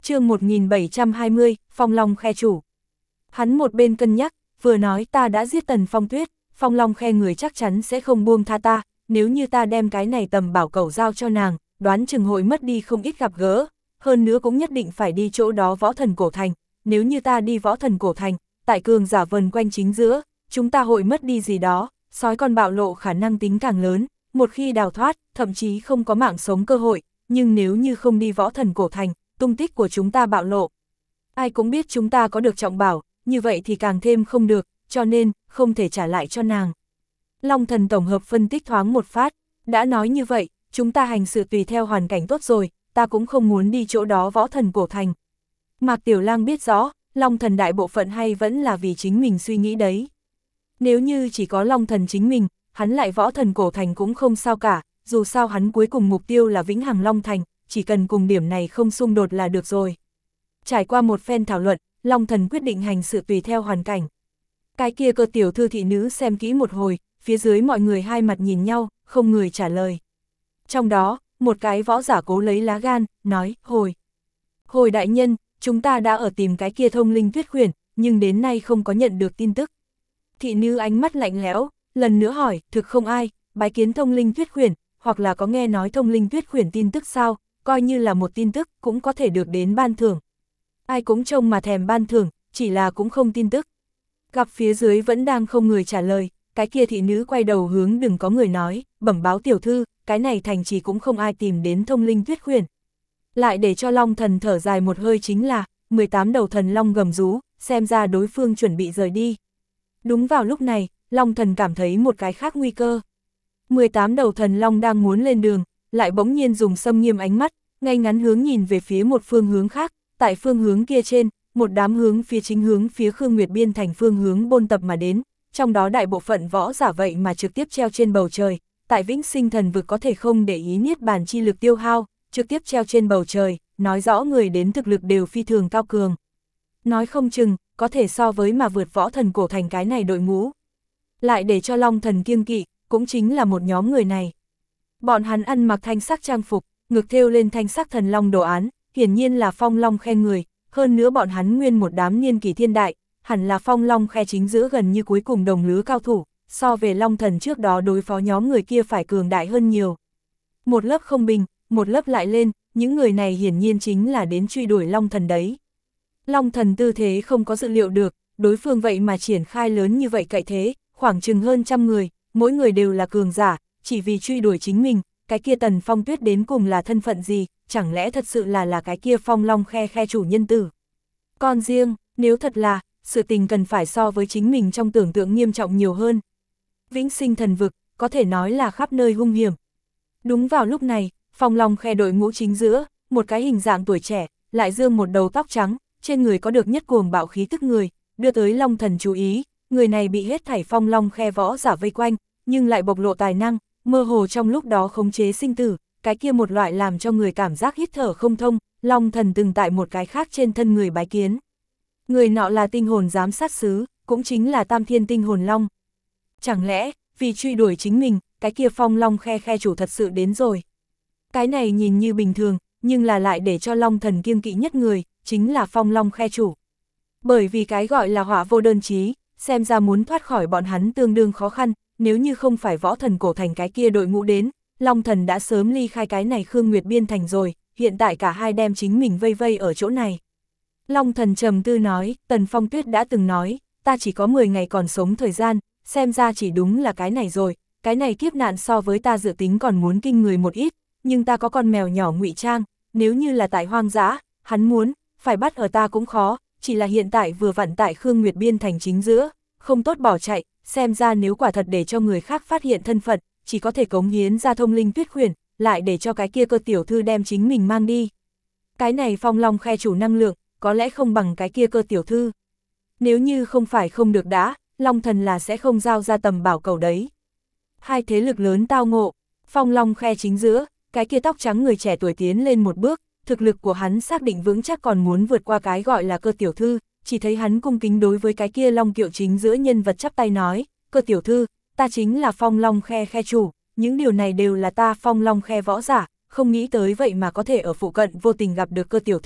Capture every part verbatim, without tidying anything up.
chương một nghìn bảy trăm hai mươi, Phong Long Khe chủ. Hắn một bên cân nhắc, vừa nói ta đã giết Tần Phong Tuyết, Phong Long Khe người chắc chắn sẽ không buông tha ta, nếu như ta đem cái này tầm bảo cẩu giao cho nàng, đoán chừng hội mất đi không ít gặp gỡ, hơn nữa cũng nhất định phải đi chỗ đó Võ Thần Cổ Thành, nếu như ta đi Võ Thần Cổ Thành, tại cường giả vần quanh chính giữa, chúng ta hội mất đi gì đó, sói con bạo lộ khả năng tính càng lớn, một khi đào thoát, thậm chí không có mạng sống cơ hội, nhưng nếu như không đi Võ Thần Cổ Thành, tung tích của chúng ta bạo lộ. Ai cũng biết chúng ta có được trọng bảo, như vậy thì càng thêm không được, cho nên, không thể trả lại cho nàng. Long Thần tổng hợp phân tích thoáng một phát, đã nói như vậy, chúng ta hành sự tùy theo hoàn cảnh tốt rồi, ta cũng không muốn đi chỗ đó Võ Thần Cổ Thành. Mạc Tiểu Lang biết rõ, Long Thần đại bộ phận hay vẫn là vì chính mình suy nghĩ đấy. Nếu như chỉ có Long Thần chính mình, hắn lại Võ Thần Cổ Thành cũng không sao cả, dù sao hắn cuối cùng mục tiêu là vĩnh hằng Long Thành, chỉ cần cùng điểm này không xung đột là được rồi. Trải qua một phen thảo luận, Long Thần quyết định hành sự tùy theo hoàn cảnh. Cái kia Cơ tiểu thư thị nữ xem kỹ một hồi, phía dưới mọi người hai mặt nhìn nhau, không người trả lời. Trong đó, một cái võ giả cố lấy lá gan, nói, hồi. Hồi đại nhân, chúng ta đã ở tìm cái kia Thông Linh Tuyết Khuyển, nhưng đến nay không có nhận được tin tức. Thị nữ ánh mắt lạnh lẽo, lần nữa hỏi, thực không ai, bái kiến Thông Linh Tuyết Khuyển, hoặc là có nghe nói Thông Linh Tuyết Khuyển tin tức sao, coi như là một tin tức, cũng có thể được đến ban thưởng. Ai cũng trông mà thèm ban thưởng, chỉ là cũng không tin tức. Gặp phía dưới vẫn đang không người trả lời, cái kia thị nữ quay đầu hướng đừng có người nói, bẩm báo tiểu thư, cái này thành chỉ cũng không ai tìm đến Thông Linh Tuyết Khuyển. Lại để cho Long Thần thở dài một hơi chính là, mười tám đầu thần long gầm rú, xem ra đối phương chuẩn bị rời đi. Đúng vào lúc này, Long Thần cảm thấy một cái khác nguy cơ. mười tám đầu thần long đang muốn lên đường, lại bỗng nhiên dùng xâm nghiêm ánh mắt, ngay ngắn hướng nhìn về phía một phương hướng khác, tại phương hướng kia trên, một đám hướng phía chính hướng phía Khương Nguyệt Biên thành phương hướng bôn tập mà đến, trong đó đại bộ phận võ giả vậy mà trực tiếp treo trên bầu trời, tại Vĩnh Sinh Thần Vực có thể không để ý niết bàn chi lực tiêu hao, trực tiếp treo trên bầu trời, nói rõ người đến thực lực đều phi thường cao cường. Nói không chừng, có thể so với mà vượt Võ Thần Cổ Thành cái này đội ngũ. Lại để cho Long Thần kiêng kỵ, cũng chính là một nhóm người này. Bọn hắn ăn mặc thanh sắc trang phục, ngực thêu lên thanh sắc thần long đồ án, hiển nhiên là Phong Long Khe người, hơn nữa bọn hắn nguyên một đám niên kỷ thiên đại, hẳn là Phong Long Khe chính giữa gần như cuối cùng đồng lứa cao thủ, so về Long Thần trước đó đối phó nhóm người kia phải cường đại hơn nhiều. Một lớp không bình, một lớp lại lên, những người này hiển nhiên chính là đến truy đuổi Long Thần đấy. Long Thần tư thế không có dự liệu được, đối phương vậy mà triển khai lớn như vậy cậy thế, khoảng chừng hơn trăm người, mỗi người đều là cường giả, chỉ vì truy đuổi chính mình, cái kia Tần Phong Tuyết đến cùng là thân phận gì, chẳng lẽ thật sự là là cái kia Phong Long Khe Khe chủ nhân tử. Còn riêng, nếu thật là, sự tình cần phải so với chính mình trong tưởng tượng nghiêm trọng nhiều hơn. Vĩnh Sinh Thần Vực, có thể nói là khắp nơi hung hiểm. Đúng vào lúc này, Phong Long Khe đội ngũ chính giữa, một cái hình dạng tuổi trẻ, lại dương một đầu tóc trắng, trên người có được nhất cuồng bạo khí tức người, đưa tới Long Thần chú ý, người này bị hết thảy Phong Long Khe võ giả vây quanh, nhưng lại bộc lộ tài năng, mơ hồ trong lúc đó khống chế sinh tử, cái kia một loại làm cho người cảm giác hít thở không thông, Long Thần từng tại một cái khác trên thân người bái kiến. Người nọ là tinh hồn giám sát sứ, cũng chính là Tam Thiên Tinh Hồn Long. Chẳng lẽ, vì truy đuổi chính mình, cái kia Phong Long Khe Khe chủ thật sự đến rồi. Cái này nhìn như bình thường, nhưng là lại để cho Long Thần kiêng kỵ nhất người, chính là Phong Long Khe chủ. Bởi vì cái gọi là họa vô đơn chí, xem ra muốn thoát khỏi bọn hắn tương đương khó khăn, nếu như không phải Võ Thần Cổ Thành cái kia đội ngũ đến, Long Thần đã sớm ly khai cái này Khương Nguyệt Biên thành rồi, hiện tại cả hai đem chính mình vây vây ở chỗ này. Long Thần trầm tư nói, Tần Phong Tuyết đã từng nói, ta chỉ có mười ngày còn sống thời gian, xem ra chỉ đúng là cái này rồi, cái này kiếp nạn so với ta dự tính còn muốn kinh người một ít, nhưng ta có con mèo nhỏ ngụy trang, nếu như là tại hoang dã, hắn muốn, phải bắt ở ta cũng khó, chỉ là hiện tại vừa vặn tại Khương Nguyệt Biên thành chính giữa, không tốt bỏ chạy, xem ra nếu quả thật để cho người khác phát hiện thân phận, chỉ có thể cống hiến ra Thông Linh Tuyết Khuyển, lại để cho cái kia Cơ tiểu thư đem chính mình mang đi. Cái này Phong Long Khe chủ năng lượng, có lẽ không bằng cái kia Cơ tiểu thư. Nếu như không phải không được đã, Long Thần là sẽ không giao ra tầm bảo cầu đấy. Hai thế lực lớn tao ngộ, Phong Long Khe chính giữa, cái kia tóc trắng người trẻ tuổi tiến lên một bước, thực lực của hắn xác định vững chắc còn muốn vượt qua cái gọi là Cơ tiểu thư, chỉ thấy hắn cung kính đối với cái kia Long Kiệu chính giữa nhân vật chắp tay nói, Cơ tiểu thư, ta chính là Phong Long Khe Khe chủ, những điều này đều là ta Phong Long Khe võ giả, không nghĩ tới vậy mà có thể ở phụ cận vô tình gặp được Cơ tiểu thư,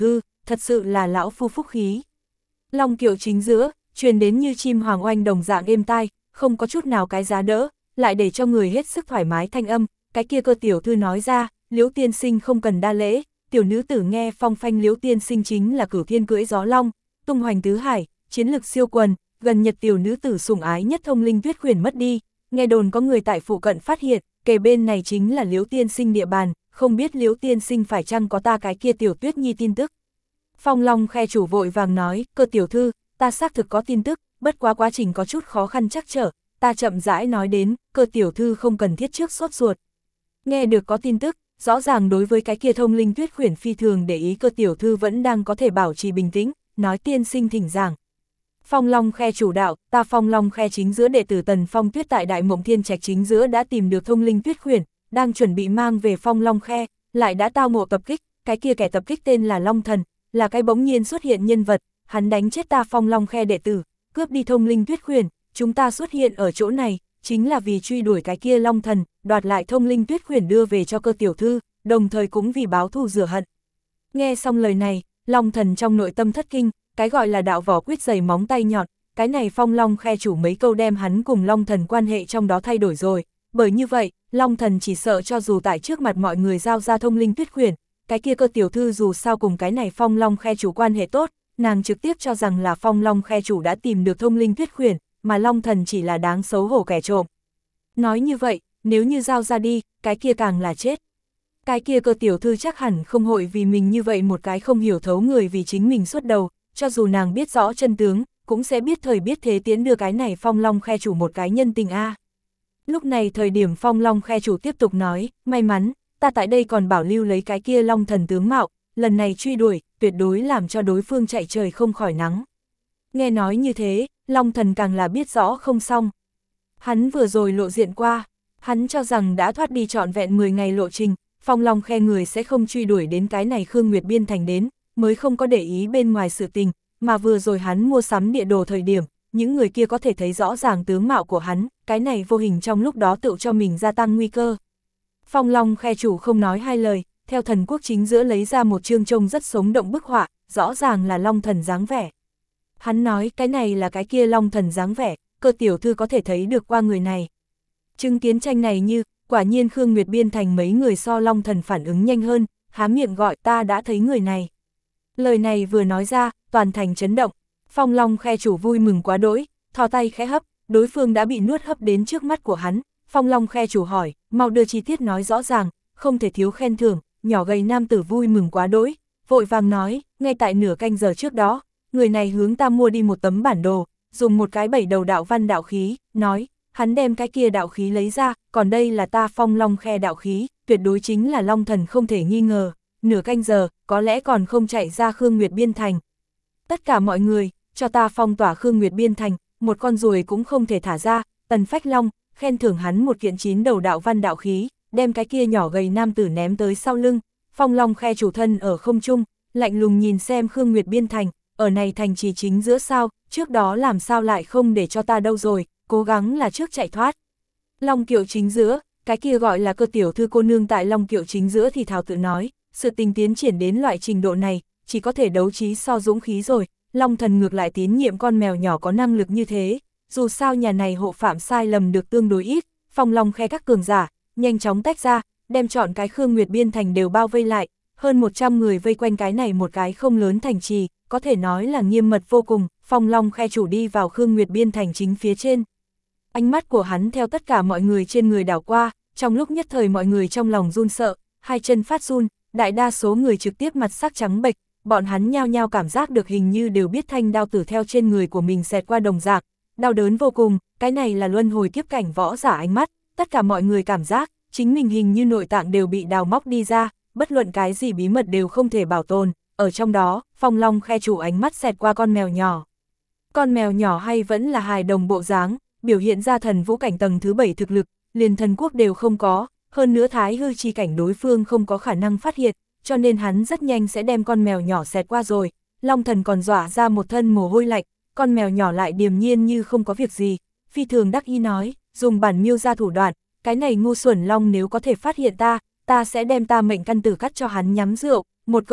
thật sự là lão phu phúc khí. Long kiệu chính giữa, truyền đến như chim hoàng oanh đồng dạng êm tai, không có chút nào cái giá đỡ, lại để cho người hết sức thoải mái thanh âm, cái kia Cơ tiểu thư nói ra, Liễu tiên sinh không cần đa lễ, tiểu nữ tử nghe phong phanh Liễu tiên sinh chính là Cửu Thiên cưỡi gió long, tung hoành tứ hải, chiến lực siêu quần, gần nhật tiểu nữ tử sủng ái nhất thông linh tuyết khuyển mất đi, nghe đồn có người tại phụ cận phát hiện, kề bên này chính là Liễu tiên sinh địa bàn, không biết Liễu tiên sinh phải chăng có ta cái kia tiểu tuyết nhi tin tức. Phong Long khe chủ vội vàng nói, Cơ tiểu thư, ta xác thực có tin tức, bất quá quá trình có chút khó khăn chắc trở, ta chậm rãi nói đến, Cơ tiểu thư không cần thiết trước sốt ruột. Nghe được có tin tức, rõ ràng đối với cái kia thông linh tuyết khuyển phi thường để ý Cơ tiểu thư vẫn đang có thể bảo trì bình tĩnh, nói tiên sinh thỉnh giảng. Phong Long khe chủ đạo, ta Phong Long khe chính giữa đệ tử Tần Phong Tuyết tại Đại Mộng Thiên Trạch chính giữa đã tìm được thông linh tuyết khuyển, đang chuẩn bị mang về Phong Long khe, lại đã tao ngộ tập kích, cái kia kẻ tập kích tên là Long Thần, là cái bỗng nhiên xuất hiện nhân vật, hắn đánh chết ta Phong Long khe đệ tử, cướp đi thông linh tuyết khuyển, chúng ta xuất hiện ở chỗ này, chính là vì truy đuổi cái kia Long Thần, đoạt lại thông linh tuyết khuyển đưa về cho Cơ tiểu thư, đồng thời cũng vì báo thù rửa hận. Nghe xong lời này, Long Thần trong nội tâm thất kinh, cái gọi là đạo vỏ quyết dày móng tay nhọn, cái này Phong Long khe chủ mấy câu đem hắn cùng Long Thần quan hệ trong đó thay đổi rồi, bởi như vậy, Long Thần chỉ sợ cho dù tại trước mặt mọi người giao ra thông linh tuyết khuyển, cái kia Cơ tiểu thư dù sao cùng cái này Phong Long khe chủ quan hệ tốt, nàng trực tiếp cho rằng là Phong Long khe chủ đã tìm được thông linh tuyết khuyển, mà Long Thần chỉ là đáng xấu hổ kẻ trộm. Nói như vậy, nếu như giao ra đi, cái kia càng là chết. Cái kia Cơ tiểu thư chắc hẳn không hội vì mình như vậy một cái không hiểu thấu người vì chính mình xuất đầu, cho dù nàng biết rõ chân tướng, cũng sẽ biết thời biết thế tiến đưa cái này Phong Long khe chủ một cái nhân tình a. Lúc này thời điểm Phong Long khe chủ tiếp tục nói, may mắn, ta tại đây còn bảo lưu lấy cái kia Long Thần tướng mạo, lần này truy đuổi, tuyệt đối làm cho đối phương chạy trời không khỏi nắng. Nghe nói như thế, Long Thần càng là biết rõ không xong. Hắn vừa rồi lộ diện qua, hắn cho rằng đã thoát đi trọn vẹn mười ngày lộ trình, Phong Long khe người sẽ không truy đuổi đến cái này Khương Nguyệt Biên thành đến, mới không có để ý bên ngoài sự tình, mà vừa rồi hắn mua sắm địa đồ thời điểm, những người kia có thể thấy rõ ràng tướng mạo của hắn, cái này vô hình trong lúc đó tự cho mình gia tăng nguy cơ. Phong Long khe chủ không nói hai lời, theo thần quốc chính giữa lấy ra một chương trông rất sống động bức họa, rõ ràng là Long Thần dáng vẻ. Hắn nói cái này là cái kia Long Thần dáng vẻ, Cơ tiểu thư có thể thấy được qua người này. Chứng kiến tranh này như, quả nhiên Khương Nguyệt Biên thành mấy người so Long Thần phản ứng nhanh hơn, há miệng gọi ta đã thấy người này. Lời này vừa nói ra, toàn thành chấn động, Phong Long khe chủ vui mừng quá đỗi, thò tay khẽ hấp, đối phương đã bị nuốt hấp đến trước mắt của hắn. Phong Long khe chủ hỏi, mau đưa chi tiết nói rõ ràng, không thể thiếu khen thưởng. Nhỏ gầy nam tử vui mừng quá đỗi, vội vàng nói, ngay tại nửa canh giờ trước đó, người này hướng ta mua đi một tấm bản đồ, dùng một cái bảy đầu đạo văn đạo khí, nói, hắn đem cái kia đạo khí lấy ra, còn đây là ta Phong Long khe đạo khí, tuyệt đối chính là Long Thần không thể nghi ngờ, nửa canh giờ, có lẽ còn không chạy ra Khương Nguyệt Biên thành. Tất cả mọi người, cho ta phong tỏa Khương Nguyệt Biên thành, một con ruồi cũng không thể thả ra, Tần Phách Long, khen thưởng hắn một kiện chín đầu đạo văn đạo khí, đem cái kia nhỏ gầy nam tử ném tới sau lưng. Phong Long khe chủ thân ở không trung, lạnh lùng nhìn xem Khương Nguyệt Biên thành, ở này thành trì chính giữa sao, trước đó làm sao lại không để cho ta đâu rồi, cố gắng là trước chạy thoát. Long kiệu chính giữa, cái kia gọi là Cơ tiểu thư cô nương tại Long kiệu chính giữa thì thào tự nói, sự tình tiến triển đến loại trình độ này, chỉ có thể đấu trí so dũng khí rồi, Long Thần ngược lại tín nhiệm con mèo nhỏ có năng lực như thế, dù sao nhà này hộ phạm sai lầm được tương đối ít, Phong Long khe các cường giả, nhanh chóng tách ra, đem chọn cái Khương Nguyệt Biên thành đều bao vây lại, hơn một trăm người vây quanh cái này một cái không lớn thành trì, có thể nói là nghiêm mật vô cùng. Phong Long khe chủ đi vào Khương Nguyệt Biên thành chính phía trên. Ánh mắt của hắn theo tất cả mọi người trên người đảo qua, trong lúc nhất thời mọi người trong lòng run sợ, hai chân phát run, đại đa số người trực tiếp mặt sắc trắng bệch, bọn hắn nhao nhao cảm giác được hình như đều biết thanh đao tử theo trên người của mình xẹt qua đồng dạng, đau đớn vô cùng, cái này là luân hồi kiếp cảnh võ giả ánh mắt, tất cả mọi người cảm giác, chính mình hình như nội tạng đều bị đào móc đi ra, bất luận cái gì bí mật đều không thể bảo tồn, ở trong đó, Phong Long khe chủ ánh mắt xẹt qua con mèo nhỏ. Con mèo nhỏ hay vẫn là hài đồng bộ dáng, biểu hiện ra thần vũ cảnh tầng thứ bảy thực lực, liền thần quốc đều không có, hơn nữa thái hư chi cảnh đối phương không có khả năng phát hiện, cho nên hắn rất nhanh sẽ đem con mèo nhỏ xẹt qua rồi. Long Thần còn dọa ra một thân mồ hôi lạnh, con mèo nhỏ lại điềm nhiên như không có việc gì, phi thường đắc ý nói, dùng bản miêu ra thủ đoạn, cái này ngu xuẩn long nếu có thể phát hiện ta, ta sẽ đem ta mệnh căn tử cắt cho hắn nhắm rượu, một câu,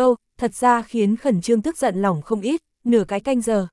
thật ra khiến Khẩn Trương tức giận lòng không ít, nửa cái canh giờ.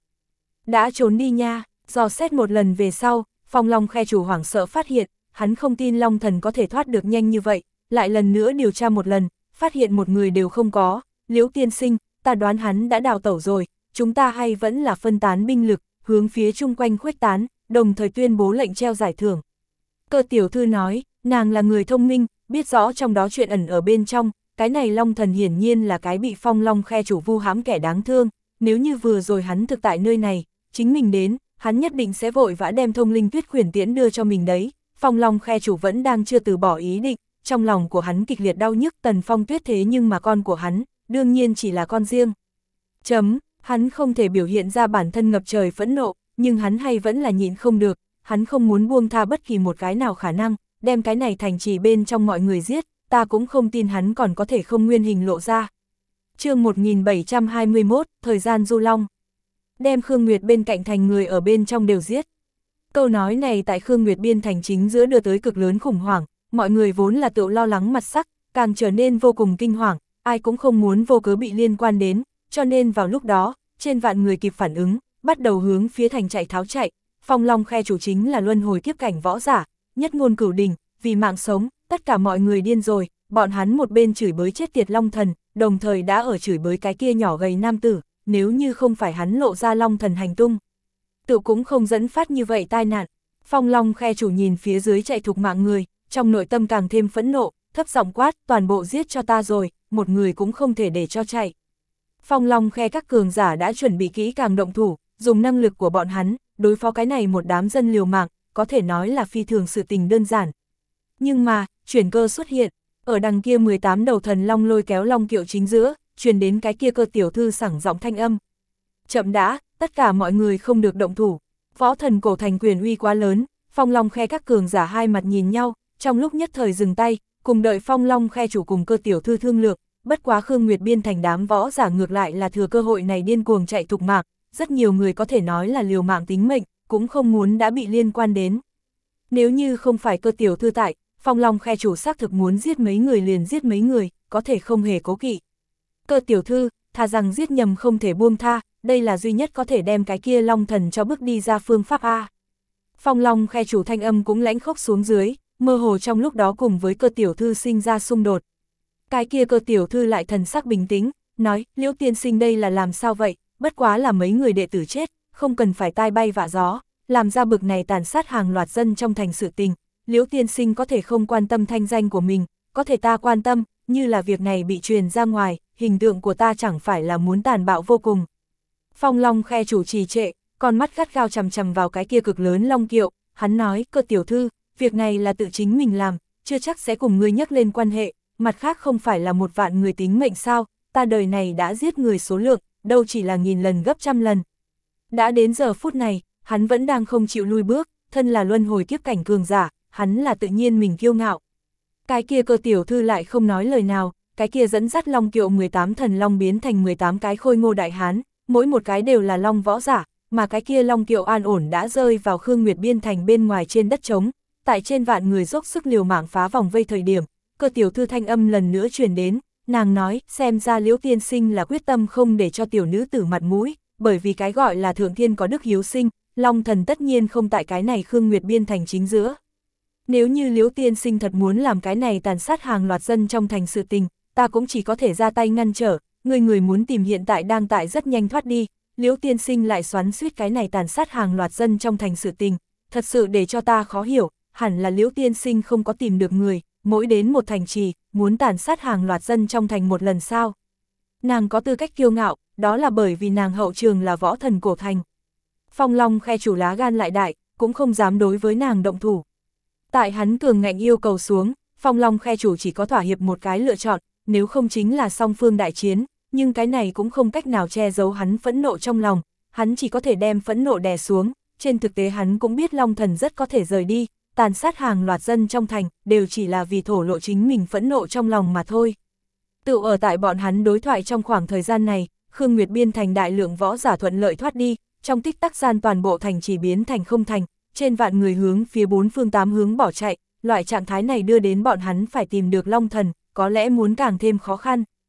Đã trốn đi nha, dò xét một lần về sau, Phong Long Khe chủ hoảng sợ phát hiện, hắn không tin Long Thần có thể thoát được nhanh như vậy, lại lần nữa điều tra một lần, phát hiện một người đều không có, Liễu tiên sinh, ta đoán hắn đã đào tẩu rồi, chúng ta hay vẫn là phân tán binh lực, hướng phía chung quanh khuếch tán, đồng thời tuyên bố lệnh treo giải thưởng. Cơ tiểu thư nói, nàng là người thông minh, biết rõ trong đó chuyện ẩn ở bên trong, cái này Long Thần hiển nhiên là cái bị Phong Long Khe chủ vu hãm kẻ đáng thương, nếu như vừa rồi hắn thực tại nơi này, chính mình đến, hắn nhất định sẽ vội vã đem Thông Linh Tuyết Khuyển tiễn đưa cho mình đấy. Phong Long Khe chủ vẫn đang chưa từ bỏ ý định, trong lòng của hắn kịch liệt đau nhức Tần Phong Tuyết thế nhưng mà con của hắn, đương nhiên chỉ là con riêng. Chấm, hắn không thể biểu hiện ra bản thân ngập trời phẫn nộ, nhưng hắn hay vẫn là nhịn không được, hắn không muốn buông tha bất kỳ một cái nào khả năng, đem cái này thành trì bên trong mọi người giết, ta cũng không tin hắn còn có thể không nguyên hình lộ ra. Chương một nghìn bảy trăm hai mươi mốt, thời gian du long. Đem Khương Nguyệt bên cạnh thành người ở bên trong đều giết. Câu nói này tại Khương Nguyệt biên thành chính giữa đưa tới cực lớn khủng hoảng, mọi người vốn là tự lo lắng mặt sắc, càng trở nên vô cùng kinh hoàng, ai cũng không muốn vô cớ bị liên quan đến, cho nên vào lúc đó, trên vạn người kịp phản ứng, bắt đầu hướng phía thành chạy tháo chạy. Phong Long Khe chủ chính là luân hồi kiếp cảnh võ giả, nhất ngôn cửu đình, vì mạng sống, tất cả mọi người điên rồi, bọn hắn một bên chửi bới chết tiệt Long Thần, đồng thời đã ở chửi bới cái kia nhỏ gầy nam tử, nếu như không phải hắn lộ ra Long Thần hành tung, tự cũng không dẫn phát như vậy tai nạn. Phong Long Khe chủ nhìn phía dưới chạy thục mạng người, trong nội tâm càng thêm phẫn nộ, thấp giọng quát, toàn bộ giết cho ta rồi, một người cũng không thể để cho chạy. Phong Long Khe các cường giả đã chuẩn bị kỹ càng động thủ, dùng năng lực của bọn hắn, đối phó cái này một đám dân liều mạng, có thể nói là phi thường sự tình đơn giản. Nhưng mà, chuyển cơ xuất hiện, ở đằng kia mười tám đầu thần long lôi kéo long kiệu chính giữa, truyền đến cái kia Cơ tiểu thư sảng giọng thanh âm. Chậm đã, tất cả mọi người không được động thủ. Võ thần cổ thành quyền uy quá lớn, Phong Long Khe các cường giả hai mặt nhìn nhau, trong lúc nhất thời dừng tay, cùng đợi Phong Long Khe chủ cùng Cơ tiểu thư thương lượng. Bất quá Khương Nguyệt biên thành đám võ giả ngược lại là thừa cơ hội này điên cuồng chạy thục mạng, rất nhiều người có thể nói là liều mạng tính mệnh, cũng không muốn đã bị liên quan đến. Nếu như không phải Cơ tiểu thư tại, Phong Long Khe chủ xác thực muốn giết mấy người liền giết mấy người, có thể không hề cố kỵ. Cơ tiểu thư, thà rằng giết nhầm không thể buông tha, đây là duy nhất có thể đem cái kia Long Thần cho bước đi ra phương pháp A. Phong Long Khe chủ thanh âm cũng lãnh khốc xuống dưới, mơ hồ trong lúc đó cùng với Cơ tiểu thư sinh ra xung đột. Cái kia Cơ tiểu thư lại thần sắc bình tĩnh, nói, Liễu tiên sinh đây là làm sao vậy, bất quá là mấy người đệ tử chết, không cần phải tai bay vạ gió, làm ra bực này tàn sát hàng loạt dân trong thành sự tình. Liễu tiên sinh có thể không quan tâm thanh danh của mình, có thể ta quan tâm, như là việc này bị truyền ra ngoài, hình tượng của ta chẳng phải là muốn tàn bạo vô cùng. Phong Long Khe chủ trì trệ, con mắt gắt gao chằm chằm vào cái kia cực lớn long kiệu, hắn nói, Cơ tiểu thư, việc này là tự chính mình làm, chưa chắc sẽ cùng ngươi nhắc lên quan hệ, mặt khác không phải là một vạn người tính mệnh sao, ta đời này đã giết người số lượng, đâu chỉ là nghìn lần gấp trăm lần. Đã đến giờ phút này, hắn vẫn đang không chịu lui bước, thân là luân hồi kiếp cảnh cường giả, hắn là tự nhiên mình kiêu ngạo. Cái kia Cơ tiểu thư lại không nói lời nào, cái kia dẫn dắt long kiệu mười tám thần long biến thành mười tám cái khôi ngô đại hán, mỗi một cái đều là long võ giả, mà cái kia long kiệu an ổn đã rơi vào Khương Nguyệt biên thành bên ngoài trên đất trống, tại trên vạn người dốc sức liều mạng phá vòng vây thời điểm, Cơ tiểu thư thanh âm lần nữa truyền đến, nàng nói, xem ra Liễu tiên sinh là quyết tâm không để cho tiểu nữ tử mặt mũi, bởi vì cái gọi là thượng thiên có đức hiếu sinh, Long Thần tất nhiên không tại cái này Khương Nguyệt biên thành chính giữa. Nếu như Liễu tiên sinh thật muốn làm cái này tàn sát hàng loạt dân trong thành sự tình, ta cũng chỉ có thể ra tay ngăn trở, người người muốn tìm hiện tại đang tại rất nhanh thoát đi, Liễu tiên sinh lại xoắn xuýt cái này tàn sát hàng loạt dân trong thành sự tình, thật sự để cho ta khó hiểu, hẳn là Liễu tiên sinh không có tìm được người, mỗi đến một thành trì, muốn tàn sát hàng loạt dân trong thành một lần sao. Nàng có tư cách kiêu ngạo, đó là bởi vì nàng hậu trường là võ thần cổ thành. Phong Long Khe chủ lá gan lại đại, cũng không dám đối với nàng động thủ. Tại hắn cường ngạnh yêu cầu xuống, Phong Long Khe chủ chỉ có thỏa hiệp một cái lựa chọn, nếu không chính là song phương đại chiến, nhưng cái này cũng không cách nào che giấu hắn phẫn nộ trong lòng, hắn chỉ có thể đem phẫn nộ đè xuống, trên thực tế hắn cũng biết Long Thần rất có thể rời đi, tàn sát hàng loạt dân trong thành, đều chỉ là vì thổ lộ chính mình phẫn nộ trong lòng mà thôi. Tự ở tại bọn hắn đối thoại trong khoảng thời gian này, Khương Nguyệt biên thành đại lượng võ giả thuận lợi thoát đi, trong tích tắc gian toàn bộ thành chỉ biến thành không thành, trên vạn người hướng phía bốn phương tám hướng bỏ chạy, loại trạng thái này đưa đến bọn hắn phải tìm được Long Thần, có lẽ muốn càng thêm khó khăn.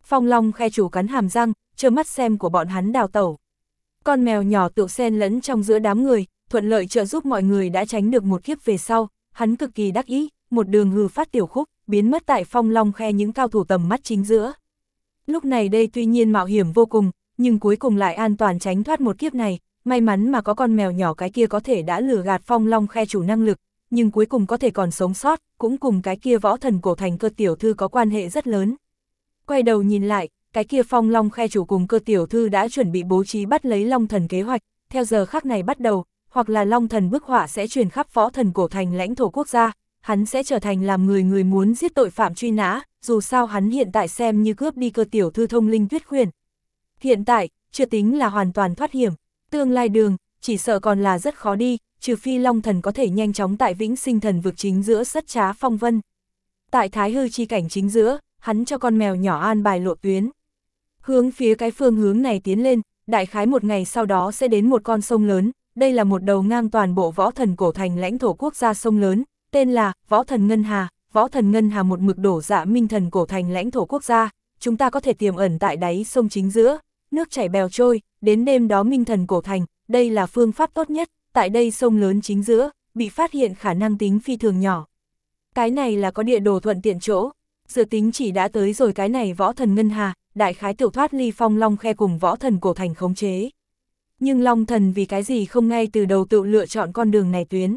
Phong Long Khe chủ cắn hàm răng, trơ mắt xem của bọn hắn đào tẩu. Con mèo nhỏ tự xen lẫn trong giữa đám người, thuận lợi trợ giúp mọi người đã tránh được một kiếp về sau, hắn cực kỳ đắc ý, một đường hừ phát tiểu khúc, biến mất tại Phong Long Khe những cao thủ tầm mắt chính giữa. Lúc này đây tuy nhiên mạo hiểm vô cùng, nhưng cuối cùng lại an toàn tránh thoát một kiếp này, may mắn mà có con mèo nhỏ cái kia có thể đã lừa gạt Phong Long Khe chủ năng lực, nhưng cuối cùng có thể còn sống sót, cũng cùng cái kia võ thần cổ thành Cơ tiểu thư có quan hệ rất lớn. Quay đầu nhìn lại, cái kia Phong Long Khe chủ cùng Cơ tiểu thư đã chuẩn bị bố trí bắt lấy Long thần kế hoạch, theo giờ khắc này bắt đầu, hoặc là Long thần bức họa sẽ truyền khắp võ thần cổ thành lãnh thổ quốc gia, hắn sẽ trở thành làm người người muốn giết tội phạm truy nã, dù sao hắn hiện tại xem như cướp đi Cơ tiểu thư thông linh tuyết khuyển. Hiện tại, chưa tính là hoàn toàn thoát hiểm, tương lai đường, chỉ sợ còn là rất khó đi, trừ phi Long thần có thể nhanh chóng tại Vĩnh Sinh thần vực chính giữa sất trá phong vân. Tại Thái Hư chi cảnh chính giữa, hắn cho con mèo nhỏ an bài lộ tuyến. Hướng phía cái phương hướng này tiến lên, đại khái một ngày sau đó sẽ đến một con sông lớn, đây là một đầu ngang toàn bộ võ thần cổ thành lãnh thổ quốc gia sông lớn, tên là Võ Thần Ngân Hà. Võ Thần Ngân Hà một mực đổ dạ minh thần cổ thành lãnh thổ quốc gia, chúng ta có thể tiềm ẩn tại đáy sông chính giữa, nước chảy bèo trôi, đến đêm đó minh thần cổ thành, đây là phương pháp tốt nhất, tại đây sông lớn chính giữa, bị phát hiện khả năng tính phi thường nhỏ. Cái này là có địa đồ thuận tiện chỗ, dự tính chỉ đã tới rồi cái này Võ Thần Ngân Hà, đại khái tiểu thoát ly Phong Long Khe cùng võ thần cổ thành khống chế. Nhưng Long thần vì cái gì không ngay từ đầu tự lựa chọn con đường này tuyến?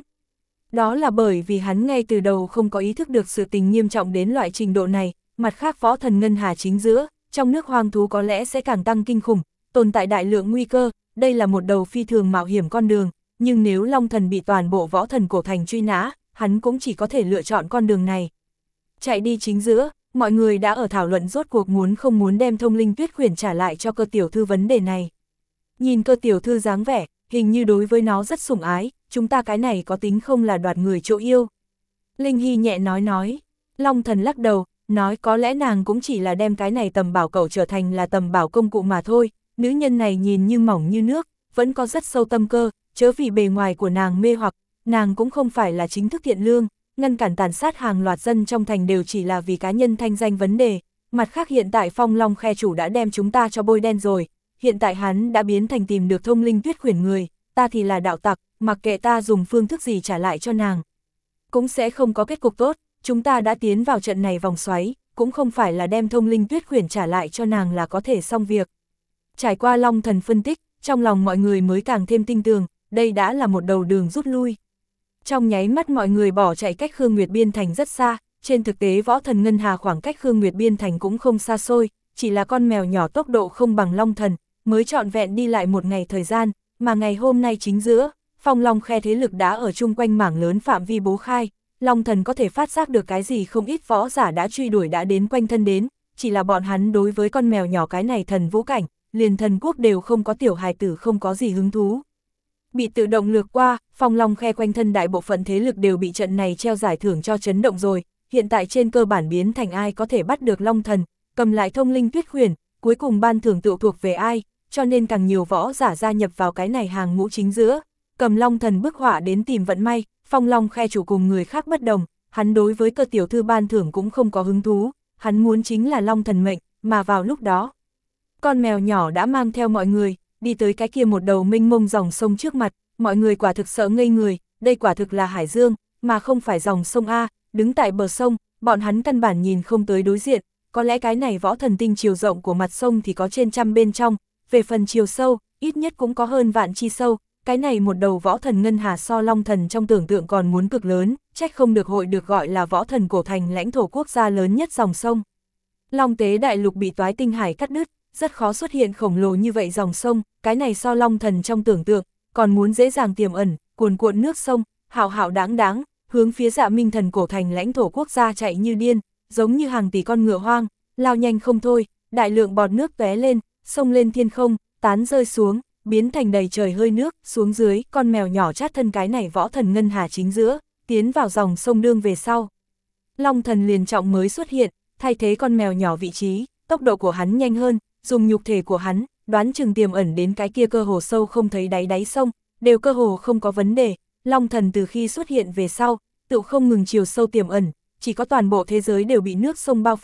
Đó là bởi vì hắn ngay từ đầu không có ý thức được sự tình nghiêm trọng đến loại trình độ này, mặt khác võ thần Ngân Hà chính giữa, trong nước hoang thú có lẽ sẽ càng tăng kinh khủng, tồn tại đại lượng nguy cơ, đây là một đầu phi thường mạo hiểm con đường, nhưng nếu Long thần bị toàn bộ võ thần cổ thành truy nã, hắn cũng chỉ có thể lựa chọn con đường này. Chạy đi chính giữa, mọi người đã ở thảo luận rốt cuộc muốn không muốn đem thông linh tuyết khuyển trả lại cho Cơ tiểu thư vấn đề này. Nhìn Cơ tiểu thư dáng vẻ, hình như đối với nó rất sủng ái, chúng ta cái này có tính không là đoạt người chỗ yêu. Linh Hy nhẹ nói nói, Long thần lắc đầu, nói có lẽ nàng cũng chỉ là đem cái này tầm bảo cậu trở thành là tầm bảo công cụ mà thôi, nữ nhân này nhìn như mỏng như nước, vẫn có rất sâu tâm cơ, chớ vì bề ngoài của nàng mê hoặc, nàng cũng không phải là chính thức thiện lương, ngăn cản tàn sát hàng loạt dân trong thành đều chỉ là vì cá nhân thanh danh vấn đề, mặt khác hiện tại Phong Long Khe chủ đã đem chúng ta cho bôi đen rồi, hiện tại hắn đã biến thành tìm được thông linh tuyết khuyển người, ta thì là đạo tặc, mặc kệ ta dùng phương thức gì trả lại cho nàng. Cũng sẽ không có kết cục tốt, chúng ta đã tiến vào trận này vòng xoáy, cũng không phải là đem thông linh tuyết khuyển trả lại cho nàng là có thể xong việc. Trải qua Long thần phân tích, trong lòng mọi người mới càng thêm tin tưởng, đây đã là một đầu đường rút lui. Trong nháy mắt mọi người bỏ chạy cách Khương Nguyệt Biên Thành rất xa, trên thực tế võ thần Ngân Hà khoảng cách Khương Nguyệt Biên Thành cũng không xa xôi, chỉ là con mèo nhỏ tốc độ không bằng Long thần, mới trọn vẹn đi lại một ngày thời gian, mà ngày hôm nay chính giữa, Phong Long Khe thế lực đã ở chung quanh mảng lớn phạm vi bố khai, Long thần có thể phát giác được cái gì không ít võ giả đã truy đuổi đã đến quanh thân đến, chỉ là bọn hắn đối với con mèo nhỏ cái này thần vũ cảnh, liền thần quốc đều không có tiểu hài tử không có gì hứng thú. Bị tự động lược qua, Phong Long Khe quanh thân đại bộ phận thế lực đều bị trận này treo giải thưởng cho chấn động rồi, hiện tại trên cơ bản biến thành ai có thể bắt được Long thần, cầm lại thông linh tuyết khuyển, cuối cùng ban thưởng tự thuộc về ai, cho nên càng nhiều võ giả gia nhập vào cái này hàng ngũ chính giữa, cầm Long thần bức họa đến tìm vận may. Phong Long Khe chủ cùng người khác bất đồng, hắn đối với Cơ tiểu thư ban thưởng cũng không có hứng thú, hắn muốn chính là Long thần mệnh, mà vào lúc đó, con mèo nhỏ đã mang theo mọi người, đi tới cái kia một đầu mênh mông dòng sông trước mặt, mọi người quả thực sợ ngây người, đây quả thực là hải dương, mà không phải dòng sông A, đứng tại bờ sông, bọn hắn căn bản nhìn không tới đối diện, có lẽ cái này võ thần tinh chiều rộng của mặt sông thì có trên trăm bên trong, về phần chiều sâu, ít nhất cũng có hơn vạn chi sâu, cái này một đầu võ thần Ngân Hà so Long thần trong tưởng tượng còn muốn cực lớn, trách không được hội được gọi là võ thần cổ thành lãnh thổ quốc gia lớn nhất dòng sông. Long tế đại lục bị toái tinh hải cắt đứt, rất khó xuất hiện khổng lồ như vậy dòng sông, cái này so Long thần trong tưởng tượng, còn muốn dễ dàng tiềm ẩn, cuồn cuộn nước sông, hạo hạo đáng đáng, hướng phía Dạ Minh thần cổ thành lãnh thổ quốc gia chạy như điên, giống như hàng tỷ con ngựa hoang, lao nhanh không thôi, đại lượng bọt nước tóe lên, sông lên thiên không, tán rơi xuống, biến thành đầy trời hơi nước, xuống dưới, con mèo nhỏ chát thân cái này võ thần Ngân Hà chính giữa, tiến vào dòng sông đương về sau. Long thần liền trọng mới xuất hiện, thay thế con mèo nhỏ vị trí, tốc độ của hắn nhanh hơn, dùng nhục thể của hắn, đoán chừng tiềm ẩn đến cái kia cơ hồ sâu không thấy đáy đáy sông, đều cơ hồ không có vấn đề. Long thần từ khi xuất hiện về sau, tự không ngừng chiều sâu tiềm ẩn, chỉ có toàn bộ thế giới đều bị nước sông bao phủ,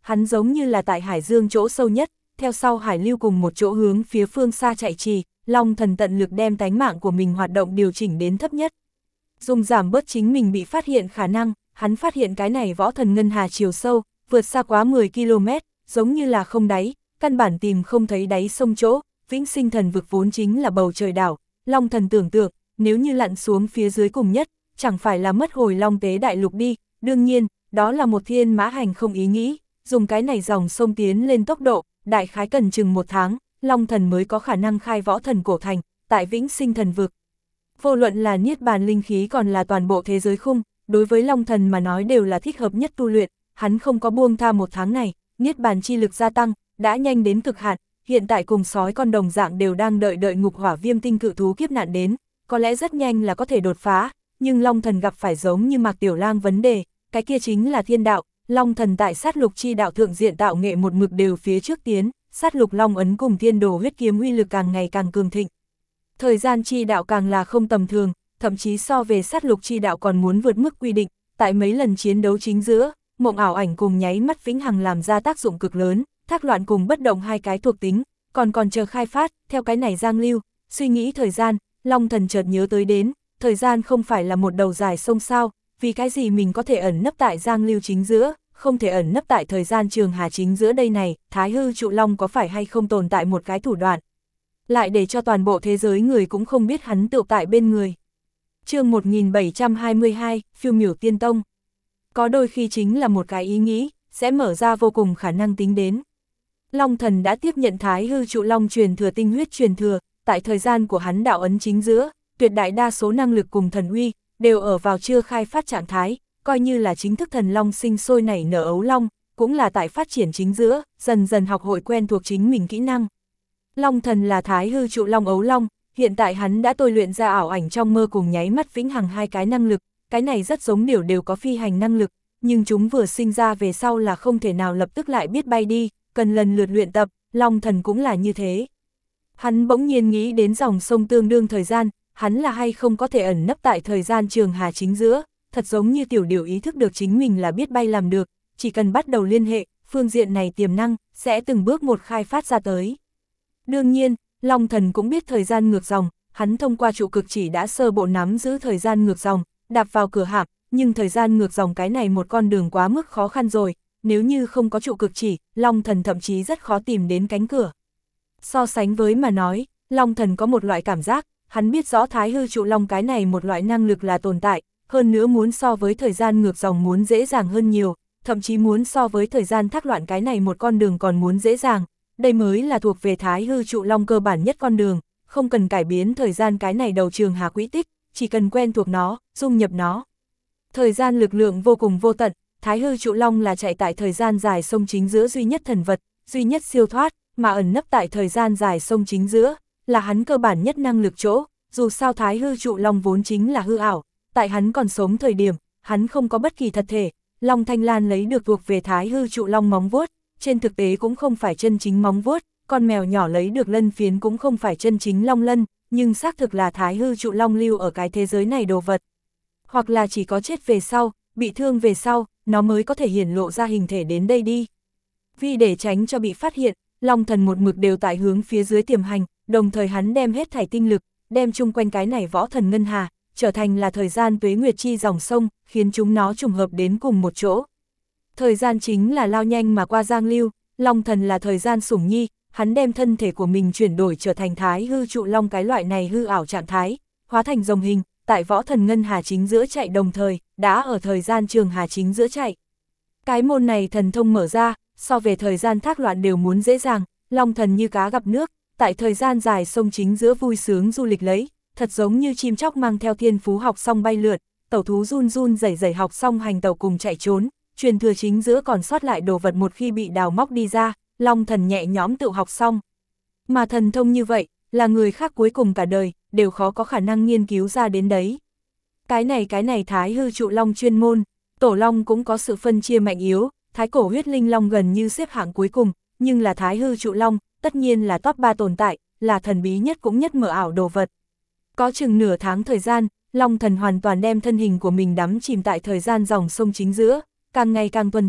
hắn giống như là tại hải dương chỗ sâu nhất, theo sau hải lưu cùng một chỗ hướng phía phương xa chạy trì, Long Thần tận lực đem tánh mạng của mình hoạt động điều chỉnh đến thấp nhất. Dùng giảm bớt chính mình bị phát hiện khả năng, hắn phát hiện cái này võ thần ngân hà chiều sâu, vượt xa quá mười ki lô mét, giống như là không đáy, căn bản tìm không thấy đáy sông chỗ, Vĩnh Sinh Thần Vực vốn chính là bầu trời đảo. Long Thần tưởng tượng, nếu như lặn xuống phía dưới cùng nhất, chẳng phải là mất hồi Long Tế Đại Lục đi, đương nhiên, đó là một thiên mã hành không ý nghĩ, dùng cái này dòng sông tiến lên tốc độ, đại khái cần chừng một tháng, Long Thần mới có khả năng khai võ thần cổ thành, tại Vĩnh Sinh Thần Vực. Vô luận là niết bàn linh khí còn là toàn bộ thế giới khung, đối với Long Thần mà nói đều là thích hợp nhất tu luyện, hắn không có buông tha một tháng này, niết bàn chi lực gia tăng, đã nhanh đến cực hạn, hiện tại cùng sói con đồng dạng đều đang đợi đợi ngục hỏa viêm tinh cự thú kiếp nạn đến, có lẽ rất nhanh là có thể đột phá, nhưng Long Thần gặp phải giống như Mạc Tiểu Lang vấn đề, cái kia chính là thiên đạo, Long Thần tại sát lục chi đạo thượng diện tạo nghệ một mực đều phía trước tiến, sát lục long ấn cùng thiên đồ huyết kiếm uy lực càng ngày càng cường thịnh. Thời gian chi đạo càng là không tầm thường, thậm chí so về sát lục chi đạo còn muốn vượt mức quy định, tại mấy lần chiến đấu chính giữa, mộng ảo ảnh cùng nháy mắt vĩnh hằng làm ra tác dụng cực lớn, thác loạn cùng bất động hai cái thuộc tính, còn còn chờ khai phát, theo cái này giang lưu, suy nghĩ thời gian, Long Thần chợt nhớ tới đến, thời gian không phải là một đầu dài sông sao, vì cái gì mình có thể ẩn nấp tại giang lưu chính giữa, không thể ẩn nấp tại thời gian trường hà chính giữa đây này, Thái Hư Trụ Long có phải hay không tồn tại một cái thủ đoạn, lại để cho toàn bộ thế giới người cũng không biết hắn tựu tại bên người. Chương một nghìn bảy trăm hai mươi hai, Phiêu Miểu Tiên Tông. Có đôi khi chính là một cái ý nghĩ, sẽ mở ra vô cùng khả năng tính đến. Long Thần đã tiếp nhận Thái Hư Trụ Long truyền thừa tinh huyết truyền thừa, tại thời gian của hắn đạo ấn chính giữa, tuyệt đại đa số năng lực cùng thần uy, đều ở vào chưa khai phát trạng thái, coi như là chính thức thần long sinh sôi nảy nở ấu long, cũng là tại phát triển chính giữa, dần dần học hội quen thuộc chính mình kỹ năng. Long Thần là Thái Hư Trụ Long ấu long, hiện tại hắn đã tôi luyện ra ảo ảnh trong mơ cùng nháy mắt vĩnh hằng hai cái năng lực, cái này rất giống điều đều có phi hành năng lực, nhưng chúng vừa sinh ra về sau là không thể nào lập tức lại biết bay đi, cần lần lượt luyện tập, Long Thần cũng là như thế. Hắn bỗng nhiên nghĩ đến dòng sông tương đương thời gian, hắn là hay không có thể ẩn nấp tại thời gian trường hà chính giữa, thật giống như tiểu điều ý thức được chính mình là biết bay làm được, chỉ cần bắt đầu liên hệ, phương diện này tiềm năng, sẽ từng bước một khai phát ra tới. Đương nhiên, Long Thần cũng biết thời gian ngược dòng, hắn thông qua trụ cực chỉ đã sơ bộ nắm giữ thời gian ngược dòng, đạp vào cửa hạp, nhưng thời gian ngược dòng cái này một con đường quá mức khó khăn rồi, nếu như không có trụ cực chỉ, Long Thần thậm chí rất khó tìm đến cánh cửa. So sánh với mà nói, Long Thần có một loại cảm giác, hắn biết rõ Thái Hư Trụ Long cái này một loại năng lực là tồn tại, hơn nữa muốn so với thời gian ngược dòng muốn dễ dàng hơn nhiều, thậm chí muốn so với thời gian thác loạn cái này một con đường còn muốn dễ dàng, đây mới là thuộc về Thái Hư Trụ Long cơ bản nhất con đường, không cần cải biến thời gian cái này đầu trường hà quỹ tích, chỉ cần quen thuộc nó, dung nhập nó. Thời gian lực lượng vô cùng vô tận, Thái Hư Trụ Long là chạy tại thời gian dài sông chính giữa duy nhất thần vật, duy nhất siêu thoát, mà ẩn nấp tại thời gian dài sông chính giữa, là hắn cơ bản nhất năng lực chỗ, dù sao Thái Hư Trụ Long vốn chính là hư ảo, tại hắn còn sống thời điểm, hắn không có bất kỳ thật thể, Long Thanh Lan lấy được thuộc về Thái Hư Trụ Long móng vuốt, trên thực tế cũng không phải chân chính móng vuốt, con mèo nhỏ lấy được lân phiến cũng không phải chân chính long lân, nhưng xác thực là Thái Hư Trụ Long lưu ở cái thế giới này đồ vật. Hoặc là chỉ có chết về sau, bị thương về sau, nó mới có thể hiển lộ ra hình thể đến đây đi. Vì để tránh cho bị phát hiện, Long Thần một mực đều tại hướng phía dưới tiềm hành, đồng thời hắn đem hết thảy tinh lực, đem chung quanh cái này võ thần ngân hà, trở thành là thời gian tuế nguyệt chi dòng sông, khiến chúng nó trùng hợp đến cùng một chỗ. Thời gian chính là lao nhanh mà qua giang lưu, Long Thần là thời gian sủng nhi, hắn đem thân thể của mình chuyển đổi trở thành Thái Hư Trụ Long cái loại này hư ảo trạng thái, hóa thành rồng hình, tại võ thần ngân hà chính giữa chạy đồng thời, đã ở thời gian trường hà chính giữa chạy. Cái môn này thần thông mở ra, so về thời gian thác loạn đều muốn dễ dàng, Long Thần như cá gặp nước, tại thời gian dài sông chính giữa vui sướng du lịch lấy, thật giống như chim chóc mang theo thiên phú học xong bay lượn, tẩu thú run run rẩy rẩy học xong hành tẩu cùng chạy trốn, truyền thừa chính giữa còn sót lại đồ vật một khi bị đào móc đi ra, Long Thần nhẹ nhõm tự học xong. Mà thần thông như vậy, là người khác cuối cùng cả đời, đều khó có khả năng nghiên cứu ra đến đấy. Cái này cái này Thái Hư Trụ Long chuyên môn, Tổ Long cũng có sự phân chia mạnh yếu, Thái Cổ Huyết Linh Long gần như xếp hạng cuối cùng, nhưng là Thái Hư Trụ Long, tất nhiên là top ba tồn tại, là thần bí nhất cũng nhất mở ảo đồ vật. Có chừng nửa tháng thời gian, Long Thần hoàn toàn đem thân hình của mình đắm chìm tại thời gian dòng sông chính giữa, càng ngày càng tuần thục,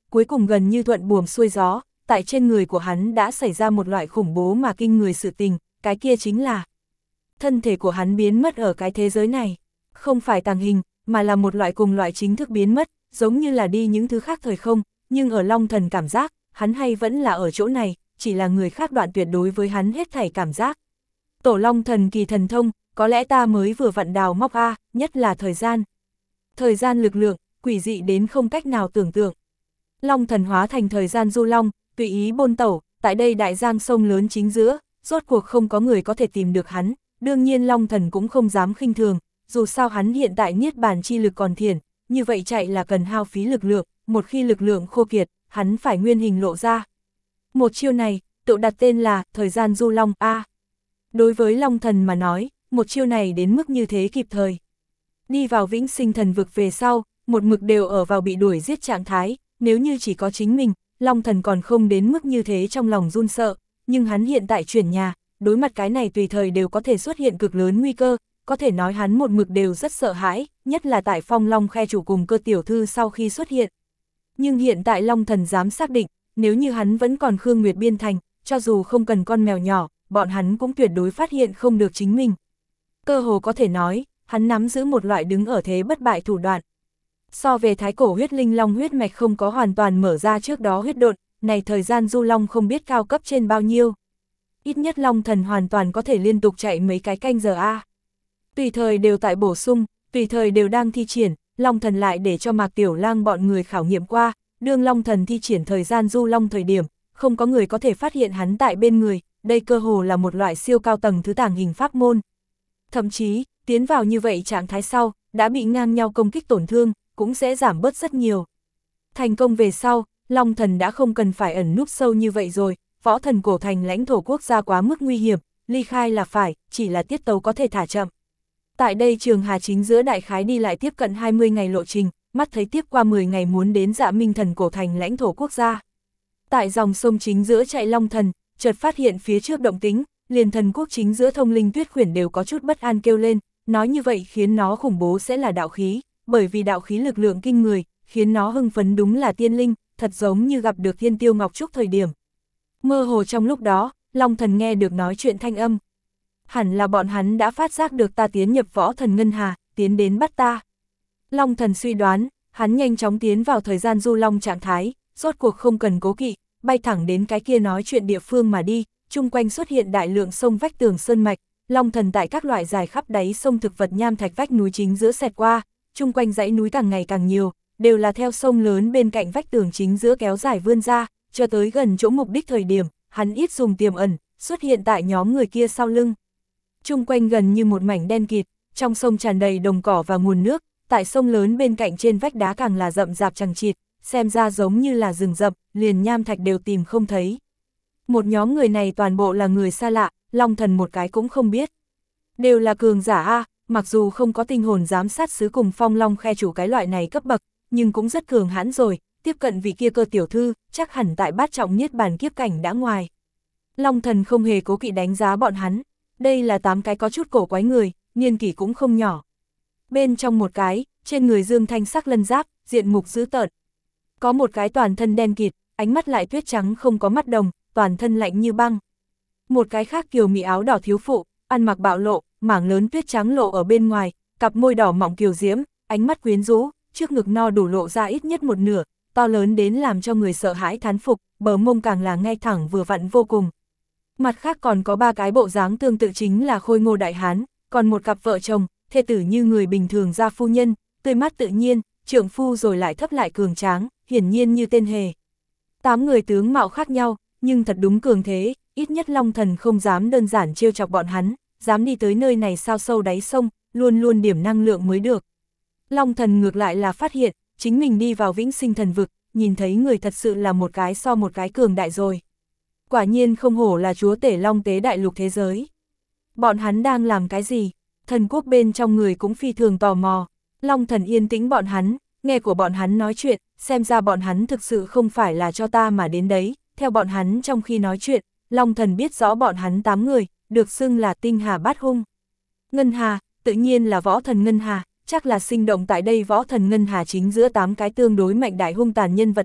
cuối cùng gần như thuận buồm xuôi gió, tại trên người của hắn đã xảy ra một loại khủng bố mà kinh người sự tình, cái kia chính là thân thể của hắn biến mất ở cái thế giới này. Không phải tàng hình, mà là một loại cùng loại chính thức biến mất, giống như là đi những thứ khác thời không, nhưng ở Long Thần cảm giác, hắn hay vẫn là ở chỗ này, chỉ là người khác đoạn tuyệt đối với hắn hết thảy cảm giác. Tổ Long Thần kỳ thần thông, có lẽ ta mới vừa vặn đào móc a, nhất là thời gian. Thời gian lực lượng, quỷ dị đến không cách nào tưởng tượng. Long Thần hóa thành thời gian du long, tùy ý bôn tẩu, tại đây đại giang sông lớn chính giữa, rốt cuộc không có người có thể tìm được hắn, đương nhiên Long Thần cũng không dám khinh thường, dù sao hắn hiện tại niết bàn chi lực còn thiền, như vậy chạy là cần hao phí lực lượng, một khi lực lượng khô kiệt, hắn phải nguyên hình lộ ra. Một chiêu này, tự đặt tên là thời gian du long A. Đối với Long Thần mà nói, một chiêu này đến mức như thế kịp thời. Đi vào vĩnh sinh thần vực về sau, một mực đều ở vào bị đuổi giết trạng thái, nếu như chỉ có chính mình, Long Thần còn không đến mức như thế trong lòng run sợ, nhưng hắn hiện tại chuyển nhà, đối mặt cái này tùy thời đều có thể xuất hiện cực lớn nguy cơ, có thể nói hắn một mực đều rất sợ hãi, nhất là tại Phong Long Khe chủ cùng Cơ tiểu thư sau khi xuất hiện. Nhưng hiện tại Long Thần dám xác định, nếu như hắn vẫn còn Khương Nguyệt Biên thành, cho dù không cần con mèo nhỏ, bọn hắn cũng tuyệt đối phát hiện không được chính mình. Cơ hồ có thể nói, hắn nắm giữ một loại đứng ở thế bất bại thủ đoạn. So về thái cổ huyết linh long huyết mạch không có hoàn toàn mở ra trước đó huyết độn, này thời gian du long không biết cao cấp trên bao nhiêu. Ít nhất Long Thần hoàn toàn có thể liên tục chạy mấy cái canh giờ a. Tùy thời đều tại bổ sung, tùy thời đều đang thi triển, Long Thần lại để cho Mạc Tiểu Lang bọn người khảo nghiệm qua, đương Long Thần thi triển thời gian du long thời điểm, không có người có thể phát hiện hắn tại bên người, đây cơ hồ là một loại siêu cao tầng thứ tàng hình pháp môn. Thậm chí, tiến vào như vậy trạng thái sau, đã bị ngang nhau công kích tổn thương, cũng sẽ giảm bớt rất nhiều. Thành công về sau, Long Thần đã không cần phải ẩn núp sâu như vậy rồi, võ thần cổ thành lãnh thổ quốc gia quá mức nguy hiểm, ly khai là phải, chỉ là tiết tấu có thể thả chậm. Tại đây Trường Hà chính giữa đại khái đi lại tiếp cận hai mươi ngày lộ trình, mắt thấy tiếp qua mười ngày muốn đến Dạ Minh Thần cổ thành lãnh thổ quốc gia. Tại dòng sông chính giữa chạy Long Thần, chợt phát hiện phía trước động tính, liền thần quốc chính giữa Thông Linh Tuyết Khuyển đều có chút bất an kêu lên, nói như vậy khiến nó khủng bố sẽ là đạo khí, bởi vì đạo khí lực lượng kinh người, khiến nó hưng phấn đúng là tiên linh, thật giống như gặp được Thiên Tiêu Ngọc Trúc thời điểm. Mơ hồ trong lúc đó, Long Thần nghe được nói chuyện thanh âm. Hẳn là bọn hắn đã phát giác được ta tiến nhập võ thần ngân hà, tiến đến bắt ta. Long Thần suy đoán, hắn nhanh chóng tiến vào thời gian du long trạng thái, rốt cuộc không cần cố kỵ, bay thẳng đến cái kia nói chuyện địa phương mà đi, chung quanh xuất hiện đại lượng sông vách tường sơn mạch, Long Thần tại các loại dài khắp đáy sông thực vật nham thạch vách núi chính giữa xẹt qua, chung quanh dãy núi càng ngày càng nhiều, đều là theo sông lớn bên cạnh vách tường chính giữa kéo dài vươn ra, cho tới gần chỗ mục đích thời điểm, hắn ít dùng tiềm ẩn, xuất hiện tại nhóm người kia sau lưng. Chung quanh gần như một mảnh đen kịt, trong sông tràn đầy đồng cỏ và nguồn nước, tại sông lớn bên cạnh trên vách đá càng là rậm rạp chằng chịt, xem ra giống như là rừng rậm, liền nham thạch đều tìm không thấy. Một nhóm người này toàn bộ là người xa lạ, Long Thần một cái cũng không biết. Đều là cường giả a, mặc dù không có tinh hồn giám sát sứ cùng Phong Long Khe chủ cái loại này cấp bậc, nhưng cũng rất cường hãn rồi, tiếp cận vị kia Cơ tiểu thư, chắc hẳn tại bát trọng niết bàn kiếp cảnh đã ngoài. Long Thần không hề cố kỵ đánh giá bọn hắn, đây là tám cái có chút cổ quái người, niên kỷ cũng không nhỏ. Bên trong một cái, trên người dương thanh sắc lân giáp, diện mục dữ tợn. Có một cái toàn thân đen kịt, ánh mắt lại tuyết trắng không có mắt đồng, toàn thân lạnh như băng. Một cái khác kiều mỹ áo đỏ thiếu phụ, ăn mặc bạo lộ, mảng lớn tuyết trắng lộ ở bên ngoài, cặp môi đỏ mọng kiều diễm, ánh mắt quyến rũ, trước ngực no đủ lộ ra ít nhất một nửa, to lớn đến làm cho người sợ hãi thán phục, bờ mông càng là ngay thẳng vừa vặn vô cùng. Mặt khác còn có ba cái bộ dáng tương tự chính là khôi ngô đại hán, còn một cặp vợ chồng, thê tử như người bình thường gia phu nhân, tươi mắt tự nhiên, trượng phu rồi lại thấp lại cường tráng, hiển nhiên như tên hề. Tám người tướng mạo khác nhau, nhưng thật đúng cường thế, ít nhất Long Thần không dám đơn giản trêu chọc bọn hắn, dám đi tới nơi này sao sâu đáy sông, luôn luôn điểm năng lượng mới được. Long Thần ngược lại là phát hiện, chính mình đi vào vĩnh sinh thần vực, nhìn thấy người thật sự là một cái so một cái cường đại rồi. Quả nhiên không hổ là chúa tể Long Tế đại lục thế giới. Bọn hắn đang làm cái gì? Thần quốc bên trong người cũng phi thường tò mò. Long Thần yên tĩnh bọn hắn, nghe của bọn hắn nói chuyện, xem ra bọn hắn thực sự không phải là cho ta mà đến đấy. Theo bọn hắn trong khi nói chuyện, Long Thần biết rõ bọn hắn tám người, được xưng là tinh hà bát hung. Ngân Hà, tự nhiên là võ thần Ngân Hà, chắc là sinh động tại đây võ thần Ngân Hà chính giữa tám cái tương đối mạnh đại hung tàn nhân vật A,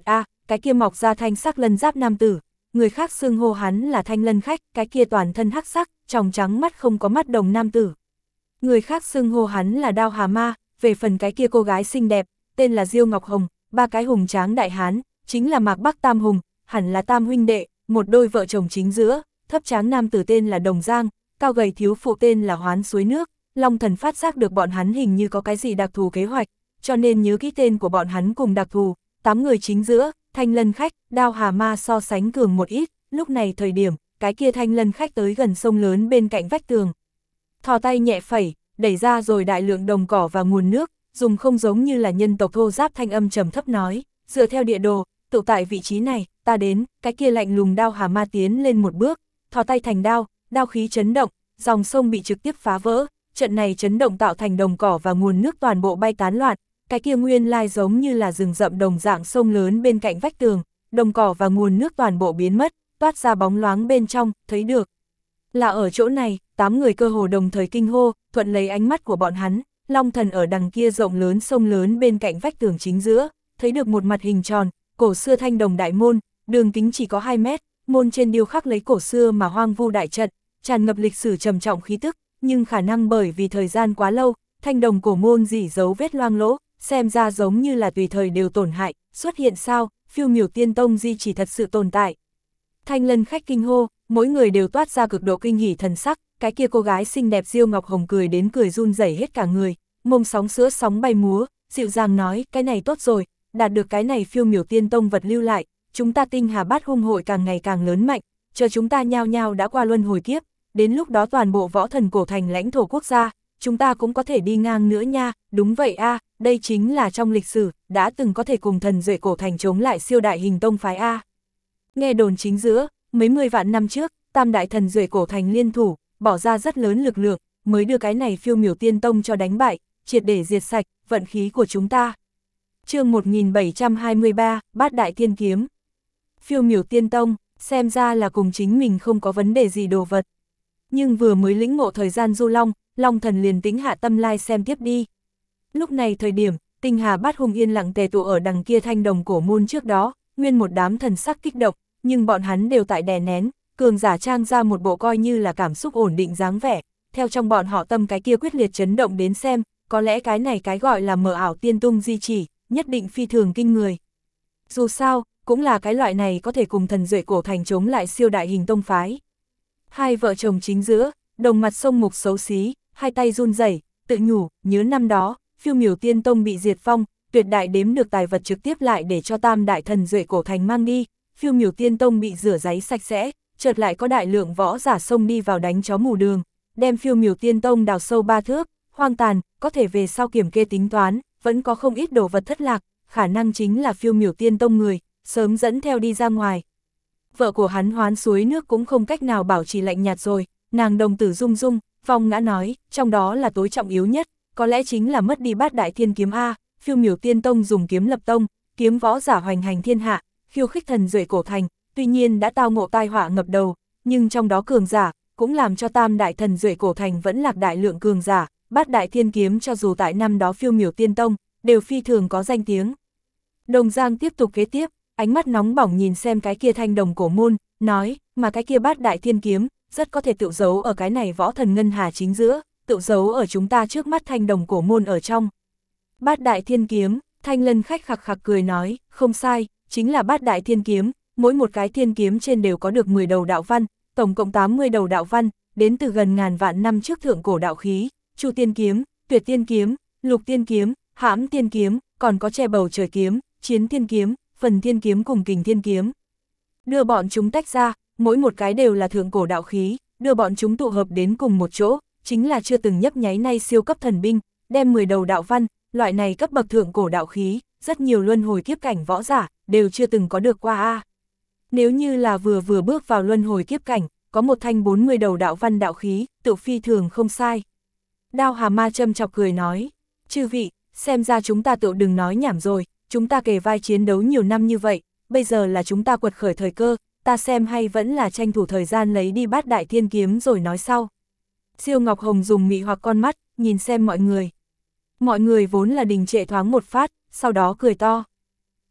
cái kia mọc ra thanh sắc lân giáp nam tử, người khác xưng hô hắn là thanh lân khách, cái kia toàn thân hắc sắc, tròng trắng mắt không có mắt đồng nam tử. Người khác xưng hô hắn là Đao Hà Ma, về phần cái kia cô gái xinh đẹp, tên là Diêu Ngọc Hồng, ba cái hùng tráng đại hán, chính là Mạc Bắc Tam Hùng, hẳn là tam huynh đệ, một đôi vợ chồng chính giữa, thấp tráng nam tử tên là Đồng Giang, cao gầy thiếu phụ tên là Hoán Suối Nước. Long Thần phát giác được bọn hắn hình như có cái gì đặc thù kế hoạch, cho nên nhớ kỹ tên của bọn hắn cùng đặc thù, tám người chính giữa, thanh lân khách, Đao Hà Ma so sánh cường một ít, lúc này thời điểm, cái kia thanh lân khách tới gần sông lớn bên cạnh vách tường. Thò tay nhẹ phẩy, đẩy ra rồi đại lượng đồng cỏ và nguồn nước, dùng không giống như là nhân tộc thô giáp thanh âm trầm thấp nói, dựa theo địa đồ, tự tại vị trí này, ta đến, cái kia lạnh lùng Đao Hà Ma tiến lên một bước, thò tay thành đao, đao khí chấn động, dòng sông bị trực tiếp phá vỡ, trận này chấn động tạo thành đồng cỏ và nguồn nước toàn bộ bay tán loạn, cái kia nguyên lai giống như là rừng rậm đồng dạng sông lớn bên cạnh vách tường, đồng cỏ và nguồn nước toàn bộ biến mất, toát ra bóng loáng bên trong, thấy được. Là ở chỗ này, tám người cơ hồ đồng thời kinh hô, thuận lấy ánh mắt của bọn hắn, Long Thần ở đằng kia rộng lớn sông lớn bên cạnh vách tường chính giữa, thấy được một mặt hình tròn, cổ xưa thanh đồng đại môn, đường kính chỉ có hai mét, môn trên điêu khắc lấy cổ xưa mà hoang vu đại trận, tràn ngập lịch sử trầm trọng khí tức, nhưng khả năng bởi vì thời gian quá lâu, thanh đồng cổ môn rỉ dấu vết loang lỗ, xem ra giống như là tùy thời đều tổn hại, xuất hiện sao, Phiêu Miểu Tiên Tông di chỉ thật sự tồn tại. Thanh lân khách kinh hô, mỗi người đều toát ra cực độ kinh hỉ thần sắc, cái kia cô gái xinh đẹp Diêu Ngọc Hồng cười đến cười run rẩy hết cả người, mông sóng sữa sóng bay múa, dịu dàng nói, cái này tốt rồi, đạt được cái này Phiêu Miểu Tiên Tông vật lưu lại, chúng ta Tinh Hà Bát Hung hội càng ngày càng lớn mạnh, chờ chúng ta nhao nhao đã qua luân hồi kiếp, đến lúc đó toàn bộ võ thần cổ thành lãnh thổ quốc gia, chúng ta cũng có thể đi ngang nữa nha, đúng vậy a, đây chính là trong lịch sử, đã từng có thể cùng thần duệ cổ thành chống lại siêu đại hình tông phái a. Nghe đồn chính giữa, mấy mươi vạn năm trước, tam đại thần duệ cổ thành liên thủ, bỏ ra rất lớn lực lượng, mới đưa cái này Phiêu Miểu Tiên Tông cho đánh bại, triệt để diệt sạch, vận khí của chúng ta. Chương một nghìn bảy trăm hai mươi ba, Bát Đại Thiên Kiếm. Phiêu Miểu Tiên Tông, xem ra là cùng chính mình không có vấn đề gì đồ vật. Nhưng vừa mới lĩnh ngộ thời gian du long, Long Thần liền tính hạ tâm lai xem tiếp đi. Lúc này thời điểm, Tinh Hà Bát Hung yên lặng tề tụ ở đằng kia thanh đồng cổ môn trước đó, nguyên một đám thần sắc kích động, nhưng bọn hắn đều tại đè nén, cường giả trang ra một bộ coi như là cảm xúc ổn định dáng vẻ, theo trong bọn họ tâm cái kia quyết liệt chấn động đến xem, có lẽ cái này cái gọi là mờ ảo tiên tung di chỉ, nhất định phi thường kinh người. Dù sao, cũng là cái loại này có thể cùng thần duệ cổ thành chống lại siêu đại hình tông phái. Hai vợ chồng chính giữa, đồng mặt sông mục xấu xí, hai tay run rẩy, tự nhủ, nhớ năm đó, Phiêu Miểu Tiên Tông bị diệt vong, tuyệt đại đếm được tài vật trực tiếp lại để cho tam đại thần duệ cổ thành mang đi, Phiêu Miểu Tiên Tông bị rửa giấy sạch sẽ, chợt lại có đại lượng võ giả xông đi vào đánh chó mù đường, đem Phiêu Miểu Tiên Tông đào sâu ba thước, hoang tàn, có thể về sau kiểm kê tính toán, vẫn có không ít đồ vật thất lạc, khả năng chính là Phiêu Miểu Tiên Tông người, sớm dẫn theo đi ra ngoài. Vợ của hắn Hoán Suối Nước cũng không cách nào bảo trì lạnh nhạt rồi, nàng đồng tử rung rung, vong ngã nói, trong đó là tối trọng yếu nhất, có lẽ chính là mất đi Bát Đại Thiên Kiếm A, Phiêu Miểu Tiên Tông dùng kiếm lập tông, kiếm võ giả hoành hành thiên hạ, khiêu khích thần duệ cổ thành, tuy nhiên đã tao ngộ tai họa ngập đầu, nhưng trong đó cường giả, cũng làm cho tam đại thần duệ cổ thành vẫn lạc đại lượng cường giả, Bát Đại Thiên Kiếm cho dù tại năm đó Phiêu Miểu Tiên Tông, đều phi thường có danh tiếng. Đồng Giang tiếp tục kế tiếp, ánh mắt nóng bỏng nhìn xem cái kia thanh đồng cổ môn, nói, mà cái kia Bát Đại Thiên Kiếm, rất có thể tự giấu ở cái này võ thần ngân hà chính giữa, tự giấu ở chúng ta trước mắt thanh đồng cổ môn ở trong. Bát Đại Thiên Kiếm, Thanh Lân khách khặc khặc cười nói, không sai, chính là Bát Đại Thiên Kiếm, mỗi một cái thiên kiếm trên đều có được mười đầu đạo văn, tổng cộng tám mươi đầu đạo văn, đến từ gần ngàn vạn năm trước thượng cổ đạo khí, Chu Tiên Kiếm, Tuyệt Tiên Kiếm, Lục Tiên Kiếm, Hãm Tiên Kiếm, còn có Che Bầu Trời Kiếm, Chiến Thiên Kiếm, Phần Thiên Kiếm cùng Kình Thiên Kiếm. Đưa bọn chúng tách ra, mỗi một cái đều là thượng cổ đạo khí, đưa bọn chúng tụ hợp đến cùng một chỗ, chính là chưa từng nhấp nháy nay siêu cấp thần binh, đem mười đầu đạo văn, loại này cấp bậc thượng cổ đạo khí, rất nhiều luân hồi kiếp cảnh võ giả, đều chưa từng có được qua a. Nếu như là vừa vừa bước vào luân hồi kiếp cảnh, có một thanh bốn mươi đầu đạo văn đạo khí, tự phi thường không sai. Đao Hà Ma châm chọc cười nói, chư vị, xem ra chúng ta tự đừng nói nhảm rồi, chúng ta kề vai chiến đấu nhiều năm như vậy, bây giờ là chúng ta quật khởi thời cơ, ta xem hay vẫn là tranh thủ thời gian lấy đi Bát Đại Thiên Kiếm rồi nói sau. Diêu Ngọc Hồng dùng mị hoặc con mắt, nhìn xem mọi người. Mọi người vốn là đình trệ thoáng một phát, sau đó cười to.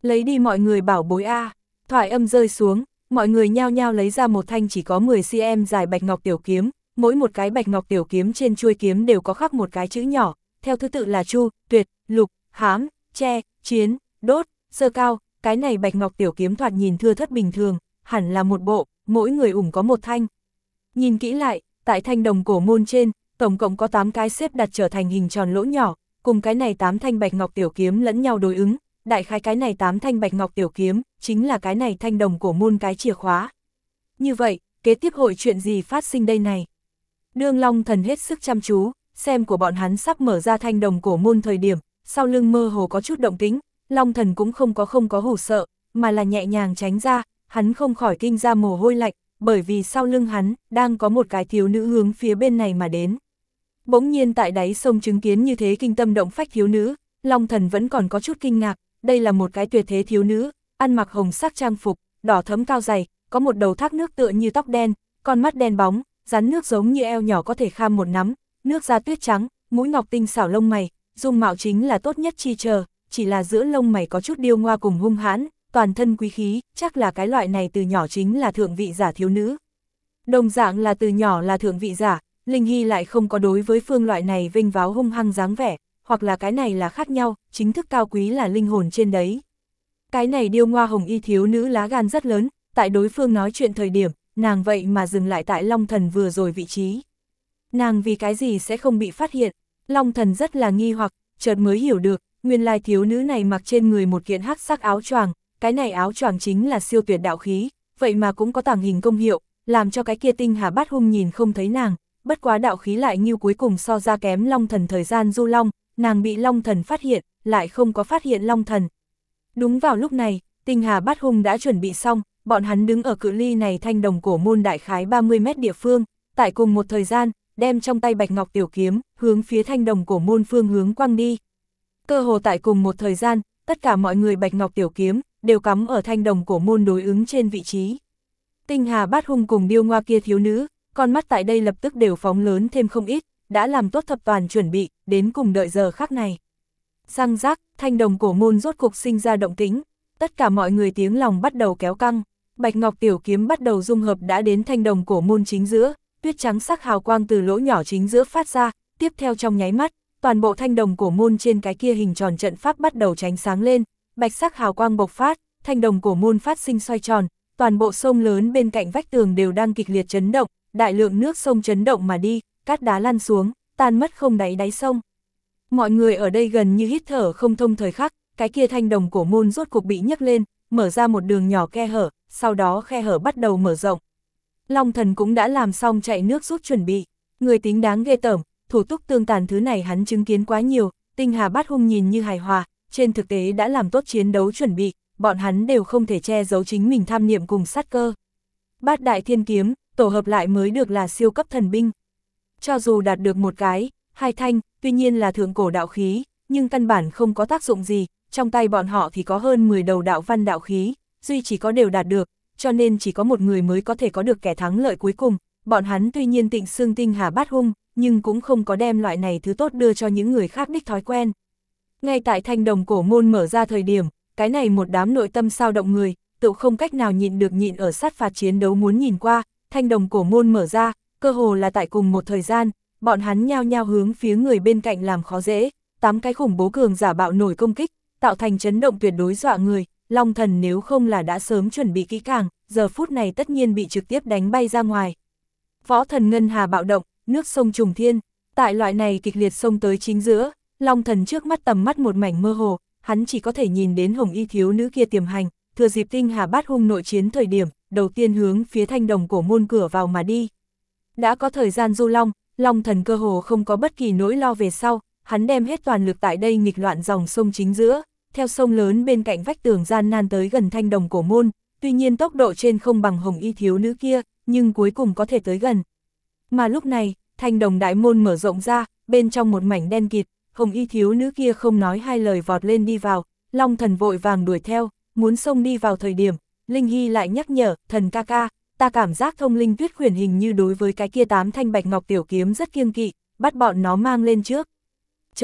Lấy đi mọi người bảo bối a. Thoại âm rơi xuống, mọi người nhao nhao lấy ra một thanh chỉ có mười xăng-ti-mét dài bạch ngọc tiểu kiếm, mỗi một cái bạch ngọc tiểu kiếm trên chuôi kiếm đều có khắc một cái chữ nhỏ, theo thứ tự là chu, tuyệt, lục, hám, tre, chiến, đốt, sơ cao. Cái này bạch ngọc tiểu kiếm thoạt nhìn thưa thất bình thường, hẳn là một bộ, mỗi người ủng có một thanh. Nhìn kỹ lại, tại thanh đồng cổ môn trên, tổng cộng có tám cái xếp đặt trở thành hình tròn lỗ nhỏ, cùng cái này tám thanh bạch ngọc tiểu kiếm lẫn nhau đối ứng, đại khái cái này tám thanh bạch ngọc tiểu kiếm, chính là cái này thanh đồng cổ môn cái chìa khóa. Như vậy, kế tiếp hội chuyện gì phát sinh đây này? Đương Long Thần hết sức chăm chú, xem của bọn hắn sắp mở ra thanh đồng cổ môn thời điểm, sau lưng mơ hồ có chút động tĩnh, Long Thần cũng không có không có hù sợ, mà là nhẹ nhàng tránh ra, hắn không khỏi kinh ra mồ hôi lạnh, bởi vì sau lưng hắn, đang có một cái thiếu nữ hướng phía bên này mà đến. Bỗng nhiên tại đáy sông chứng kiến như thế kinh tâm động phách thiếu nữ, Long Thần vẫn còn có chút kinh ngạc, đây là một cái tuyệt thế thiếu nữ, ăn mặc hồng sắc trang phục, đỏ thấm cao dày, có một đầu thác nước tựa như tóc đen, con mắt đen bóng, rắn nước giống như eo nhỏ có thể kham một nắm, nước da tuyết trắng, mũi ngọc tinh xảo lông mày, dung mạo chính là tốt nhất chi chờ, chỉ là giữa lông mày có chút điêu ngoa cùng hung hãn, toàn thân quý khí, chắc là cái loại này từ nhỏ chính là thượng vị giả thiếu nữ. Đồng dạng là từ nhỏ là thượng vị giả, Linh Hy lại không có đối với phương loại này vinh váo hung hăng dáng vẻ, hoặc là cái này là khác nhau, chính thức cao quý là linh hồn trên đấy. Cái này điêu ngoa hồng y thiếu nữ lá gan rất lớn, tại đối phương nói chuyện thời điểm, nàng vậy mà dừng lại tại Long Thần vừa rồi vị trí. Nàng vì cái gì sẽ không bị phát hiện? Long Thần rất là nghi hoặc, chợt mới hiểu được, nguyên lai thiếu nữ này mặc trên người một kiện hắc sắc áo choàng, cái này áo choàng chính là siêu tuyệt đạo khí, vậy mà cũng có tàng hình công hiệu, làm cho cái kia tinh hà bát hung nhìn không thấy nàng, bất quá đạo khí lại như cuối cùng so ra kém Long Thần thời gian du long, nàng bị Long Thần phát hiện, lại không có phát hiện Long Thần. Đúng vào lúc này, tinh hà bát hung đã chuẩn bị xong, bọn hắn đứng ở cự ly này thanh đồng cổ môn đại khái ba mươi mét địa phương, tại cùng một thời gian, đem trong tay bạch ngọc tiểu kiếm, hướng phía thanh đồng cổ môn phương hướng quăng đi. Cơ hồ tại cùng một thời gian, tất cả mọi người bạch ngọc tiểu kiếm, đều cắm ở thanh đồng cổ môn đối ứng trên vị trí. Tinh hà bát hung cùng điêu ngoa kia thiếu nữ, con mắt tại đây lập tức đều phóng lớn thêm không ít, đã làm tốt thập toàn chuẩn bị, đến cùng đợi giờ khắc này. Răng rác, thanh đồng cổ môn rốt cục sinh ra động tĩnh, tất cả mọi người tiếng lòng bắt đầu kéo căng, bạch ngọc tiểu kiếm bắt đầu dung hợp đã đến thanh đồng cổ môn chính giữa, tuyết trắng sắc hào quang từ lỗ nhỏ chính giữa phát ra, tiếp theo trong nháy mắt, toàn bộ thanh đồng cổ môn trên cái kia hình tròn trận pháp bắt đầu tránh sáng lên, bạch sắc hào quang bộc phát, thanh đồng cổ môn phát sinh xoay tròn, toàn bộ sông lớn bên cạnh vách tường đều đang kịch liệt chấn động, đại lượng nước sông chấn động mà đi, cát đá lăn xuống, tan mất không đáy đáy sông. Mọi người ở đây gần như hít thở không thông thời khắc, cái kia thanh đồng cổ môn rốt cục bị nhấc lên, mở ra một đường nhỏ khe hở, sau đó khe hở bắt đầu mở rộng. Long Thần cũng đã làm xong chạy nước rút chuẩn bị, người tính đáng ghê tởm, thủ túc tương tàn thứ này hắn chứng kiến quá nhiều, tinh hà bát hung nhìn như hài hòa, trên thực tế đã làm tốt chiến đấu chuẩn bị, bọn hắn đều không thể che giấu chính mình tham niệm cùng sát cơ. Bát đại thiên kiếm, tổ hợp lại mới được là siêu cấp thần binh. Cho dù đạt được một cái, hai thanh, tuy nhiên là thượng cổ đạo khí, nhưng căn bản không có tác dụng gì, trong tay bọn họ thì có hơn mười đầu đạo văn đạo khí, duy chỉ có đều đạt được, cho nên chỉ có một người mới có thể có được kẻ thắng lợi cuối cùng. Bọn hắn tuy nhiên tịnh xương tinh hà bát hung, nhưng cũng không có đem loại này thứ tốt đưa cho những người khác đích thói quen. Ngay tại thanh đồng cổ môn mở ra thời điểm, cái này một đám nội tâm sao động người, tự không cách nào nhịn được nhịn ở sát phạt chiến đấu muốn nhìn qua, thanh đồng cổ môn mở ra, cơ hồ là tại cùng một thời gian, bọn hắn nhao nhao hướng phía người bên cạnh làm khó dễ, tám cái khủng bố cường giả bạo nổi công kích, tạo thành chấn động tuyệt đối dọa người, Long Thần nếu không là đã sớm chuẩn bị kỹ càng, giờ phút này tất nhiên bị trực tiếp đánh bay ra ngoài. Võ thần ngân hà bạo động, nước sông trùng thiên, tại loại này kịch liệt sông tới chính giữa, Long Thần trước mắt tầm mắt một mảnh mơ hồ, hắn chỉ có thể nhìn đến hồng y thiếu nữ kia tiềm hành, thừa dịp tinh hà bát hung nội chiến thời điểm, đầu tiên hướng phía thanh đồng cổ môn cửa vào mà đi. Đã có thời gian du long, Long Thần cơ hồ không có bất kỳ nỗi lo về sau, hắn đem hết toàn lực tại đây nghịch loạn dòng sông chính giữa, theo sông lớn bên cạnh vách tường gian nan tới gần thanh đồng cổ môn, tuy nhiên tốc độ trên không bằng hồng y thiếu nữ kia, nhưng cuối cùng có thể tới gần. Mà lúc này, thanh đồng đại môn mở rộng ra, bên trong một mảnh đen kịt, hồng y thiếu nữ kia không nói hai lời vọt lên đi vào, Long Thần vội vàng đuổi theo, muốn xông đi vào thời điểm, Linh Hy lại nhắc nhở, thần ca ca, ta cảm giác thông linh tuyết khuyển hình như đối với cái kia tám thanh bạch ngọc tiểu kiếm rất kiêng kỵ, bắt bọn nó mang lên trước. Chấm,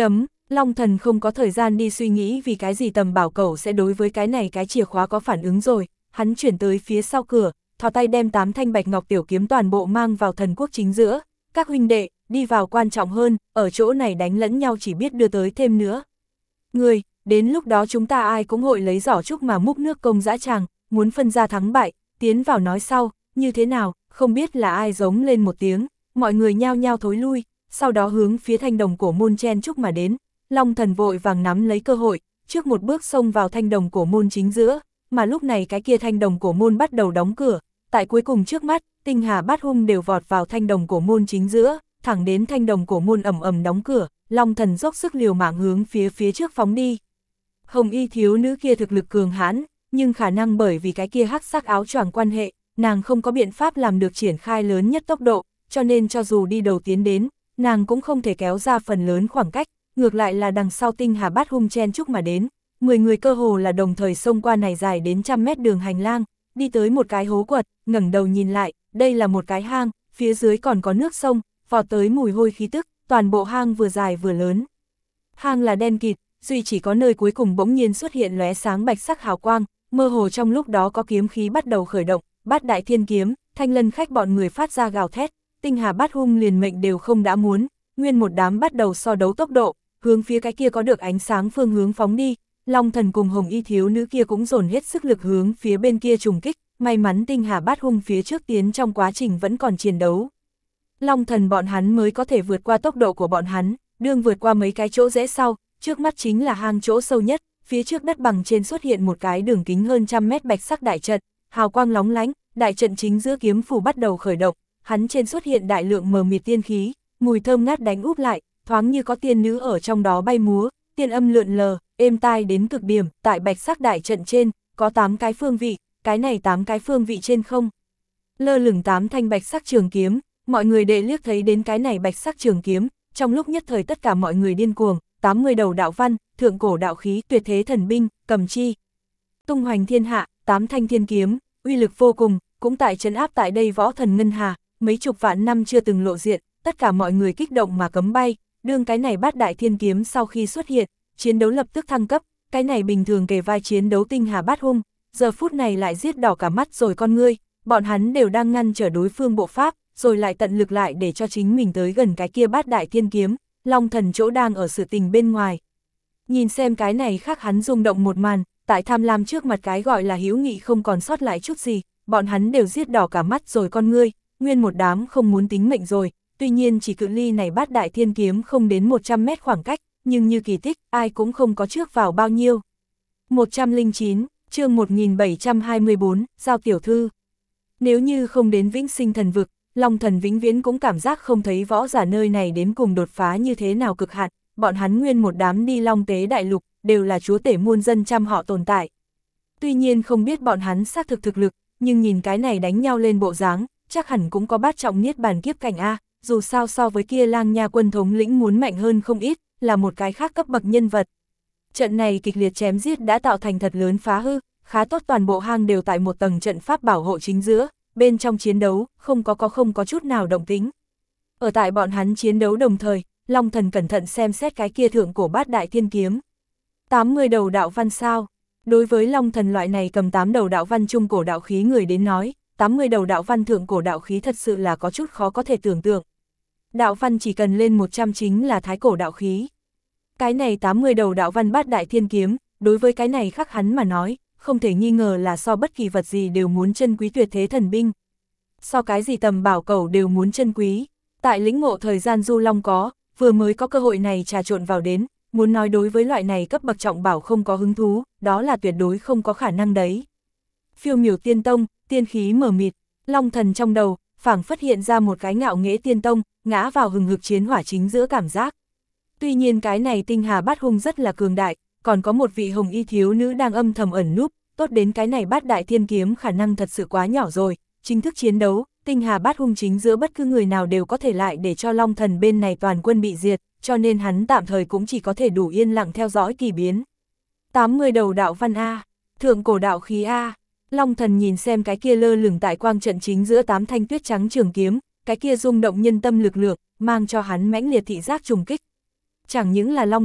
Long thần không có thời gian đi suy nghĩ vì cái gì tầm bảo cẩu sẽ đối với cái này cái chìa khóa có phản ứng rồi, hắn chuyển tới phía sau cửa, thò tay đem tám thanh bạch ngọc tiểu kiếm toàn bộ mang vào thần quốc chính giữa. Các huynh đệ, đi vào quan trọng hơn, ở chỗ này đánh lẫn nhau chỉ biết đưa tới thêm nữa. Người, đến lúc đó chúng ta ai cũng hội lấy giỏ trúc mà múc nước công dã tràng, muốn phân ra thắng bại, tiến vào nói sau, như thế nào, không biết là ai giống lên một tiếng, mọi người nhao nhao thối lui, sau đó hướng phía thanh đồng cổ môn chen chúc mà đến. Long thần vội vàng nắm lấy cơ hội, trước một bước xông vào thanh đồng cổ môn chính giữa, mà lúc này cái kia thanh đồng cổ môn bắt đầu đóng cửa, tại cuối cùng trước mắt, tinh hà bát hung đều vọt vào thanh đồng cổ môn chính giữa, thẳng đến thanh đồng cổ môn ầm ầm đóng cửa, Long thần dốc sức liều mạng hướng phía phía trước phóng đi. Hồng y thiếu nữ kia thực lực cường hãn, nhưng khả năng bởi vì cái kia hắc sắc áo choàng quan hệ, nàng không có biện pháp làm được triển khai lớn nhất tốc độ, cho nên cho dù đi đầu tiến đến, nàng cũng không thể kéo ra phần lớn khoảng cách, ngược lại là đằng sau tinh hà bát hung chen chúc mà đến, mười người cơ hồ là đồng thời xông qua này dài đến trăm mét đường hành lang, đi tới một cái hố quật, ngẩng đầu nhìn lại, đây là một cái hang, phía dưới còn có nước sông, vọt tới mùi hôi khí tức, toàn bộ hang vừa dài vừa lớn. Hang là đen kịt, duy chỉ có nơi cuối cùng bỗng nhiên xuất hiện lóe sáng bạch sắc hào quang, mơ hồ trong lúc đó có kiếm khí bắt đầu khởi động, Bát đại thiên kiếm, Thanh Lân khách bọn người phát ra gào thét, tinh hà bát hung liền mệnh đều không đã muốn, nguyên một đám bắt đầu so đấu tốc độ, hướng phía cái kia có được ánh sáng phương hướng phóng đi. Long thần cùng hồng y thiếu nữ kia cũng dồn hết sức lực hướng phía bên kia trùng kích, may mắn tinh hà bát hung phía trước tiến trong quá trình vẫn còn chiến đấu. Long thần bọn hắn mới có thể vượt qua tốc độ của bọn hắn, đương vượt qua mấy cái chỗ rẽ sau, trước mắt chính là hang chỗ sâu nhất, phía trước đất bằng trên xuất hiện một cái đường kính hơn trăm mét bạch sắc đại trận, hào quang lóng lánh, đại trận chính giữa kiếm phù bắt đầu khởi động, hắn trên xuất hiện đại lượng mờ mịt tiên khí, mùi thơm ngát đánh úp lại, thoáng như có tiên nữ ở trong đó bay múa, tiên âm lượn lờ, êm tai đến cực điểm, tại bạch sắc đại trận trên, có tám cái phương vị, cái này tám cái phương vị trên không. Lơ lửng tám thanh bạch sắc trường kiếm, mọi người đệ liếc thấy đến cái này bạch sắc trường kiếm, trong lúc nhất thời tất cả mọi người điên cuồng, tám mươi đầu đạo văn, thượng cổ đạo khí, tuyệt thế thần binh, cầm chi. Tung hoành thiên hạ, tám thanh thiên kiếm, uy lực vô cùng, cũng tại trấn áp tại đây võ thần ngân hà, mấy chục vạn năm chưa từng lộ diện, tất cả mọi người kích động mà cấm bay, đương cái này bát đại thiên kiếm sau khi xuất hiện, chiến đấu lập tức thăng cấp, cái này bình thường kề vai chiến đấu tinh hà bát hung, giờ phút này lại giết đỏ cả mắt rồi con ngươi, bọn hắn đều đang ngăn trở đối phương bộ pháp, rồi lại tận lực lại để cho chính mình tới gần cái kia bát đại thiên kiếm, Long thần chỗ đang ở sự tình bên ngoài. Nhìn xem cái này khác hắn rung động một màn, tại tham lam trước mặt cái gọi là hữu nghị không còn sót lại chút gì, bọn hắn đều giết đỏ cả mắt rồi con ngươi, nguyên một đám không muốn tính mệnh rồi, tuy nhiên chỉ cự ly này bát đại thiên kiếm không đến một trăm mét khoảng cách, nhưng như kỳ tích, ai cũng không có trước vào bao nhiêu. một trăm lẻ chín, chương một nghìn bảy trăm hai mươi bốn, Giao tiểu thư. Nếu như không đến vĩnh sinh thần vực, Long thần vĩnh viễn cũng cảm giác không thấy võ giả nơi này đến cùng đột phá như thế nào cực hạn, bọn hắn nguyên một đám đi Long tế đại lục, đều là chúa tể muôn dân trăm họ tồn tại. Tuy nhiên không biết bọn hắn xác thực thực lực, nhưng nhìn cái này đánh nhau lên bộ dáng, chắc hẳn cũng có bát trọng niết bàn kiếp cảnh A, dù sao so với kia Lang Nha quân thống lĩnh muốn mạnh hơn không ít, là một cái khác cấp bậc nhân vật. Trận này kịch liệt chém giết đã tạo thành thật lớn phá hư, khá tốt toàn bộ hang đều tại một tầng trận pháp bảo hộ chính giữa, bên trong chiến đấu, không có có không có chút nào động tĩnh. Ở tại bọn hắn chiến đấu đồng thời, Long thần cẩn thận xem xét cái kia thượng cổ bát đại thiên kiếm. tám mươi đầu đạo văn sao? Đối với Long thần loại này cầm tám đầu đạo văn trung cổ đạo khí người đến nói, tám mươi đầu đạo văn thượng cổ đạo khí thật sự là có chút khó có thể tưởng tượng. Đạo văn chỉ cần lên một trăm chính là thái cổ đạo khí. Cái này tám mươi đầu đạo văn bát đại thiên kiếm, đối với cái này khác hắn mà nói, không thể nghi ngờ là so bất kỳ vật gì đều muốn chân quý tuyệt thế thần binh. So cái gì tầm bảo cẩu đều muốn chân quý. Tại lĩnh ngộ thời gian Du Long có, vừa mới có cơ hội này trà trộn vào đến, muốn nói đối với loại này cấp bậc trọng bảo không có hứng thú, đó là tuyệt đối không có khả năng đấy. Phiêu miểu tiên tông, tiên khí mờ mịt, Long thần trong đầu, phảng phất hiện ra một cái ngạo nghễ tiên tông, ngã vào hừng hực chiến hỏa chính giữa cảm giác. Tuy nhiên cái này tinh hà bát hung rất là cường đại, còn có một vị hồng y thiếu nữ đang âm thầm ẩn núp, tốt đến cái này bát đại thiên kiếm khả năng thật sự quá nhỏ rồi, chính thức chiến đấu, tinh hà bát hung chính giữa bất cứ người nào đều có thể lại để cho Long thần bên này toàn quân bị diệt, cho nên hắn tạm thời cũng chỉ có thể đủ yên lặng theo dõi kỳ biến. tám mươi đầu đạo văn A, thượng cổ đạo khí A, Long thần nhìn xem cái kia lơ lửng tại quang trận chính giữa tám thanh tuyết trắng trường kiếm, cái kia rung động nhân tâm lực lượng, mang cho hắn mãnh liệt thị giác trùng kích. Chẳng những là Long thần,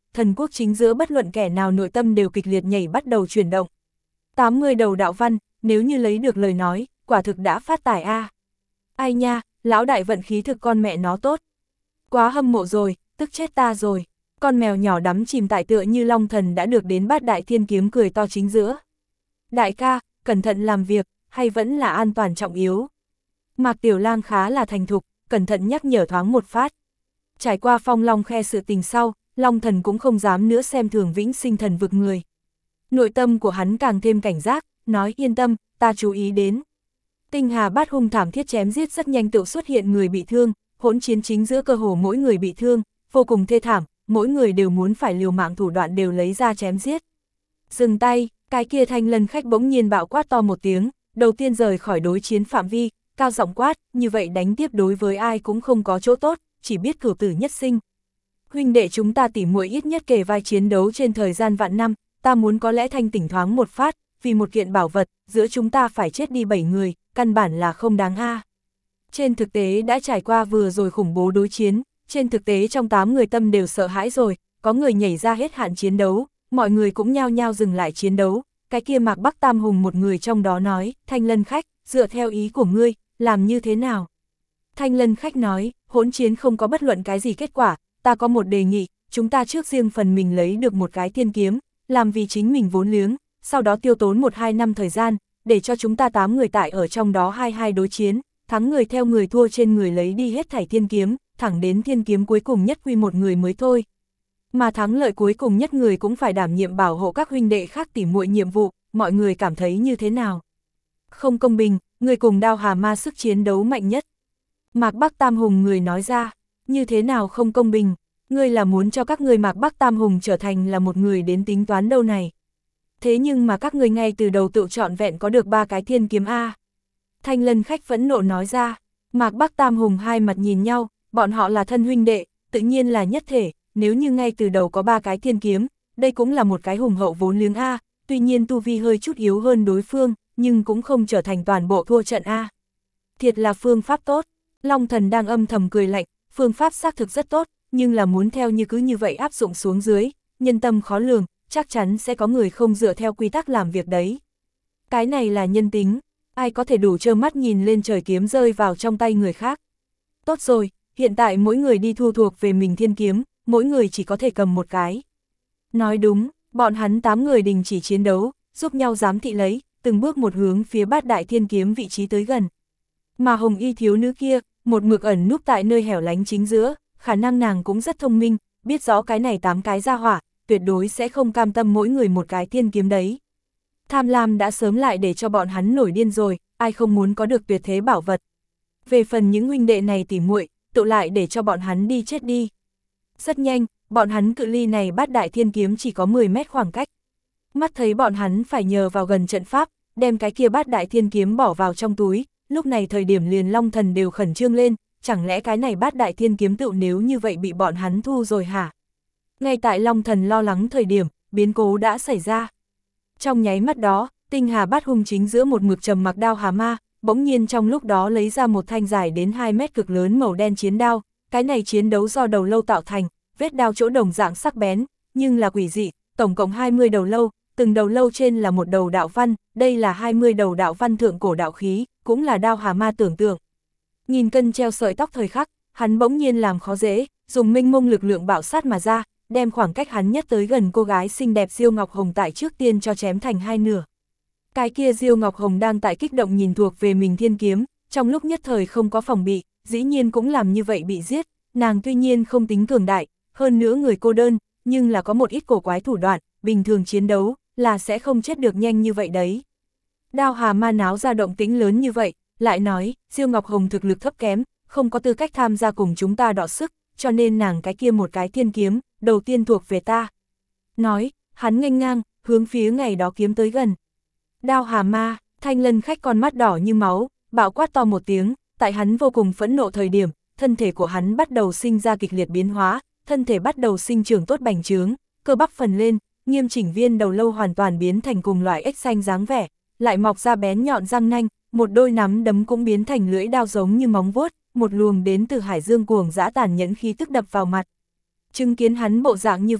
thần quốc chính giữa bất luận kẻ nào nội tâm đều kịch liệt nhảy bắt đầu chuyển động. tám mươi đầu đạo văn, nếu như lấy được lời nói, quả thực đã phát tài a. À. Ai nha, lão đại vận khí thực con mẹ nó tốt. Quá hâm mộ rồi, tức chết ta rồi. Con mèo nhỏ đắm chìm tại tựa như long thần đã được đến bát đại thiên kiếm cười to chính giữa. Đại ca, cẩn thận làm việc, hay vẫn là an toàn trọng yếu. Mạc Tiểu Lang khá là thành thục, cẩn thận nhắc nhở thoáng một phát. Trải qua phong long khe sự tình sau, long thần cũng không dám nữa xem thường vĩnh sinh thần vực người. Nội tâm của hắn càng thêm cảnh giác, nói yên tâm, ta chú ý đến. Tinh hà bát hung thảm thiết chém giết rất nhanh tự xuất hiện người bị thương, hỗn chiến chính giữa cơ hồ mỗi người bị thương, vô cùng thê thảm, mỗi người đều muốn phải liều mạng thủ đoạn đều lấy ra chém giết. Dừng tay, cái kia Thanh Lân khách bỗng nhiên bạo quát to một tiếng, đầu tiên rời khỏi đối chiến phạm vi, cao giọng quát, như vậy đánh tiếp đối với ai cũng không có chỗ tốt, chỉ biết cửu tử nhất sinh. Huynh đệ chúng ta tỉ muội ít nhất kề vai chiến đấu trên thời gian vạn năm, ta muốn có lẽ thanh tỉnh thoáng một phát, vì một kiện bảo vật, giữa chúng ta phải chết đi bảy người, căn bản là không đáng a. Trên thực tế đã trải qua vừa rồi khủng bố đối chiến, trên thực tế trong tám người tâm đều sợ hãi rồi, có người nhảy ra hết hạn chiến đấu, mọi người cũng nhao nhao dừng lại chiến đấu, cái kia Mạc Bắc Tam Hùng một người trong đó nói, Thanh Lân khách, dựa theo ý của ngươi, làm như thế nào? Thanh Lân khách nói, hỗn chiến không có bất luận cái gì kết quả, ta có một đề nghị, chúng ta trước riêng phần mình lấy được một cái thiên kiếm, làm vì chính mình vốn liếng, sau đó tiêu tốn một hai năm thời gian, để cho chúng ta tám người tại ở trong đó hai hai đối chiến, thắng người theo người thua trên người lấy đi hết thảy thiên kiếm, thẳng đến thiên kiếm cuối cùng nhất quy một người mới thôi. Mà thắng lợi cuối cùng nhất người cũng phải đảm nhiệm bảo hộ các huynh đệ khác tỉ muội nhiệm vụ, mọi người cảm thấy như thế nào? Không công bình, người cùng Đao Hà Ma sức chiến đấu mạnh nhất. Mạc Bắc Tam Hùng người nói ra, như thế nào không công bình, ngươi là muốn cho các ngươi Mạc Bắc Tam Hùng trở thành là một người đến tính toán đâu này. Thế nhưng mà các ngươi ngay từ đầu tự chọn vẹn có được ba cái thiên kiếm A. Thanh Lân khách phẫn nộ nói ra, Mạc Bắc Tam Hùng hai mặt nhìn nhau, bọn họ là thân huynh đệ, tự nhiên là nhất thể, nếu như ngay từ đầu có ba cái thiên kiếm, đây cũng là một cái hùng hậu vốn liếng A, tuy nhiên tu vi hơi chút yếu hơn đối phương, nhưng cũng không trở thành toàn bộ thua trận A. Thiệt là phương pháp tốt, Long Thần đang âm thầm cười lạnh, phương pháp xác thực rất tốt, nhưng là muốn theo như cứ như vậy áp dụng xuống dưới, nhân tâm khó lường, chắc chắn sẽ có người không dựa theo quy tắc làm việc đấy. Cái này là nhân tính, ai có thể đủ trơ mắt nhìn lên trời kiếm rơi vào trong tay người khác. Tốt rồi, hiện tại mỗi người đi thu thuộc về mình thiên kiếm, mỗi người chỉ có thể cầm một cái. Nói đúng, bọn hắn tám người đình chỉ chiến đấu, giúp nhau giám thị lấy, từng bước một hướng phía bát đại thiên kiếm vị trí tới gần. Mà hồng y thiếu nữ kia, một mực ẩn núp tại nơi hẻo lánh chính giữa, khả năng nàng cũng rất thông minh, biết rõ cái này tám cái ra hỏa, tuyệt đối sẽ không cam tâm mỗi người một cái thiên kiếm đấy. Tham lam đã sớm lại để cho bọn hắn nổi điên rồi, ai không muốn có được tuyệt thế bảo vật. Về phần những huynh đệ này tỉ muội, tự lại để cho bọn hắn đi chết đi. Rất nhanh, bọn hắn cự ly này bát đại thiên kiếm chỉ có mười mét khoảng cách. Mắt thấy bọn hắn phải nhờ vào gần trận pháp, đem cái kia bát đại thiên kiếm bỏ vào trong túi, lúc này thời điểm liền Long Thần đều khẩn trương lên, chẳng lẽ cái này bát đại thiên kiếm tựu nếu như vậy bị bọn hắn thu rồi hả? Ngay tại Long Thần lo lắng thời điểm, biến cố đã xảy ra. Trong nháy mắt đó, tinh hà bát hung chính giữa một mực trầm mặc Đao Hà Ma, bỗng nhiên trong lúc đó lấy ra một thanh dài đến hai mét cực lớn màu đen chiến đao, cái này chiến đấu do đầu lâu tạo thành, vết đao chỗ đồng dạng sắc bén, nhưng là quỷ dị, tổng cộng hai mươi đầu lâu, từng đầu lâu trên là một đầu đạo văn, đây là hai mươi đầu đạo văn thượng cổ đạo khí, cũng là Đao Hà Ma tưởng tượng. Nhìn cân treo sợi tóc thời khắc, hắn bỗng nhiên làm khó dễ, dùng minh mông lực lượng bạo sát mà ra, đem khoảng cách hắn nhất tới gần cô gái xinh đẹp Diêu Ngọc Hồng tại trước tiên cho chém thành hai nửa. Cái kia Diêu Ngọc Hồng đang tại kích động nhìn thuộc về mình thiên kiếm, trong lúc nhất thời không có phòng bị, dĩ nhiên cũng làm như vậy bị giết, nàng tuy nhiên không tính cường đại, hơn nữa người cô đơn, nhưng là có một ít cổ quái thủ đoạn, bình thường chiến đấu, là sẽ không chết được nhanh như vậy đấy. Đao Hà Ma náo ra động tĩnh lớn như vậy, lại nói, Diêu Ngọc Hồng thực lực thấp kém, không có tư cách tham gia cùng chúng ta đọ sức, cho nên nàng cái kia một cái thiên kiếm, đầu tiên thuộc về ta. Nói, hắn nghênh ngang, hướng phía ngày đó kiếm tới gần. Đao Hà Ma, Thanh Lân khách con mắt đỏ như máu, bạo quát to một tiếng, tại hắn vô cùng phẫn nộ thời điểm, thân thể của hắn bắt đầu sinh ra kịch liệt biến hóa, thân thể bắt đầu sinh trưởng tốt bành trướng, cơ bắp phần lên, nghiêm chỉnh viên đầu lâu hoàn toàn biến thành cùng loại ếch xanh dáng vẻ, lại mọc ra bén nhọn răng nanh, một đôi nắm đấm cũng biến thành lưỡi đao giống như móng vuốt, một luồng đến từ hải dương cuồng dã tàn nhẫn khí tức đập vào mặt. Chứng kiến hắn bộ dạng như vậy,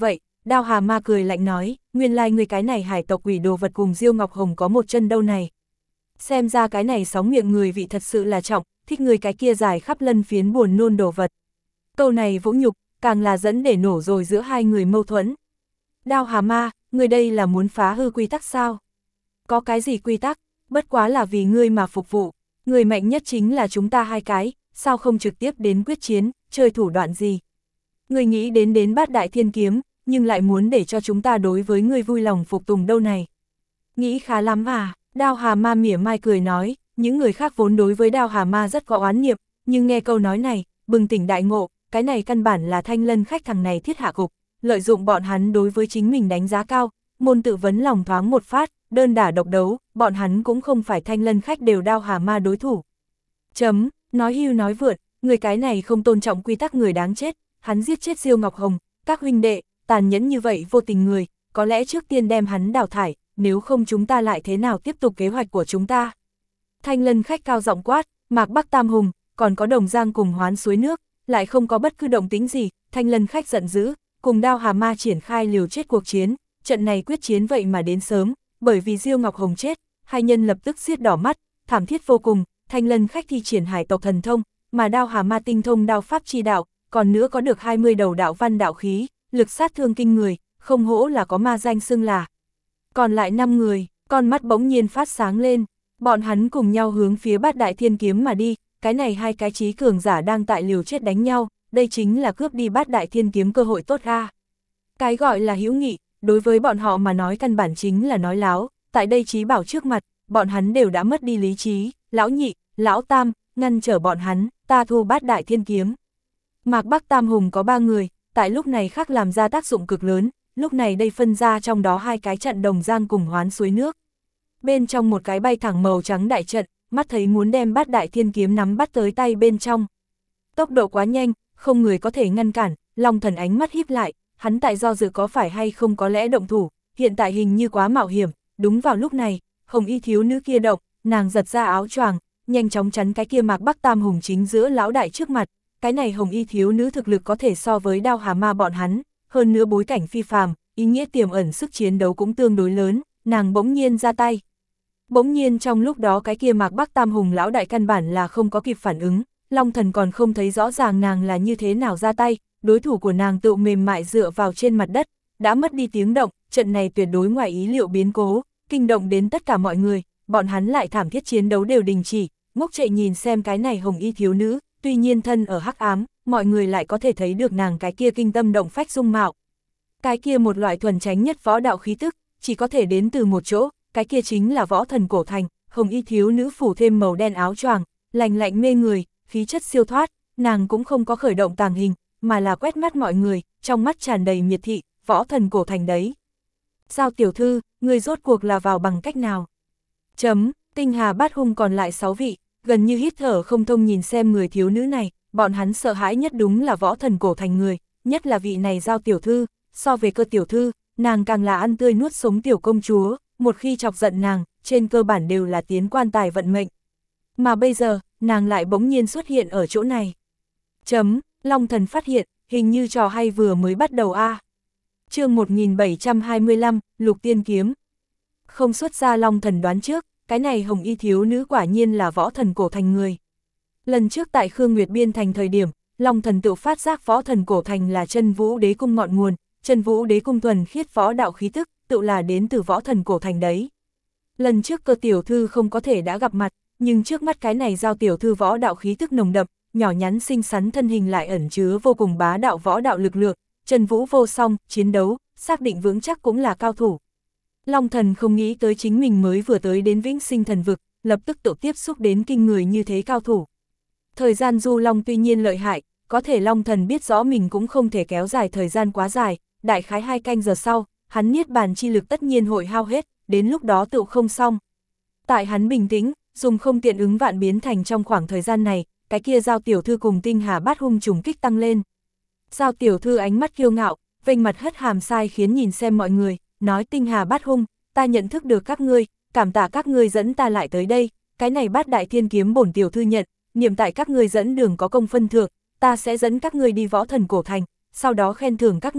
Đao Hà Ma cười lạnh nói, nguyên lai người cái này hải tộc quỷ đồ vật cùng Diêu Ngọc Hồng có một chân đâu này. Xem ra cái này sóng miệng người vị thật sự là trọng, thích người cái kia dài khắp lân phiến buồn nôn đồ vật. Câu này vũ nhục, càng là dẫn để nổ rồi giữa hai người mâu thuẫn. Đao Hà Ma, người đây là muốn phá hư quy tắc sao? Có cái gì quy tắc, bất quá là vì ngươi mà phục vụ, người mạnh nhất chính là chúng ta hai cái, sao không trực tiếp đến quyết chiến, chơi thủ đoạn gì? Ngươi nghĩ đến đến bát đại thiên kiếm, nhưng lại muốn để cho chúng ta đối với ngươi vui lòng phục tùng đâu này. Nghĩ khá lắm à, Đao Hà Ma mỉa mai cười nói, những người khác vốn đối với Đao Hà Ma rất có oán niệm, nhưng nghe câu nói này, bừng tỉnh đại ngộ, cái này căn bản là Thanh Lân Khách thằng này thiết hạ cục, lợi dụng bọn hắn đối với chính mình đánh giá cao, môn tự vấn lòng thoáng một phát, đơn đả độc đấu, bọn hắn cũng không phải Thanh Lân Khách đều Đao Hà Ma đối thủ. Chấm, nói hưu nói vượn, người cái này không tôn trọng quy tắc người đáng chết, hắn giết chết Diêu Ngọc Hồng, các huynh đệ, tàn nhẫn như vậy vô tình người, có lẽ trước tiên đem hắn đào thải, nếu không chúng ta lại thế nào tiếp tục kế hoạch của chúng ta. Thanh Lân Khách cao giọng quát, Mạc Bắc Tam Hùng, còn có Đồng Giang cùng Hoán Suối Nước, lại không có bất cứ động tĩnh gì, Thanh Lân Khách giận dữ, cùng Đao Hà Ma triển khai liều chết cuộc chiến, trận này quyết chiến vậy mà đến sớm, bởi vì Diêu Ngọc Hồng chết, hai nhân lập tức giết đỏ mắt, thảm thiết vô cùng, Thanh Lân Khách thi triển hải tộc thần thông, mà Đao Hà Ma tinh thông đao pháp chi đạo, còn nữa có được hai mươi đầu đạo văn đạo khí, lực sát thương kinh người, không hổ là có ma danh xưng là. Còn lại năm người, con mắt bỗng nhiên phát sáng lên, bọn hắn cùng nhau hướng phía bát đại thiên kiếm mà đi, cái này hai cái trí cường giả đang tại liều chết đánh nhau, đây chính là cướp đi bát đại thiên kiếm cơ hội tốt ra. Cái gọi là hữu nghị, đối với bọn họ mà nói căn bản chính là nói láo, tại đây trí bảo trước mặt, bọn hắn đều đã mất đi lý trí, lão nhị, lão tam, ngăn trở bọn hắn, ta thu bát đại thiên kiếm. Mạc Bắc Tam Hùng có ba người, tại lúc này khác làm ra tác dụng cực lớn, lúc này đây phân ra trong đó hai cái trận Đồng Giang cùng Hoán Suối Nước. Bên trong một cái bay thẳng màu trắng đại trận, mắt thấy muốn đem bát đại thiên kiếm nắm bắt tới tay bên trong. Tốc độ quá nhanh, không người có thể ngăn cản, Long Thần ánh mắt híp lại, hắn tại do dự có phải hay không có lẽ động thủ, hiện tại hình như quá mạo hiểm, đúng vào lúc này, Hồng Y thiếu nữ kia động, nàng giật ra áo choàng, nhanh chóng chắn cái kia Mạc Bắc Tam Hùng chính giữa lão đại trước mặt, cái này Hồng Y thiếu nữ thực lực có thể so với Đao Hà Ma bọn hắn, hơn nữa bối cảnh phi phàm, ý nghĩa tiềm ẩn sức chiến đấu cũng tương đối lớn, nàng bỗng nhiên ra tay. Bỗng nhiên trong lúc đó cái kia Mạc Bắc Tam Hùng lão đại căn bản là không có kịp phản ứng, Long Thần còn không thấy rõ ràng nàng là như thế nào ra tay, đối thủ của nàng tự mềm mại dựa vào trên mặt đất, đã mất đi tiếng động, trận này tuyệt đối ngoài ý liệu biến cố, kinh động đến tất cả mọi người, bọn hắn lại thảm thiết chiến đấu đều đình chỉ, ngốc trệ nhìn xem cái này Hồng Y thiếu nữ, tuy nhiên thân ở hắc ám, mọi người lại có thể thấy được nàng cái kia kinh tâm động phách dung mạo. Cái kia một loại thuần tránh nhất võ đạo khí tức, chỉ có thể đến từ một chỗ, cái kia chính là võ thần cổ thành, Hồng Y thiếu nữ phủ thêm màu đen áo choàng, lành lạnh mê người, khí chất siêu thoát, nàng cũng không có khởi động tàng hình, mà là quét mắt mọi người, trong mắt tràn đầy miệt thị, võ thần cổ thành đấy. Sao tiểu thư, người rốt cuộc là vào bằng cách nào? Chấm, Tinh Hà Bát Hung còn lại sáu vị, gần như hít thở không thông nhìn xem người thiếu nữ này, bọn hắn sợ hãi nhất đúng là võ thần cổ thành người, nhất là vị này Giao tiểu thư, so về Cơ tiểu thư, nàng càng là ăn tươi nuốt sống tiểu công chúa, một khi chọc giận nàng, trên cơ bản đều là tiến quan tài vận mệnh. Mà bây giờ, nàng lại bỗng nhiên xuất hiện ở chỗ này. Chấm, Long Thần phát hiện, hình như trò hay vừa mới bắt đầu a. À. Chương một nghìn bảy trăm hai mươi lăm, Lục Tiên Kiếm. Không xuất ra Long Thần đoán trước, cái này Hồng Y thiếu nữ quả nhiên là võ thần cổ thành người. Lần trước tại Khương Nguyệt Biên thành thời điểm, Long Thần tự phát giác võ thần cổ thành là Chân Vũ Đế cung ngọn nguồn, Chân Vũ Đế cung thuần khiết võ đạo khí tức, tự là đến từ võ thần cổ thành đấy. Lần trước Cơ tiểu thư không có thể đã gặp mặt, nhưng trước mắt cái này Giao tiểu thư võ đạo khí tức nồng đậm, nhỏ nhắn xinh xắn thân hình lại ẩn chứa vô cùng bá đạo võ đạo lực lượng, Chân Vũ vô song, chiến đấu, xác định vững chắc cũng là cao thủ. Long Thần không nghĩ tới chính mình mới vừa tới đến Vĩnh Sinh Thần Vực, lập tức tự tiếp xúc đến kinh người như thế cao thủ. Thời gian du long tuy nhiên lợi hại, có thể Long Thần biết rõ mình cũng không thể kéo dài thời gian quá dài, đại khái hai canh giờ sau, hắn niết bàn chi lực tất nhiên hội hao hết, đến lúc đó tự không xong. Tại hắn bình tĩnh, dùng không tiện ứng vạn biến thành trong khoảng thời gian này, cái kia Giao tiểu thư cùng Tinh Hà Bát Hung trùng kích tăng lên. Giao tiểu thư ánh mắt kiêu ngạo, vênh mặt hất hàm sai khiến nhìn xem mọi người, nói Tinh Hà Bát Hung, ta nhận thức được các ngươi, cảm tạ các ngươi dẫn ta lại tới đây, cái này bát đại thiên kiếm bổn tiểu thư nhận, niệm tại các ngươi dẫn đường có công phân thượng, ta sẽ dẫn các ngươi đi võ thần cổ thành, sau đó khen thưởng các ngươi,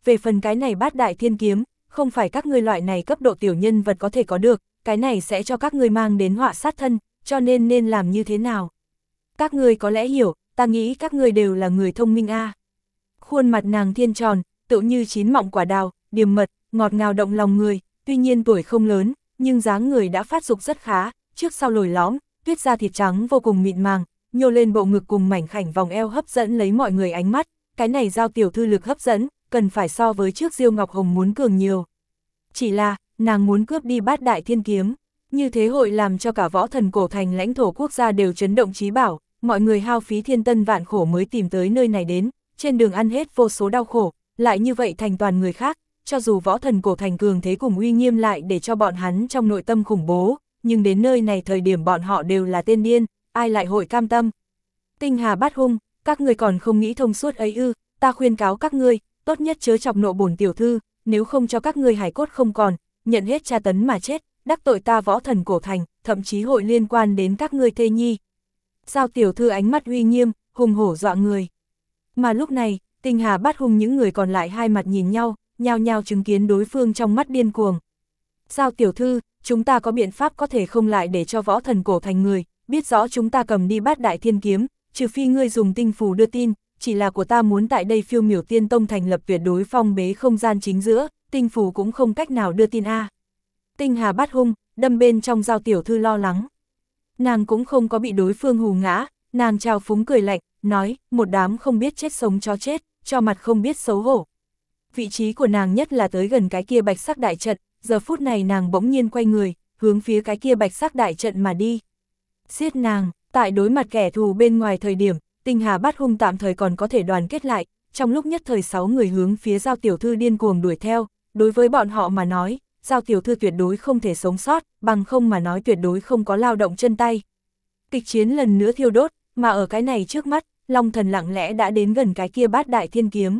về phần cái này bát đại thiên kiếm, không phải các ngươi loại này cấp độ tiểu nhân vật có thể có được, cái này sẽ cho các ngươi mang đến họa sát thân, cho nên nên làm như thế nào? Các ngươi có lẽ hiểu, ta nghĩ các ngươi đều là người thông minh a. À. Khuôn mặt nàng thiên tròn, tựu như chín mọng quả đào, điềm mật, ngọt ngào động lòng người, tuy nhiên tuổi không lớn, nhưng dáng người đã phát dục rất khá, trước sau lồi lõm, tuyết da thịt trắng vô cùng mịn màng, nhô lên bộ ngực cùng mảnh khảnh vòng eo hấp dẫn lấy mọi người ánh mắt, cái này Giao tiểu thư lực hấp dẫn, cần phải so với trước Diêu Ngọc Hồng muốn cường nhiều. Chỉ là, nàng muốn cướp đi bát đại thiên kiếm, như thế hội làm cho cả võ thần cổ thành lãnh thổ quốc gia đều chấn động trí bảo, mọi người hao phí thiên tân vạn khổ mới tìm tới nơi này đến, trên đường ăn hết vô số đau khổ, lại như vậy thành toàn người khác, cho dù võ thần cổ thành cường thế cùng uy nghiêm lại để cho bọn hắn trong nội tâm khủng bố, nhưng đến nơi này thời điểm bọn họ đều là tên điên, ai lại hội cam tâm. Tinh Hà Bát Hung, các ngươi còn không nghĩ thông suốt ấy ư, ta khuyên cáo các ngươi, tốt nhất chớ chọc nộ bổn tiểu thư, nếu không cho các ngươi hải cốt không còn, nhận hết tra tấn mà chết, đắc tội ta võ thần cổ thành, thậm chí hội liên quan đến các ngươi thê nhi. Giao tiểu thư ánh mắt uy nghiêm, hùng hổ dọa người. Mà lúc này, Tinh Hà Bát Hung những người còn lại hai mặt nhìn nhau, nhao nhao chứng kiến đối phương trong mắt điên cuồng. Giao tiểu thư, chúng ta có biện pháp có thể không lại để cho võ thần cổ thành người, biết rõ chúng ta cầm đi bát đại thiên kiếm, trừ phi ngươi dùng tinh phù đưa tin, chỉ là của ta muốn tại đây Phiêu Miểu Tiên Tông thành lập tuyệt đối phong bế không gian chính giữa, tinh phù cũng không cách nào đưa tin a. À. Tinh Hà Bát Hung, đâm bên trong Giao tiểu thư lo lắng. Nàng cũng không có bị đối phương hù ngã, nàng trào phúng cười lạnh, nói, một đám không biết chết sống chó chết, cho mặt không biết xấu hổ. Vị trí của nàng nhất là tới gần cái kia bạch sắc đại trận, giờ phút này nàng bỗng nhiên quay người, hướng phía cái kia bạch sắc đại trận mà đi. Giết nàng, tại đối mặt kẻ thù bên ngoài thời điểm, Tinh Hà Bát Hung tạm thời còn có thể đoàn kết lại, trong lúc nhất thời sáu người hướng phía Giao tiểu thư điên cuồng đuổi theo, đối với bọn họ mà nói, Giao tiểu thư tuyệt đối không thể sống sót, bằng không mà nói tuyệt đối không có lao động chân tay. Kịch chiến lần nữa thiêu đốt, mà ở cái này trước mắt, Long Thần lặng lẽ đã đến gần cái kia bát đại thiên kiếm.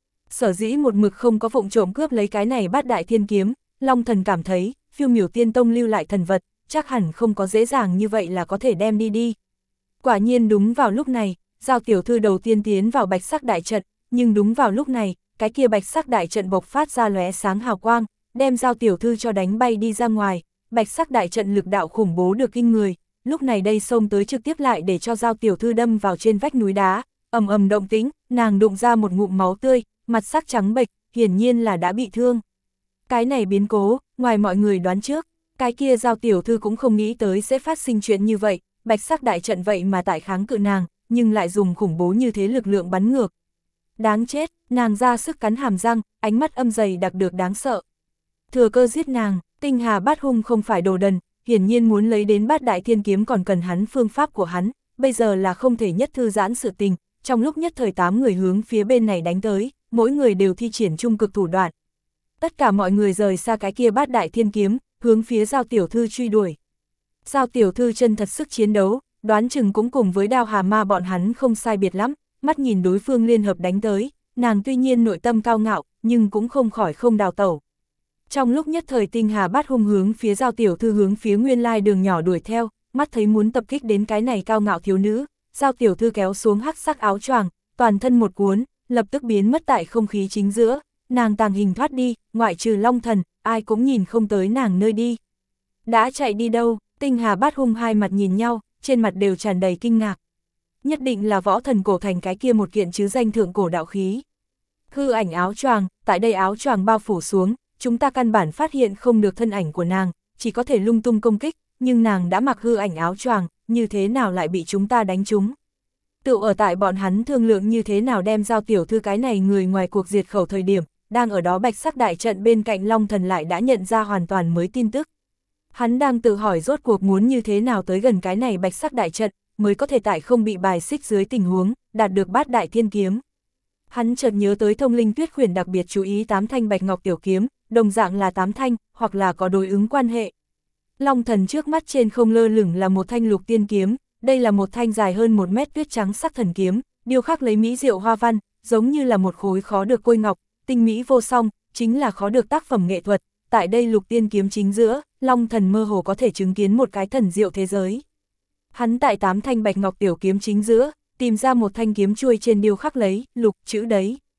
Sở dĩ một mực không có vụng trộm cướp lấy cái này bát đại thiên kiếm, Long Thần cảm thấy, Phiêu Miểu Tiên Tông lưu lại thần vật, chắc hẳn không có dễ dàng như vậy là có thể đem đi đi. Quả nhiên đúng vào lúc này, Giao tiểu thư đầu tiên tiến vào bạch sắc đại trận, nhưng đúng vào lúc này, cái kia bạch sắc đại trận bộc phát ra lóe sáng hào quang, đem Giao tiểu thư cho đánh bay đi ra ngoài, bạch sắc đại trận lực đạo khủng bố được kinh người, lúc này đây xông tới trực tiếp lại để cho Giao tiểu thư đâm vào trên vách núi đá, ầm ầm động tĩnh, nàng đụng ra một ngụm máu tươi, mặt sắc trắng bệch, hiển nhiên là đã bị thương. Cái này biến cố, ngoài mọi người đoán trước, cái kia Giao tiểu thư cũng không nghĩ tới sẽ phát sinh chuyện như vậy, bạch sắc đại trận vậy mà tại kháng cự nàng, nhưng lại dùng khủng bố như thế lực lượng bắn ngược. Đáng chết, nàng ra sức cắn hàm răng, ánh mắt âm dày đặc được đáng sợ. Thừa cơ giết nàng, Tinh Hà Bát Hung không phải đồ đần, hiển nhiên muốn lấy đến bát đại thiên kiếm còn cần hắn phương pháp của hắn, bây giờ là không thể nhất thư giãn sự tình, trong lúc nhất thời tám người hướng phía bên này đánh tới, mỗi người đều thi triển trung cực thủ đoạn. Tất cả mọi người rời xa cái kia bát đại thiên kiếm, hướng phía Giao tiểu thư truy đuổi. Giao tiểu thư chân thật sức chiến đấu, đoán chừng cũng cùng với Đao Hà Ma bọn hắn không sai biệt lắm, mắt nhìn đối phương liên hợp đánh tới, nàng tuy nhiên nội tâm cao ngạo, nhưng cũng không khỏi không đào tẩu. Trong lúc nhất thời Tinh Hà Bát Hung hướng phía Giao tiểu thư hướng phía nguyên lai đường nhỏ đuổi theo, mắt thấy muốn tập kích đến cái này cao ngạo thiếu nữ, Giao tiểu thư kéo xuống hắc sắc áo choàng, toàn thân một cuốn, lập tức biến mất tại không khí chính giữa, nàng tàng hình thoát đi, ngoại trừ Long Thần, ai cũng nhìn không tới nàng nơi đi. Đã chạy đi đâu? Tinh Hà Bát Hung hai mặt nhìn nhau, trên mặt đều tràn đầy kinh ngạc. Nhất định là võ thần cổ thành cái kia một kiện chứ danh thượng cổ đạo khí. Hư ảnh áo choàng, tại đây áo choàng bao phủ xuống, chúng ta căn bản phát hiện không được thân ảnh của nàng, chỉ có thể lung tung công kích, nhưng nàng đã mặc hư ảnh áo choàng, như thế nào lại bị chúng ta đánh trúng? Tự ở tại bọn hắn thương lượng như thế nào đem Giao tiểu thư cái này người ngoài cuộc diệt khẩu thời điểm, đang ở đó bạch sắc đại trận bên cạnh Long Thần lại đã nhận ra hoàn toàn mới tin tức. Hắn đang tự hỏi rốt cuộc muốn như thế nào tới gần cái này bạch sắc đại trận, mới có thể tại không bị bài xích dưới tình huống, đạt được bát đại thiên kiếm. Hắn chợt nhớ tới Thông Linh Tuyết Khuyển đặc biệt chú ý tám thanh bạch ngọc tiểu kiếm, đồng dạng là tám thanh, hoặc là có đối ứng quan hệ. Long Thần trước mắt trên không lơ lửng là một thanh lục tiên kiếm, đây là một thanh dài hơn một mét tuyết trắng sắc thần kiếm, điêu khắc lấy mỹ diệu hoa văn, giống như là một khối khó được côi ngọc, tinh mỹ vô song, chính là khó được tác phẩm nghệ thuật. Tại đây lục tiên kiếm chính giữa, Long Thần mơ hồ có thể chứng kiến một cái thần diệu thế giới. Hắn tại tám thanh bạch ngọc tiểu kiếm chính giữa, tìm ra một thanh kiếm chuôi trên điêu khắc lấy lục chữ đấy.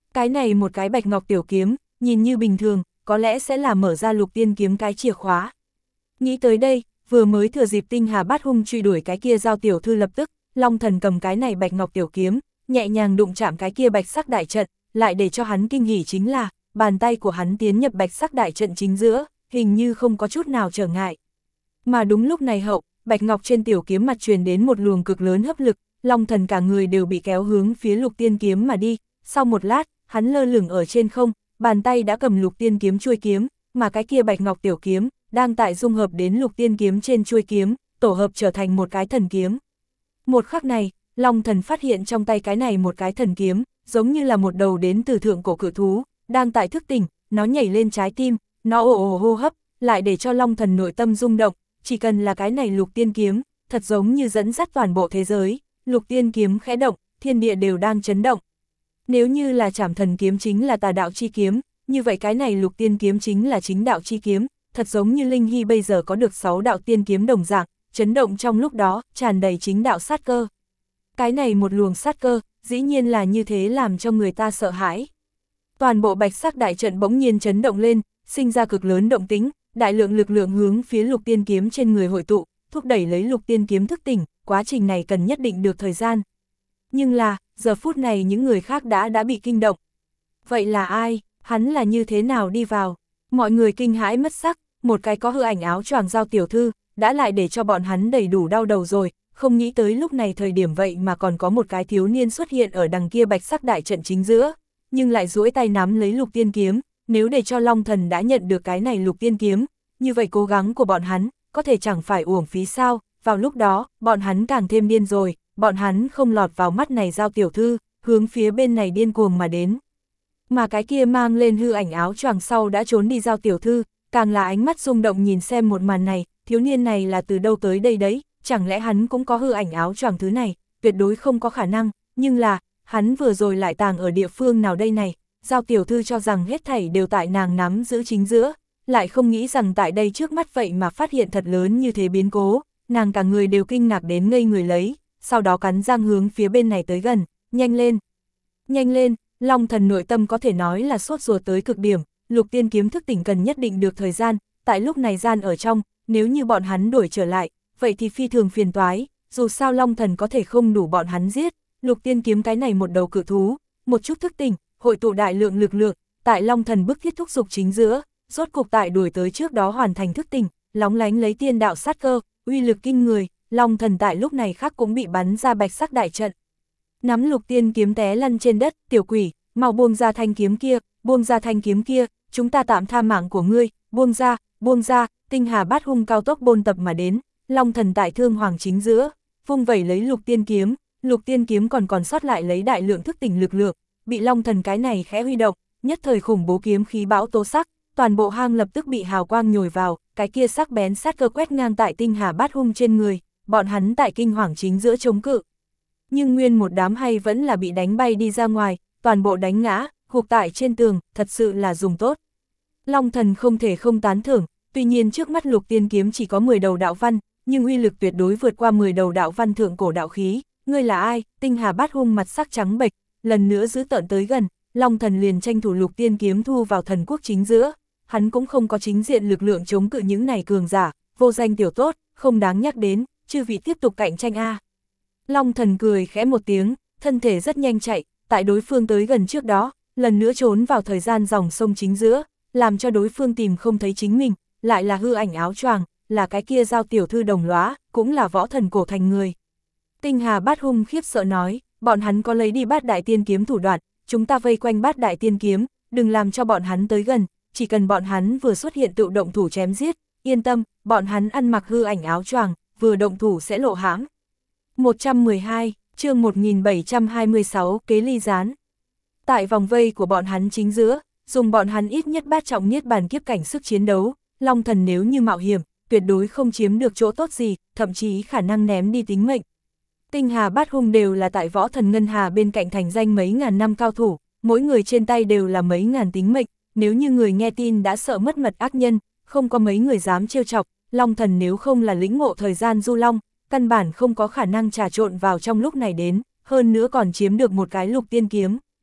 Cái này một cái bạch ngọc tiểu kiếm, nhìn như bình thường, có lẽ sẽ là mở ra lục tiên kiếm cái chìa khóa. Nghĩ tới đây, vừa mới thừa dịp Tinh Hà Bát Hung truy đuổi cái kia Giao tiểu thư lập tức, Long Thần cầm cái này bạch ngọc tiểu kiếm, nhẹ nhàng đụng chạm cái kia bạch sắc đại trận, lại để cho hắn kinh hỉ chính là, bàn tay của hắn tiến nhập bạch sắc đại trận chính giữa, hình như không có chút nào trở ngại. Mà đúng lúc này hậu, bạch ngọc trên tiểu kiếm mặt truyền đến một luồng cực lớn hấp lực, Long Thần cả người đều bị kéo hướng phía lục tiên kiếm mà đi, sau một lát, hắn lơ lửng ở trên không, bàn tay đã cầm lục tiên kiếm chuôi kiếm, mà cái kia bạch ngọc tiểu kiếm, đang tại dung hợp đến lục tiên kiếm trên chuôi kiếm, tổ hợp trở thành một cái thần kiếm. Một khắc này, Long Thần phát hiện trong tay cái này một cái thần kiếm, giống như là một đầu đến từ thượng cổ cự thú, đang tại thức tỉnh, nó nhảy lên trái tim, nó ồ ồ hô hấp, lại để cho Long Thần nội tâm rung động, chỉ cần là cái này lục tiên kiếm, thật giống như dẫn dắt toàn bộ thế giới, lục tiên kiếm khẽ động, thiên địa đều đang chấn động. Nếu như là Trảm Thần kiếm chính là tà đạo chi kiếm, như vậy cái này lục tiên kiếm chính là chính đạo chi kiếm, thật giống như Linh Hy bây giờ có được sáu đạo tiên kiếm đồng dạng, chấn động trong lúc đó, tràn đầy chính đạo sát cơ. Cái này một luồng sát cơ, dĩ nhiên là như thế làm cho người ta sợ hãi. Toàn bộ bạch sắc đại trận bỗng nhiên chấn động lên, sinh ra cực lớn động tính, đại lượng lực lượng hướng phía lục tiên kiếm trên người hội tụ, thúc đẩy lấy lục tiên kiếm thức tỉnh, quá trình này cần nhất định được thời gian. Nhưng là, giờ phút này những người khác đã đã bị kinh động. Vậy là ai? Hắn là như thế nào đi vào? Mọi người kinh hãi mất sắc, một cái có hư ảnh áo choàng Giao tiểu thư, đã lại để cho bọn hắn đầy đủ đau đầu rồi, không nghĩ tới lúc này thời điểm vậy mà còn có một cái thiếu niên xuất hiện ở đằng kia bạch sắc đại trận chính giữa, nhưng lại duỗi tay nắm lấy lục tiên kiếm, nếu để cho Long Thần đã nhận được cái này lục tiên kiếm, như vậy cố gắng của bọn hắn, có thể chẳng phải uổng phí sao, vào lúc đó, bọn hắn càng thêm điên rồi, bọn hắn không lọt vào mắt này Giao tiểu thư, hướng phía bên này điên cuồng mà đến. Mà cái kia mang lên hư ảnh áo choàng sau đã trốn đi Giao tiểu thư, càng là ánh mắt rung động nhìn xem một màn này, thiếu niên này là từ đâu tới đây đấy, chẳng lẽ hắn cũng có hư ảnh áo choàng thứ này, tuyệt đối không có khả năng, nhưng là, hắn vừa rồi lại tàng ở địa phương nào đây này, Giao tiểu thư cho rằng hết thảy đều tại nàng nắm giữ chính giữa, lại không nghĩ rằng tại đây trước mắt vậy mà phát hiện thật lớn như thế biến cố, nàng cả người đều kinh ngạc đến ngây người lấy, sau đó cắn răng hướng phía bên này tới gần, nhanh lên, nhanh lên, Long Thần nội tâm có thể nói là sốt ruột tới cực điểm, lục tiên kiếm thức tỉnh cần nhất định được thời gian, tại lúc này gian ở trong, nếu như bọn hắn đuổi trở lại, vậy thì phi thường phiền toái, dù sao Long Thần có thể không đủ bọn hắn giết, lục tiên kiếm cái này một đầu cự thú, một chút thức tỉnh, hội tụ đại lượng lực lượng, tại Long Thần bức thiết thúc dục chính giữa, rốt cục tại đuổi tới trước đó hoàn thành thức tỉnh, lóng lánh lấy tiên đạo sát cơ, uy lực kinh người, Long Thần tại lúc này khác cũng bị bắn ra bạch sắc đại trận. Nắm lục tiên kiếm té lăn trên đất, tiểu quỷ, mau buông ra thanh kiếm kia, buông ra thanh kiếm kia, chúng ta tạm tha mạng của ngươi, buông ra, buông ra, Tinh Hà Bát Hung cao tốc bôn tập mà đến, Long Thần tại thương hoàng chính giữa, vung vẩy lấy lục tiên kiếm, lục tiên kiếm còn còn sót lại lấy đại lượng thức tỉnh lực lượng, bị Long Thần cái này khẽ huy động, nhất thời khủng bố kiếm khí bão tố sắc, toàn bộ hang lập tức bị hào quang nhồi vào, cái kia sắc bén sát cơ quét ngang tại Tinh Hà Bát Hung trên người, bọn hắn tại kinh hoàng chính giữa chống cự. Nhưng nguyên một đám hay vẫn là bị đánh bay đi ra ngoài, toàn bộ đánh ngã, gục tại trên tường, thật sự là dùng tốt. Long Thần không thể không tán thưởng, tuy nhiên trước mắt lục tiên kiếm chỉ có mười đầu đạo văn, nhưng uy lực tuyệt đối vượt qua mười đầu đạo văn thượng cổ đạo khí. Ngươi là ai? Tinh Hà Bát Hung mặt sắc trắng bệch, lần nữa giữ tợn tới gần, Long Thần liền tranh thủ lục tiên kiếm thu vào thần quốc chính giữa. Hắn cũng không có chính diện lực lượng chống cự những này cường giả, vô danh tiểu tốt, không đáng nhắc đến, chư vị tiếp tục cạnh tranh a. Long Thần cười khẽ một tiếng, thân thể rất nhanh chạy, tại đối phương tới gần trước đó, lần nữa trốn vào thời gian dòng sông chính giữa, làm cho đối phương tìm không thấy chính mình, lại là hư ảnh áo choàng, là cái kia Giao tiểu thư đồng lóa, cũng là võ thần cổ thành người. Tinh Hà Bát Hung khiếp sợ nói, bọn hắn có lấy đi Bát Đại Tiên kiếm thủ đoạn, chúng ta vây quanh Bát Đại Tiên kiếm, đừng làm cho bọn hắn tới gần, chỉ cần bọn hắn vừa xuất hiện tự động thủ chém giết, yên tâm, bọn hắn ăn mặc hư ảnh áo choàng, vừa động thủ sẽ lộ hãm. một trăm mười hai, chương một nghìn bảy trăm hai mươi sáu, kế ly gián. Tại vòng vây của bọn hắn chính giữa, dùng bọn hắn ít nhất bát trọng niết bàn kiếp cảnh sức chiến đấu, Long Thần nếu như mạo hiểm, tuyệt đối không chiếm được chỗ tốt gì, thậm chí khả năng ném đi tính mệnh. Tinh Hà Bát Hung đều là tại võ thần Ngân Hà bên cạnh thành danh mấy ngàn năm cao thủ, mỗi người trên tay đều là mấy ngàn tính mệnh, nếu như người nghe tin đã sợ mất mật ác nhân, không có mấy người dám trêu chọc, Long Thần nếu không là lĩnh ngộ thời gian du long, căn bản không có khả năng trà trộn vào trong lúc này đến, hơn nữa còn chiếm được một cái lục tiên kiếm.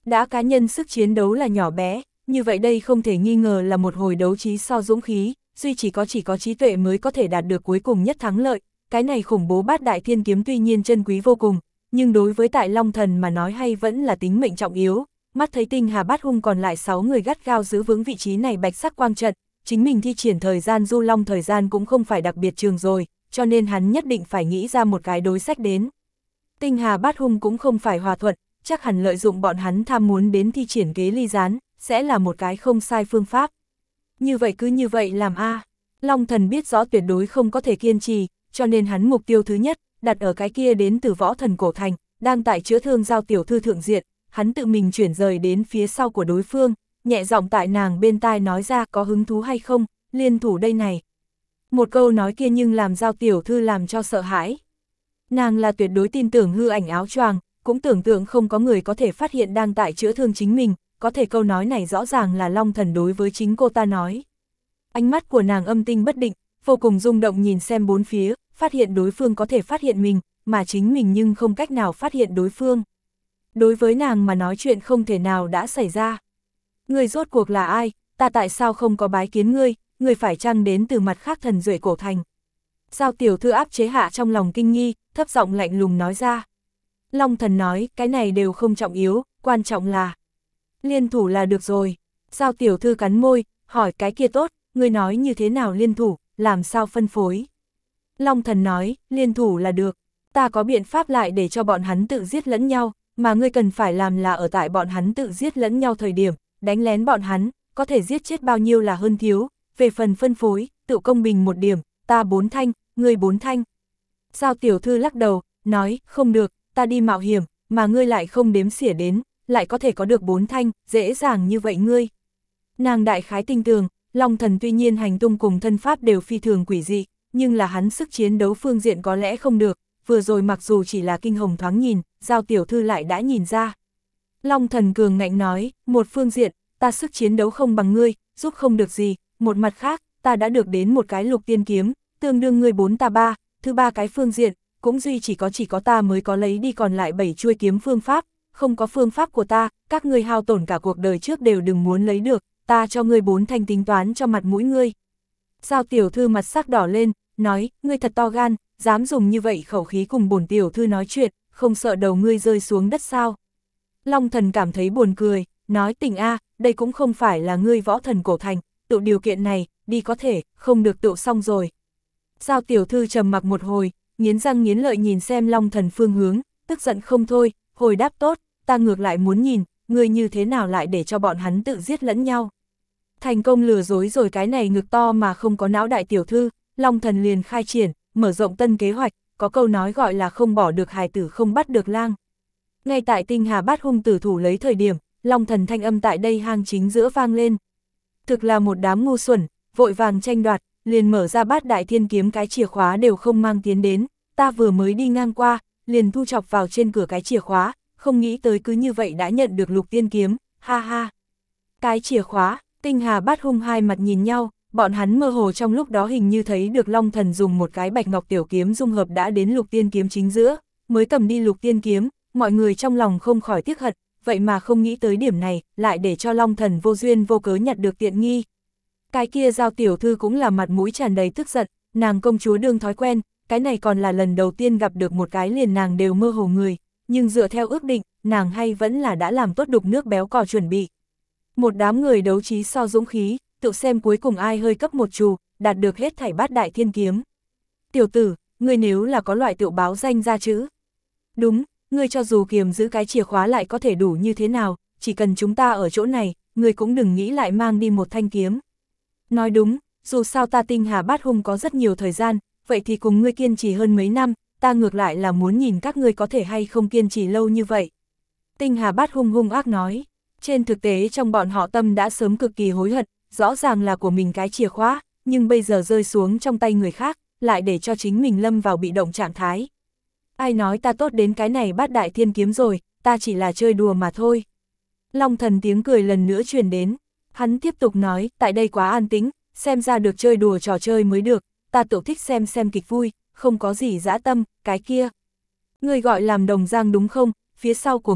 Đã cá nhân sức chiến đấu là nhỏ bé, như vậy đây không thể nghi ngờ là một hồi đấu trí so dũng khí, duy chỉ có chỉ có trí tuệ mới có thể đạt được cuối cùng nhất thắng lợi. Cái này khủng bố bát đại thiên kiếm tuy nhiên chân quý vô cùng, nhưng đối với tại Long Thần mà nói hay vẫn là tính mệnh trọng yếu. Mắt thấy Tinh Hà Bát Hung còn lại sáu người gắt gao giữ vững vị trí này bạch sắc quang trận, chính mình thi triển thời gian du long thời gian cũng không phải đặc biệt trường rồi, cho nên hắn nhất định phải nghĩ ra một cái đối sách đến. Tinh Hà Bát Hung cũng không phải hòa thuận, chắc hẳn lợi dụng bọn hắn tham muốn đến thi triển kế ly gián, sẽ là một cái không sai phương pháp. Như vậy cứ như vậy làm a. Long Thần biết rõ tuyệt đối không có thể kiên trì, cho nên hắn mục tiêu thứ nhất, đặt ở cái kia đến từ Võ Thần Cổ Thành, đang tại chữa thương Giao tiểu thư thượng diện, hắn tự mình chuyển rời đến phía sau của đối phương, nhẹ giọng tại nàng bên tai nói ra có hứng thú hay không, liên thủ đây này. Một câu nói kia nhưng làm Giao tiểu thư làm cho sợ hãi. Nàng là tuyệt đối tin tưởng hư ảnh áo choàng, cũng tưởng tượng không có người có thể phát hiện đang tại chữa thương chính mình, có thể câu nói này rõ ràng là Long Thần đối với chính cô ta nói. Ánh mắt của nàng âm tinh bất định, vô cùng rung động nhìn xem bốn phía, phát hiện đối phương có thể phát hiện mình, mà chính mình nhưng không cách nào phát hiện đối phương. Đối với nàng mà nói chuyện không thể nào đã xảy ra. Người rốt cuộc là ai, ta tại sao không có bái kiến ngươi, ngươi phải chăng đến từ mặt khác thần duệ cổ thành. Giao tiểu thư áp chế hạ trong lòng kinh nghi, thấp giọng lạnh lùng nói ra. Long Thần nói, cái này đều không trọng yếu, quan trọng là liên thủ là được rồi. Giao tiểu thư cắn môi, hỏi cái kia tốt, ngươi nói như thế nào liên thủ, làm sao phân phối. Long Thần nói, liên thủ là được, ta có biện pháp lại để cho bọn hắn tự giết lẫn nhau, mà ngươi cần phải làm là ở tại bọn hắn tự giết lẫn nhau thời điểm, đánh lén bọn hắn, có thể giết chết bao nhiêu là hơn thiếu, về phần phân phối, tự công bình một điểm, ta bốn thanh, ngươi bốn thanh. Giao tiểu thư lắc đầu, nói, không được, ta đi mạo hiểm, mà ngươi lại không đếm xỉa đến, lại có thể có được bốn thanh, dễ dàng như vậy ngươi. Nàng đại khái tinh tường, Long Thần tuy nhiên hành tung cùng thân pháp đều phi thường quỷ dị, nhưng là hắn sức chiến đấu phương diện có lẽ không được, vừa rồi mặc dù chỉ là kinh hồng thoáng nhìn, Giao tiểu thư lại đã nhìn ra. Long Thần cường ngạnh nói, một phương diện, ta sức chiến đấu không bằng ngươi, giúp không được gì, một mặt khác, ta đã được đến một cái lục tiên kiếm, tương đương ngươi bốn ta ba, thứ ba cái phương diện, cũng duy chỉ có chỉ có ta mới có lấy đi còn lại bảy chuôi kiếm phương pháp, không có phương pháp của ta, các ngươi hao tổn cả cuộc đời trước đều đừng muốn lấy được, ta cho ngươi bốn thanh tính toán cho mặt mũi ngươi. Giao tiểu thư mặt sắc đỏ lên, nói, ngươi thật to gan, dám dùng như vậy khẩu khí cùng bổn tiểu thư nói chuyện, không sợ đầu ngươi rơi xuống đất sao. Long Thần cảm thấy buồn cười, nói tình a, đây cũng không phải là ngươi Võ Thần Cổ Thành, tự điều kiện này, đi có thể, không được tự xong rồi. Giao tiểu thư trầm mặc một hồi, nghiến răng nghiến lợi nhìn xem Long Thần phương hướng, tức giận không thôi, hồi đáp tốt, ta ngược lại muốn nhìn, ngươi như thế nào lại để cho bọn hắn tự giết lẫn nhau. Thành công lừa dối rồi cái này ngực to mà không có não đại tiểu thư, Long Thần liền khai triển, mở rộng tân kế hoạch, có câu nói gọi là không bỏ được hài tử không bắt được lang. Ngay tại Tinh Hà Bát Hung tử thủ lấy thời điểm, Long Thần thanh âm tại đây hang chính giữa vang lên. Thực là một đám ngu xuẩn, vội vàng tranh đoạt, liền mở ra bát đại thiên kiếm cái chìa khóa đều không mang tiến đến, ta vừa mới đi ngang qua, liền thu chọc vào trên cửa cái chìa khóa, không nghĩ tới cứ như vậy đã nhận được lục tiên kiếm, ha ha. Cái chìa khóa, Tinh Hà Bát Hung hai mặt nhìn nhau, bọn hắn mơ hồ trong lúc đó hình như thấy được Long Thần dùng một cái bạch ngọc tiểu kiếm dung hợp đã đến lục tiên kiếm chính giữa, mới cầm đi lục tiên kiếm, mọi người trong lòng không khỏi tiếc hận, vậy mà không nghĩ tới điểm này, lại để cho Long Thần vô duyên vô cớ nhặt được tiện nghi. Cái kia Giao tiểu thư cũng là mặt mũi tràn đầy tức giận, nàng công chúa đương thói quen, cái này còn là lần đầu tiên gặp được một cái liền nàng đều mơ hồ người, nhưng dựa theo ước định, nàng hay vẫn là đã làm tốt đục nước béo cò chuẩn bị. Một đám người đấu trí so dũng khí, tự xem cuối cùng ai hơi cấp một chù, đạt được hết thảy bát đại thiên kiếm. Tiểu tử, ngươi nếu là có loại tự báo danh ra chữ. Đúng, ngươi cho dù kiềm giữ cái chìa khóa lại có thể đủ như thế nào, chỉ cần chúng ta ở chỗ này, ngươi cũng đừng nghĩ lại mang đi một thanh kiếm. Nói đúng, dù sao ta Tinh Hà Bát Hung có rất nhiều thời gian, vậy thì cùng ngươi kiên trì hơn mấy năm, ta ngược lại là muốn nhìn các ngươi có thể hay không kiên trì lâu như vậy. Tinh Hà Bát Hung hung ác nói, trên thực tế trong bọn họ tâm đã sớm cực kỳ hối hận, rõ ràng là của mình cái chìa khóa, nhưng bây giờ rơi xuống trong tay người khác, lại để cho chính mình lâm vào bị động trạng thái. Ai nói ta tốt đến cái này bát đại thiên kiếm rồi, ta chỉ là chơi đùa mà thôi. Long Thần tiếng cười lần nữa truyền đến, hắn tiếp tục nói, tại đây quá an tĩnh, xem ra được chơi đùa trò chơi mới được, ta tự thích xem xem kịch vui, không có gì dã tâm, cái kia. Ngươi gọi làm Đồng Giang đúng không, phía sau của ngươi,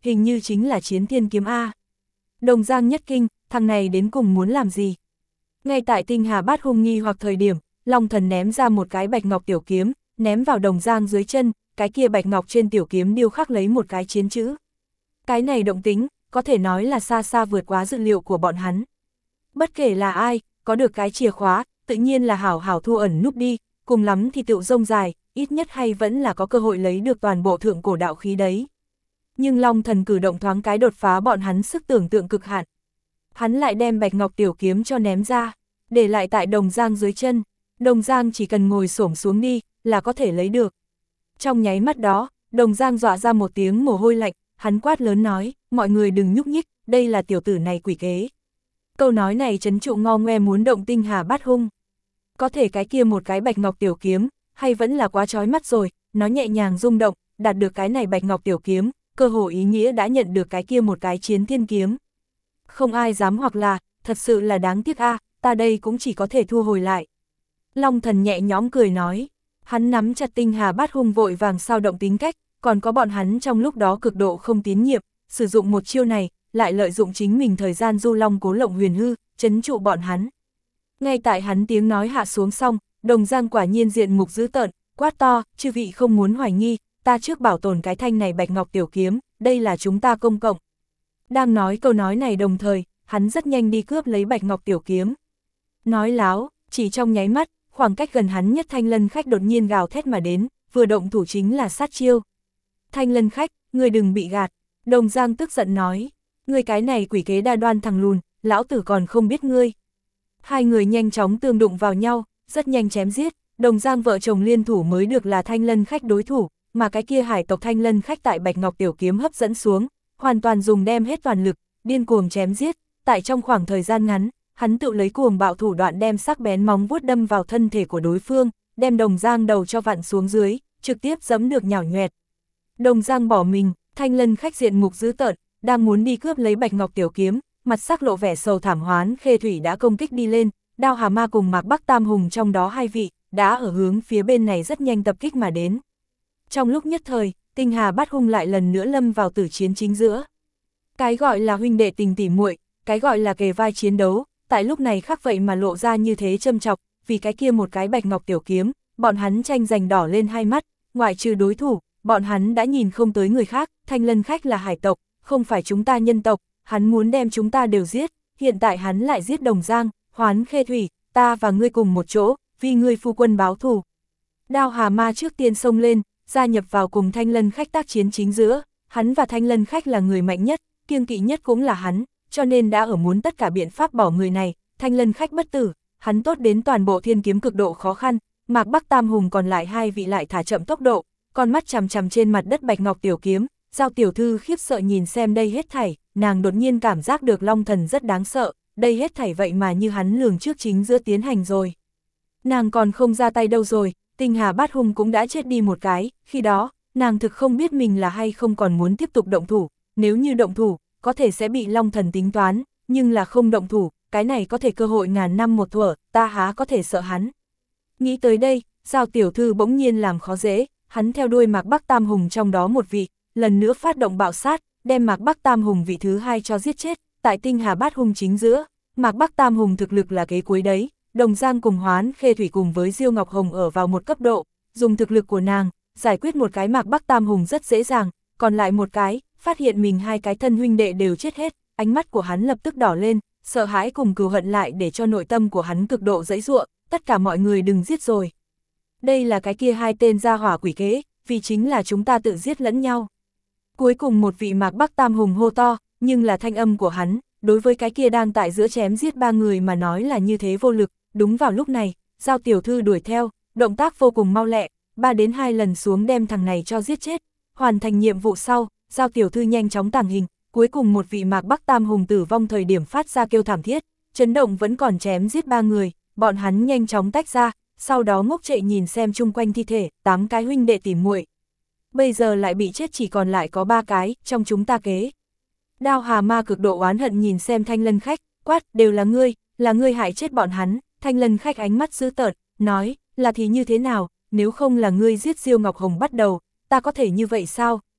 hình như chính là Chiến Thiên Kiếm A. Đồng Giang nhất kinh, thằng này đến cùng muốn làm gì? Ngay tại Tinh Hà Bát Hung nghi hoặc thời điểm, Long Thần ném ra một cái bạch ngọc tiểu kiếm, ném vào Đồng Giang dưới chân, cái kia bạch ngọc trên tiểu kiếm điêu khắc lấy một cái chiến chữ. Cái này động tính, có thể nói là xa xa vượt quá dự liệu của bọn hắn. Bất kể là ai, có được cái chìa khóa, tự nhiên là hảo hảo thu ẩn núp đi, cùng lắm thì tựu rông dài, ít nhất hay vẫn là có cơ hội lấy được toàn bộ thượng cổ đạo khí đấy. Nhưng Long Thần cử động thoáng cái đột phá bọn hắn sức tưởng tượng cực hạn. Hắn lại đem bạch ngọc tiểu kiếm cho ném ra, để lại tại Đồng Giang dưới chân. Đồng Giang chỉ cần ngồi xổm xuống đi, là có thể lấy được. Trong nháy mắt đó, Đồng Giang dọa ra một tiếng mồ hôi lạnh, hắn quát lớn nói, mọi người đừng nhúc nhích, đây là tiểu tử này quỷ kế. Câu nói này trấn trụ ngo ngoe muốn động Tinh Hà Bát Hung. Có thể cái kia một cái bạch ngọc tiểu kiếm, hay vẫn là quá chói mắt rồi, nó nhẹ nhàng rung động, đạt được cái này bạch ngọc tiểu kiếm, cơ hồ ý nghĩa đã nhận được cái kia một cái Chiến Thiên Kiếm. Không ai dám hoặc là, thật sự là đáng tiếc a, ta đây cũng chỉ có thể thu hồi lại. Long Thần nhẹ nhõm cười nói, hắn nắm chặt Tinh Hà Bát Hung vội vàng sao động tính cách, còn có bọn hắn trong lúc đó cực độ không tín nhiệm, sử dụng một chiêu này, lại lợi dụng chính mình thời gian du long cố lộng huyền hư, trấn trụ bọn hắn. Ngay tại hắn tiếng nói hạ xuống xong, Đồng Giang quả nhiên diện mục dữ tợn, quát to, chư vị không muốn hoài nghi, ta trước bảo tồn cái thanh này bạch ngọc tiểu kiếm, đây là chúng ta công cộng. Đang nói câu nói này đồng thời, hắn rất nhanh đi cướp lấy bạch ngọc tiểu kiếm. Nói láo, chỉ trong nháy mắt, khoảng cách gần hắn nhất Thanh Lân Khách đột nhiên gào thét mà đến, vừa động thủ chính là sát chiêu. Thanh Lân Khách, ngươi đừng bị gạt, Đồng Giang tức giận nói, ngươi cái này quỷ kế đa đoan thằng lùn, lão tử còn không biết ngươi. Hai người nhanh chóng tương đụng vào nhau, rất nhanh chém giết, Đồng Giang vợ chồng liên thủ mới được là Thanh Lân Khách đối thủ, mà cái kia hải tộc Thanh Lân Khách tại bạch ngọc tiểu kiếm hấp dẫn xuống, hoàn toàn dùng đem hết toàn lực, điên cuồng chém giết, tại trong khoảng thời gian ngắn, hắn tự lấy cuồng bạo thủ đoạn đem sắc bén móng vuốt đâm vào thân thể của đối phương, đem Đồng Giang đầu cho vặn xuống dưới, trực tiếp giẫm được nhào nhoẹt. Đồng Giang bỏ mình, Thanh Lân Khách diện mục dữ tợn, đang muốn đi cướp lấy bạch ngọc tiểu kiếm, mặt sắc lộ vẻ sầu thảm. Hoán Khê Thủy đã công kích đi lên, Đao Hà Ma cùng Mạc Bắc Tam Hùng trong đó hai vị, đã ở hướng phía bên này rất nhanh tập kích mà đến. Trong lúc nhất thời, Tinh Hà Bát Hung lại lần nữa lâm vào tử chiến chính giữa. Cái gọi là huynh đệ tình tỉ muội, cái gọi là kề vai chiến đấu, tại lúc này khác vậy mà lộ ra như thế châm chọc, vì cái kia một cái bạch ngọc tiểu kiếm, bọn hắn tranh giành đỏ lên hai mắt, ngoại trừ đối thủ, bọn hắn đã nhìn không tới người khác. Thanh Lân Khách là hải tộc, không phải chúng ta nhân tộc, hắn muốn đem chúng ta đều giết, hiện tại hắn lại giết Đồng Giang, Hoán Khê Thủy, ta và ngươi cùng một chỗ, vì ngươi phu quân báo thù. Đao Hà Ma trước tiên xông lên, gia nhập vào cùng Thanh Lân Khách tác chiến chính giữa, hắn và Thanh Lân Khách là người mạnh nhất, kiêng kỵ nhất cũng là hắn, cho nên đã ở muốn tất cả biện pháp bỏ người này. Thanh Lân Khách bất tử, hắn tốt đến toàn bộ thiên kiếm cực độ khó khăn, Mạc Bắc Tam Hùng còn lại hai vị lại thả chậm tốc độ, con mắt chằm chằm trên mặt đất bạch ngọc tiểu kiếm. Giao tiểu thư khiếp sợ nhìn xem đây hết thảy, nàng đột nhiên cảm giác được Long Thần rất đáng sợ, đây hết thảy vậy mà như hắn lường trước chính giữa tiến hành rồi. Nàng còn không ra tay đâu rồi, Tinh Hà Bát Hung cũng đã chết đi một cái, khi đó, nàng thực không biết mình là hay không còn muốn tiếp tục động thủ, nếu như động thủ, có thể sẽ bị Long Thần tính toán, nhưng là không động thủ, cái này có thể cơ hội ngàn năm một thuở, ta há có thể sợ hắn. Nghĩ tới đây, Giao tiểu thư bỗng nhiên làm khó dễ, hắn theo đuôi Mạc Bắc Tam Hùng trong đó một vị, lần nữa phát động bạo sát, đem Mạc Bắc Tam Hùng vị thứ hai cho giết chết, tại Tinh Hà Bát Hung chính giữa, Mạc Bắc Tam Hùng thực lực là kế cuối đấy, Đồng Giang cùng Hoán Khê Thủy cùng với Diêu Ngọc Hồng ở vào một cấp độ, dùng thực lực của nàng, giải quyết một cái Mạc Bắc Tam Hùng rất dễ dàng, còn lại một cái, phát hiện mình hai cái thân huynh đệ đều chết hết, ánh mắt của hắn lập tức đỏ lên, sợ hãi cùng cừu hận lại để cho nội tâm của hắn cực độ dãy giụa, tất cả mọi người đừng giết rồi. Đây là cái kia hai tên gia hỏa quỷ kế, vì chính là chúng ta tự giết lẫn nhau. Cuối cùng một vị Mạc Bắc Tam Hùng hô to, nhưng là thanh âm của hắn, đối với cái kia đang tại giữa chém giết ba người mà nói là như thế vô lực. Đúng vào lúc này, Giao tiểu thư đuổi theo, động tác vô cùng mau lẹ, ba đến hai lần xuống đem thằng này cho giết chết. Hoàn thành nhiệm vụ sau, Giao tiểu thư nhanh chóng tàng hình, cuối cùng một vị Mạc Bắc Tam Hùng tử vong thời điểm phát ra kêu thảm thiết, chấn động vẫn còn chém giết ba người, bọn hắn nhanh chóng tách ra, sau đó ngốc trệ nhìn xem chung quanh thi thể, tám cái huynh đệ tỉ muội. Bây giờ lại bị chết chỉ còn lại có ba cái, trong chúng ta kế. Đao Hà Ma cực độ oán hận nhìn xem Thanh Lân Khách, quát, đều là ngươi, là ngươi hại chết bọn hắn. Thanh Lân Khách ánh mắt dữ tợn, nói, là thì như thế nào, nếu không là ngươi giết Diêu Ngọc Hồng bắt đầu, ta có thể như vậy sao,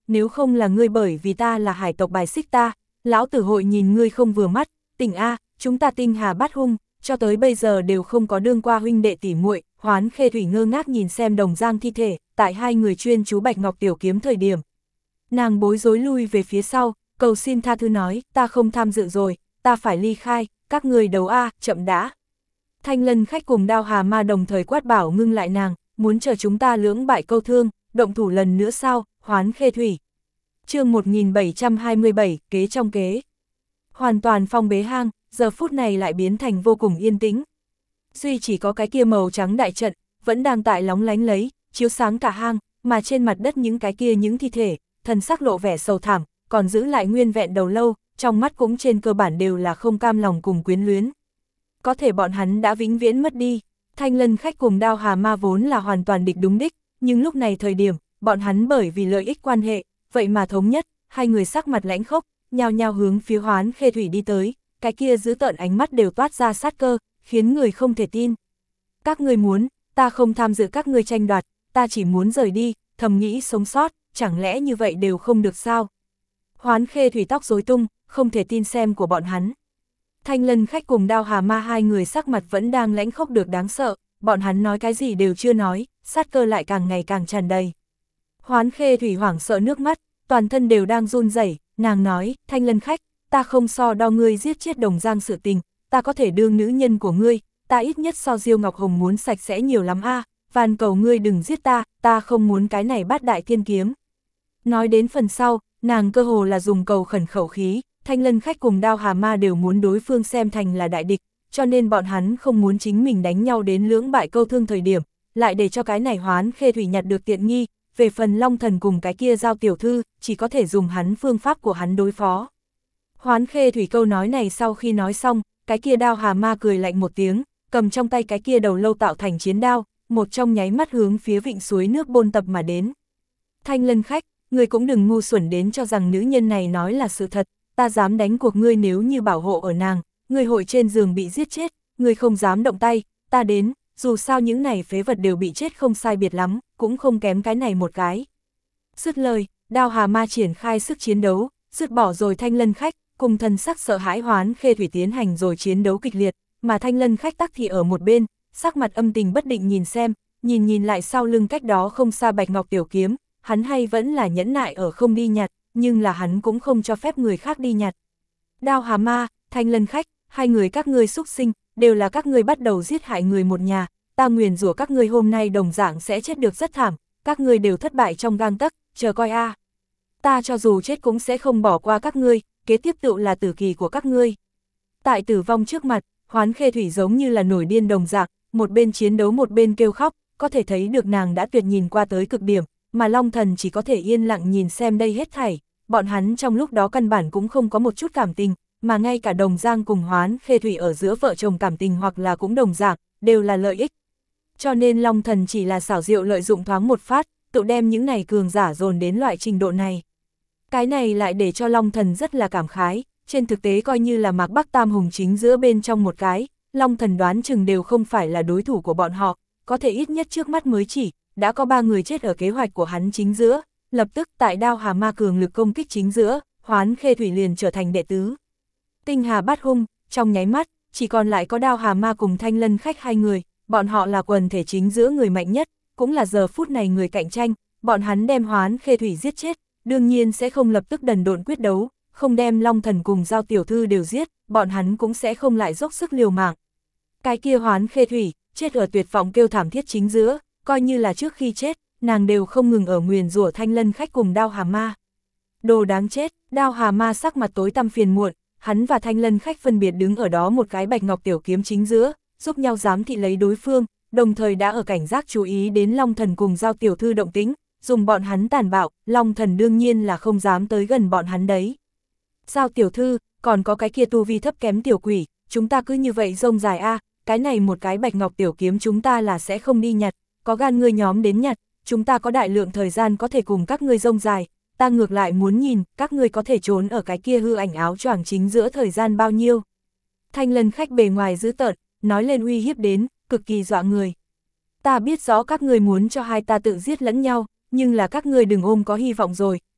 nếu không là ngươi bởi vì ta là hải tộc bài xích ta, lão tử hội nhìn ngươi không vừa mắt, tỉnh a, chúng ta Tinh Hà Bát Hung, cho tới bây giờ đều không có đương qua huynh đệ tỉ muội. Hoán Khê Thủy ngơ ngác nhìn xem Đồng Giang thi thể, tại hai người chuyên chú Bạch Ngọc Tiểu Kiếm thời điểm. Nàng bối rối lui về phía sau, cầu xin tha thứ nói, ta không tham dự rồi, ta phải ly khai, các người đấu a, chậm đã. Thanh Lân Khách cùng Đao Hà Ma đồng thời quát bảo ngưng lại nàng, muốn chờ chúng ta lưỡng bại câu thương, động thủ lần nữa sao, Hoán Khê Thủy. Chương một nghìn bảy trăm hai mươi bảy, kế trong kế. Hoàn toàn phong bế hang, giờ phút này lại biến thành vô cùng yên tĩnh. Duy chỉ có cái kia màu trắng đại trận, vẫn đang tại lóng lánh lấy, chiếu sáng cả hang, mà trên mặt đất những cái kia những thi thể, thần sắc lộ vẻ sầu thảm, còn giữ lại nguyên vẹn đầu lâu, trong mắt cũng trên cơ bản đều là không cam lòng cùng quyến luyến. Có thể bọn hắn đã vĩnh viễn mất đi, Thanh Lân Khách cùng Đao Hà Ma vốn là hoàn toàn địch đúng đích, nhưng lúc này thời điểm, bọn hắn bởi vì lợi ích quan hệ, vậy mà thống nhất, hai người sắc mặt lãnh khốc, nhao nhao hướng phía Hoán Khê Thủy đi tới, cái kia giữ tợn ánh mắt đều toát ra sát cơ, khiến người không thể tin. Các ngươi muốn, ta không tham dự các ngươi tranh đoạt, ta chỉ muốn rời đi, thầm nghĩ sống sót, chẳng lẽ như vậy đều không được sao? Hoán Khê Thủy tóc rối tung, không thể tin xem của bọn hắn. Thanh Lân Khách cùng Đao Hà Ma hai người sắc mặt vẫn đang lãnh khốc được đáng sợ, bọn hắn nói cái gì đều chưa nói, sát cơ lại càng ngày càng tràn đầy. Hoán Khê Thủy hoảng sợ nước mắt, toàn thân đều đang run rẩy, nàng nói, Thanh Lân Khách, ta không so đo ngươi giết chết Đồng Giang sự tình, ta có thể đương nữ nhân của ngươi, ta ít nhất so Diêu Ngọc Hồng muốn sạch sẽ nhiều lắm a, à, van cầu ngươi đừng giết ta, ta không muốn cái này bát đại thiên kiếm. Nói đến phần sau, nàng cơ hồ là dùng cầu khẩn khẩu khí, Thanh Lân Khách cùng Đao Hà Ma đều muốn đối phương xem thành là đại địch, cho nên bọn hắn không muốn chính mình đánh nhau đến lưỡng bại câu thương thời điểm, lại để cho cái này Hoán Khê Thủy nhặt được tiện nghi, về phần Long Thần cùng cái kia Giao tiểu thư, chỉ có thể dùng hắn phương pháp của hắn đối phó. Hoán Khê Thủy câu nói này sau khi nói xong, cái kia Đao Hà Ma cười lạnh một tiếng, cầm trong tay cái kia đầu lâu tạo thành chiến đao, một trong nháy mắt hướng phía vịnh suối nước bôn tập mà đến. Thanh Lân Khách, ngươi cũng đừng ngu xuẩn đến cho rằng nữ nhân này nói là sự thật, ta dám đánh cuộc ngươi nếu như bảo hộ ở nàng, ngươi hội trên giường bị giết chết, ngươi không dám động tay, ta đến, dù sao những này phế vật đều bị chết không sai biệt lắm, cũng không kém cái này một cái. Dứt lời, Đao Hà Ma triển khai sức chiến đấu, dứt bỏ rồi Thanh Lân Khách, cùng thần sắc sợ hãi Hoán Khê Thủy tiến hành rồi chiến đấu kịch liệt, mà Thanh Lân Khách tắc thì ở một bên, sắc mặt âm tình bất định nhìn xem, nhìn nhìn lại sau lưng cách đó không xa Bạch Ngọc Tiểu Kiếm, hắn hay vẫn là nhẫn nại ở không đi nhặt, nhưng là hắn cũng không cho phép người khác đi nhặt. Đao Hà Ma, Thanh Lân Khách, hai người các ngươi xúc sinh, đều là các ngươi bắt đầu giết hại người một nhà, ta nguyền rủa các ngươi hôm nay đồng dạng sẽ chết được rất thảm, các ngươi đều thất bại trong gang tấc, chờ coi a. À. Ta cho dù chết cũng sẽ không bỏ qua các ngươi, kế tiếp tựu là tử kỳ của các ngươi. Tại tử vong trước mặt, Hoán Khê Thủy giống như là nổi điên đồng dạng, một bên chiến đấu một bên kêu khóc, có thể thấy được nàng đã tuyệt nhìn qua tới cực điểm, mà Long Thần chỉ có thể yên lặng nhìn xem đây hết thảy, bọn hắn trong lúc đó căn bản cũng không có một chút cảm tình, mà ngay cả Đồng Giang cùng Hoán Khê Thủy ở giữa vợ chồng cảm tình hoặc là cũng đồng dạng, đều là lợi ích. Cho nên Long Thần chỉ là xảo diệu lợi dụng thoáng một phát, tự đem những này cường giả dồn đến loại trình độ này. Cái này lại để cho Long Thần rất là cảm khái, trên thực tế coi như là Mạc Bắc Tam Hùng chính giữa bên trong một cái, Long Thần đoán chừng đều không phải là đối thủ của bọn họ, có thể ít nhất trước mắt mới chỉ, đã có ba người chết ở kế hoạch của hắn chính giữa, lập tức tại Đao Hà Ma cường lực công kích chính giữa, Hoán Khê Thủy liền trở thành đệ tứ. Tinh Hà Bát Hung, trong nháy mắt, chỉ còn lại có Đao Hà Ma cùng Thanh Lân Khách hai người, bọn họ là quần thể chính giữa người mạnh nhất, cũng là giờ phút này người cạnh tranh, bọn hắn đem Hoán Khê Thủy giết chết, đương nhiên sẽ không lập tức đần độn quyết đấu, không đem Long Thần cùng Giao tiểu thư đều giết, bọn hắn cũng sẽ không lại dốc sức liều mạng. Cái kia Hoán Khê Thủy, chết ở tuyệt vọng kêu thảm thiết chính giữa, coi như là trước khi chết, nàng đều không ngừng ở nguyền rủa Thanh Lân Khách cùng Đao Hà Ma. Đồ đáng chết, Đao Hà Ma sắc mặt tối tăm phiền muộn, hắn và Thanh Lân Khách phân biệt đứng ở đó một cái Bạch Ngọc Tiểu Kiếm chính giữa, giúp nhau giám thị lấy đối phương, đồng thời đã ở cảnh giác chú ý đến Long Thần cùng Giao tiểu thư động tĩnh, dùng bọn hắn tàn bạo, Long Thần đương nhiên là không dám tới gần bọn hắn đấy. Giao tiểu thư, còn có cái kia tu vi thấp kém tiểu quỷ, chúng ta cứ như vậy rông dài a, cái này một cái Bạch Ngọc Tiểu Kiếm chúng ta là sẽ không đi nhặt, có gan ngươi nhóm đến nhặt, chúng ta có đại lượng thời gian có thể cùng các ngươi rông dài, ta ngược lại muốn nhìn, các ngươi có thể trốn ở cái kia hư ảnh áo choàng chính giữa thời gian bao nhiêu. Thanh Lân Khách bề ngoài dữ tợn, nói lên uy hiếp đến, cực kỳ dọa người. Ta biết rõ các ngươi muốn cho hai ta tự giết lẫn nhau, nhưng là các ngươi đừng ôm có hy vọng rồi,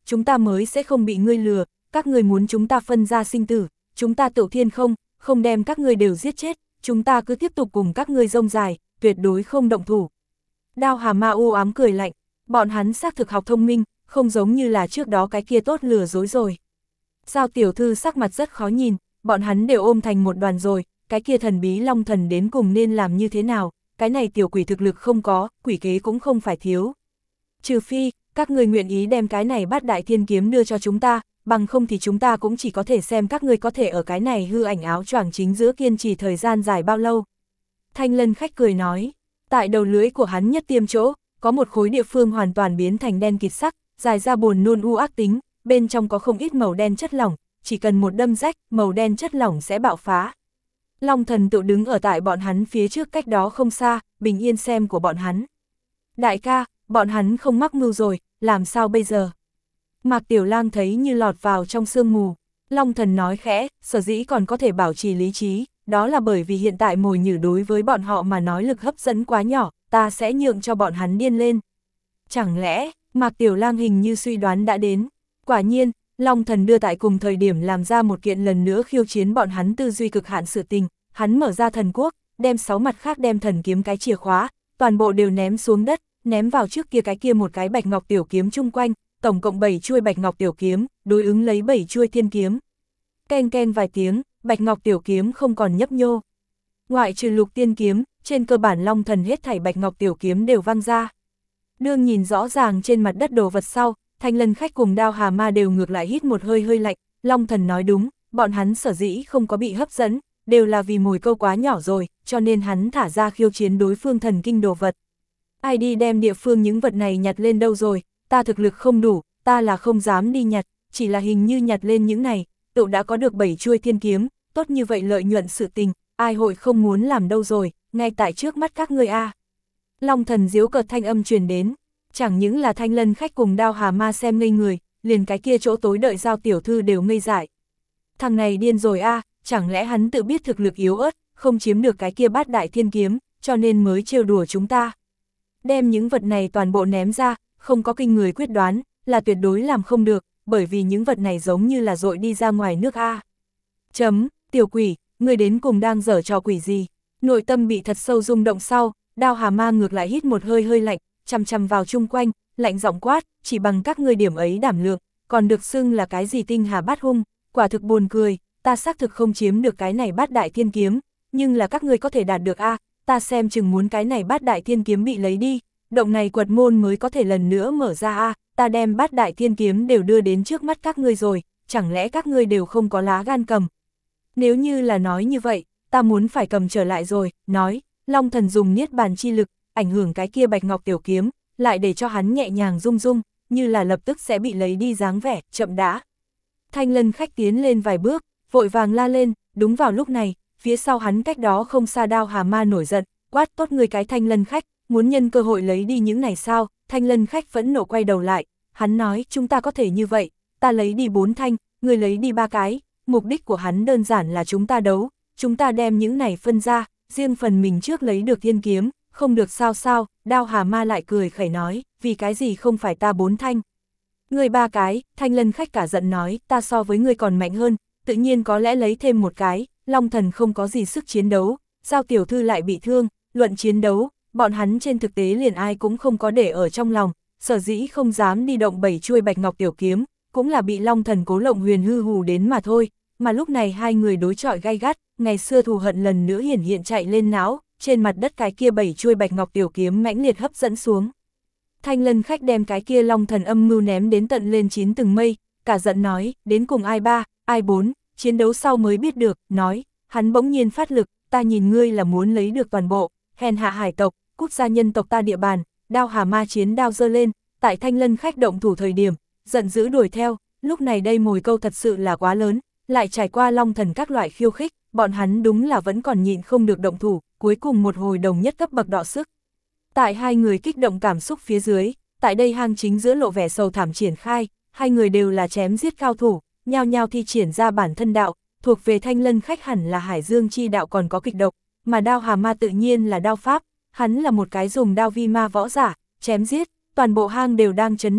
chúng ta mới sẽ không bị ngươi lừa, các ngươi muốn chúng ta phân ra sinh tử, chúng ta Tựu Thiên không, không đem các ngươi đều giết chết, chúng ta cứ tiếp tục cùng các ngươi rông dài, tuyệt đối không động thủ. Đao Hà Ma u ám cười lạnh, bọn hắn xác thực học thông minh, không giống như là trước đó cái kia tốt lừa dối rồi. Giao tiểu thư sắc mặt rất khó nhìn, bọn hắn đều ôm thành một đoàn rồi, cái kia thần bí long thần đến cùng nên làm như thế nào, cái này tiểu quỷ thực lực không có, quỷ kế cũng không phải thiếu. Trừ phi, các người nguyện ý đem cái này bát đại thiên kiếm đưa cho chúng ta, bằng không thì chúng ta cũng chỉ có thể xem các ngươi có thể ở cái này hư ảnh áo choàng chính giữa kiên trì thời gian dài bao lâu. Thanh Lân khách cười nói, tại đầu lưỡi của hắn nhất tiêm chỗ, có một khối địa phương hoàn toàn biến thành đen kịt sắc, dài ra buồn nôn u ác tính, bên trong có không ít màu đen chất lỏng, chỉ cần một đâm rách, màu đen chất lỏng sẽ bạo phá. Long thần tự đứng ở tại bọn hắn phía trước cách đó không xa, bình yên xem của bọn hắn. Đại ca, bọn hắn không mắc mưu rồi, làm sao bây giờ? Mạc Tiểu Lang thấy như lọt vào trong sương mù. Long thần nói khẽ, sở dĩ còn có thể bảo trì lý trí, đó là bởi vì hiện tại mồi nhử đối với bọn họ mà nói lực hấp dẫn quá nhỏ, ta sẽ nhượng cho bọn hắn điên lên. Chẳng lẽ, Mạc Tiểu Lang hình như suy đoán đã đến. Quả nhiên, Long thần đưa tại cùng thời điểm làm ra một kiện lần nữa khiêu chiến bọn hắn tư duy cực hạn sự tình, hắn mở ra thần quốc, đem sáu mặt khác đem thần kiếm cái chìa khóa, toàn bộ đều ném xuống đất, ném vào trước kia cái kia một cái bạch ngọc tiểu kiếm chung quanh, tổng cộng bảy chuôi bạch ngọc tiểu kiếm, đối ứng lấy bảy chuôi thiên kiếm. Keng keng vài tiếng, bạch ngọc tiểu kiếm không còn nhấp nhô. Ngoại trừ lục tiên kiếm, trên cơ bản Long thần hết thảy bạch ngọc tiểu kiếm đều văng ra. Đương nhìn rõ ràng trên mặt đất đồ vật sau, Thanh Lân khách cùng Đao Hà Ma đều ngược lại hít một hơi hơi lạnh, Long thần nói đúng, bọn hắn sở dĩ không có bị hấp dẫn, đều là vì mồi câu quá nhỏ rồi, cho nên hắn thả ra khiêu chiến đối phương thần kinh đồ vật. Ai đi đem địa phương những vật này nhặt lên đâu rồi, ta thực lực không đủ, ta là không dám đi nhặt, chỉ là hình như nhặt lên những này, tự đã có được bảy chuôi thiên kiếm, tốt như vậy lợi nhuận sự tình, ai hội không muốn làm đâu rồi, ngay tại trước mắt các ngươi a. Long thần diếu cợt thanh âm truyền đến, chẳng những là Thanh Lân khách cùng Đao Hà Ma xem ngây người, liền cái kia chỗ tối đợi Giao tiểu thư đều ngây dại. Thằng này điên rồi a, chẳng lẽ hắn tự biết thực lực yếu ớt, không chiếm được cái kia bát đại thiên kiếm, cho nên mới trêu đùa chúng ta. Đem những vật này toàn bộ ném ra, không có kinh người quyết đoán, là tuyệt đối làm không được, bởi vì những vật này giống như là dội đi ra ngoài nước a. Chấm, tiểu quỷ, ngươi đến cùng đang giở trò quỷ gì? Nội tâm bị thật sâu rung động sau, Đao Hà Ma ngược lại hít một hơi hơi lạnh, chằm chằm vào chung quanh, lạnh giọng quát, chỉ bằng các ngươi điểm ấy đảm lượng, còn được xưng là cái gì tinh hà bát hung, quả thực buồn cười, ta xác thực không chiếm được cái này bát đại thiên kiếm, nhưng là các ngươi có thể đạt được a, ta xem chừng muốn cái này bát đại thiên kiếm bị lấy đi, động này quật môn mới có thể lần nữa mở ra a, ta đem bát đại thiên kiếm đều đưa đến trước mắt các ngươi rồi, chẳng lẽ các ngươi đều không có lá gan cầm? Nếu như là nói như vậy, ta muốn phải cầm trở lại rồi, nói, Long thần dùng niết bàn chi lực, ảnh hưởng cái kia bạch ngọc tiểu kiếm, lại để cho hắn nhẹ nhàng rung rung, như là lập tức sẽ bị lấy đi dáng vẻ, chậm đã. Thanh Lân khách tiến lên vài bước, vội vàng la lên, đúng vào lúc này, phía sau hắn cách đó không xa Đao Hà Ma nổi giận, quát tốt người cái Thanh Lân khách, muốn nhân cơ hội lấy đi những này sao? Thanh Lân khách phẫn nộ quay đầu lại, hắn nói chúng ta có thể như vậy, ta lấy đi bốn thanh, người lấy đi ba cái, mục đích của hắn đơn giản là chúng ta đấu, chúng ta đem những này phân ra, riêng phần mình trước lấy được thiên kiếm, không được sao sao, Đao Hà Ma lại cười khẩy nói, vì cái gì không phải ta bốn thanh. Người ba cái, Thanh Lân khách cả giận nói, ta so với người còn mạnh hơn, tự nhiên có lẽ lấy thêm một cái, Long thần không có gì sức chiến đấu, Giao tiểu thư lại bị thương, luận chiến đấu, bọn hắn trên thực tế liền ai cũng không có để ở trong lòng, sở dĩ không dám đi động bảy chuôi bạch ngọc tiểu kiếm, cũng là bị Long thần Cố Lộng Huyền hư hù đến mà thôi, mà lúc này hai người đối chọi gay gắt, ngày xưa thù hận lần nữa hiển hiện chạy lên não, trên mặt đất cái kia bảy chuôi bạch ngọc tiểu kiếm mãnh liệt hấp dẫn xuống. Thanh Lân khách đem cái kia Long thần âm mưu ném đến tận lên chín tầng mây, cả giận nói, đến cùng ai ba, ai bốn, chiến đấu sau mới biết được, nói, hắn bỗng nhiên phát lực, ta nhìn ngươi là muốn lấy được toàn bộ, hèn hạ hải tộc, quốc gia nhân tộc ta địa bàn, Đao Hà Ma chiến đao giơ lên, tại Thanh Lân khách động thủ thời điểm, giận dữ đuổi theo, lúc này đây mồi câu thật sự là quá lớn, lại trải qua Long thần các loại khiêu khích, bọn hắn đúng là vẫn còn nhịn không được động thủ, cuối cùng một hồi đồng nhất cấp bậc đọ sức. Tại hai người kích động cảm xúc phía dưới, tại đây hang chính giữa lộ vẻ sầu thảm triển khai, hai người đều là chém giết cao thủ, nhao nhao thi triển ra bản thân đạo, thuộc về Thanh Lân khách hẳn là Hải Dương chi đạo còn có kịch độc, mà Đao Hà Ma tự nhiên là đao pháp, hắn là một cái dùng đao vi ma võ giả, chém giết, toàn bộ hang đều đang chấn động,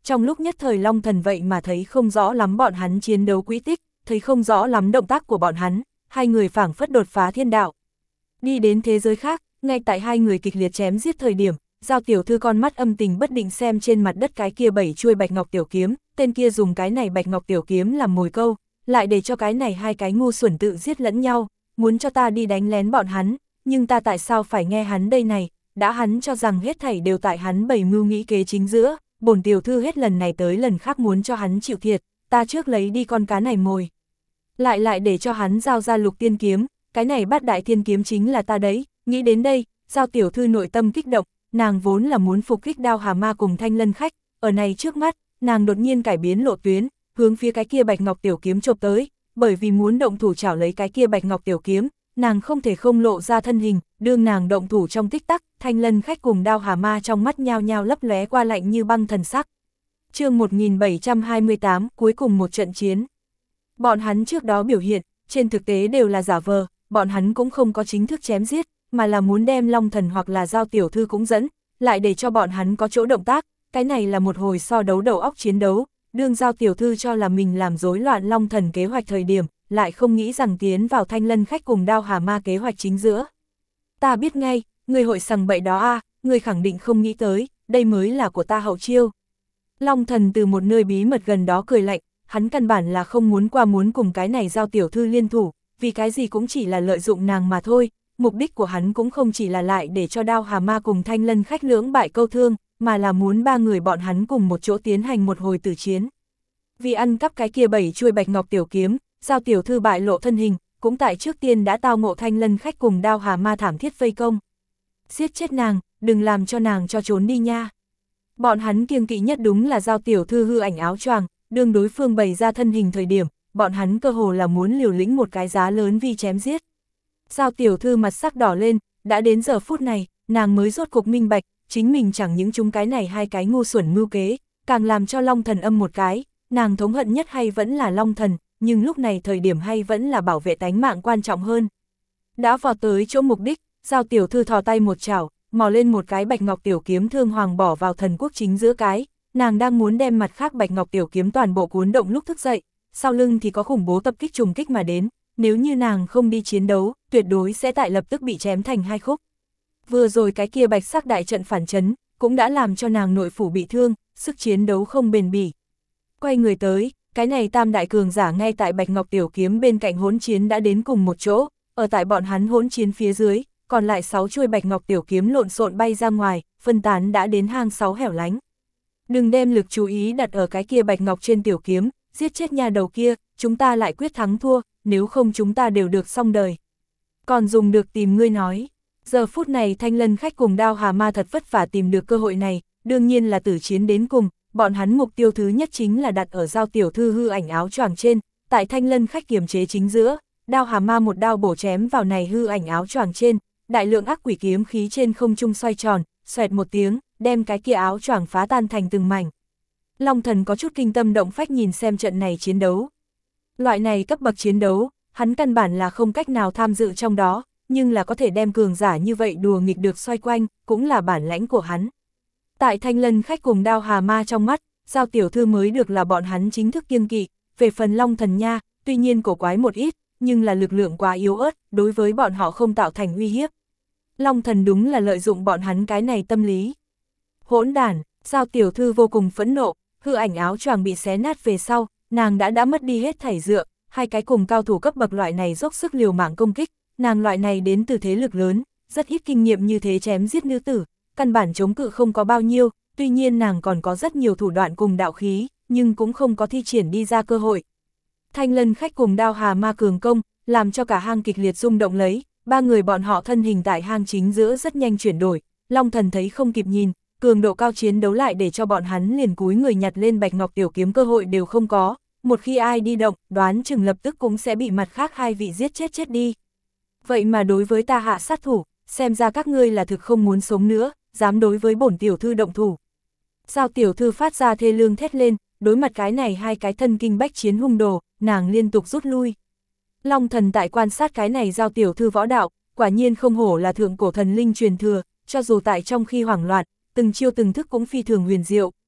trong lúc nhất thời Long Thần vậy mà thấy không rõ lắm bọn hắn chiến đấu quỹ tích, thấy không rõ lắm động tác của bọn hắn, hai người phảng phất đột phá thiên đạo. Đi đến thế giới khác, ngay tại hai người kịch liệt chém giết thời điểm, Giao tiểu thư con mắt âm tình bất định xem trên mặt đất cái kia bảy chuôi bạch ngọc tiểu kiếm, tên kia dùng cái này bạch ngọc tiểu kiếm làm mồi câu, lại để cho cái này hai cái ngu xuẩn tự giết lẫn nhau, muốn cho ta đi đánh lén bọn hắn, nhưng ta tại sao phải nghe hắn đây này, đã hắn cho rằng hết thảy đều tại hắn bày mưu nghĩ kế chính giữa, bổn tiểu thư hết lần này tới lần khác muốn cho hắn chịu thiệt, ta trước lấy đi con cá này mồi. Lại lại để cho hắn giao ra lục tiên kiếm, cái này bát đại thiên kiếm chính là ta đấy, nghĩ đến đây, Giao tiểu thư nội tâm kích động, nàng vốn là muốn phục kích Đao Hà Ma cùng Thanh Lân khách, ở này trước mắt, nàng đột nhiên cải biến lộ tuyến, hướng phía cái kia bạch ngọc tiểu kiếm chộp tới, bởi vì muốn động thủ chảo lấy cái kia bạch ngọc tiểu kiếm, nàng không thể không lộ ra thân hình, đương nàng động thủ trong tích tắc, Thanh Lân khách cùng Đao Hà Ma trong mắt nhao nhao lấp lóe qua lạnh như băng thần sắc. Chương một nghìn bảy trăm hai mươi tám, cuối cùng một trận chiến. Bọn hắn trước đó biểu hiện, trên thực tế đều là giả vờ, bọn hắn cũng không có chính thức chém giết, mà là muốn đem Long Thần hoặc là Giao tiểu thư cũng dẫn, lại để cho bọn hắn có chỗ động tác, cái này là một hồi so đấu đầu óc chiến đấu, đương Giao tiểu thư cho là mình làm rối loạn Long Thần kế hoạch thời điểm, lại không nghĩ rằng tiến vào Thanh Lân khách cùng Đao Hà Ma kế hoạch chính giữa. Ta biết ngay, người hội sằng bậy đó a, à, người khẳng định không nghĩ tới, đây mới là của ta hậu chiêu. Long Thần từ một nơi bí mật gần đó cười lạnh, hắn căn bản là không muốn qua muốn cùng cái này Giao tiểu thư liên thủ, vì cái gì cũng chỉ là lợi dụng nàng mà thôi, mục đích của hắn cũng không chỉ là lại để cho Đao Hà Ma cùng Thanh Lân khách lưỡng bại câu thương, mà là muốn ba người bọn hắn cùng một chỗ tiến hành một hồi tử chiến. Vì ăn cắp cái kia bảy chuôi bạch ngọc tiểu kiếm, Giao tiểu thư bại lộ thân hình, cũng tại trước tiên đã tao ngộ Thanh Lân khách cùng Đao Hà Ma thảm thiết vây công. Giết chết nàng, đừng làm cho nàng cho trốn đi nha. Bọn hắn kiêng kỵ nhất đúng là Giao tiểu thư hư ảnh áo choàng, đương đối phương bày ra thân hình thời điểm, bọn hắn cơ hồ là muốn liều lĩnh một cái giá lớn vì chém giết. Giao tiểu thư mặt sắc đỏ lên, đã đến giờ phút này, nàng mới rốt cuộc minh bạch, chính mình chẳng những chúng cái này hai cái ngu xuẩn mưu kế, càng làm cho Long Thần âm một cái, nàng thống hận nhất hay vẫn là Long Thần, nhưng lúc này thời điểm hay vẫn là bảo vệ tánh mạng quan trọng hơn. Đã vào tới chỗ mục đích, Giao tiểu thư thò tay một chảo, mò lên một cái bạch ngọc tiểu kiếm thương hoàng bỏ vào thần quốc chính giữa cái, nàng đang muốn đem mặt khác bạch ngọc tiểu kiếm toàn bộ cuốn động lúc thức dậy, sau lưng thì có khủng bố tập kích trùng kích mà đến, nếu như nàng không đi chiến đấu, tuyệt đối sẽ tại lập tức bị chém thành hai khúc. Vừa rồi cái kia bạch sắc đại trận phản chấn, cũng đã làm cho nàng nội phủ bị thương, sức chiến đấu không bền bỉ. Quay người tới, cái này tam đại cường giả ngay tại bạch ngọc tiểu kiếm bên cạnh hỗn chiến đã đến cùng một chỗ, ở tại bọn hắn hỗn chiến phía dưới, còn lại sáu chuôi bạch ngọc tiểu kiếm lộn xộn bay ra ngoài, phân tán đã đến hang sáu hẻo lánh. Đừng đem lực chú ý đặt ở cái kia bạch ngọc trên tiểu kiếm, giết chết nhà đầu kia, chúng ta lại quyết thắng thua, nếu không chúng ta đều được xong đời. Còn dùng được tìm ngươi nói. Giờ phút này Thanh Lân khách cùng Đao Hà Ma thật vất vả tìm được cơ hội này, đương nhiên là tử chiến đến cùng, bọn hắn mục tiêu thứ nhất chính là đặt ở Giao tiểu thư hư ảnh áo choàng trên, tại Thanh Lân khách kiềm chế chính giữa, Đao Hà Ma một đao bổ chém vào này hư ảnh áo choàng trên, đại lượng ác quỷ kiếm khí trên không trung xoay tròn, xoẹt một tiếng, đem cái kia áo choàng phá tan thành từng mảnh. Long Thần có chút kinh tâm động phách nhìn xem trận này chiến đấu. Loại này cấp bậc chiến đấu, hắn căn bản là không cách nào tham dự trong đó, nhưng là có thể đem cường giả như vậy đùa nghịch được xoay quanh, cũng là bản lãnh của hắn. Tại Thanh Lân khách cùng Đao Hà Ma trong mắt, Giao tiểu thư mới được là bọn hắn chính thức kiêng kỵ, về phần Long Thần nha, tuy nhiên cổ quái một ít, nhưng là lực lượng quá yếu ớt, đối với bọn họ không tạo thành uy hiếp. Long Thần đúng là lợi dụng bọn hắn cái này tâm lý. Hỗn đản, Giao tiểu thư vô cùng phẫn nộ, hư ảnh áo choàng bị xé nát về sau, nàng đã đã mất đi hết thảy dựa, hai cái cùng cao thủ cấp bậc loại này dốc sức liều mạng công kích, nàng loại này đến từ thế lực lớn, rất ít kinh nghiệm như thế chém giết nữ tử, căn bản chống cự không có bao nhiêu, tuy nhiên nàng còn có rất nhiều thủ đoạn cùng đạo khí, nhưng cũng không có thi triển đi ra cơ hội. Thanh Lân khách cùng Đao Hà Ma cường công, làm cho cả hang kịch liệt rung động lấy, ba người bọn họ thân hình tại hang chính giữa rất nhanh chuyển đổi, Long Thần thấy không kịp nhìn, cường độ cao chiến đấu lại để cho bọn hắn liền cúi người nhặt lên bạch ngọc tiểu kiếm cơ hội đều không có, một khi ai đi động, đoán chừng lập tức cũng sẽ bị mặt khác hai vị giết chết chết đi. Vậy mà đối với ta hạ sát thủ, xem ra các ngươi là thực không muốn sống nữa, dám đối với bổn tiểu thư động thủ. Giao tiểu thư phát ra thê lương thét lên, đối mặt cái này hai cái thân kinh bách chiến hung đồ, nàng liên tục rút lui. Long Thần tại quan sát cái này Giao tiểu thư võ đạo, quả nhiên không hổ là thượng cổ thần linh truyền thừa, cho dù tại trong khi hoảng loạn, từng chiêu từng thức cũng phi thường huyền diệu,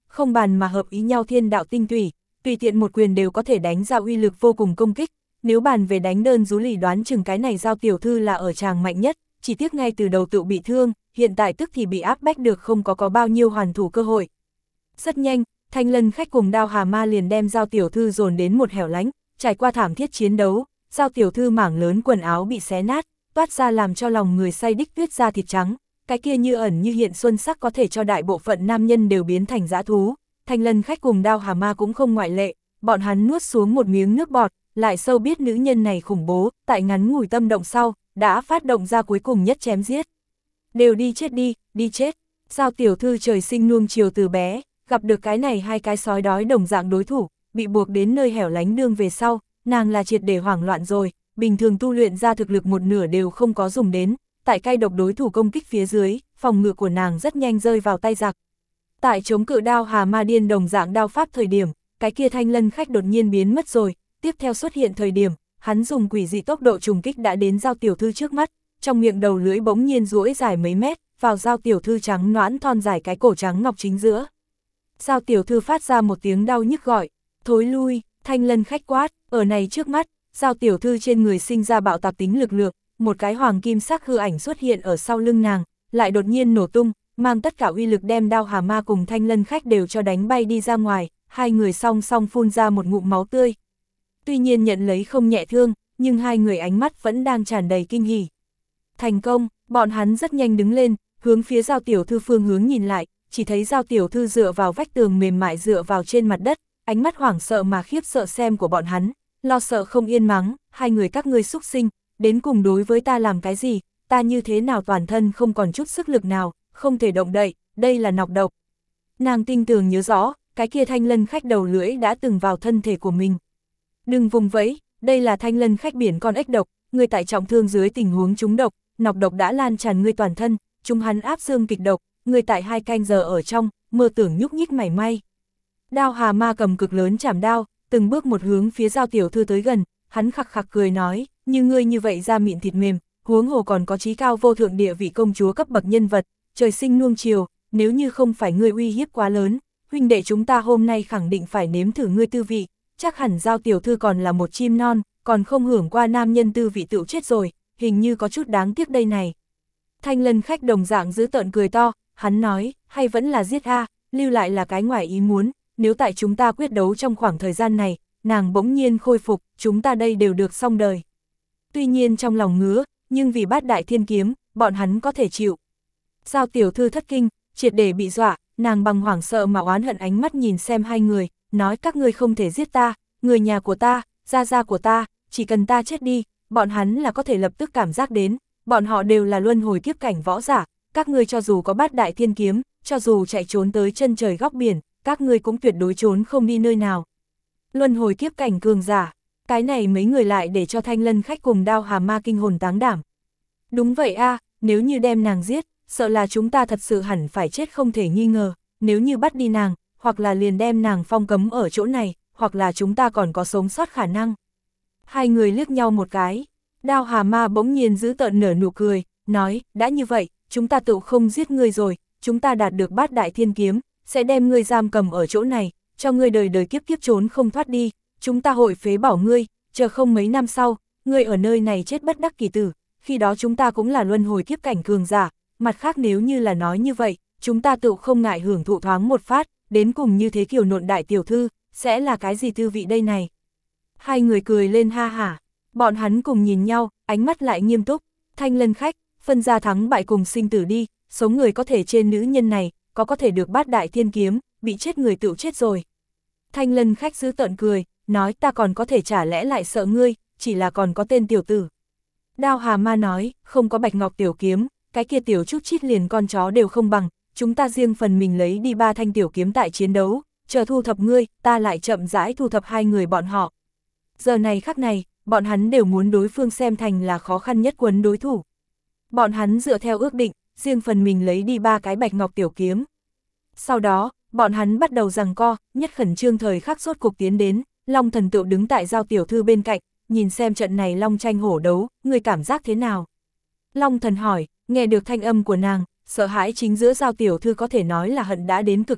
không bàn mà hợp ý nhau thiên đạo tinh tủy, tùy tiện một quyền đều có thể đánh ra uy lực vô cùng công kích. Nếu bàn về đánh đơn rú lì đoán chừng cái này Giao tiểu thư là ở tràng mạnh nhất, chỉ tiếc ngay từ đầu tự bị thương, hiện tại tức thì bị áp bách được không có có bao nhiêu hoàn thủ cơ hội. Rất nhanh, Thanh Lân khách cùng Đao Hà Ma liền đem Giao tiểu thư dồn đến một hẻo lánh, trải qua thảm thiết chiến đấu, Giao tiểu thư mảng lớn quần áo bị xé nát, toát ra làm cho lòng người say đích tuyết da thịt trắng, cái kia như ẩn như hiện xuân sắc có thể cho đại bộ phận nam nhân đều biến thành dã thú. Thanh Lân khách cùng Đao Hà Ma cũng không ngoại lệ, bọn hắn nuốt xuống một miếng nước bọt, lại sâu biết nữ nhân này khủng bố, tại ngắn ngủi tâm động sau, đã phát động ra cuối cùng nhất chém giết. Đều đi chết đi, đi chết. Giao tiểu thư trời sinh nuông chiều từ bé, gặp được cái này hai cái sói đói đồng dạng đối thủ, bị buộc đến nơi hẻo lánh đương về sau, nàng là triệt để hoảng loạn rồi, bình thường tu luyện ra thực lực một nửa đều không có dùng đến, tại cay độc đối thủ công kích phía dưới, phòng ngự của nàng rất nhanh rơi vào tay giặc. Tại chống cự Đao Hà Ma điên đồng dạng đao pháp thời điểm, cái kia Thanh Lân khách đột nhiên biến mất rồi, tiếp theo xuất hiện thời điểm, hắn dùng quỷ dị tốc độ trùng kích đã đến Giao tiểu thư trước mắt, trong miệng đầu lưỡi bỗng nhiên duỗi dài mấy mét, vào Giao tiểu thư trắng nõn thon dài cái cổ trắng ngọc chính giữa. Giao tiểu thư phát ra một tiếng đau nhức gọi, thối lui. Thanh Lân khách quát, ở này trước mắt, Giao tiểu thư trên người sinh ra bạo tạc tính lực lượng, một cái hoàng kim sắc hư ảnh xuất hiện ở sau lưng nàng, lại đột nhiên nổ tung, mang tất cả uy lực đem Đao Hà Ma cùng Thanh Lân khách đều cho đánh bay đi ra ngoài, hai người song song phun ra một ngụm máu tươi. Tuy nhiên nhận lấy không nhẹ thương, nhưng hai người ánh mắt vẫn đang tràn đầy kinh hỉ. Thành công, bọn hắn rất nhanh đứng lên, hướng phía Giao tiểu thư phương hướng nhìn lại, chỉ thấy Giao tiểu thư dựa vào vách tường mềm mại dựa vào trên mặt đất, ánh mắt hoảng sợ mà khiếp sợ xem của bọn hắn, lo sợ không yên mắng, hai người các ngươi xúc sinh, đến cùng đối với ta làm cái gì, ta như thế nào toàn thân không còn chút sức lực nào, không thể động đậy, đây là nọc độc. Nàng tinh tường nhớ rõ, cái kia Thanh Lân khách đầu lưỡi đã từng vào thân thể của mình. Đừng vùng vẫy, đây là Thanh Lân khách biển con ếch độc, người tại trọng thương dưới tình huống trúng độc, nọc độc đã lan tràn ngươi toàn thân, chúng hắn áp xương kịch độc, người tại hai canh giờ ở trong, mơ tưởng nhúc nhích mảy may. Đao Hà Ma cầm cực lớn chảm đao, từng bước một hướng phía Giao tiểu thư tới gần, hắn khặc khặc cười nói, như ngươi như vậy da mịn thịt mềm, huống hồ còn có chí cao vô thượng địa vị công chúa cấp bậc nhân vật, trời sinh nuông chiều, nếu như không phải ngươi uy hiếp quá lớn, huynh đệ chúng ta hôm nay khẳng định phải nếm thử ngươi tư vị, chắc hẳn Giao tiểu thư còn là một chim non, còn không hưởng qua nam nhân tư vị tựu chết rồi, hình như có chút đáng tiếc đây này. Thanh Lân khách đồng dạng giữ tợn cười to, hắn nói, hay vẫn là giết a, lưu lại là cái ngoài ý muốn, nếu tại chúng ta quyết đấu trong khoảng thời gian này, nàng bỗng nhiên khôi phục, chúng ta đây đều được xong đời. Tuy nhiên trong lòng ngứa, nhưng vì Bát Đại Thiên Kiếm, bọn hắn có thể chịu. Giao tiểu thư thất kinh, triệt để bị dọa, nàng bằng hoảng sợ mà oán hận ánh mắt nhìn xem hai người, nói các ngươi không thể giết ta, người nhà của ta, gia gia của ta, chỉ cần ta chết đi, bọn hắn là có thể lập tức cảm giác đến, bọn họ đều là luân hồi kiếp cảnh võ giả, các ngươi cho dù có Bát Đại Thiên Kiếm, cho dù chạy trốn tới chân trời góc biển, các ngươi cũng tuyệt đối trốn không đi nơi nào. Luân hồi kiếp cảnh cường giả, cái này mấy người lại để cho Thanh Lân khách cùng Đao Hà Ma kinh hồn táng đảm. Đúng vậy a, nếu như đem nàng giết, sợ là chúng ta thật sự hẳn phải chết không thể nghi ngờ, nếu như bắt đi nàng, hoặc là liền đem nàng phong cấm ở chỗ này, hoặc là chúng ta còn có sống sót khả năng. Hai người liếc nhau một cái, Đao Hà Ma bỗng nhiên giữ tợn nở nụ cười, nói, đã như vậy, chúng ta tự không giết ngươi rồi, chúng ta đạt được Bát Đại Thiên Kiếm, sẽ đem ngươi giam cầm ở chỗ này, cho ngươi đời đời kiếp kiếp trốn không thoát đi, chúng ta hội phế bỏ ngươi, chờ không mấy năm sau, ngươi ở nơi này chết bất đắc kỳ tử, khi đó chúng ta cũng là luân hồi kiếp cảnh cường giả, mặt khác nếu như là nói như vậy, chúng ta tự không ngại hưởng thụ thoáng một phát, đến cùng như thế kiểu nộn đại tiểu thư, sẽ là cái gì tư vị đây này. Hai người cười lên ha hả, bọn hắn cùng nhìn nhau, ánh mắt lại nghiêm túc, Thanh Lân khách, phân ra thắng bại cùng sinh tử đi, sống người có thể trên nữ nhân này, có có thể được Bát Đại Thiên Kiếm, bị chết người tự chết rồi. Thanh Lân khách giữ tợn cười, nói ta còn có thể chả lẽ lại sợ ngươi, chỉ là còn có tên tiểu tử. Đao Hà Ma nói, không có Bạch Ngọc tiểu kiếm, cái kia tiểu chút chít liền con chó đều không bằng, chúng ta riêng phần mình lấy đi ba thanh tiểu kiếm tại chiến đấu, chờ thu thập ngươi, ta lại chậm rãi thu thập hai người bọn họ. Giờ này khắc này, bọn hắn đều muốn đối phương xem thành là khó khăn nhất quấn đối thủ. Bọn hắn dựa theo ước định, riêng phần mình lấy đi ba cái Bạch Ngọc tiểu kiếm. Sau đó, bọn hắn bắt đầu giằng co, nhất khẩn trương thời khắc rốt cục tiến đến, Long Thần Tựu đứng tại Giao tiểu thư bên cạnh, nhìn xem trận này long tranh hổ đấu, người cảm giác thế nào? Long Thần hỏi, nghe được thanh âm của nàng, sợ hãi chính giữa Giao tiểu thư có thể nói là hận đã đến cực hạn,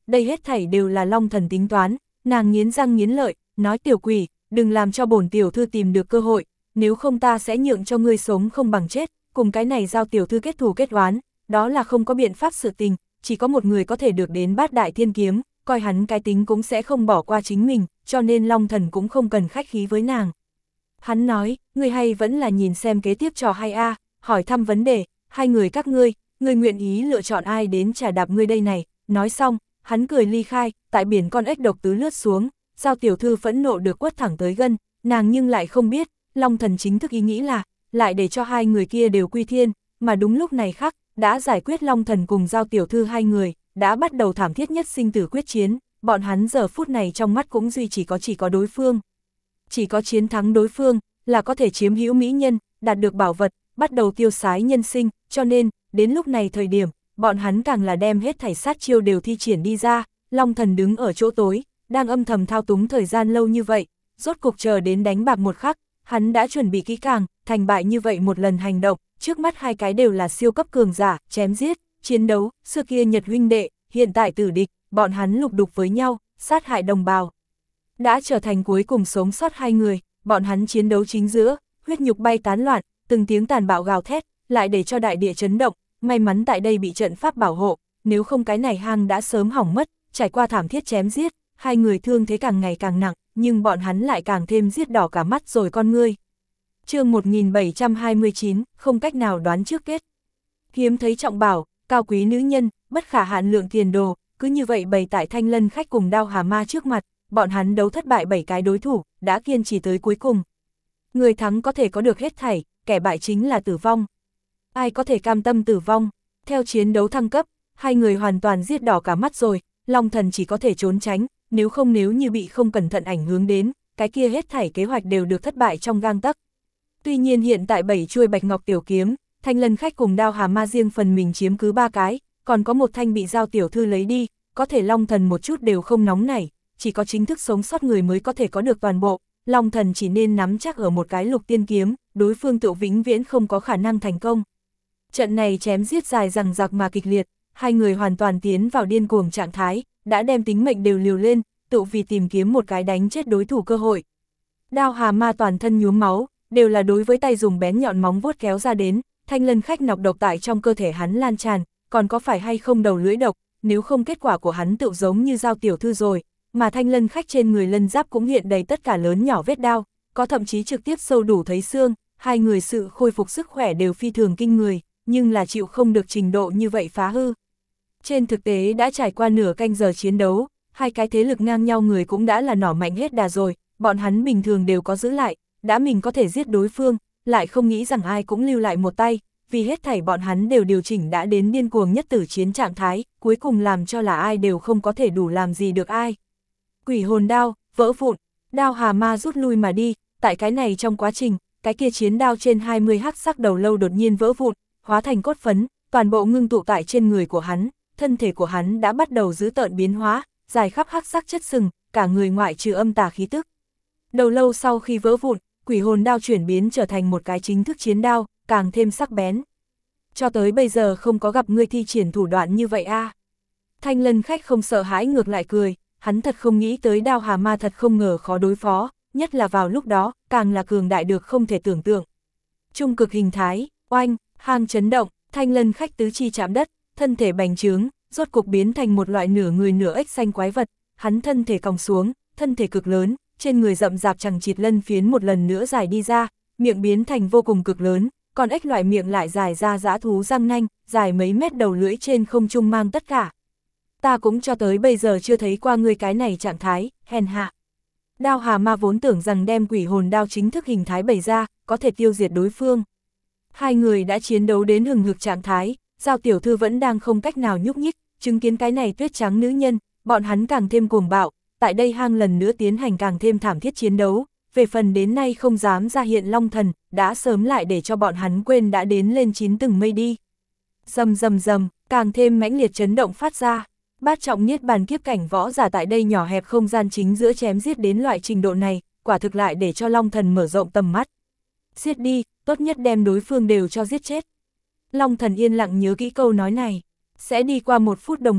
đây hết thảy đều là Long Thần tính toán, nàng nghiến răng nghiến lợi, nói tiểu quỷ, đừng làm cho bổn tiểu thư tìm được cơ hội, nếu không ta sẽ nhượng cho ngươi sống không bằng chết, cùng cái này giao tiểu thư kết thù kết oán, đó là không có biện pháp sự tình, chỉ có một người có thể được đến bát đại thiên kiếm, coi hắn cái tính cũng sẽ không bỏ qua chính mình, cho nên Long Thần cũng không cần khách khí với nàng. Hắn nói, ngươi hay vẫn là nhìn xem kế tiếp trò hay a, hỏi thăm vấn đề, hai người các ngươi, ngươi nguyện ý lựa chọn ai đến trả đạp ngươi đây này, nói xong, hắn cười ly khai, tại biển con ếch độc tứ lướt xuống, giao tiểu thư phẫn nộ được quất thẳng tới gân, nàng nhưng lại không biết, Long Thần chính thức ý nghĩ là, lại để cho hai người kia đều quy thiên, mà đúng lúc này khắc, đã giải quyết Long Thần cùng giao tiểu thư hai người, đã bắt đầu thảm thiết nhất sinh tử quyết chiến, bọn hắn giờ phút này trong mắt cũng duy chỉ có chỉ có đối phương. Chỉ có chiến thắng đối phương, là có thể chiếm hữu mỹ nhân, đạt được bảo vật, bắt đầu tiêu sái nhân sinh, cho nên, đến lúc này thời điểm, bọn hắn càng là đem hết thảy sát chiêu đều thi triển đi ra, Long Thần đứng ở chỗ tối, đang âm thầm thao túng thời gian lâu như vậy, rốt cuộc chờ đến đánh bạc một khắc, hắn đã chuẩn bị kỹ càng, thành bại như vậy một lần hành động, trước mắt hai cái đều là siêu cấp cường giả, chém giết, chiến đấu, xưa kia Nhật huynh đệ, hiện tại tử địch, bọn hắn lục đục với nhau, sát hại đồng bào. Đã trở thành cuối cùng sống sót hai người, bọn hắn chiến đấu chính giữa, huyết nhục bay tán loạn, từng tiếng tàn bạo gào thét, lại để cho đại địa chấn động, may mắn tại đây bị trận pháp bảo hộ, nếu không cái này hang đã sớm hỏng mất, trải qua thảm thiết chém giết, hai người thương thế càng ngày càng nặng, nhưng bọn hắn lại càng thêm giết đỏ cả mắt rồi con ngươi. Chương một nghìn bảy trăm hai mươi chín, không cách nào đoán trước kết. Hiếm thấy trọng bảo, cao quý nữ nhân, bất khả hạn lượng tiền đồ, cứ như vậy bày tại Thanh Lân khách cùng Đao Hà Ma trước mặt, bọn hắn đấu thất bại bảy cái đối thủ, đã kiên trì tới cuối cùng. Người thắng có thể có được hết thảy, kẻ bại chính là tử vong. Ai có thể cam tâm tử vong? Theo chiến đấu thăng cấp, hai người hoàn toàn giết đỏ cả mắt rồi, Long Thần chỉ có thể trốn tránh, nếu không nếu như bị không cẩn thận ảnh hưởng đến, cái kia hết thảy kế hoạch đều được thất bại trong gang tấc. Tuy nhiên hiện tại bảy chuôi bạch ngọc tiểu kiếm, Thanh Lân khách cùng Đao Hà Ma riêng phần mình chiếm cứ ba cái, còn có một thanh bị giao tiểu thư lấy đi, có thể Long Thần một chút đều không nóng nảy, chỉ có chính thức sống sót người mới có thể có được toàn bộ, Long Thần chỉ nên nắm chắc ở một cái lục tiên kiếm, đối phương tự vĩnh viễn không có khả năng thành công. Trận này chém giết dài dằng dặc mà kịch liệt, hai người hoàn toàn tiến vào điên cuồng trạng thái, đã đem tính mệnh đều liều lên, tự vì tìm kiếm một cái đánh chết đối thủ cơ hội. Đao Hà Ma toàn thân nhuốm máu, đều là đối với tay dùng bén nhọn móng vuốt kéo ra đến, Thanh Lân khách nọc độc tại trong cơ thể hắn lan tràn, còn có phải hay không đầu lưỡi độc, nếu không kết quả của hắn tự giống như giao tiểu thư rồi, mà Thanh Lân khách trên người lân giáp cũng hiện đầy tất cả lớn nhỏ vết đao, có thậm chí trực tiếp sâu đủ thấy xương, hai người sự khôi phục sức khỏe đều phi thường kinh người, nhưng là chịu không được trình độ như vậy phá hư. Trên thực tế đã trải qua nửa canh giờ chiến đấu, hai cái thế lực ngang nhau người cũng đã là nỏ mạnh hết đà rồi, bọn hắn bình thường đều có giữ lại, đã mình có thể giết đối phương, lại không nghĩ rằng ai cũng lưu lại một tay, vì hết thảy bọn hắn đều điều chỉnh đã đến điên cuồng nhất tử chiến trạng thái, cuối cùng làm cho là ai đều không có thể đủ làm gì được ai. Quỷ hồn đao, vỡ vụn, Đao Hà Ma rút lui mà đi, tại cái này trong quá trình, cái kia chiến đao trên hai mươi hắc sắc đầu lâu đột nhiên vỡ vụn, hóa thành cốt phấn, toàn bộ ngưng tụ tại trên người của hắn, thân thể của hắn đã bắt đầu dữ tợn biến hóa, dài khắp hắc sắc chất sừng, cả người ngoại trừ âm tà khí tức. Đầu lâu sau khi vỡ vụn, quỷ hồn đao chuyển biến trở thành một cái chính thức chiến đao, càng thêm sắc bén. Cho tới bây giờ không có gặp ngươi thi triển thủ đoạn như vậy a. À. Thanh Lân khách không sợ hãi ngược lại cười, hắn thật không nghĩ tới Đao Hà Ma thật không ngờ khó đối phó, nhất là vào lúc đó, càng là cường đại được không thể tưởng tượng. Trung cực hình thái, oanh, hang chấn động, Thanh Lân khách tứ chi chạm đất, thân thể bành trướng, rốt cục biến thành một loại nửa người nửa ếch xanh quái vật, hắn thân thể còng xuống, thân thể cực lớn, trên người rậm rạp chằng chịt lân phiến một lần nữa dài đi ra, miệng biến thành vô cùng cực lớn, còn ếch loại miệng lại dài ra dã thú răng nanh, dài mấy mét đầu lưỡi trên không trung mang tất cả. Ta cũng cho tới bây giờ chưa thấy qua ngươi cái này trạng thái, hèn hạ. Đao Hà Ma vốn tưởng rằng đem quỷ hồn đao chính thức hình thái bày ra, có thể tiêu diệt đối phương. Hai người đã chiến đấu đến hừng hực trạng thái, giao tiểu thư vẫn đang không cách nào nhúc nhích, chứng kiến cái này tuyết trắng nữ nhân, bọn hắn càng thêm cuồng bạo, tại đây hang lần nữa tiến hành càng thêm thảm thiết chiến đấu, về phần đến nay không dám ra hiện Long Thần, đã sớm lại để cho bọn hắn quên đã đến lên chín tầng mây đi. Rầm rầm rầm, càng thêm mãnh liệt chấn động phát ra, bát trọng niết bàn kiếp cảnh võ giả tại đây nhỏ hẹp không gian chính giữa chém giết đến loại trình độ này, quả thực lại để cho Long Thần mở rộng tầm mắt. Giết đi, tốt nhất đem đối phương đều cho giết chết. Long Thần yên lặng nhớ kỹ câu nói này, sẽ đi qua một phút đồng hồ,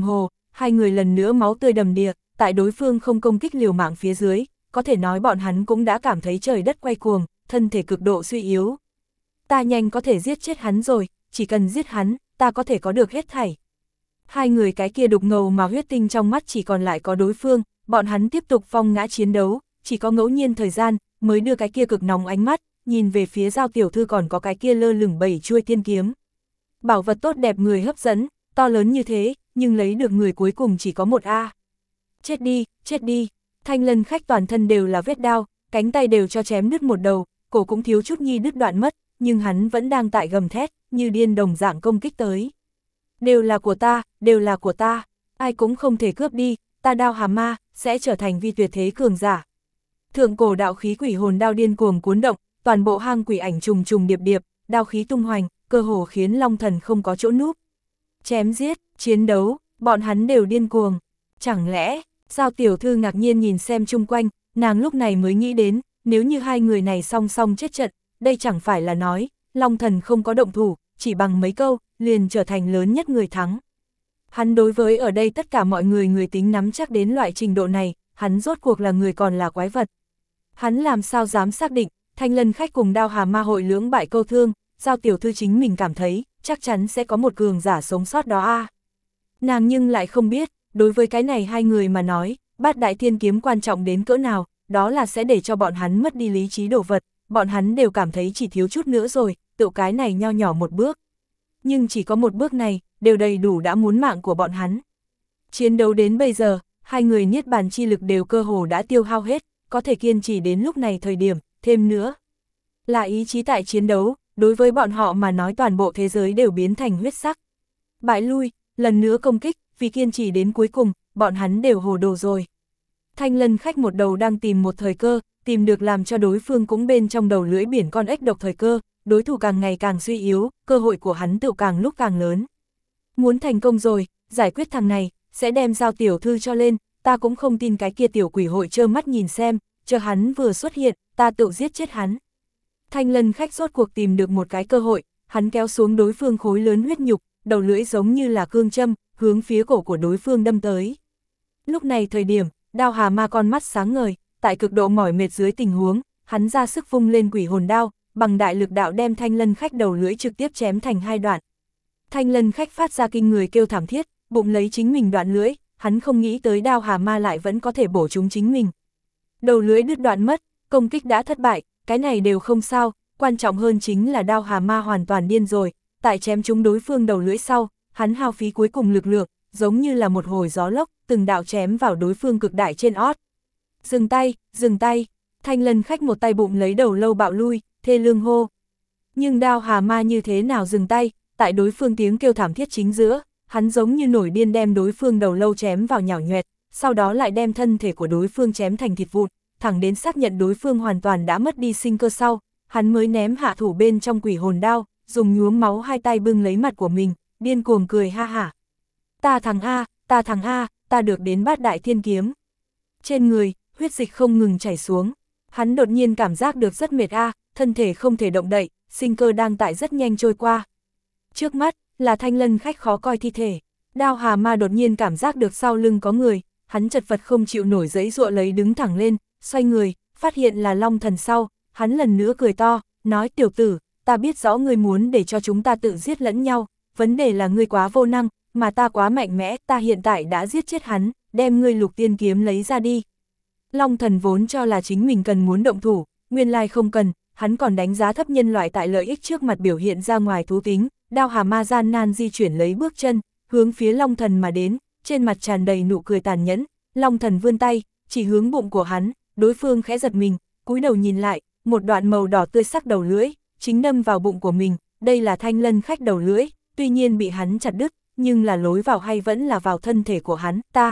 hai người lần nữa máu tươi đầm đìa, tại đối phương không công kích liều mạng phía dưới, có thể nói bọn hắn cũng đã cảm thấy trời đất quay cuồng, thân thể cực độ suy yếu. Ta nhanh có thể giết chết hắn rồi, chỉ cần giết hắn, ta có thể có được hết thảy. Hai người cái kia đục ngầu mà huyết tinh trong mắt chỉ còn lại có đối phương, bọn hắn tiếp tục phong ngã chiến đấu, chỉ có ngẫu nhiên thời gian, mới đưa cái kia cực nóng ánh mắt, nhìn về phía Giao tiểu thư còn có cái kia lơ lửng bảy chuôi tiên kiếm. Bảo vật tốt đẹp người hấp dẫn, to lớn như thế, nhưng lấy được người cuối cùng chỉ có một A. Chết đi, chết đi, Thanh Lân Khách toàn thân đều là vết đao, cánh tay đều cho chém đứt một đầu, cổ cũng thiếu chút nhi đứt đoạn mất, nhưng hắn vẫn đang tại gầm thét, như điên đồng dạng công kích tới. Đều là của ta, đều là của ta, ai cũng không thể cướp đi, ta Đao Hà Ma, sẽ trở thành vi tuyệt thế cường giả. Thượng cổ đạo khí quỷ hồn đao điên cuồng cuốn động, toàn bộ hang quỷ ảnh trùng trùng điệp điệp, đao khí tung hoành, cơ hồ khiến Long Thần không có chỗ núp. Chém giết, chiến đấu, bọn hắn đều điên cuồng. Chẳng lẽ, Giao tiểu thư ngạc nhiên nhìn xem chung quanh, nàng lúc này mới nghĩ đến, nếu như hai người này song song chết trận, đây chẳng phải là nói, Long Thần không có động thủ, chỉ bằng mấy câu, liền trở thành lớn nhất người thắng. Hắn đối với ở đây tất cả mọi người người tính nắm chắc đến loại trình độ này, hắn rốt cuộc là người còn là quái vật. Hắn làm sao dám xác định, Thanh Lân Khách cùng Đao Hà Ma hội lưỡng bại câu thương, Giao tiểu thư chính mình cảm thấy, chắc chắn sẽ có một cường giả sống sót đó a. Nàng nhưng lại không biết, đối với cái này hai người mà nói, bát đại thiên kiếm quan trọng đến cỡ nào, đó là sẽ để cho bọn hắn mất đi lý trí đồ vật, bọn hắn đều cảm thấy chỉ thiếu chút nữa rồi, tự cái này nho nhỏ một bước. Nhưng chỉ có một bước này, đều đầy đủ đã muốn mạng của bọn hắn. Chiến đấu đến bây giờ, hai người niết bàn chi lực đều cơ hồ đã tiêu hao hết, có thể kiên trì đến lúc này thời điểm, thêm nữa. Là ý chí tại chiến đấu, đối với bọn họ mà nói toàn bộ thế giới đều biến thành huyết sắc. Bại lui, lần nữa công kích, vì kiên trì đến cuối cùng, bọn hắn đều hồ đồ rồi. Thanh Lân Khách một đầu đang tìm một thời cơ, tìm được làm cho đối phương cũng bên trong đầu lưỡi biển con ếch độc thời cơ, đối thủ càng ngày càng suy yếu, cơ hội của hắn tự càng lúc càng lớn. Muốn thành công rồi, giải quyết thằng này, sẽ đem Giao tiểu thư cho lên, ta cũng không tin cái kia tiểu quỷ hội trơ mắt nhìn xem, chờ hắn vừa xuất hiện, ta tự giết chết hắn. Thanh Lân Khách rốt cuộc tìm được một cái cơ hội, hắn kéo xuống đối phương khối lớn huyết nhục, đầu lưỡi giống như là cương châm, hướng phía cổ của đối phương đâm tới. Lúc này thời điểm, Đao Hà Ma con mắt sáng ngời, tại cực độ mỏi mệt dưới tình huống, hắn ra sức vung lên quỷ hồn đao, bằng đại lực đạo đem Thanh Lân Khách đầu lưỡi trực tiếp chém thành hai đoạn. Thanh Lân Khách phát ra kinh người kêu thảm thiết, bụng lấy chính mình đoạn lưỡi, hắn không nghĩ tới Đao Hà Ma lại vẫn có thể bổ trúng chính mình. Đầu lưỡi đứt đoạn mất, công kích đã thất bại, cái này đều không sao, quan trọng hơn chính là Đao Hà Ma hoàn toàn điên rồi, tại chém trúng đối phương đầu lưỡi sau, hắn hao phí cuối cùng lực lượng, giống như là một hồi gió lốc, từng đạo chém vào đối phương cực đại trên ót. Dừng tay, dừng tay, Thanh Lân Khách một tay bụng lấy đầu lâu bạo lui, thê lương hô. Nhưng Đao Hà Ma như thế nào dừng tay, tại đối phương tiếng kêu thảm thiết chính giữa, hắn giống như nổi điên đem đối phương đầu lâu chém vào nhào nhoẹt, sau đó lại đem thân thể của đối phương chém thành thịt vụn, thẳng đến xác nhận đối phương hoàn toàn đã mất đi sinh cơ sau, hắn mới ném hạ thủ bên trong quỷ hồn đao, dùng nhuốm máu hai tay bưng lấy mặt của mình, điên cuồng cười ha hả. Ta thằng A, ta thằng A, ta được đến bát đại thiên kiếm. Trên người, huyết dịch không ngừng chảy xuống, hắn đột nhiên cảm giác được rất mệt A, thân thể không thể động đậy, sinh cơ đang tại rất nhanh trôi qua. Trước mắt, là Thanh Lân Khách khó coi thi thể, Đao Hà Ma đột nhiên cảm giác được sau lưng có người, hắn chật vật không chịu nổi giãy giụa lấy đứng thẳng lên, xoay người, phát hiện là Long Thần sau, hắn lần nữa cười to, nói tiểu tử, ta biết rõ ngươi muốn để cho chúng ta tự giết lẫn nhau, vấn đề là ngươi quá vô năng, mà ta quá mạnh mẽ, ta hiện tại đã giết chết hắn, đem ngươi lục tiên kiếm lấy ra đi. Long Thần vốn cho là chính mình cần muốn động thủ, nguyên lai không cần, hắn còn đánh giá thấp nhân loại tại lợi ích trước mặt biểu hiện ra ngoài thú tính, Đao Hà Ma gian nan di chuyển lấy bước chân, hướng phía Long Thần mà đến, trên mặt tràn đầy nụ cười tàn nhẫn, Long Thần vươn tay, chỉ hướng bụng của hắn, đối phương khẽ giật mình, cúi đầu nhìn lại, một đoạn màu đỏ tươi sắc đầu lưỡi, chính đâm vào bụng của mình, đây là Thanh Lân Khách đầu lưỡi, tuy nhiên bị hắn chặt đứt, nhưng là lối vào hay vẫn là vào thân thể của hắn, ta,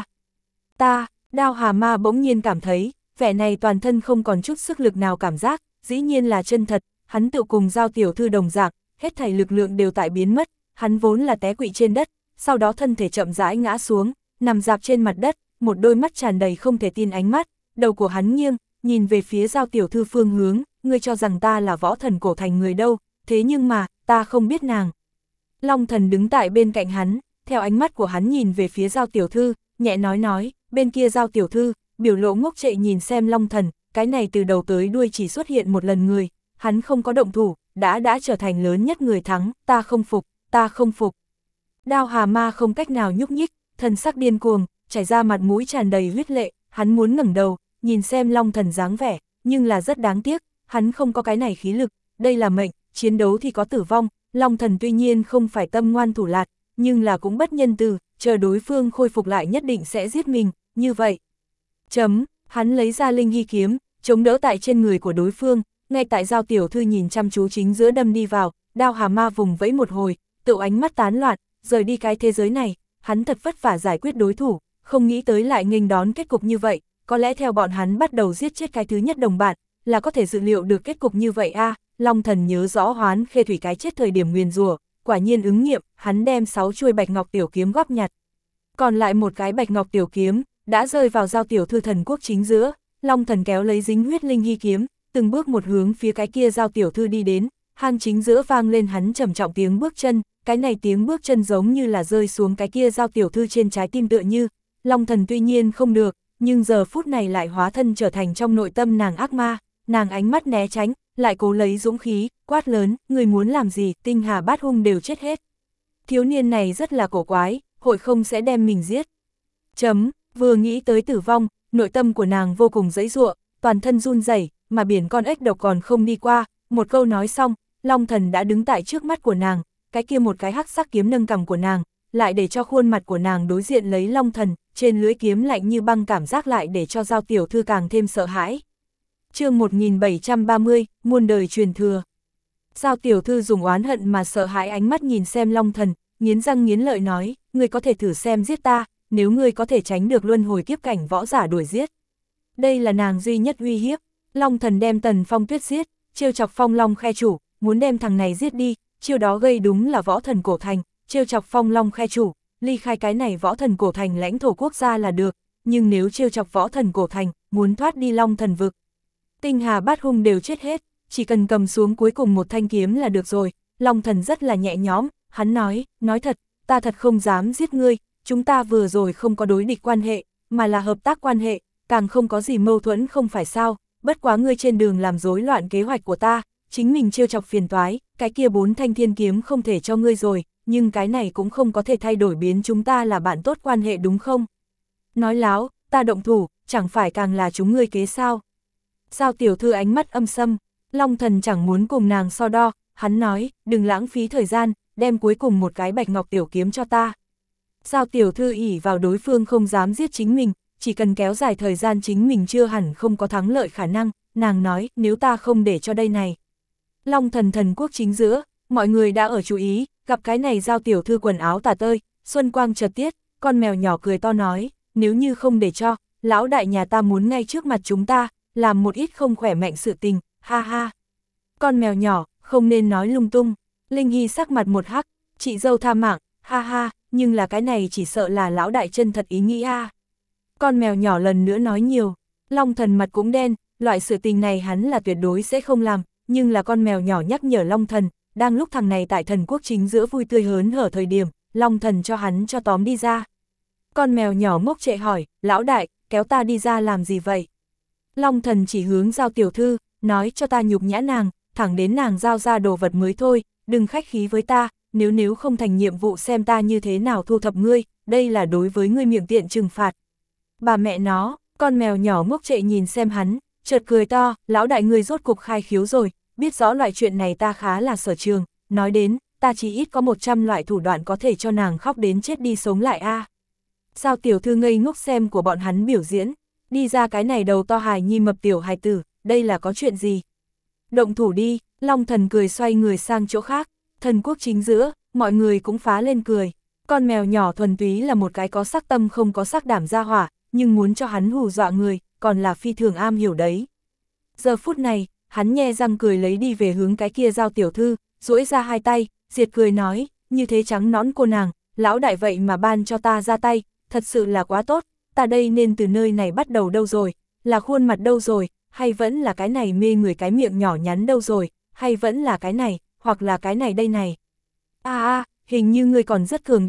ta, Đao Hà Ma bỗng nhiên cảm thấy, vẻ này toàn thân không còn chút sức lực nào cảm giác, dĩ nhiên là chân thật, hắn tự cùng Giao tiểu thư đồng dạng, hết thảy lực lượng đều tại biến mất, hắn vốn là té quỵ trên đất, sau đó thân thể chậm rãi ngã xuống, nằm dạp trên mặt đất, một đôi mắt tràn đầy không thể tin ánh mắt, đầu của hắn nghiêng, nhìn về phía Giao tiểu thư phương hướng, ngươi cho rằng ta là võ thần cổ thành người đâu, thế nhưng mà, ta không biết nàng. Long Thần đứng tại bên cạnh hắn, theo ánh mắt của hắn nhìn về phía Giao tiểu thư, nhẹ nói nói, bên kia Giao tiểu thư, biểu lộ ngốc trệ nhìn xem Long Thần, cái này từ đầu tới đuôi chỉ xuất hiện một lần người, hắn không có động thủ, đã đã trở thành lớn nhất người thắng, ta không phục, ta không phục. Đao Hà Ma không cách nào nhúc nhích, thần sắc điên cuồng, chảy ra mặt mũi tràn đầy huyết lệ, hắn muốn ngẩng đầu, nhìn xem Long Thần dáng vẻ, nhưng là rất đáng tiếc, hắn không có cái này khí lực, đây là mệnh, chiến đấu thì có tử vong, Long Thần tuy nhiên không phải tâm ngoan thủ lạt, nhưng là cũng bất nhân từ, chờ đối phương khôi phục lại nhất định sẽ giết mình, như vậy. Chấm, hắn lấy ra linh hy kiếm, chống đỡ tại trên người của đối phương, ngay tại Giao tiểu thư nhìn chăm chú chính giữa đâm đi vào, Đao Hà Ma vùng vẫy một hồi, tự ánh mắt tán loạn, rời đi cái thế giới này, hắn thật vất vả giải quyết đối thủ, không nghĩ tới lại nghênh đón kết cục như vậy, có lẽ theo bọn hắn bắt đầu giết chết cái thứ nhất đồng bạn, là có thể dự liệu được kết cục như vậy a. À, Long Thần nhớ rõ Hoán Khê Thủy cái chết thời điểm nguyền rủa, quả nhiên ứng nghiệm, hắn đem sáu chuôi bạch ngọc tiểu kiếm góp nhặt. Còn lại một cái bạch ngọc tiểu kiếm, đã rơi vào Giao tiểu thư thần quốc chính giữa, Long Thần kéo lấy dính huyết linh hy kiếm, từng bước một hướng phía cái kia Giao tiểu thư đi đến, hang chính giữa vang lên hắn trầm trọng tiếng bước chân, cái này tiếng bước chân giống như là rơi xuống cái kia Giao tiểu thư trên trái tim tựa như, Long Thần tuy nhiên không được, nhưng giờ phút này lại hóa thân trở thành trong nội tâm nàng ác ma, nàng ánh mắt né tránh, lại cố lấy dũng khí, quát lớn, người muốn làm gì, tinh hà bát hung đều chết hết. Thiếu niên này rất là cổ quái, hội không sẽ đem mình giết. Chấm, vừa nghĩ tới tử vong, nội tâm của nàng vô cùng dãy giụa, toàn thân run rẩy, mà biển con ếch độc còn không đi qua, một câu nói xong, Long Thần đã đứng tại trước mắt của nàng, cái kia một cái hắc sắc kiếm nâng cằm của nàng, lại để cho khuôn mặt của nàng đối diện lấy Long Thần, trên lưỡi kiếm lạnh như băng cảm giác lại để cho Giao tiểu thư càng thêm sợ hãi. Chương một nghìn bảy trăm ba mươi, muôn đời truyền thừa. Giao tiểu thư dùng oán hận mà sợ hãi ánh mắt nhìn xem Long Thần, nghiến răng nghiến lợi nói, ngươi có thể thử xem giết ta, nếu ngươi có thể tránh được luân hồi kiếp cảnh võ giả đuổi giết. Đây là nàng duy nhất uy hiếp. Long Thần đem Tần Phong Tuyết giết, trêu chọc Phong Long Khe chủ, muốn đem thằng này giết đi, chiêu đó gây đúng là võ thần cổ thành, trêu chọc Phong Long Khe chủ, ly khai cái này võ thần cổ thành lãnh thổ quốc gia là được, nhưng nếu trêu chọc võ thần cổ thành, muốn thoát đi Long Thần vực. Tinh hà bát hung đều chết hết, chỉ cần cầm xuống cuối cùng một thanh kiếm là được rồi. Long Thần rất là nhẹ nhõm, hắn nói, nói thật, ta thật không dám giết ngươi, chúng ta vừa rồi không có đối địch quan hệ, mà là hợp tác quan hệ, càng không có gì mâu thuẫn không phải sao, bất quá ngươi trên đường làm rối loạn kế hoạch của ta, chính mình trêu chọc phiền toái, cái kia bốn thanh thiên kiếm không thể cho ngươi rồi, nhưng cái này cũng không có thể thay đổi biến chúng ta là bạn tốt quan hệ đúng không? Nói láo, ta động thủ, chẳng phải càng là chúng ngươi kế sao? Giao tiểu thư ánh mắt âm sâm, Long Thần chẳng muốn cùng nàng so đo, hắn nói, đừng lãng phí thời gian, đem cuối cùng một cái bạch ngọc tiểu kiếm cho ta. Giao tiểu thư ỷ vào đối phương không dám giết chính mình, chỉ cần kéo dài thời gian chính mình chưa hẳn không có thắng lợi khả năng, nàng nói, nếu ta không để cho đây này. Long Thần thần quốc chính giữa, mọi người đã ở chú ý, gặp cái này Giao tiểu thư quần áo tả tơi, xuân quang chợt tiết, con mèo nhỏ cười to nói, nếu như không để cho, lão đại nhà ta muốn ngay trước mặt chúng ta, làm một ít không khỏe mạnh sự tình, ha ha. Con mèo nhỏ, không nên nói lung tung, Linh Hy sắc mặt một hắc, chị dâu tha mạng, ha ha, nhưng là cái này chỉ sợ là lão đại chân thật ý nghĩ a. Con mèo nhỏ lần nữa nói nhiều, Long Thần mặt cũng đen, loại sự tình này hắn là tuyệt đối sẽ không làm, nhưng là con mèo nhỏ nhắc nhở Long Thần, đang lúc thằng này tại thần quốc chính giữa vui tươi hớn hở thời điểm, Long Thần cho hắn cho tóm đi ra. Con mèo nhỏ ngốc trệ hỏi, lão đại, kéo ta đi ra làm gì vậy? Long Thần chỉ hướng Giao tiểu thư, nói cho ta nhục nhã nàng, thẳng đến nàng giao ra đồ vật mới thôi, đừng khách khí với ta, nếu nếu không thành nhiệm vụ xem ta như thế nào thu thập ngươi, đây là đối với ngươi miệng tiện trừng phạt. Bà mẹ nó, con mèo nhỏ ngốc trệ nhìn xem hắn, chợt cười to, lão đại ngươi rốt cục khai khiếu rồi, biết rõ loại chuyện này ta khá là sở trường, nói đến, ta chỉ ít có một trăm loại thủ đoạn có thể cho nàng khóc đến chết đi sống lại a. À. Sao tiểu thư ngây ngốc xem của bọn hắn biểu diễn, đi ra cái này đầu to hài nhi mập tiểu hài tử, đây là có chuyện gì? Động thủ đi, Long Thần cười xoay người sang chỗ khác, thần quốc chính giữa, mọi người cũng phá lên cười. Con mèo nhỏ thuần túy là một cái có sắc tâm không có sắc đảm ra hỏa, nhưng muốn cho hắn hù dọa người, còn là phi thường am hiểu đấy. Giờ phút này, hắn nhe răng cười lấy đi về hướng cái kia Giao tiểu thư, duỗi ra hai tay, diệt cười nói, như thế trắng nõn cô nàng, lão đại vậy mà ban cho ta ra tay, thật sự là quá tốt, ta đây nên từ nơi này bắt đầu đâu rồi, là khuôn mặt đâu rồi, hay vẫn là cái này mê người cái miệng nhỏ nhắn đâu rồi, hay vẫn là cái này, hoặc là cái này đây này. À à, hình như ngươi còn rất cường đại,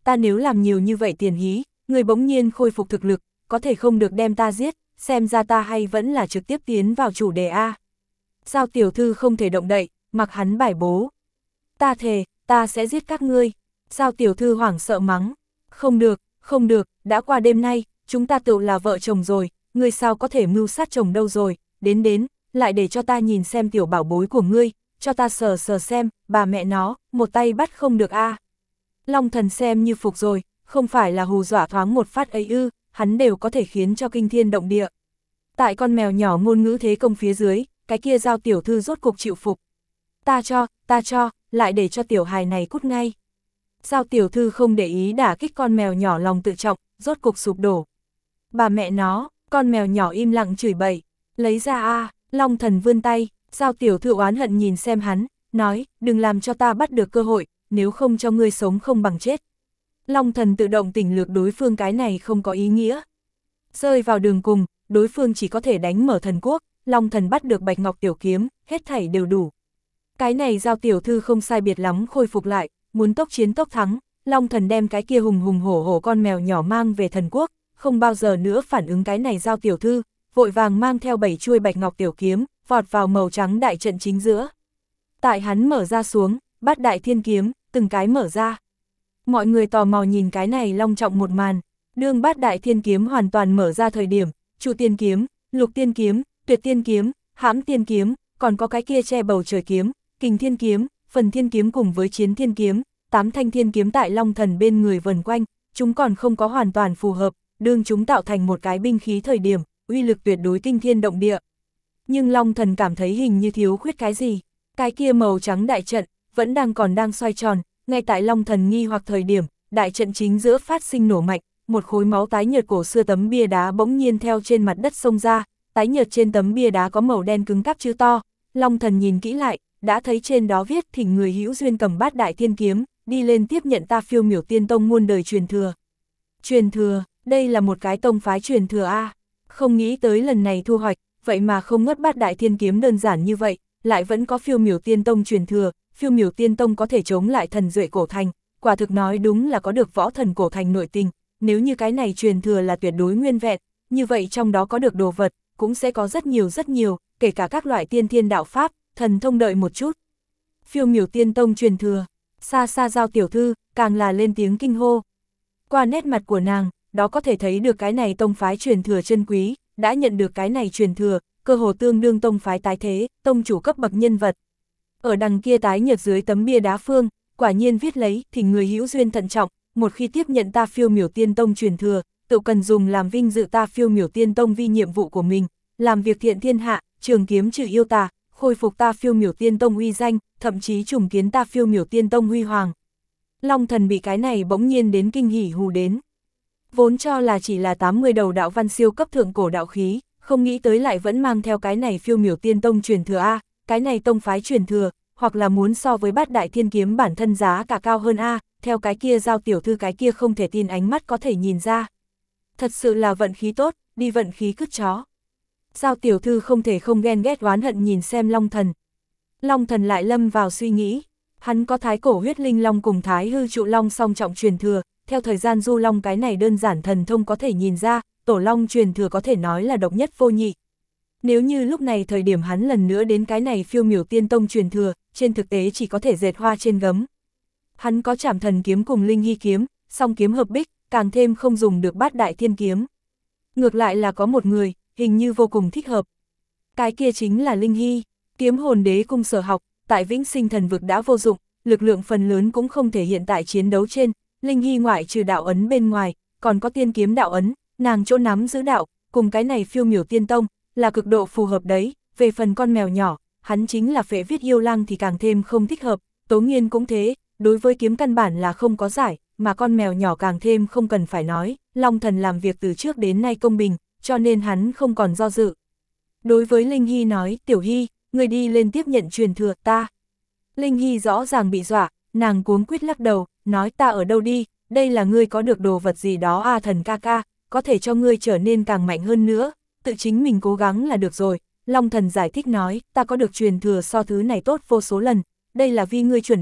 ta nếu làm nhiều như vậy tiền hí, người bỗng nhiên khôi phục thực lực, có thể không được đem ta giết, xem ra ta hay vẫn là trực tiếp tiến vào chủ đề A. Giao tiểu thư không thể động đậy, mặc hắn bài bố. Ta thề, ta sẽ giết các ngươi. Giao tiểu thư hoảng sợ mắng. Không được, không được, đã qua đêm nay, chúng ta tự là vợ chồng rồi, ngươi sao có thể mưu sát chồng đâu rồi, đến đến, lại để cho ta nhìn xem tiểu bảo bối của ngươi, cho ta sờ sờ xem, bà mẹ nó, một tay bắt không được a. Long thần xem như phục rồi, không phải là hù dọa thoáng một phát ấy ư, hắn đều có thể khiến cho kinh thiên động địa. Tại con mèo nhỏ ngôn ngữ thế công phía dưới, cái kia Giao tiểu thư rốt cục chịu phục. Ta cho, ta cho, lại để cho tiểu hài này cút ngay. Giao tiểu thư không để ý đả kích con mèo nhỏ lòng tự trọng, rốt cục sụp đổ. Bà mẹ nó, con mèo nhỏ im lặng chửi bậy, lấy ra a. Long thần vươn tay, Giao tiểu thư oán hận nhìn xem hắn, nói, đừng làm cho ta bắt được cơ hội, nếu không cho ngươi sống không bằng chết. Long thần tự động tỉnh lược đối phương cái này không có ý nghĩa. Rơi vào đường cùng, đối phương chỉ có thể đánh mở thần quốc, Long thần bắt được bạch ngọc tiểu kiếm, hết thảy đều đủ. Cái này Giao tiểu thư không sai biệt lắm khôi phục lại, muốn tốc chiến tốc thắng, Long thần đem cái kia hùng hùng hổ hổ con mèo nhỏ mang về thần quốc, không bao giờ nữa phản ứng cái này Giao tiểu thư, vội vàng mang theo bảy chuôi bạch ngọc tiểu kiếm, vọt vào màu trắng đại trận chính giữa. Tại hắn mở ra xuống, bát đại thiên kiếm, từng cái mở ra. Mọi người tò mò nhìn cái này long trọng một màn, đương bát đại thiên kiếm hoàn toàn mở ra thời điểm, Chu tiên kiếm, Lục tiên kiếm, Tuyệt tiên kiếm, Hãm tiên kiếm, còn có cái kia che bầu trời kiếm, Kình thiên kiếm, Phần thiên kiếm cùng với Chiến thiên kiếm, tám thanh thiên kiếm tại Long thần bên người vần quanh, chúng còn không có hoàn toàn phù hợp, đương chúng tạo thành một cái binh khí thời điểm, uy lực tuyệt đối kinh thiên động địa. Nhưng Long thần cảm thấy hình như thiếu khuyết cái gì, cái kia màu trắng đại trận, vẫn đang còn đang xoay tròn, ngay tại Long thần nghi hoặc thời điểm, đại trận chính giữa phát sinh nổ mạnh, một khối máu tái nhợt cổ xưa tấm bia đá bỗng nhiên theo trên mặt đất xông ra, tái nhợt trên tấm bia đá có màu đen cứng cáp chữ to, Long thần nhìn kỹ lại, đã thấy trên đó viết thỉnh người hữu duyên cầm bát đại thiên kiếm, đi lên tiếp nhận ta Phiêu Miểu Tiên Tông muôn đời truyền thừa. Truyền thừa, đây là một cái tông phái truyền thừa a. Không nghĩ tới lần này thu hoạch, vậy mà không ngất bát đại thiên kiếm đơn giản như vậy, lại vẫn có Phiêu Miểu Tiên Tông truyền thừa, Phiêu Miểu Tiên Tông có thể chống lại thần duệ cổ thành, quả thực nói đúng là có được võ thần cổ thành nội tình, nếu như cái này truyền thừa là tuyệt đối nguyên vẹn, như vậy trong đó có được đồ vật, cũng sẽ có rất nhiều rất nhiều, kể cả các loại tiên thiên đạo pháp, thần thông đợi một chút. Phiêu Miểu Tiên Tông truyền thừa, xa xa Giao tiểu thư, càng là lên tiếng kinh hô. Qua nét mặt của nàng, đó có thể thấy được cái này tông phái truyền thừa chân quý, đã nhận được cái này truyền thừa, cơ hồ tương đương tông phái tái thế, tông chủ cấp bậc nhân vật. Ở đằng kia tái nhợt dưới tấm bia đá phương, quả nhiên viết lấy, thì người hữu duyên thận trọng, một khi tiếp nhận ta Phiêu Miểu Tiên Tông truyền thừa, tự cần dùng làm vinh dự ta Phiêu Miểu Tiên Tông vi nhiệm vụ của mình, làm việc thiện thiên hạ, trường kiếm trừ yêu tà, khôi phục ta Phiêu Miểu Tiên Tông uy danh, thậm chí trùng kiến ta Phiêu Miểu Tiên Tông huy hoàng. Long thần bị cái này bỗng nhiên đến kinh hỉ hù đến. Vốn cho là chỉ là tám mươi đầu đạo văn siêu cấp thượng cổ đạo khí, không nghĩ tới lại vẫn mang theo cái này Phiêu Miểu Tiên Tông truyền thừa a, cái này tông phái truyền thừa, hoặc là muốn so với bát đại thiên kiếm bản thân giá cả cao hơn a, theo cái kia Giao tiểu thư cái kia không thể tin ánh mắt có thể nhìn ra. Thật sự là vận khí tốt, đi vận khí cứt chó. Giao tiểu thư không thể không ghen ghét oán hận nhìn xem Long thần. Long thần lại lâm vào suy nghĩ, hắn có thái cổ huyết linh long cùng thái hư trụ long song trọng truyền thừa, theo thời gian du long cái này đơn giản thần thông có thể nhìn ra, tổ long truyền thừa có thể nói là độc nhất vô nhị. Nếu như lúc này thời điểm hắn lần nữa đến cái này Phiêu Miểu Tiên Tông truyền thừa, trên thực tế chỉ có thể dệt hoa trên gấm. Hắn có Trảm Thần kiếm cùng Linh Hy kiếm, song kiếm hợp bích, càng thêm không dùng được bát đại thiên kiếm. Ngược lại là có một người, hình như vô cùng thích hợp. Cái kia chính là Linh Hy, kiếm hồn đế cung sở học, tại Vĩnh Sinh Thần Vực đã vô dụng, lực lượng phần lớn cũng không thể hiện tại chiến đấu trên, Linh Hy ngoại trừ đạo ấn bên ngoài, còn có tiên kiếm đạo ấn, nàng chỗ nắm giữ đạo, cùng cái này Phiêu Miểu Tiên Tông, là cực độ phù hợp đấy, về phần con mèo nhỏ, hắn chính là phệ viết yêu lang thì càng thêm không thích hợp, Tố Nghiên cũng thế, đối với kiếm căn bản là không có giải, mà con mèo nhỏ càng thêm không cần phải nói, Long thần làm việc từ trước đến nay công bình, cho nên hắn không còn do dự. Đối với Linh Hy nói, Tiểu Hy, người đi lên tiếp nhận truyền thừa ta. Linh Hy rõ ràng bị dọa, nàng cuống quýt lắc đầu, nói ta ở đâu đi, đây là ngươi có được đồ vật gì đó a à, thần ca ca, có thể cho ngươi trở nên càng mạnh hơn nữa, tự chính mình cố gắng là được rồi. Long thần giải thích nói, ta có được truyền thừa so thứ này tốt vô số lần, đây là vì ngươi chuẩn bị,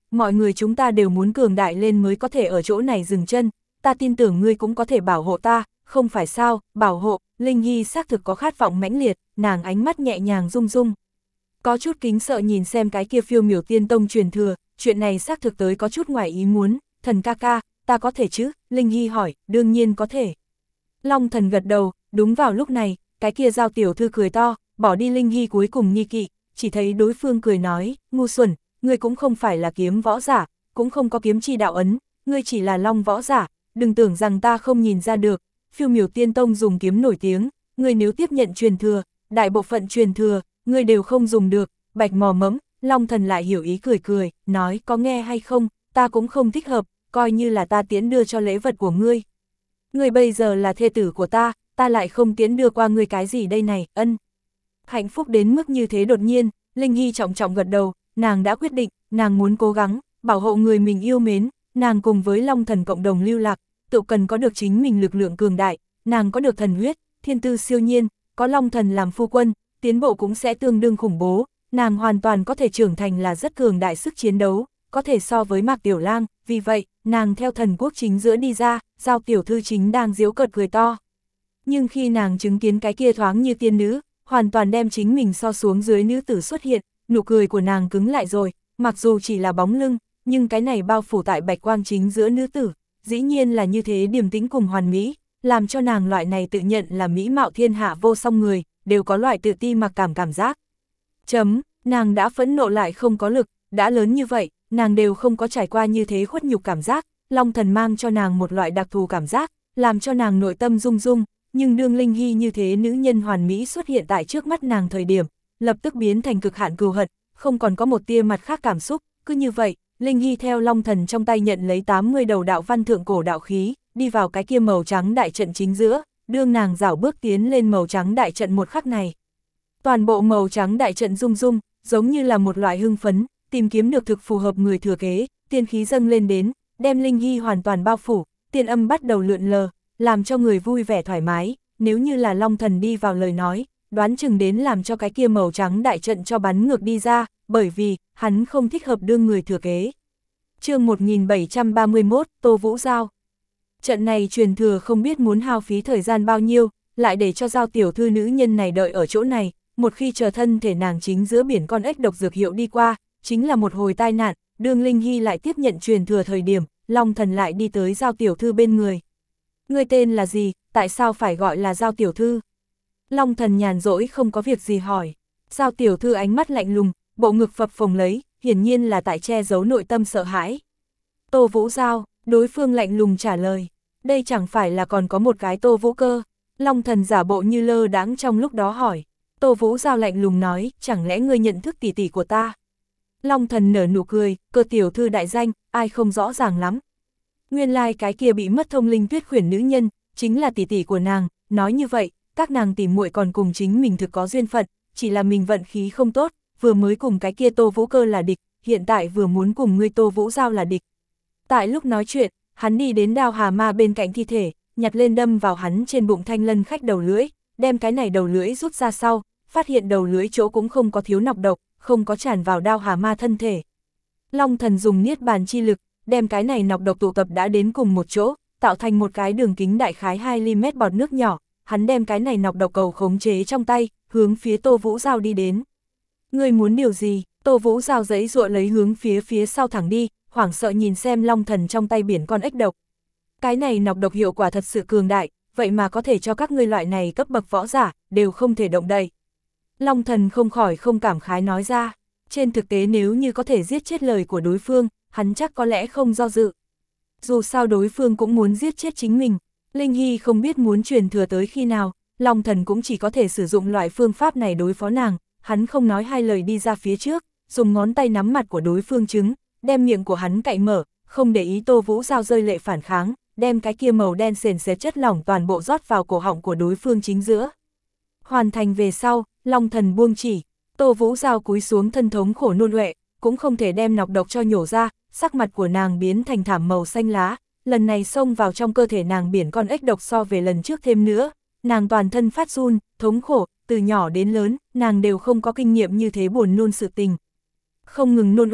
mọi người chúng ta đều muốn cường đại lên mới có thể ở chỗ này dừng chân, ta tin tưởng ngươi cũng có thể bảo hộ ta, không phải sao, bảo hộ. Linh Hy xác thực có khát vọng mãnh liệt, nàng ánh mắt nhẹ nhàng rung rung. Có chút kính sợ nhìn xem cái kia phiêu miểu tiên tông truyền thừa, chuyện này xác thực tới có chút ngoài ý muốn, thần ca ca, ta có thể chứ? Linh Hy hỏi, đương nhiên có thể. Long thần gật đầu, đúng vào lúc này, cái kia Giao tiểu thư cười to, bỏ đi Linh Hy cuối cùng nghi kỵ, chỉ thấy đối phương cười nói, ngu xuẩn, ngươi cũng không phải là kiếm võ giả, cũng không có kiếm chi đạo ấn, ngươi chỉ là long võ giả, đừng tưởng rằng ta không nhìn ra được, phiêu miểu tiên tông dùng kiếm nổi tiếng, ngươi nếu tiếp nhận truyền thừa, đại bộ phận truyền thừa, ngươi đều không dùng được. Bạch mò mẫm, Long thần lại hiểu ý cười cười, nói có nghe hay không, ta cũng không thích hợp, coi như là ta tiễn đưa cho lễ vật của ngươi. Ngươi bây giờ là thê tử của ta, ta lại không tiễn đưa qua ngươi cái gì đây này, ân. Hạnh phúc đến mức như thế đột nhiên, Linh Hy trọng trọng gật đầu, nàng đã quyết định, nàng muốn cố gắng, bảo hộ người mình yêu mến, nàng cùng với Long thần cộng đồng lưu lạc, tự cần có được chính mình lực lượng cường đại, nàng có được thần huyết, thiên tư siêu nhiên, có Long thần làm phu quân, tiến bộ cũng sẽ tương đương khủng bố, nàng hoàn toàn có thể trưởng thành là rất cường đại sức chiến đấu, có thể so với Mạc Tiểu Lang, vì vậy, nàng theo thần quốc chính giữa đi ra, Giao tiểu thư chính đang giễu cợt cười to. Nhưng khi nàng chứng kiến cái kia thoáng như tiên nữ, hoàn toàn đem chính mình so xuống dưới nữ tử xuất hiện, nụ cười của nàng cứng lại rồi, mặc dù chỉ là bóng lưng, nhưng cái này bao phủ tại bạch quang chính giữa nữ tử, dĩ nhiên là như thế điềm tĩnh cùng hoàn mỹ, làm cho nàng loại này tự nhận là mỹ mạo thiên hạ vô song người, đều có loại tự ti mặc cảm cảm giác. Chấm, nàng đã phẫn nộ lại không có lực, đã lớn như vậy, nàng đều không có trải qua như thế khuất nhục cảm giác, Long thần mang cho nàng một loại đặc thù cảm giác, làm cho nàng nội tâm rung rung, nhưng đương Linh Hy như thế nữ nhân hoàn mỹ xuất hiện tại trước mắt nàng thời điểm, lập tức biến thành cực hạn cừu hận, không còn có một tia mặt khác cảm xúc, cứ như vậy, Linh Hy theo Long thần trong tay nhận lấy tám mươi đầu đạo văn thượng cổ đạo khí, đi vào cái kia màu trắng đại trận chính giữa, đương nàng rảo bước tiến lên màu trắng đại trận một khắc này. Toàn bộ màu trắng đại trận rung rung, giống như là một loại hưng phấn, tìm kiếm được thực phù hợp người thừa kế, tiên khí dâng lên đến, đem Linh Hy hoàn toàn bao phủ, tiên âm bắt đầu lượn lờ, làm cho người vui vẻ thoải mái, nếu như là Long thần đi vào lời nói, đoán chừng đến làm cho cái kia màu trắng đại trận cho bắn ngược đi ra, bởi vì, hắn không thích hợp đương người thừa kế. Chương một nghìn bảy trăm ba mươi mốt, Tô Vũ Giao. Trận này truyền thừa không biết muốn hao phí thời gian bao nhiêu, lại để cho Giao tiểu thư nữ nhân này đợi ở chỗ này, một khi chờ thân thể nàng chính giữa biển con ếch độc dược hiệu đi qua, chính là một hồi tai nạn, đương Linh Hy lại tiếp nhận truyền thừa thời điểm, Long thần lại đi tới Giao tiểu thư bên người. Ngươi tên là gì, tại sao phải gọi là Giao tiểu thư? Long thần nhàn rỗi không có việc gì hỏi. Giao tiểu thư ánh mắt lạnh lùng, bộ ngực phập phồng lấy, hiển nhiên là tại che giấu nội tâm sợ hãi. Tô Vũ Giao, đối phương lạnh lùng trả lời, đây chẳng phải là còn có một cái Tô Vũ Cơ. Long thần giả bộ như lơ đãng trong lúc đó hỏi. Tô Vũ Giao lạnh lùng nói, chẳng lẽ ngươi nhận thức tỷ tỷ của ta? Long thần nở nụ cười, Cơ tiểu thư đại danh, ai không rõ ràng lắm. Nguyên lai like cái kia bị mất thông linh tuyết khuyển nữ nhân, chính là tỷ tỷ của nàng, nói như vậy, các nàng tỷ muội còn cùng chính mình thực có duyên phận, chỉ là mình vận khí không tốt, vừa mới cùng cái kia Tô Vũ Cơ là địch, hiện tại vừa muốn cùng ngươi Tô Vũ Giao là địch. Tại lúc nói chuyện, hắn đi đến Đao Hà Ma bên cạnh thi thể, nhặt lên đâm vào hắn trên bụng thanh lân khách đầu lưỡi, đem cái này đầu lưỡi rút ra sau, phát hiện đầu lưỡi chỗ cũng không có thiếu nọc độc, không có tràn vào Đao Hà Ma thân thể. Long thần dùng niết bàn chi lực, đem cái này nọc độc tụ tập đã đến cùng một chỗ, tạo thành một cái đường kính đại khái hai mi li mét bọt nước nhỏ, hắn đem cái này nọc độc cầu khống chế trong tay, hướng phía Tô Vũ Giao đi đến. Ngươi muốn điều gì? Tô Vũ Giao giãy giụa lấy hướng phía phía sau thẳng đi, hoảng sợ nhìn xem Long thần trong tay biển con ếch độc. Cái này nọc độc hiệu quả thật sự cường đại, vậy mà có thể cho các ngươi loại này cấp bậc võ giả, đều không thể động đậy. Long thần không khỏi không cảm khái nói ra, trên thực tế nếu như có thể giết chết lời của đối phương, hắn chắc có lẽ không do dự. Dù sao đối phương cũng muốn giết chết chính mình, Linh Hy không biết muốn truyền thừa tới khi nào, Long thần cũng chỉ có thể sử dụng loại phương pháp này đối phó nàng, hắn không nói hai lời đi ra phía trước, dùng ngón tay nắm mặt của đối phương trứng, đem miệng của hắn cạy mở, không để ý Tô Vũ Giao rơi lệ phản kháng, đem cái kia màu đen sền sệt chất lỏng toàn bộ rót vào cổ họng của đối phương chính giữa. Hoàn thành về sau, Long thần buông chỉ, Tô Vũ Giao cúi xuống thân thống khổ nôn ọe, cũng không thể đem nọc độc cho nhổ ra, sắc mặt của nàng biến thành thảm màu xanh lá, lần này xông vào trong cơ thể nàng biển con ếch độc so về lần trước thêm nữa, nàng toàn thân phát run, thống khổ, từ nhỏ đến lớn, nàng đều không có kinh nghiệm như thế buồn nôn sự tình. Không ngừng nôn ọe,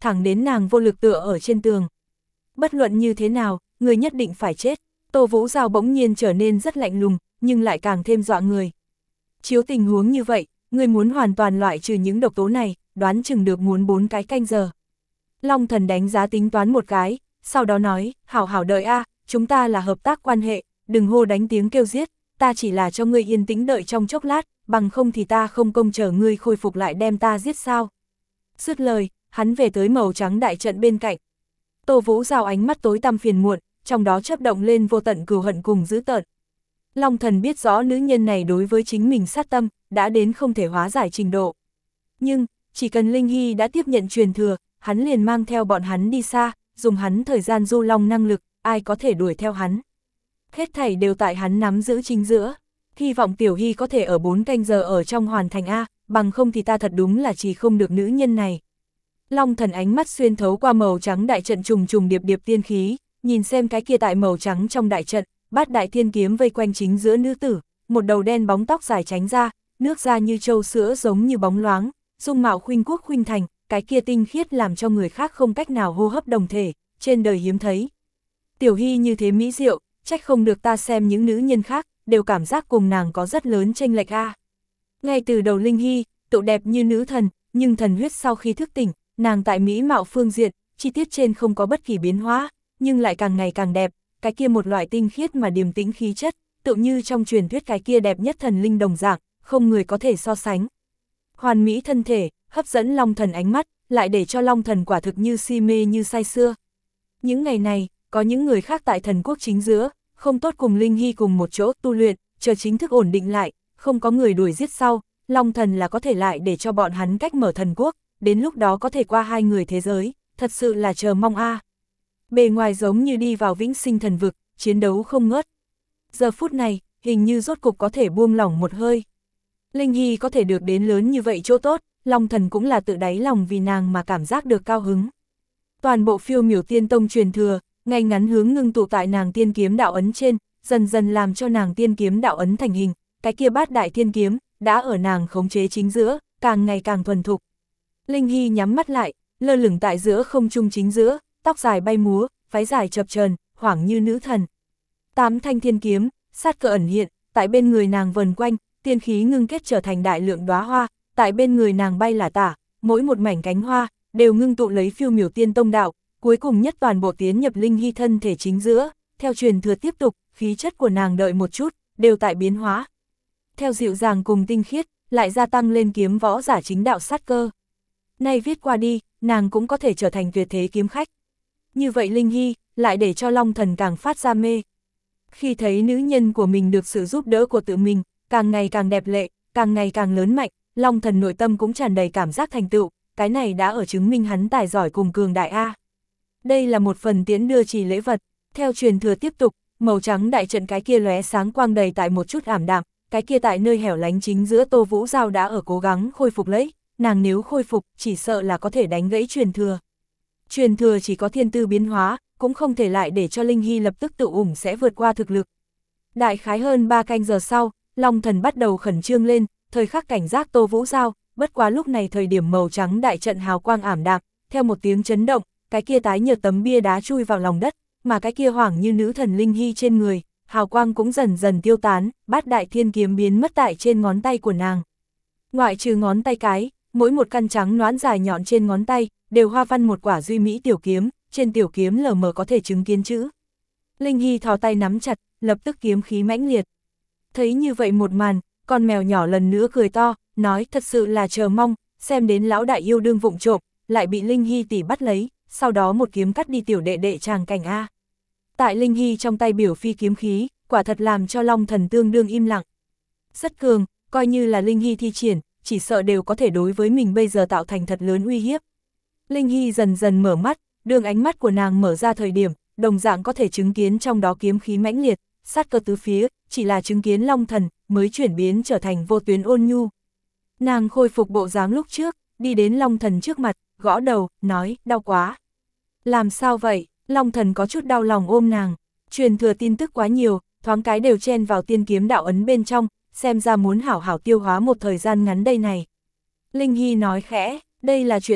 thẳng đến nàng vô lực tựa ở trên tường. Bất luận như thế nào, người nhất định phải chết. Tô Vũ Giao bỗng nhiên trở nên rất lạnh lùng, nhưng lại càng thêm dọa người. Chiếu tình huống như vậy, người muốn hoàn toàn loại trừ những độc tố này, đoán chừng được muốn bốn cái canh giờ. Long Thần đánh giá tính toán một cái, sau đó nói, hảo hảo đợi a, chúng ta là hợp tác quan hệ, đừng hô đánh tiếng kêu giết, ta chỉ là cho ngươi yên tĩnh đợi trong chốc lát, bằng không thì ta không công chờ ngươi khôi phục lại đem ta giết sao. Dứt lời, hắn về tới màu trắng đại trận bên cạnh. Tô Vũ Giao ánh mắt tối tăm phiền muộn, trong đó chớp động lên vô tận cừu hận cùng dữ tợn. Long Thần biết rõ nữ nhân này đối với chính mình sát tâm, đã đến không thể hóa giải trình độ. Nhưng, chỉ cần Linh Hy đã tiếp nhận truyền thừa, hắn liền mang theo bọn hắn đi xa, dùng hắn thời gian du long năng lực, ai có thể đuổi theo hắn. Hết thảy đều tại hắn nắm giữ chính giữa. Hy vọng Tiểu Hy có thể ở bốn canh giờ ở trong hoàn thành A, bằng không thì ta thật đúng là chỉ không được nữ nhân này. Long Thần ánh mắt xuyên thấu qua màu trắng đại trận trùng trùng điệp điệp tiên khí, nhìn xem cái kia tại màu trắng trong đại trận, bát đại thiên kiếm vây quanh chính giữa nữ tử, một đầu đen bóng tóc dài tránh ra, nước da như trâu sữa giống như bóng loáng, dung mạo khuynh quốc khuynh thành, cái kia tinh khiết làm cho người khác không cách nào hô hấp đồng thể, trên đời hiếm thấy. Tiểu Hy như thế mỹ diệu, trách không được ta xem những nữ nhân khác, đều cảm giác cùng nàng có rất lớn chênh lệch a. Ngay từ đầu Linh Hy, tụ đẹp như nữ thần, nhưng thần huyết sau khi thức tỉnh, nàng tại mỹ mạo phương diện, chi tiết trên không có bất kỳ biến hóa, nhưng lại càng ngày càng đẹp, cái kia một loại tinh khiết mà điềm tĩnh khí chất, tự như trong truyền thuyết cái kia đẹp nhất thần linh đồng dạng, không người có thể so sánh. Hoàn mỹ thân thể, hấp dẫn Long Thần ánh mắt, lại để cho Long Thần quả thực như si mê như say sưa. Những ngày này, có những người khác tại thần quốc chính giữa, không tốt cùng Linh Hy cùng một chỗ tu luyện, chờ chính thức ổn định lại, không có người đuổi giết sau, Long Thần là có thể lại để cho bọn hắn cách mở thần quốc, đến lúc đó có thể qua hai người thế giới, thật sự là chờ mong a. Bề ngoài giống như đi vào vĩnh sinh thần vực, chiến đấu không ngớt. Giờ phút này, hình như rốt cục có thể buông lỏng một hơi. Linh Hy có thể được đến lớn như vậy chỗ tốt, Long Thần cũng là tự đáy lòng vì nàng mà cảm giác được cao hứng. Toàn bộ phiêu miểu tiên tông truyền thừa, ngay ngắn hướng ngưng tụ tại nàng tiên kiếm đạo ấn trên, dần dần làm cho nàng tiên kiếm đạo ấn thành hình, cái kia bát đại thiên kiếm, đã ở nàng khống chế chính giữa, càng ngày càng thuần thục. Linh Hy nhắm mắt lại, lơ lửng tại giữa không trung chính giữa, tóc dài bay múa, váy dài chập chờn, hoảng như nữ thần. Tám thanh thiên kiếm, sát cơ ẩn hiện, tại bên người nàng vần quanh, tiên khí ngưng kết trở thành đại lượng đóa hoa, tại bên người nàng bay lả tả, mỗi một mảnh cánh hoa, đều ngưng tụ lấy phiêu miểu tiên tông đạo, cuối cùng nhất toàn bộ tiến nhập Linh Hy thân thể chính giữa, theo truyền thừa tiếp tục, khí chất của nàng đợi một chút, đều tại biến hóa. Theo dịu dàng cùng tinh khiết, lại gia tăng lên kiếm võ giả chính đạo sát cơ. Nay viết qua đi, nàng cũng có thể trở thành tuyệt thế kiếm khách. Như vậy Linh Hy, lại để cho Long Thần càng phát ra mê. Khi thấy nữ nhân của mình được sự giúp đỡ của tự mình, càng ngày càng đẹp lệ, càng ngày càng lớn mạnh, Long Thần nội tâm cũng tràn đầy cảm giác thành tựu, cái này đã ở chứng minh hắn tài giỏi cùng cường đại A. Đây là một phần tiễn đưa chỉ lễ vật, theo truyền thừa tiếp tục, màu trắng đại trận cái kia lóe sáng quang đầy tại một chút ảm đạm, cái kia tại nơi hẻo lánh chính giữa Tô Vũ Giao đã ở cố gắng khôi phục lấy, nàng nếu khôi phục chỉ sợ là có thể đánh gãy truyền thừa. Truyền thừa chỉ có thiên tư biến hóa, cũng không thể lại để cho Linh Hy lập tức tự ủng sẽ vượt qua thực lực. Đại khái hơn ba canh giờ sau, Long Thần bắt đầu khẩn trương lên, thời khắc cảnh giác Tô Vũ Giao, bất quá lúc này thời điểm màu trắng đại trận hào quang ảm đạm, theo một tiếng chấn động, cái kia tái nhợt tấm bia đá chui vào lòng đất, mà cái kia hoảng như nữ thần Linh Hy trên người, hào quang cũng dần dần tiêu tán, bát đại thiên kiếm biến mất tại trên ngón tay của nàng. Ngoại trừ ngón tay cái, mỗi một căn trắng nõn dài nhọn trên ngón tay, đều hoa văn một quả duy mỹ tiểu kiếm, trên tiểu kiếm lờ mờ có thể chứng kiến chữ. Linh Hy thò tay nắm chặt, lập tức kiếm khí mãnh liệt. Thấy như vậy một màn, con mèo nhỏ lần nữa cười to, nói thật sự là chờ mong, xem đến lão đại yêu đương vụng trộm, lại bị Linh Hy tỷ bắt lấy, sau đó một kiếm cắt đi tiểu đệ đệ chàng cảnh A. Tại Linh Hy trong tay biểu phi kiếm khí, quả thật làm cho Long Thần tương đương im lặng. Rất cường, coi như là Linh Hy thi triển, chỉ sợ đều có thể đối với mình bây giờ tạo thành thật lớn uy hiếp. Linh Hy dần dần mở mắt, đường ánh mắt của nàng mở ra thời điểm, đồng dạng có thể chứng kiến trong đó kiếm khí mãnh liệt, sát cơ tứ phía, chỉ là chứng kiến Long Thần, mới chuyển biến trở thành vô tuyến ôn nhu. Nàng khôi phục bộ dáng lúc trước, đi đến Long Thần trước mặt, gõ đầu, nói, đau quá. Làm sao vậy? Long Thần có chút đau lòng ôm nàng, truyền thừa tin tức quá nhiều, thoáng cái đều chen vào tiên kiếm đạo ấn bên trong, xem ra muốn hảo hảo tiêu hóa một thời gian ngắn đây này. Linh Hy nói khẽ, đây là chuyện tốt,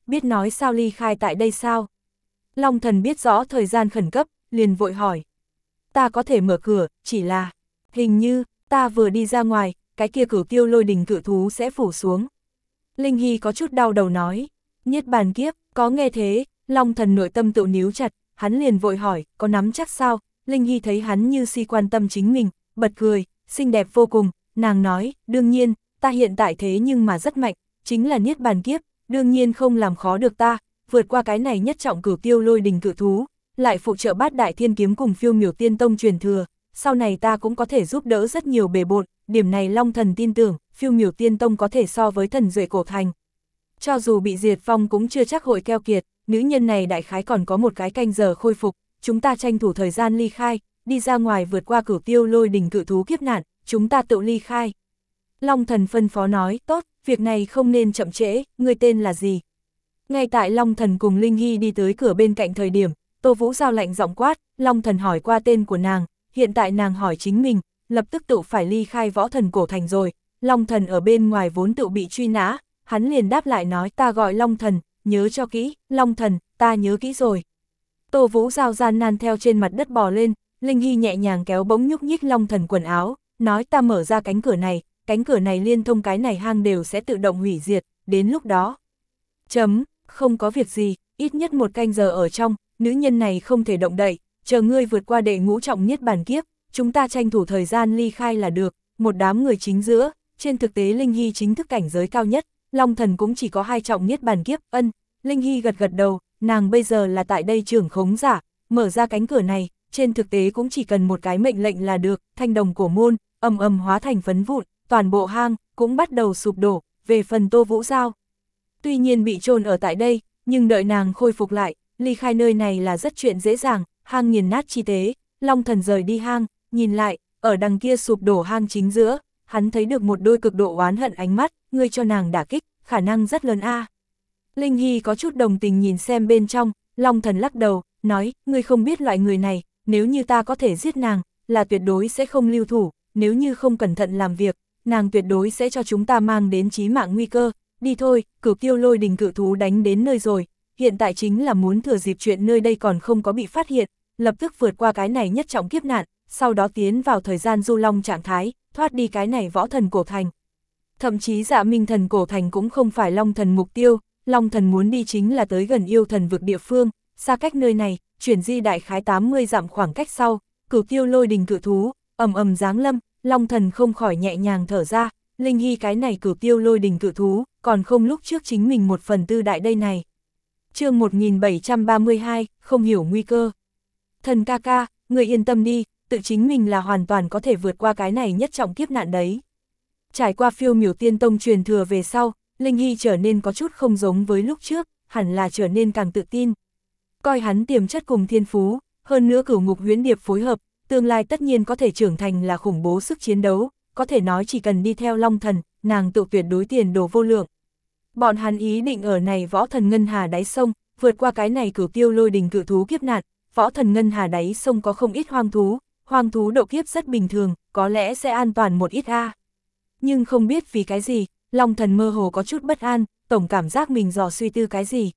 biết nói sao ly khai tại đây sao? Long thần biết rõ thời gian khẩn cấp, liền vội hỏi. Ta có thể mở cửa, chỉ là, hình như, ta vừa đi ra ngoài, cái kia cửu tiêu lôi đình cự thú sẽ phủ xuống. Linh Hy có chút đau đầu nói, Niết bàn kiếp, có nghe thế, Long thần nội tâm tự níu chặt, hắn liền vội hỏi, có nắm chắc sao? Linh Hy thấy hắn như si quan tâm chính mình, bật cười, xinh đẹp vô cùng, nàng nói, đương nhiên, ta hiện tại thế nhưng mà rất mạnh, chính là Niết bàn kiếp, đương nhiên không làm khó được ta, vượt qua cái này nhất trọng cửu tiêu lôi đình cự thú, lại phụ trợ bát đại thiên kiếm cùng phiêu miểu tiên tông truyền thừa, sau này ta cũng có thể giúp đỡ rất nhiều bề bộn, điểm này Long thần tin tưởng, phiêu miểu tiên tông có thể so với thần duệ cổ thành. Cho dù bị diệt vong cũng chưa chắc hội keo kiệt, nữ nhân này đại khái còn có một cái canh giờ khôi phục, chúng ta tranh thủ thời gian ly khai, đi ra ngoài vượt qua cửu tiêu lôi đình cự thú kiếp nạn, chúng ta tự ly khai. Long thần phân phó nói, tốt, việc này không nên chậm trễ, ngươi tên là gì? Ngay tại Long thần cùng Linh Hy đi tới cửa bên cạnh thời điểm, Tô Vũ Giao lạnh giọng quát, Long thần hỏi qua tên của nàng, hiện tại nàng hỏi chính mình, lập tức tự phải ly khai võ thần cổ thành rồi, Long thần ở bên ngoài vốn tự bị truy nã, hắn liền đáp lại nói ta gọi Long thần, nhớ cho kỹ, Long thần, ta nhớ kỹ rồi. Tô Vũ Giao gian nan theo trên mặt đất bò lên, Linh Hy nhẹ nhàng kéo bỗng nhúc nhích Long thần quần áo, nói ta mở ra cánh cửa này, cánh cửa này liên thông cái này hang đều sẽ tự động hủy diệt, đến lúc đó. Chấm, không có việc gì, ít nhất một canh giờ ở trong, nữ nhân này không thể động đậy, chờ ngươi vượt qua đệ ngũ trọng niết bàn kiếp, chúng ta tranh thủ thời gian ly khai là được, một đám người chính giữa, trên thực tế Linh Hy chính thức cảnh giới cao nhất, Long thần cũng chỉ có hai trọng niết bàn kiếp, ân, Linh Hy gật gật đầu, nàng bây giờ là tại đây trưởng khống giả, mở ra cánh cửa này, trên thực tế cũng chỉ cần một cái mệnh lệnh là được, thanh đồng cổ môn, ầm ầm hóa thành phấn vụn, toàn bộ hang cũng bắt đầu sụp đổ, về phần Tô Vũ Giao. Tuy nhiên bị chôn ở tại đây, nhưng đợi nàng khôi phục lại, ly khai nơi này là rất chuyện dễ dàng, hang nghiền nát chi tế, Long thần rời đi hang, nhìn lại, ở đằng kia sụp đổ hang chính giữa, hắn thấy được một đôi cực độ oán hận ánh mắt, ngươi cho nàng đả kích, khả năng rất lớn a. À. Linh Hy có chút đồng tình nhìn xem bên trong, Long thần lắc đầu, nói, ngươi không biết loại người này, nếu như ta có thể giết nàng, là tuyệt đối sẽ không lưu thủ, nếu như không cẩn thận làm việc, nàng tuyệt đối sẽ cho chúng ta mang đến chí mạng nguy cơ, đi thôi, cửu tiêu lôi đình cự thú đánh đến nơi rồi, hiện tại chính là muốn thừa dịp chuyện nơi đây còn không có bị phát hiện, lập tức vượt qua cái này nhất trọng kiếp nạn, sau đó tiến vào thời gian du long trạng thái, thoát đi cái này võ thần cổ thành. Thậm chí Dạ Minh thần cổ thành cũng không phải Long thần mục tiêu, Long thần muốn đi chính là tới gần yêu thần vực địa phương, xa cách nơi này, chuyển di đại khái tám mươi dặm khoảng cách sau, cửu tiêu lôi đình cự thú, ầm ầm giáng lâm, Long thần không khỏi nhẹ nhàng thở ra, Linh Hy cái này cửu tiêu lôi đình cự thú, còn không lúc trước chính mình một phần tư đại đây này. Chương một nghìn bảy trăm ba mươi hai, không hiểu nguy cơ. Thần ca ca, người yên tâm đi, tự chính mình là hoàn toàn có thể vượt qua cái này nhất trọng kiếp nạn đấy. Trải qua phiêu miểu tiên tông truyền thừa về sau, Linh Hy trở nên có chút không giống với lúc trước, hẳn là trở nên càng tự tin. Coi hắn tiềm chất cùng thiên phú, hơn nữa cửu ngục huyễn điệp phối hợp, tương lai tất nhiên có thể trưởng thành là khủng bố sức chiến đấu, có thể nói chỉ cần đi theo Long thần, nàng tự tuyệt đối tiền đồ vô lượng. Bọn hắn ý định ở này võ thần ngân hà đáy sông, vượt qua cái này cửu tiêu lôi đình cự thú kiếp nạn, võ thần ngân hà đáy sông có không ít hoang thú, hoang thú độ kiếp rất bình thường, có lẽ sẽ an toàn một ít a. Nhưng không biết vì cái gì, Long thần mơ hồ có chút bất an, tổng cảm giác mình dò suy tư cái gì.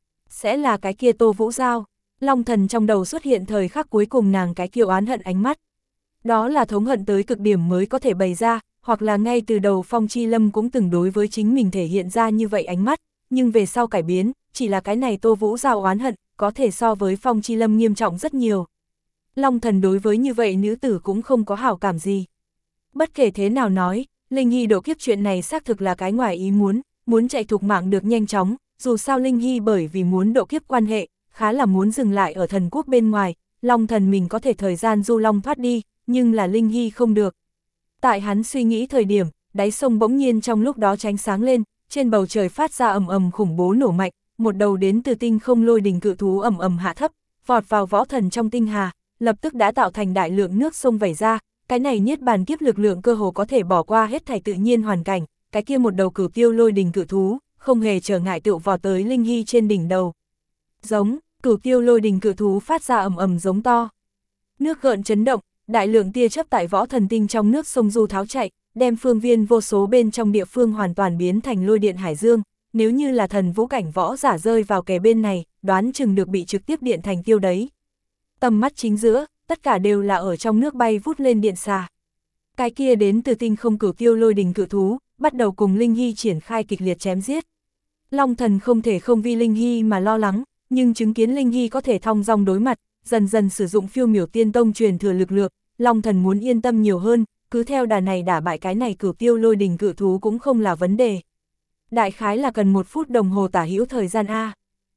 Sẽ là cái kia Tô Vũ Giao. Long thần trong đầu xuất hiện thời khắc cuối cùng nàng cái kiều oán hận ánh mắt. Đó là thống hận tới cực điểm mới có thể bày ra, hoặc là ngay từ đầu Phong Chi Lâm cũng từng đối với chính mình thể hiện ra như vậy ánh mắt, nhưng về sau cải biến, chỉ là cái này Tô Vũ Giao oán hận, có thể so với Phong Chi Lâm nghiêm trọng rất nhiều. Long thần đối với như vậy nữ tử cũng không có hảo cảm gì. Bất kể thế nào nói, Linh Hy độ kiếp chuyện này xác thực là cái ngoài ý muốn, muốn chạy thục mạng được nhanh chóng, dù sao Linh Hy bởi vì muốn độ kiếp quan hệ, khá là muốn dừng lại ở thần quốc bên ngoài, Long thần mình có thể thời gian du long thoát đi, nhưng là Linh Hy không được. Tại hắn suy nghĩ thời điểm, đáy sông bỗng nhiên trong lúc đó tránh sáng lên, trên bầu trời phát ra ầm ầm khủng bố nổ mạnh, một đầu đến từ tinh không lôi đình cự thú ầm ầm hạ thấp, vọt vào võ thần trong tinh hà, lập tức đã tạo thành đại lượng nước sông vẩy ra, cái này niết bàn kiếp lực lượng cơ hồ có thể bỏ qua hết thảy tự nhiên hoàn cảnh, cái kia một đầu cửu tiêu lôi đình cự thú, không hề trở ngại tựu vọt tới Linh Hy trên đỉnh đầu. Giống, cửu tiêu lôi đình cự thú phát ra ầm ầm giống to. Nước gợn chấn động, đại lượng tia chớp tại võ thần tinh trong nước sông du tháo chạy, đem phương viên vô số bên trong địa phương hoàn toàn biến thành lôi điện hải dương, nếu như là thần vũ cảnh võ giả rơi vào kề bên này, đoán chừng được bị trực tiếp điện thành tiêu đấy. Tầm mắt chính giữa, tất cả đều là ở trong nước bay vút lên điện xà. Cái kia đến từ tinh không cửu tiêu lôi đình cự thú, bắt đầu cùng Linh Hy triển khai kịch liệt chém giết. Long thần không thể không vì Linh Hy mà lo lắng, nhưng chứng kiến Linh Hy có thể thong dong đối mặt, dần dần sử dụng phiêu miểu tiên tông truyền thừa lực lượng, Long thần muốn yên tâm nhiều hơn, cứ theo đà này đả bại cái này cửu tiêu lôi đình cự thú cũng không là vấn đề. Đại khái là cần một phút đồng hồ tả hữu thời gian A.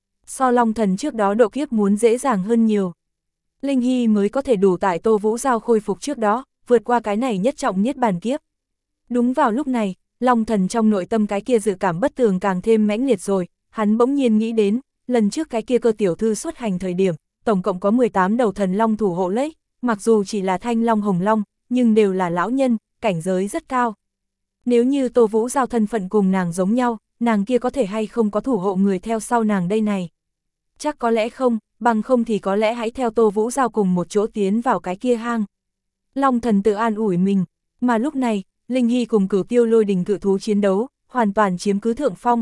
So Long thần trước đó độ kiếp muốn dễ dàng hơn nhiều. Linh Hy mới có thể đủ tại Tô Vũ Giao khôi phục trước đó, vượt qua cái này nhất trọng niết bàn kiếp. Đúng vào lúc này, Long thần trong nội tâm cái kia dự cảm bất tường càng thêm mãnh liệt rồi, hắn bỗng nhiên nghĩ đến, lần trước cái kia cơ tiểu thư xuất hành thời điểm, tổng cộng có mười tám đầu thần long thủ hộ lấy, mặc dù chỉ là thanh long hồng long, nhưng đều là lão nhân, cảnh giới rất cao. Nếu như Tô Vũ Giao thân phận cùng nàng giống nhau, nàng kia có thể hay không có thủ hộ người theo sau nàng đây này? Chắc có lẽ không, bằng không thì có lẽ hãy theo Tô Vũ Giao cùng một chỗ tiến vào cái kia hang. Long thần tự an ủi mình, mà lúc này, Linh Hy cùng cửu tiêu lôi đình cự thú chiến đấu, hoàn toàn chiếm cứ thượng phong.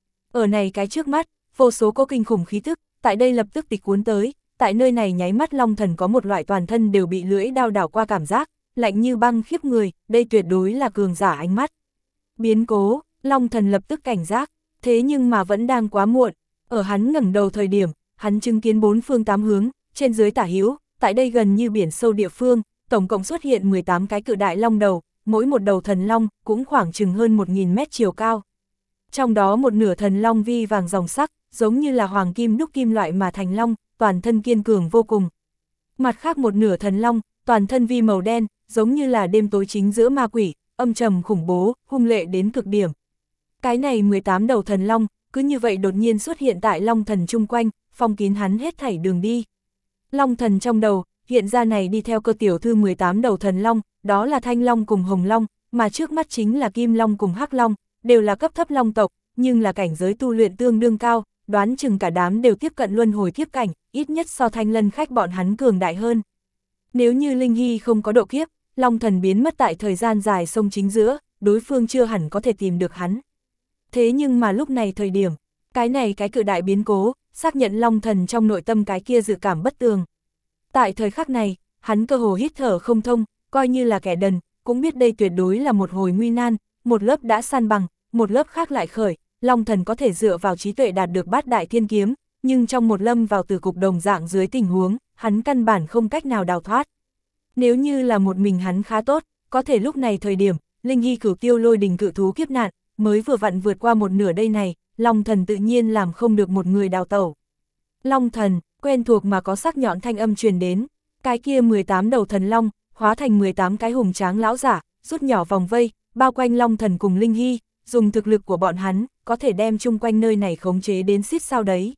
Ở này cái trước mắt, vô số có kinh khủng khí thức, tại đây lập tức tịch cuốn tới, tại nơi này nháy mắt Long thần có một loại toàn thân đều bị lưỡi đao đảo qua cảm giác, lạnh như băng khiếp người, đây tuyệt đối là cường giả ánh mắt. Biến cố, Long thần lập tức cảnh giác, thế nhưng mà vẫn đang quá muộn, ở hắn ngẩng đầu thời điểm, hắn chứng kiến bốn phương tám hướng, trên dưới tả hữu, tại đây gần như biển sâu địa phương, tổng cộng xuất hiện mười tám cái cự đại long đầu, mỗi một đầu thần long cũng khoảng chừng hơn một nghìn mét chiều cao. Trong đó một nửa thần long vi vàng ròng sắc, giống như là hoàng kim đúc kim loại mà thành long, toàn thân kiên cường vô cùng. Mặt khác một nửa thần long, toàn thân vi màu đen, giống như là đêm tối chính giữa ma quỷ, âm trầm khủng bố, hung lệ đến cực điểm. Cái này mười tám đầu thần long, cứ như vậy đột nhiên xuất hiện tại long thần chung quanh, phong kín hắn hết thảy đường đi. Long thần trong đầu, hiện ra này đi theo cơ tiểu thư mười tám đầu thần long, đó là thanh long cùng hồng long, mà trước mắt chính là kim long cùng hắc long, đều là cấp thấp long tộc, nhưng là cảnh giới tu luyện tương đương cao, đoán chừng cả đám đều tiếp cận luân hồi kiếp cảnh, ít nhất so thanh lân khách bọn hắn cường đại hơn. Nếu như Linh Hy không có độ kiếp, long thần biến mất tại thời gian dài sông chính giữa, đối phương chưa hẳn có thể tìm được hắn. Thế nhưng mà lúc này thời điểm, cái này cái cự đại biến cố, xác nhận long thần trong nội tâm cái kia dự cảm bất tường. Tại thời khắc này, hắn cơ hồ hít thở không thông, coi như là kẻ đần, cũng biết đây tuyệt đối là một hồi nguy nan, một lớp đã san bằng, một lớp khác lại khởi, long thần có thể dựa vào trí tuệ đạt được bát đại thiên kiếm, nhưng trong một lâm vào từ cục đồng dạng dưới tình huống, hắn căn bản không cách nào đào thoát. Nếu như là một mình hắn khá tốt, có thể lúc này thời điểm, Linh Hy cửu tiêu lôi đình cự thú kiếp nạn, mới vừa vặn vượt qua một nửa đây này, long thần tự nhiên làm không được một người đào tẩu. Long thần, quen thuộc mà có sắc nhọn thanh âm truyền đến, cái kia mười tám đầu thần long, hóa thành mười tám cái hùng tráng lão giả, rút nhỏ vòng vây, bao quanh long thần cùng Linh Hy, dùng thực lực của bọn hắn, có thể đem chung quanh nơi này khống chế đến xít sao đấy.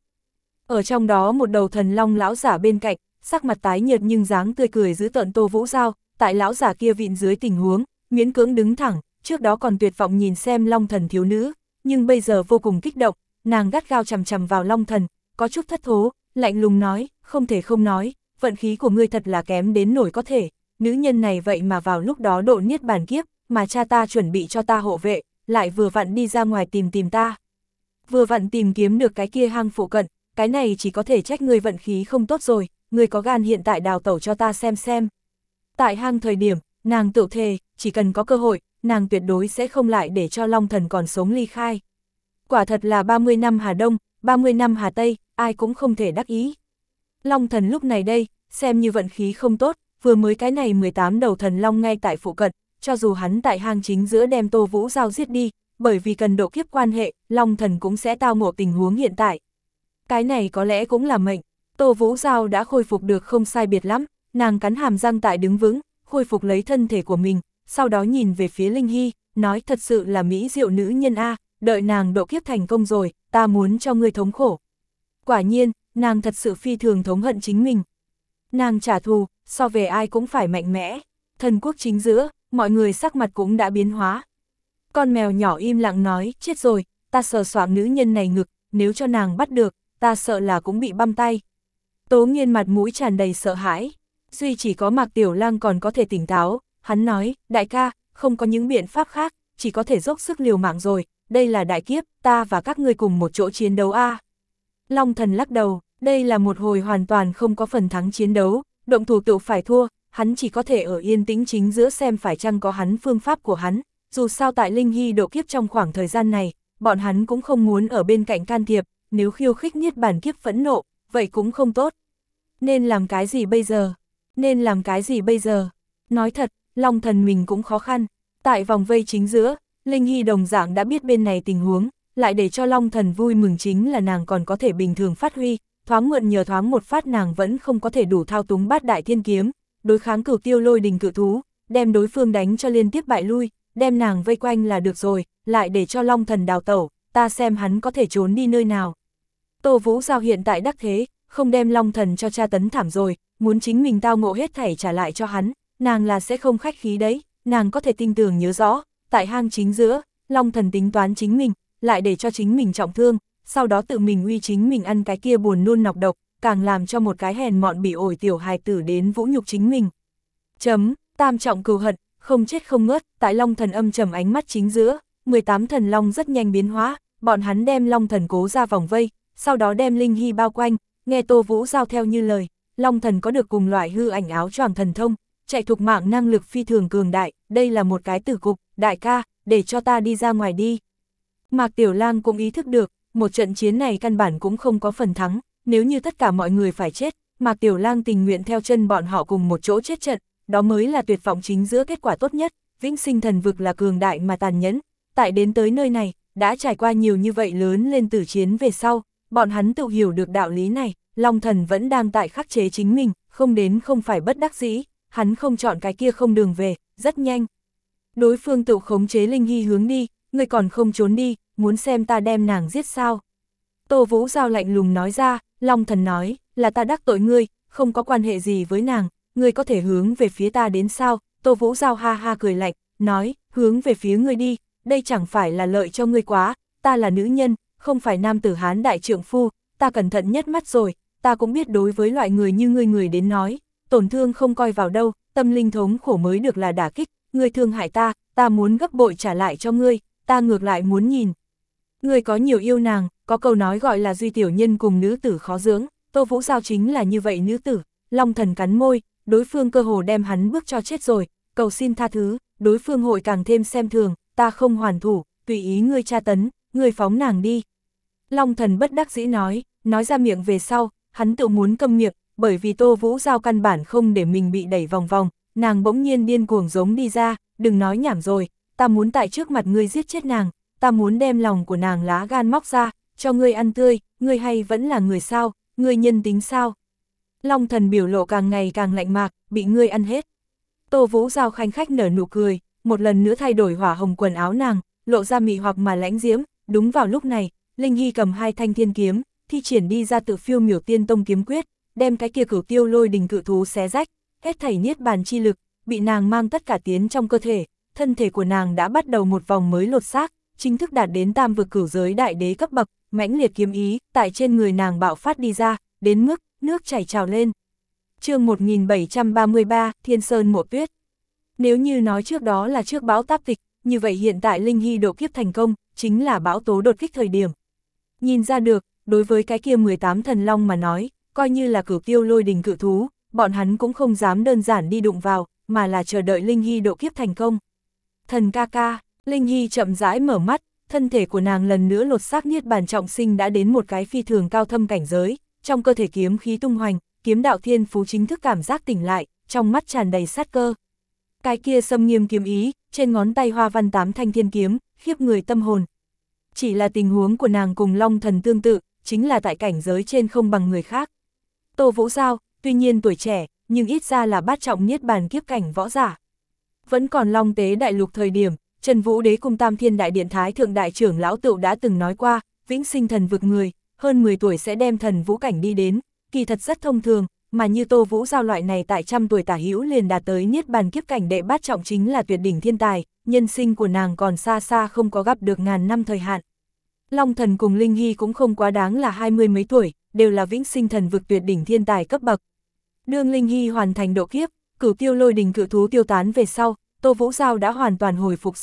Ở trong đó một đầu thần long lão giả bên cạnh, sắc mặt tái nhợt nhưng dáng tươi cười giữ tợn Tô Vũ Giao, tại lão giả kia vịn dưới tình huống, miễn cưỡng đứng thẳng, trước đó còn tuyệt vọng nhìn xem long thần thiếu nữ, nhưng bây giờ vô cùng kích động, nàng gắt gao chằm chằm vào long thần, có chút thất thố, lạnh lùng nói, không thể không nói, vận khí của ngươi thật là kém đến nổi có thể, nữ nhân này vậy mà vào lúc đó độ niết bàn kiếp, mà cha ta chuẩn bị cho ta hộ vệ, lại vừa vặn đi ra ngoài tìm tìm ta. Vừa vặn tìm kiếm được cái kia hang phụ cận, cái này chỉ có thể trách ngươi vận khí không tốt rồi, ngươi có gan hiện tại đào tẩu cho ta xem xem. Tại hang thời điểm, nàng tự thề, chỉ cần có cơ hội, nàng tuyệt đối sẽ không lại để cho long thần còn sống ly khai. Quả thật là ba mươi năm Hà Đông, ba mươi năm Hà Tây, ai cũng không thể đắc ý. Long thần lúc này đây, xem như vận khí không tốt, vừa mới cái này mười tám đầu thần long ngay tại phụ cận, cho dù hắn tại hang chính giữa đem Tô Vũ Giao giết đi, bởi vì cần độ kiếp quan hệ, long thần cũng sẽ tao ngộ tình huống hiện tại. Cái này có lẽ cũng là mệnh, Tô Vũ Giao đã khôi phục được không sai biệt lắm, nàng cắn hàm răng tại đứng vững, khôi phục lấy thân thể của mình, sau đó nhìn về phía Linh Hy, nói thật sự là mỹ diệu nữ nhân A, đợi nàng độ kiếp thành công rồi, ta muốn cho ngươi thống khổ. Quả nhiên, nàng thật sự phi thường thống hận chính mình. Nàng trả thù, so về ai cũng phải mạnh mẽ. Thần quốc chính giữa, mọi người sắc mặt cũng đã biến hóa. Con mèo nhỏ im lặng nói, chết rồi, ta sờ soạng nữ nhân này ngực, nếu cho nàng bắt được, ta sợ là cũng bị băm tay. Tố Nghiên mặt mũi tràn đầy sợ hãi. Duy chỉ có Mạc Tiểu Lang còn có thể tỉnh táo, hắn nói, đại ca, không có những biện pháp khác, chỉ có thể dốc sức liều mạng rồi, đây là đại kiếp, ta và các ngươi cùng một chỗ chiến đấu a. Long thần lắc đầu, đây là một hồi hoàn toàn không có phần thắng chiến đấu, động thủ tự phải thua, hắn chỉ có thể ở yên tĩnh chính giữa xem phải chăng có hắn phương pháp của hắn, dù sao tại Linh Hy độ kiếp trong khoảng thời gian này, bọn hắn cũng không muốn ở bên cạnh can thiệp, nếu khiêu khích niết bàn kiếp phẫn nộ, vậy cũng không tốt. Nên làm cái gì bây giờ? Nên làm cái gì bây giờ? Nói thật, Long thần mình cũng khó khăn, tại vòng vây chính giữa, Linh Hy đồng dạng đã biết bên này tình huống, lại để cho Long thần vui mừng chính là nàng còn có thể bình thường phát huy, thoáng mượn nhờ thoáng một phát nàng vẫn không có thể đủ thao túng bát đại thiên kiếm, đối kháng Cửu Tiêu Lôi Đình cự thú, đem đối phương đánh cho liên tiếp bại lui, đem nàng vây quanh là được rồi, lại để cho Long thần đào tẩu, ta xem hắn có thể trốn đi nơi nào. Tô Vũ Giao hiện tại đắc thế, không đem Long thần cho tra tấn thảm rồi, muốn chính mình tao ngộ hết thảy trả lại cho hắn, nàng là sẽ không khách khí đấy, nàng có thể tin tưởng nhớ rõ, tại hang chính giữa, Long thần tính toán chính mình, lại để cho chính mình trọng thương, sau đó tự mình uy chính mình ăn cái kia buồn nôn nọc độc, càng làm cho một cái hèn mọn bị ổi tiểu hài tử đến vũ nhục chính mình. Chấm, tam trọng cừu hận, không chết không ngớt, tại Long thần âm trầm ánh mắt chính giữa, mười tám thần long rất nhanh biến hóa, bọn hắn đem Long thần cố ra vòng vây, sau đó đem Linh Hy bao quanh, nghe Tô Vũ Giao theo như lời, Long thần có được cùng loại hư ảnh áo choàng thần thông, chạy thục mạng năng lực phi thường cường đại, đây là một cái tử cục, đại ca, để cho ta đi ra ngoài đi. Mạc Tiểu Lang cũng ý thức được, một trận chiến này căn bản cũng không có phần thắng, nếu như tất cả mọi người phải chết, Mạc Tiểu Lang tình nguyện theo chân bọn họ cùng một chỗ chết trận, đó mới là tuyệt vọng chính giữa kết quả tốt nhất, Vĩnh Sinh thần vực là cường đại mà tàn nhẫn, tại đến tới nơi này, đã trải qua nhiều như vậy lớn lên tử chiến về sau, bọn hắn tự hiểu được đạo lý này, Long thần vẫn đang tại khắc chế chính mình, không đến không phải bất đắc dĩ, hắn không chọn cái kia không đường về, rất nhanh. Đối phương tự khống chế Linh Hy hướng đi, ngươi còn không trốn đi, muốn xem ta đem nàng giết sao? Tô Vũ Giao lạnh lùng nói ra, Long thần nói, là ta đắc tội ngươi, không có quan hệ gì với nàng, ngươi có thể hướng về phía ta đến sao? Tô Vũ Giao ha ha cười lạnh, nói, hướng về phía ngươi đi, đây chẳng phải là lợi cho ngươi quá, ta là nữ nhân, không phải nam tử Hán đại trượng phu, ta cẩn thận nhất mắt rồi, ta cũng biết đối với loại người như ngươi người đến nói, tổn thương không coi vào đâu, tâm linh thống khổ mới được là đả kích, ngươi thương hại ta, ta muốn gấp bội trả lại cho ngươi, ta ngược lại muốn nhìn. Ngươi có nhiều yêu nàng, có câu nói gọi là duy tiểu nhân cùng nữ tử khó dưỡng, Tô Vũ Giao chính là như vậy nữ tử, Long thần cắn môi, đối phương cơ hồ đem hắn bước cho chết rồi, cầu xin tha thứ, đối phương hội càng thêm xem thường, ta không hoàn thủ, tùy ý ngươi tra tấn, ngươi phóng nàng đi. Long thần bất đắc dĩ nói, nói ra miệng về sau, hắn tự muốn câm miệng, bởi vì Tô Vũ Giao căn bản không để mình bị đẩy vòng vòng, nàng bỗng nhiên điên cuồng giống đi ra, đừng nói nhảm rồi, ta muốn tại trước mặt ngươi giết chết nàng, ta muốn đem lòng của nàng lá gan móc ra, cho ngươi ăn tươi, ngươi hay vẫn là người sao, ngươi nhân tính sao? Long thần biểu lộ càng ngày càng lạnh mạc, bị ngươi ăn hết. Tô Vũ Giao khanh khách nở nụ cười, một lần nữa thay đổi hỏa hồng quần áo nàng, lộ ra mị hoặc mà lãnh diễm, đúng vào lúc này, Linh Hy cầm hai thanh thiên kiếm, thi triển đi ra tự phiêu miểu tiên tông kiếm quyết, đem cái kia Cửu Tiêu Lôi Đình cự thú xé rách, hết thảy niết bàn chi lực, bị nàng mang tất cả tiến trong cơ thể, thân thể của nàng đã bắt đầu một vòng mới lột xác, chính thức đạt đến tam vực cửu giới đại đế cấp bậc, mãnh liệt kiếm ý, tại trên người nàng bạo phát đi ra, đến mức nước chảy trào lên. Chương một nghìn bảy trăm ba mươi ba, Thiên Sơn Mộ Tuyết. Nếu như nói trước đó là trước bão táp tịch, như vậy hiện tại Linh Hy độ kiếp thành công, chính là bão tố đột kích thời điểm. Nhìn ra được, đối với cái kia mười tám thần long mà nói, coi như là Cửu Tiêu Lôi Đình cự thú, bọn hắn cũng không dám đơn giản đi đụng vào, mà là chờ đợi Linh Hy độ kiếp thành công. Thần ca ca, Linh Hy chậm rãi mở mắt, thân thể của nàng lần nữa lột xác niết bàn trọng sinh đã đến một cái phi thường cao thâm cảnh giới, trong cơ thể kiếm khí tung hoành, kiếm đạo thiên phú chính thức cảm giác tỉnh lại, trong mắt tràn đầy sát cơ. Cái kia xâm nghiêm kiếm ý, trên ngón tay hoa văn tám thanh thiên kiếm, khiếp người tâm hồn. Chỉ là tình huống của nàng cùng Long thần tương tự, chính là tại cảnh giới trên không bằng người khác. Tô Vũ Giao, tuy nhiên tuổi trẻ, nhưng ít ra là bát trọng niết bàn kiếp cảnh võ giả. Vẫn còn Long Tế đại lục thời điểm, Trần Vũ Đế cùng Tam Thiên Đại Điện Thái Thượng Đại trưởng lão Tựu đã từng nói qua, Vĩnh Sinh thần vực người, hơn mười tuổi sẽ đem thần vũ cảnh đi đến, kỳ thật rất thông thường, mà như Tô Vũ Giao loại này tại trăm tuổi tả hữu liền đạt tới niết bàn kiếp cảnh đệ bát trọng chính là tuyệt đỉnh thiên tài, nhân sinh của nàng còn xa xa không có gặp được ngàn năm thời hạn. Long thần cùng Linh Hy cũng không quá đáng là hai mươi mấy tuổi, đều là Vĩnh Sinh thần vực tuyệt đỉnh thiên tài cấp bậc. Đương Linh Hy hoàn thành độ kiếp, Cửu Tiêu Lôi Đình cự thú tiêu tán về sau, Tô Vũ Giao đã hoàn toàn hồi phục xong,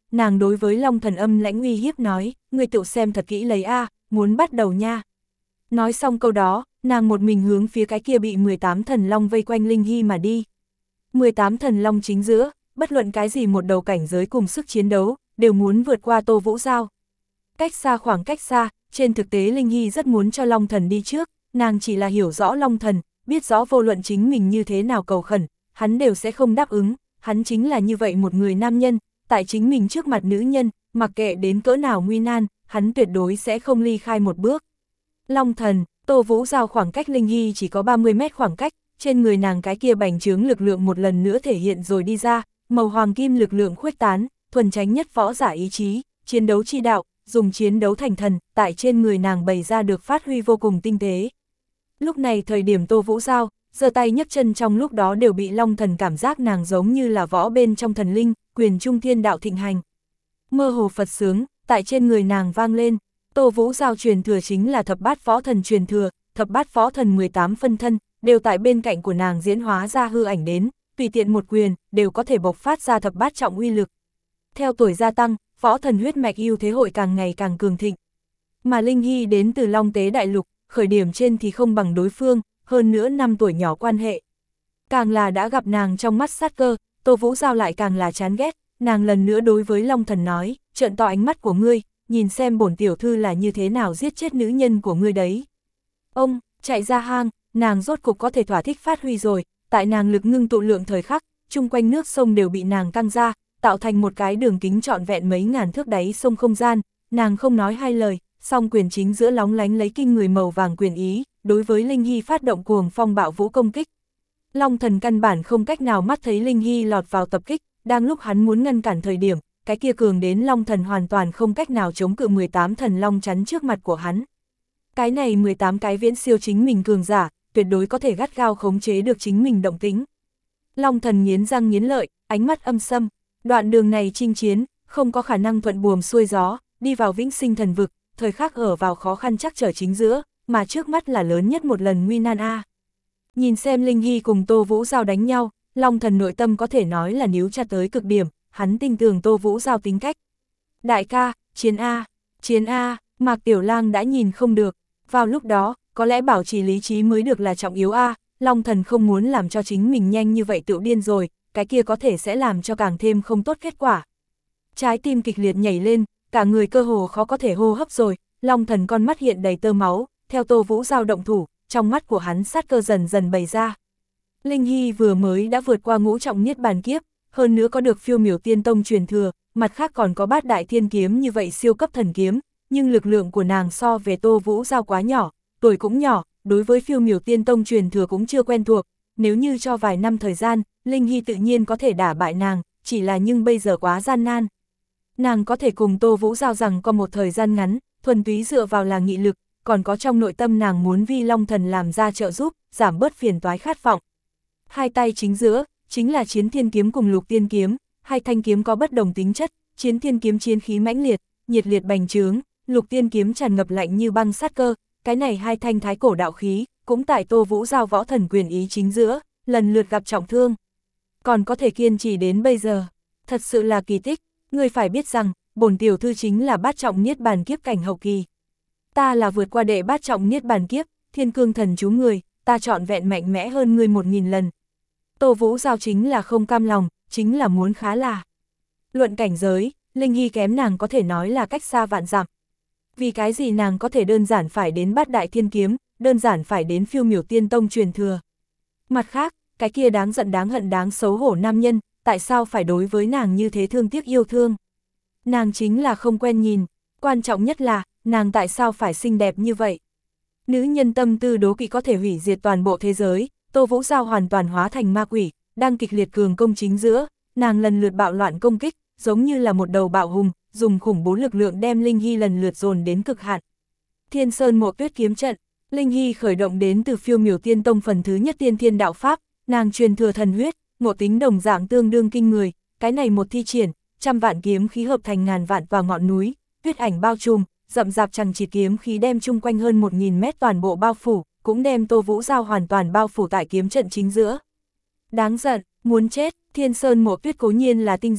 nàng đối với Long Thần âm lãnh uy hiếp nói, ngươi tự xem thật kỹ lấy a, muốn bắt đầu nha. Nói xong câu đó, nàng một mình hướng phía cái kia bị mười tám thần long vây quanh Linh Hy mà đi. mười tám thần long chính giữa, bất luận cái gì một đầu cảnh giới cùng sức chiến đấu, đều muốn vượt qua Tô Vũ Giao. Cách xa khoảng cách xa, trên thực tế Linh Hy rất muốn cho Long Thần đi trước, nàng chỉ là hiểu rõ Long Thần, biết rõ vô luận chính mình như thế nào cầu khẩn, hắn đều sẽ không đáp ứng, hắn chính là như vậy một người nam nhân, tại chính mình trước mặt nữ nhân, mặc kệ đến cỡ nào nguy nan, hắn tuyệt đối sẽ không ly khai một bước. Long Thần, Tô Vũ Giao khoảng cách Linh Hy chỉ có ba mươi mét khoảng cách, trên người nàng cái kia bành trướng lực lượng một lần nữa thể hiện rồi đi ra, màu hoàng kim lực lượng khuếch tán, thuần tránh nhất võ giả ý chí, chiến đấu chi đạo, dùng chiến đấu thành thần, tại trên người nàng bày ra được phát huy vô cùng tinh tế. Lúc này thời điểm Tô Vũ Giao, giơ tay nhấc chân trong lúc đó đều bị Long Thần cảm giác nàng giống như là võ bên trong thần linh, quyền trung thiên đạo thịnh hành. Mơ hồ Phật sướng, tại trên người nàng vang lên, Tô Vũ Giao truyền thừa chính là thập bát võ thần truyền thừa, thập bát võ thần mười tám phân thân, đều tại bên cạnh của nàng diễn hóa ra hư ảnh đến, tùy tiện một quyền, đều có thể bộc phát ra thập bát trọng uy lực. Theo tuổi gia tăng, võ thần huyết mạch ưu thế hội càng ngày càng cường thịnh. Mà Linh Hy đến từ Long Tế Đại Lục, khởi điểm trên thì không bằng đối phương, hơn nữa năm tuổi nhỏ quan hệ. Càng là đã gặp nàng trong mắt sát cơ, Tô Vũ Giao lại càng là chán ghét, nàng lần nữa đối với Long Thần nói, trợn to ánh mắt của ngươi, nhìn xem bổn tiểu thư là như thế nào giết chết nữ nhân của ngươi đấy. Ông, chạy ra hang, nàng rốt cục có thể thỏa thích phát huy rồi, tại nàng lực ngưng tụ lượng thời khắc, chung quanh nước sông đều bị nàng căng ra, tạo thành một cái đường kính trọn vẹn mấy ngàn thước đáy sông không gian, nàng không nói hai lời, song quyền chính giữa lóng lánh lấy kinh người màu vàng quyền ý, đối với Linh Hy phát động cuồng phong bạo vũ công kích. Long Thần căn bản không cách nào mắt thấy Linh Hy lọt vào tập kích, đang lúc hắn muốn ngăn cản thời điểm, cái kia cường đến Long Thần hoàn toàn không cách nào chống cự mười tám thần long chắn trước mặt của hắn. Cái này mười tám cái viễn siêu chính mình cường giả, tuyệt đối có thể gắt gao khống chế được chính mình động tính. Long Thần nghiến răng nghiến lợi, ánh mắt âm sâm, đoạn đường này chinh chiến, không có khả năng thuận buồm xuôi gió, đi vào vĩnh sinh thần vực, thời khắc ở vào khó khăn chắc trở chính giữa, mà trước mắt là lớn nhất một lần nguy nan a. Nhìn xem Linh Hy cùng Tô Vũ Giao đánh nhau, Long Thần nội tâm có thể nói là níu chặt tới cực điểm, hắn tin tưởng Tô Vũ Giao tính cách. Đại ca, chiến A, chiến A, Mạc Tiểu Lang đã nhìn không được, vào lúc đó, có lẽ bảo trì lý trí mới được là trọng yếu A, Long Thần không muốn làm cho chính mình nhanh như vậy tự điên rồi, cái kia có thể sẽ làm cho càng thêm không tốt kết quả. Trái tim kịch liệt nhảy lên, cả người cơ hồ khó có thể hô hấp rồi, Long Thần con mắt hiện đầy tơ máu, theo Tô Vũ Giao động thủ, trong mắt của hắn sát cơ dần dần bày ra. Linh Hy vừa mới đã vượt qua ngũ trọng niết bàn kiếp, hơn nữa có được phiêu miểu tiên tông truyền thừa, mặt khác còn có bát đại thiên kiếm như vậy siêu cấp thần kiếm, nhưng lực lượng của nàng so về Tô Vũ Giao quá nhỏ, tuổi cũng nhỏ, đối với phiêu miểu tiên tông truyền thừa cũng chưa quen thuộc, nếu như cho vài năm thời gian, Linh Hy tự nhiên có thể đả bại nàng, chỉ là nhưng bây giờ quá gian nan. Nàng có thể cùng Tô Vũ Giao rằng có một thời gian ngắn, thuần túy dựa vào là nghị lực, còn có trong nội tâm nàng muốn vi Long Thần làm ra trợ giúp, giảm bớt phiền toái khát vọng. Hai tay chính giữa, chính là Chiến Thiên Kiếm cùng Lục Tiên Kiếm, hai thanh kiếm có bất đồng tính chất, Chiến Thiên Kiếm chiến khí mãnh liệt, nhiệt liệt bành trướng, Lục Tiên Kiếm tràn ngập lạnh như băng sát cơ, cái này hai thanh thái cổ đạo khí, cũng tại Tô Vũ Giao võ thần quyền ý chính giữa, lần lượt gặp trọng thương. Còn có thể kiên trì đến bây giờ, thật sự là kỳ tích, người phải biết rằng, bổn tiểu thư chính là bát trọng niết bàn kiếp cảnh hậu kỳ. Ta là vượt qua đệ bát trọng niết bàn kiếp, thiên cương thần chú người, ta trọn vẹn mạnh mẽ hơn ngươi một nghìn lần. Tô Vũ Giao chính là không cam lòng, chính là muốn khá là. Luận cảnh giới, Linh Hy kém nàng có thể nói là cách xa vạn dặm. Vì cái gì nàng có thể đơn giản phải đến bát đại thiên kiếm, đơn giản phải đến phiêu miểu tiên tông truyền thừa. Mặt khác, cái kia đáng giận đáng hận đáng xấu hổ nam nhân, tại sao phải đối với nàng như thế thương tiếc yêu thương. Nàng chính là không quen nhìn, quan trọng nhất là, nàng tại sao phải xinh đẹp như vậy. Nữ nhân tâm tư đố kỵ có thể hủy diệt toàn bộ thế giới, Tô Vũ Giao hoàn toàn hóa thành ma quỷ, đang kịch liệt cường công chính giữa, nàng lần lượt bạo loạn công kích, giống như là một đầu bạo hùng, dùng khủng bố lực lượng đem Linh Hy lần lượt dồn đến cực hạn. Thiên Sơn Mộ Tuyết kiếm trận, Linh Hy khởi động đến từ phiêu miểu tiên tông phần thứ nhất tiên thiên đạo pháp, nàng truyền thừa thần huyết, ngộ tính đồng dạng tương đương kinh người, cái này một thi triển, trăm vạn kiếm khí hợp thành ngàn vạn vào ngọn núi, huyết ảnh bao trùm, rậm rạp chằng chịt kiếm khí đem chung quanh hơn một nghìn mét toàn bộ bao phủ, cũng đem Tô Vũ Giao hoàn toàn bao phủ tại kiếm trận chính giữa. Đáng giận, muốn chết, Thiên Sơn Mộ Tuyết cố nhiên là tinh diệu,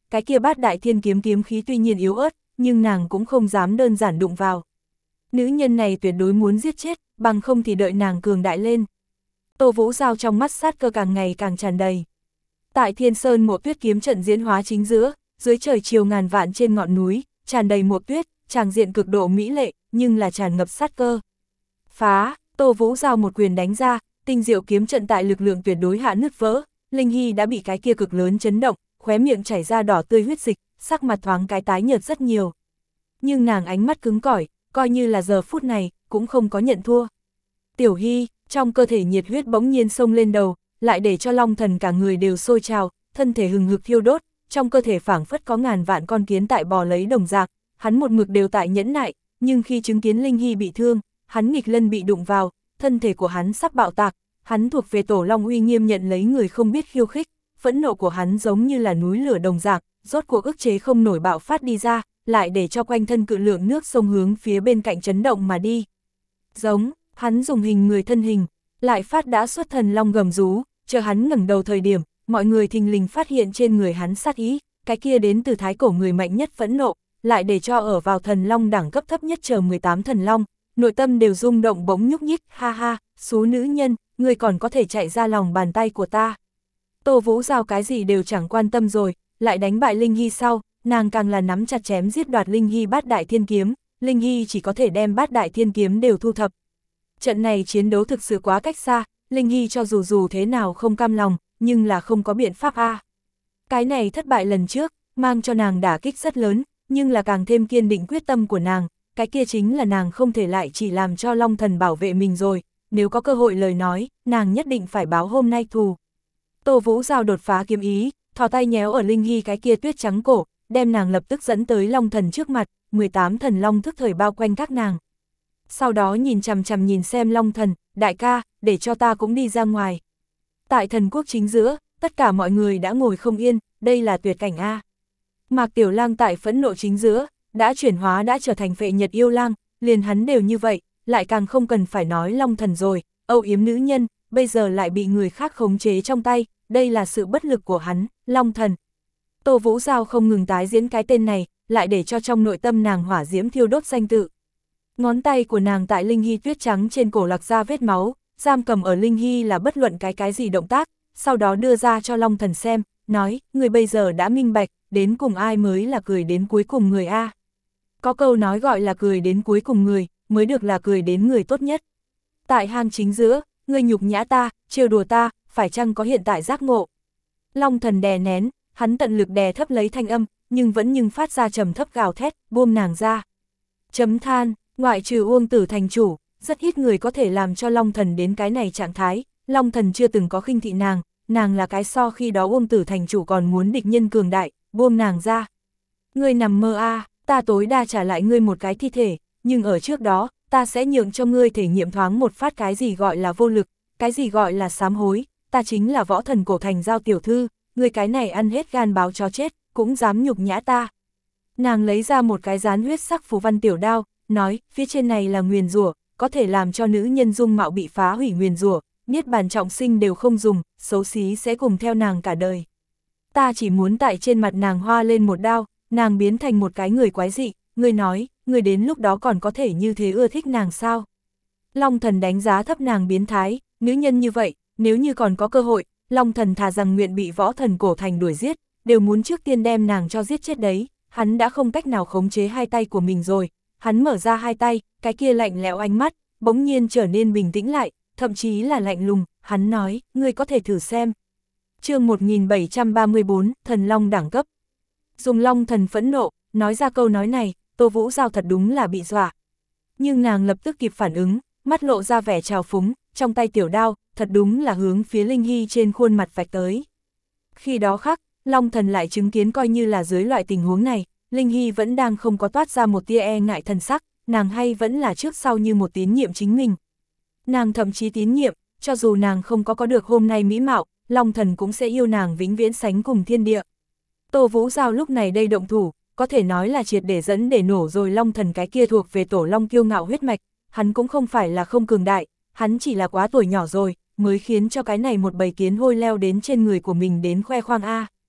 cái kia bát đại thiên kiếm kiếm khí tuy nhiên yếu ớt, nhưng nàng cũng không dám đơn giản đụng vào. Nữ nhân này tuyệt đối muốn giết chết, bằng không thì đợi nàng cường đại lên. Tô Vũ Giao trong mắt sát cơ càng ngày càng tràn đầy. Tại Thiên Sơn Mộ Tuyết kiếm trận diễn hóa chính giữa, dưới trời chiều ngàn vạn trên ngọn núi, tràn đầy mộ tuyết, tràng diện cực độ mỹ lệ, nhưng là tràn ngập sát cơ. Phá, Tô Vũ Giao một quyền đánh ra, tinh diệu kiếm trận tại lực lượng tuyệt đối hạ nứt vỡ, Linh Hy đã bị cái kia cực lớn chấn động, khóe miệng chảy ra đỏ tươi huyết dịch, sắc mặt thoáng cái tái nhợt rất nhiều. Nhưng nàng ánh mắt cứng cỏi, coi như là giờ phút này, cũng không có nhận thua. Tiểu Hy, trong cơ thể nhiệt huyết bỗng nhiên xông lên đầu, lại để cho Long Thần cả người đều sôi trào, thân thể hừng hực thiêu đốt, trong cơ thể phảng phất có ngàn vạn con kiến tại bò lấy đồng dạng, hắn một mực đều tại nhẫn nại, nhưng khi chứng kiến Linh Hy bị thương, hắn nghịch lân bị đụng vào, thân thể của hắn sắp bạo tạc, hắn thuộc về Tổ Long uy nghiêm nhận lấy người không biết khiêu khích, phẫn nộ của hắn giống như là núi lửa đồng dạng, rốt cuộc ức chế không nổi bạo phát đi ra, lại để cho quanh thân cự lượng nước sông hướng phía bên cạnh chấn động mà đi. Giống, hắn dùng hình người thân hình, lại phát đã xuất thần long gầm rú, chờ hắn ngẩng đầu thời điểm, mọi người thình lình phát hiện trên người hắn sát ý, cái kia đến từ thái cổ người mạnh nhất phẫn nộ, lại để cho ở vào thần long đẳng cấp thấp nhất chờ mười tám thần long, nội tâm đều rung động bỗng nhúc nhích, ha ha, xú nữ nhân, người còn có thể chạy ra lòng bàn tay của ta. Tô Vũ Giao cái gì đều chẳng quan tâm rồi, lại đánh bại Linh Hy sau, nàng càng là nắm chặt chém giết đoạt Linh Hy bát đại thiên kiếm, Linh Hy chỉ có thể đem bát đại thiên kiếm đều thu thập. Trận này chiến đấu thực sự quá cách xa, Linh Hy cho dù dù thế nào không cam lòng, nhưng là không có biện pháp a. Cái này thất bại lần trước, mang cho nàng đả kích rất lớn, nhưng là càng thêm kiên định quyết tâm của nàng, cái kia chính là nàng không thể lại chỉ làm cho Long Thần bảo vệ mình rồi, nếu có cơ hội lời nói, nàng nhất định phải báo hôm nay thù. Tô Vũ Giao đột phá kiếm ý, thò tay nhéo ở Linh Hy cái kia tuyết trắng cổ, đem nàng lập tức dẫn tới Long Thần trước mặt, mười tám thần long thức thời bao quanh các nàng. Sau đó nhìn chằm chằm nhìn xem Long Thần, đại ca, để cho ta cũng đi ra ngoài. Tại thần quốc chính giữa, tất cả mọi người đã ngồi không yên, đây là tuyệt cảnh a. Mạc Tiểu Lang tại phẫn nộ chính giữa, đã chuyển hóa đã trở thành phệ nhật yêu lang, liền hắn đều như vậy, lại càng không cần phải nói Long Thần rồi, âu yếm nữ nhân, bây giờ lại bị người khác khống chế trong tay, đây là sự bất lực của hắn, Long Thần. Tô Vũ Giao không ngừng tái diễn cái tên này, lại để cho trong nội tâm nàng hỏa diễm thiêu đốt danh tự. Ngón tay của nàng tại Linh Hy tuyết trắng trên cổ lạc ra vết máu, giam cầm ở Linh Hy là bất luận cái cái gì động tác, sau đó đưa ra cho Long Thần xem, nói, người bây giờ đã minh bạch, đến cùng ai mới là cười đến cuối cùng người a. Có câu nói gọi là cười đến cuối cùng người, mới được là cười đến người tốt nhất. Tại hang chính giữa, người nhục nhã ta, trêu đùa ta, phải chăng có hiện tại giác ngộ. Long Thần đè nén, hắn tận lực đè thấp lấy thanh âm, nhưng vẫn nhưng phát ra trầm thấp gào thét, buông nàng ra. Chấm than, ngoại trừ Uông Tử thành chủ, rất ít người có thể làm cho Long Thần đến cái này trạng thái, Long Thần chưa từng có khinh thị nàng, nàng là cái so khi đó Uông Tử thành chủ còn muốn địch nhân cường đại, buông nàng ra. Ngươi nằm mơ a, à, ta tối đa trả lại ngươi một cái thi thể, nhưng ở trước đó, ta sẽ nhượng cho ngươi thể nghiệm thoáng một phát cái gì gọi là vô lực, cái gì gọi là sám hối, ta chính là võ thần cổ thành Giao tiểu thư, ngươi cái này ăn hết gan báo chó chết, cũng dám nhục nhã ta. Nàng lấy ra một cái dán huyết sắc phù văn tiểu đao, nói, phía trên này là nguyền rủa, có thể làm cho nữ nhân dung mạo bị phá hủy nguyền rủa, niết bàn trọng sinh đều không dùng, xấu xí sẽ cùng theo nàng cả đời. Ta chỉ muốn tại trên mặt nàng hoa lên một đao, nàng biến thành một cái người quái dị, ngươi nói, ngươi đến lúc đó còn có thể như thế ưa thích nàng sao? Long Thần đánh giá thấp nàng biến thái, nữ nhân như vậy, nếu như còn có cơ hội, Long Thần thà rằng nguyện bị võ thần cổ thành đuổi giết, đều muốn trước tiên đem nàng cho giết chết đấy, hắn đã không cách nào khống chế hai tay của mình rồi, hắn mở ra hai tay, cái kia lạnh lẽo ánh mắt, bỗng nhiên trở nên bình tĩnh lại, thậm chí là lạnh lùng, hắn nói, ngươi có thể thử xem. Chương một nghìn bảy trăm ba mươi tư, Thần Long đẳng cấp. Dùng Long Thần phẫn nộ, nói ra câu nói này, Tô Vũ Giao thật đúng là bị dọa. Nhưng nàng lập tức kịp phản ứng, mắt lộ ra vẻ trào phúng, trong tay tiểu đao, thật đúng là hướng phía Linh Hy trên khuôn mặt vạch tới. Khi đó khắc, Long Thần lại chứng kiến coi như là dưới loại tình huống này, Linh Hy vẫn đang không có toát ra một tia e ngại thần sắc, nàng hay vẫn là trước sau như một tín nhiệm chính mình. Nàng thậm chí tín nhiệm, cho dù nàng không có có được hôm nay mỹ mạo, Long Thần cũng sẽ yêu nàng vĩnh viễn sánh cùng thiên địa. Tô Vũ Giao lúc này đây động thủ, có thể nói là triệt để dẫn để nổ rồi Long Thần cái kia thuộc về tổ long kiêu ngạo huyết mạch, hắn cũng không phải là không cường đại, hắn chỉ là quá tuổi nhỏ rồi, mới khiến cho cái này một bầy kiến hôi leo đến trên người của mình đến khoe khoang a.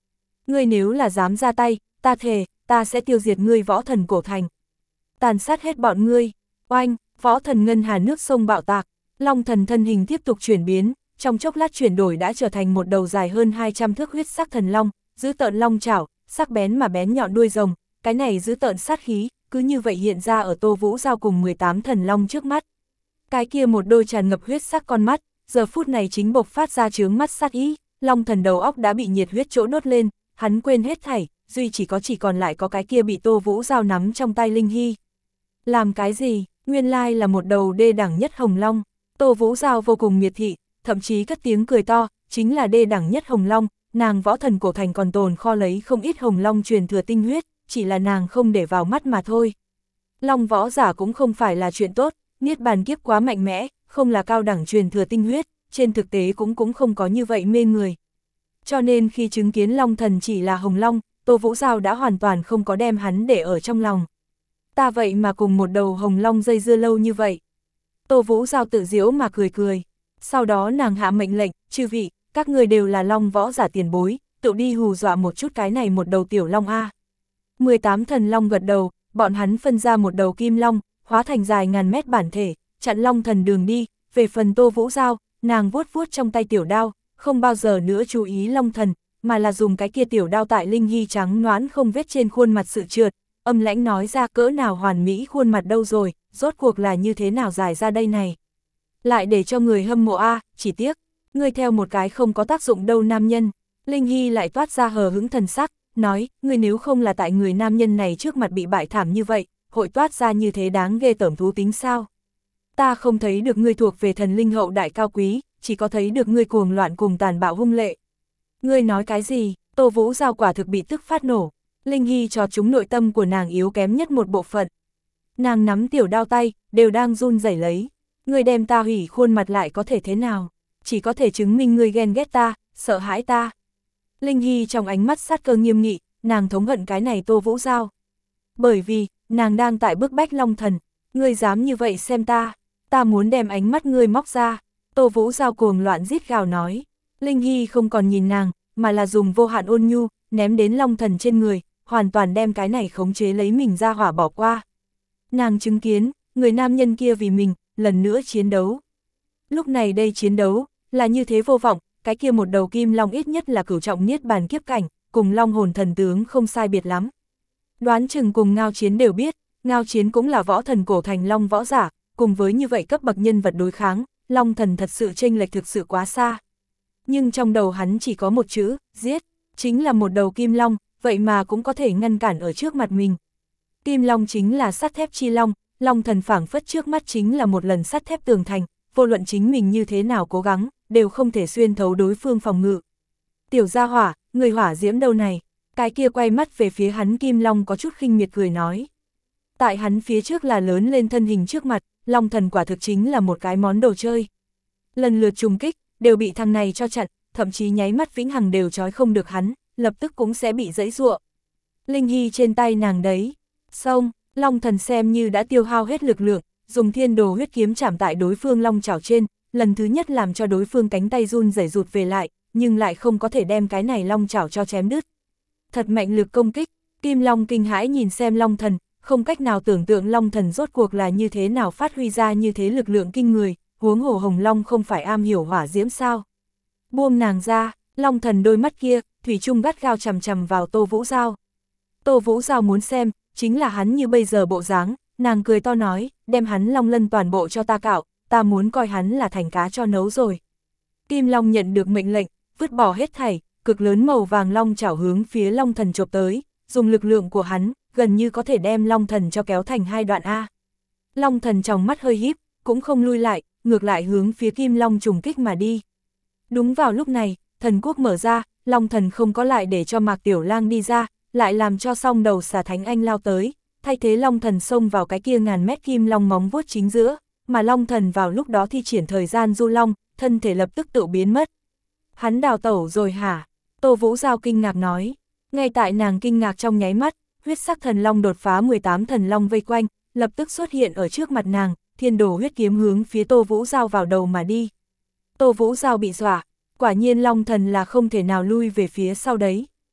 Ngươi nếu là dám ra tay, ta thề, ta sẽ tiêu diệt ngươi võ thần cổ thành. Tàn sát hết bọn ngươi. Oanh, võ thần ngân hà nước sông bạo tạc, long thần thân hình tiếp tục chuyển biến, trong chốc lát chuyển đổi đã trở thành một đầu dài hơn hai trăm thước huyết sắc thần long, giữ tợn long chảo, sắc bén mà bén nhọn đuôi rồng, cái này giữ tợn sát khí, cứ như vậy hiện ra ở Tô Vũ Giao cùng mười tám thần long trước mắt. Cái kia một đôi tràn ngập huyết sắc con mắt, giờ phút này chính bộc phát ra chướng mắt sát ý, long thần đầu óc đã bị nhiệt huyết chỗ đốt lên, hắn quên hết thảy, duy chỉ có chỉ còn lại có cái kia bị Tô Vũ Giao nắm trong tay Linh Hy. Làm cái gì? Nguyên lai là một đầu đê đẳng nhất hồng long. Tô Vũ Giao vô cùng miệt thị, thậm chí cất tiếng cười to, chính là đê đẳng nhất hồng long, nàng võ thần cổ thành còn tồn kho lấy không ít hồng long truyền thừa tinh huyết, chỉ là nàng không để vào mắt mà thôi. Long võ giả cũng không phải là chuyện tốt, niết bàn kiếp quá mạnh mẽ, không là cao đẳng truyền thừa tinh huyết, trên thực tế cũng cũng không có như vậy mê người. Cho nên khi chứng kiến long thần chỉ là hồng long, Tô Vũ Giao đã hoàn toàn không có đem hắn để ở trong lòng. Ta vậy mà cùng một đầu hồng long dây dưa lâu như vậy. Tô Vũ Giao tự giễu mà cười cười. Sau đó nàng hạ mệnh lệnh, chư vị, các người đều là long võ giả tiền bối, tự đi hù dọa một chút cái này một đầu tiểu long A. mười tám thần long gật đầu, bọn hắn phân ra một đầu kim long, hóa thành dài ngàn mét bản thể, chặn long thần đường đi. Về phần Tô Vũ Giao, nàng vuốt vuốt trong tay tiểu đao, không bao giờ nữa chú ý long thần, mà là dùng cái kia tiểu đao tại Linh Hy trắng noãn không vết trên khuôn mặt sự trượt, âm lãnh nói ra cỡ nào hoàn mỹ khuôn mặt đâu rồi, rốt cuộc là như thế nào dài ra đây này. Lại để cho người hâm mộ a, chỉ tiếc, ngươi theo một cái không có tác dụng đâu nam nhân. Linh Hy lại toát ra hờ hững thần sắc, nói, ngươi nếu không là tại người nam nhân này trước mặt bị bại thảm như vậy, hội toát ra như thế đáng ghê tởm thú tính sao? Ta không thấy được ngươi thuộc về thần linh hậu đại cao quý, chỉ có thấy được ngươi cuồng loạn cùng tàn bạo hung lệ. Ngươi nói cái gì? Tô Vũ Giao quả thực bị tức phát nổ. Linh Hy cho chúng nội tâm của nàng yếu kém nhất một bộ phận. Nàng nắm tiểu đao tay, đều đang run rẩy lấy. Ngươi đem ta hủy khuôn mặt lại có thể thế nào? Chỉ có thể chứng minh ngươi ghen ghét ta, sợ hãi ta. Linh Hy trong ánh mắt sát cơ nghiêm nghị, nàng thống hận cái này Tô Vũ Giao. Bởi vì, nàng đang tại bức bách long thần. Ngươi dám như vậy xem ta, ta muốn đem ánh mắt ngươi móc ra. Tô Vũ Giao cuồng loạn rít gào nói. Linh Hy không còn nhìn nàng, mà là dùng vô hạn ôn nhu, ném đến long thần trên người, hoàn toàn đem cái này khống chế lấy mình ra hỏa bỏ qua. Nàng chứng kiến, người nam nhân kia vì mình, lần nữa chiến đấu. Lúc này đây chiến đấu, là như thế vô vọng, cái kia một đầu kim long ít nhất là cửu trọng niết bàn kiếp cảnh, cùng long hồn thần tướng không sai biệt lắm. Đoán chừng cùng Ngao Chiến đều biết, Ngao Chiến cũng là võ thần cổ thành long võ giả, cùng với như vậy cấp bậc nhân vật đối kháng, long thần thật sự chênh lệch thực sự quá xa. Nhưng trong đầu hắn chỉ có một chữ, giết, chính là một đầu kim long, vậy mà cũng có thể ngăn cản ở trước mặt mình. Kim long chính là sắt thép chi long, long thần phảng phất trước mắt chính là một lần sắt thép tường thành, vô luận chính mình như thế nào cố gắng, đều không thể xuyên thấu đối phương phòng ngự. Tiểu gia hỏa, người hỏa diễm đâu này? Cái kia quay mắt về phía hắn kim long có chút khinh miệt cười nói. Tại hắn phía trước là lớn lên thân hình trước mặt, long thần quả thực chính là một cái món đồ chơi. Lần lượt trùng kích, đều bị thằng này cho chặn, thậm chí nháy mắt vĩnh hằng đều trói không được hắn, lập tức cũng sẽ bị giãy giụa. Linh Hy trên tay nàng đấy, xong, long thần xem như đã tiêu hao hết lực lượng, dùng thiên đồ huyết kiếm chạm tại đối phương long chảo trên, lần thứ nhất làm cho đối phương cánh tay run rẩy rụt về lại, nhưng lại không có thể đem cái này long chảo cho chém đứt. Thật mạnh lực công kích, Kim Long kinh hãi nhìn xem long thần, không cách nào tưởng tượng long thần rốt cuộc là như thế nào phát huy ra như thế lực lượng kinh người, huống hồ hồng long không phải am hiểu hỏa diễm sao. Buông nàng ra, long thần đôi mắt kia, thủy chung gắt gao chằm chằm vào Tô Vũ Giao. Tô Vũ Giao muốn xem, chính là hắn như bây giờ bộ dáng, nàng cười to nói, đem hắn long lân toàn bộ cho ta cạo, ta muốn coi hắn là thành cá cho nấu rồi. Kim Long nhận được mệnh lệnh, vứt bỏ hết thảy, cực lớn màu vàng long chảo hướng phía long thần chộp tới, dùng lực lượng của hắn, gần như có thể đem long thần cho kéo thành hai đoạn A. Long thần trong mắt hơi híp, cũng không lui lại, ngược lại hướng phía Kim Long trùng kích mà đi. Đúng vào lúc này, thần quốc mở ra, long thần không có lại để cho Mạc Tiểu Lang đi ra, lại làm cho song đầu xà thánh anh lao tới, thay thế long thần xông vào cái kia ngàn mét kim long móng vuốt chính giữa, mà long thần vào lúc đó thi triển thời gian du long, thân thể lập tức tự biến mất. Hắn đào tẩu rồi hả? Tô Vũ Giao kinh ngạc nói. Ngay tại nàng kinh ngạc trong nháy mắt, huyết sắc thần long đột phá mười tám thần long vây quanh, lập tức xuất hiện ở trước mặt nàng, thiên đồ huyết kiếm hướng phía Tô Vũ Giao vào đầu mà đi. Tô Vũ Giao bị dọa, quả nhiên long thần là không thể nào lui về phía sau đấy.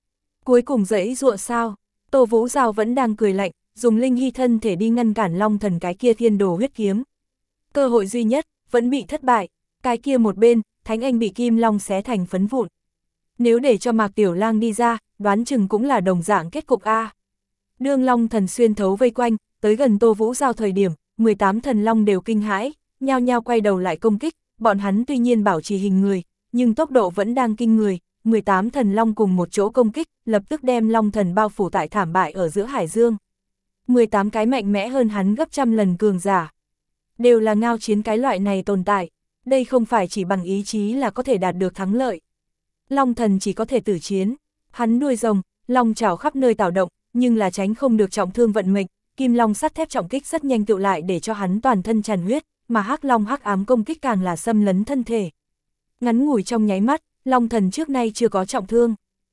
Cuối cùng dãy dụa sao? Tô Vũ Giao vẫn đang cười lạnh, dùng linh hy thân thể đi ngăn cản Long Thần cái kia thiên đồ huyết kiếm. Cơ hội duy nhất, vẫn bị thất bại, cái kia một bên, Thánh Anh bị Kim Long xé thành phấn vụn. Nếu để cho Mạc Tiểu Lang đi ra, đoán chừng cũng là đồng dạng kết cục A. Đương Long Thần xuyên thấu vây quanh, tới gần Tô Vũ Giao thời điểm, mười tám thần long đều kinh hãi, nhao nhao quay đầu lại công kích, bọn hắn tuy nhiên bảo trì hình người, nhưng tốc độ vẫn đang kinh người, mười tám thần long cùng một chỗ công kích, lập tức đem Long Thần bao phủ tại thảm bại ở giữa hải dương. mười tám cái mạnh mẽ hơn hắn gấp trăm lần cường giả. Đều là ngao chiến cái loại này tồn tại, đây không phải chỉ bằng ý chí là có thể đạt được thắng lợi. Long Thần chỉ có thể tử chiến, hắn đuôi rồng, long trảo khắp nơi tạo động, nhưng là tránh không được trọng thương vận mệnh, kim long sắt thép trọng kích rất nhanh tụ lại để cho hắn toàn thân tràn huyết, mà hắc long hắc ám công kích càng là xâm lấn thân thể. Ngắn ngủi trong nháy mắt, Long Thần trước nay chưa có trọng thương.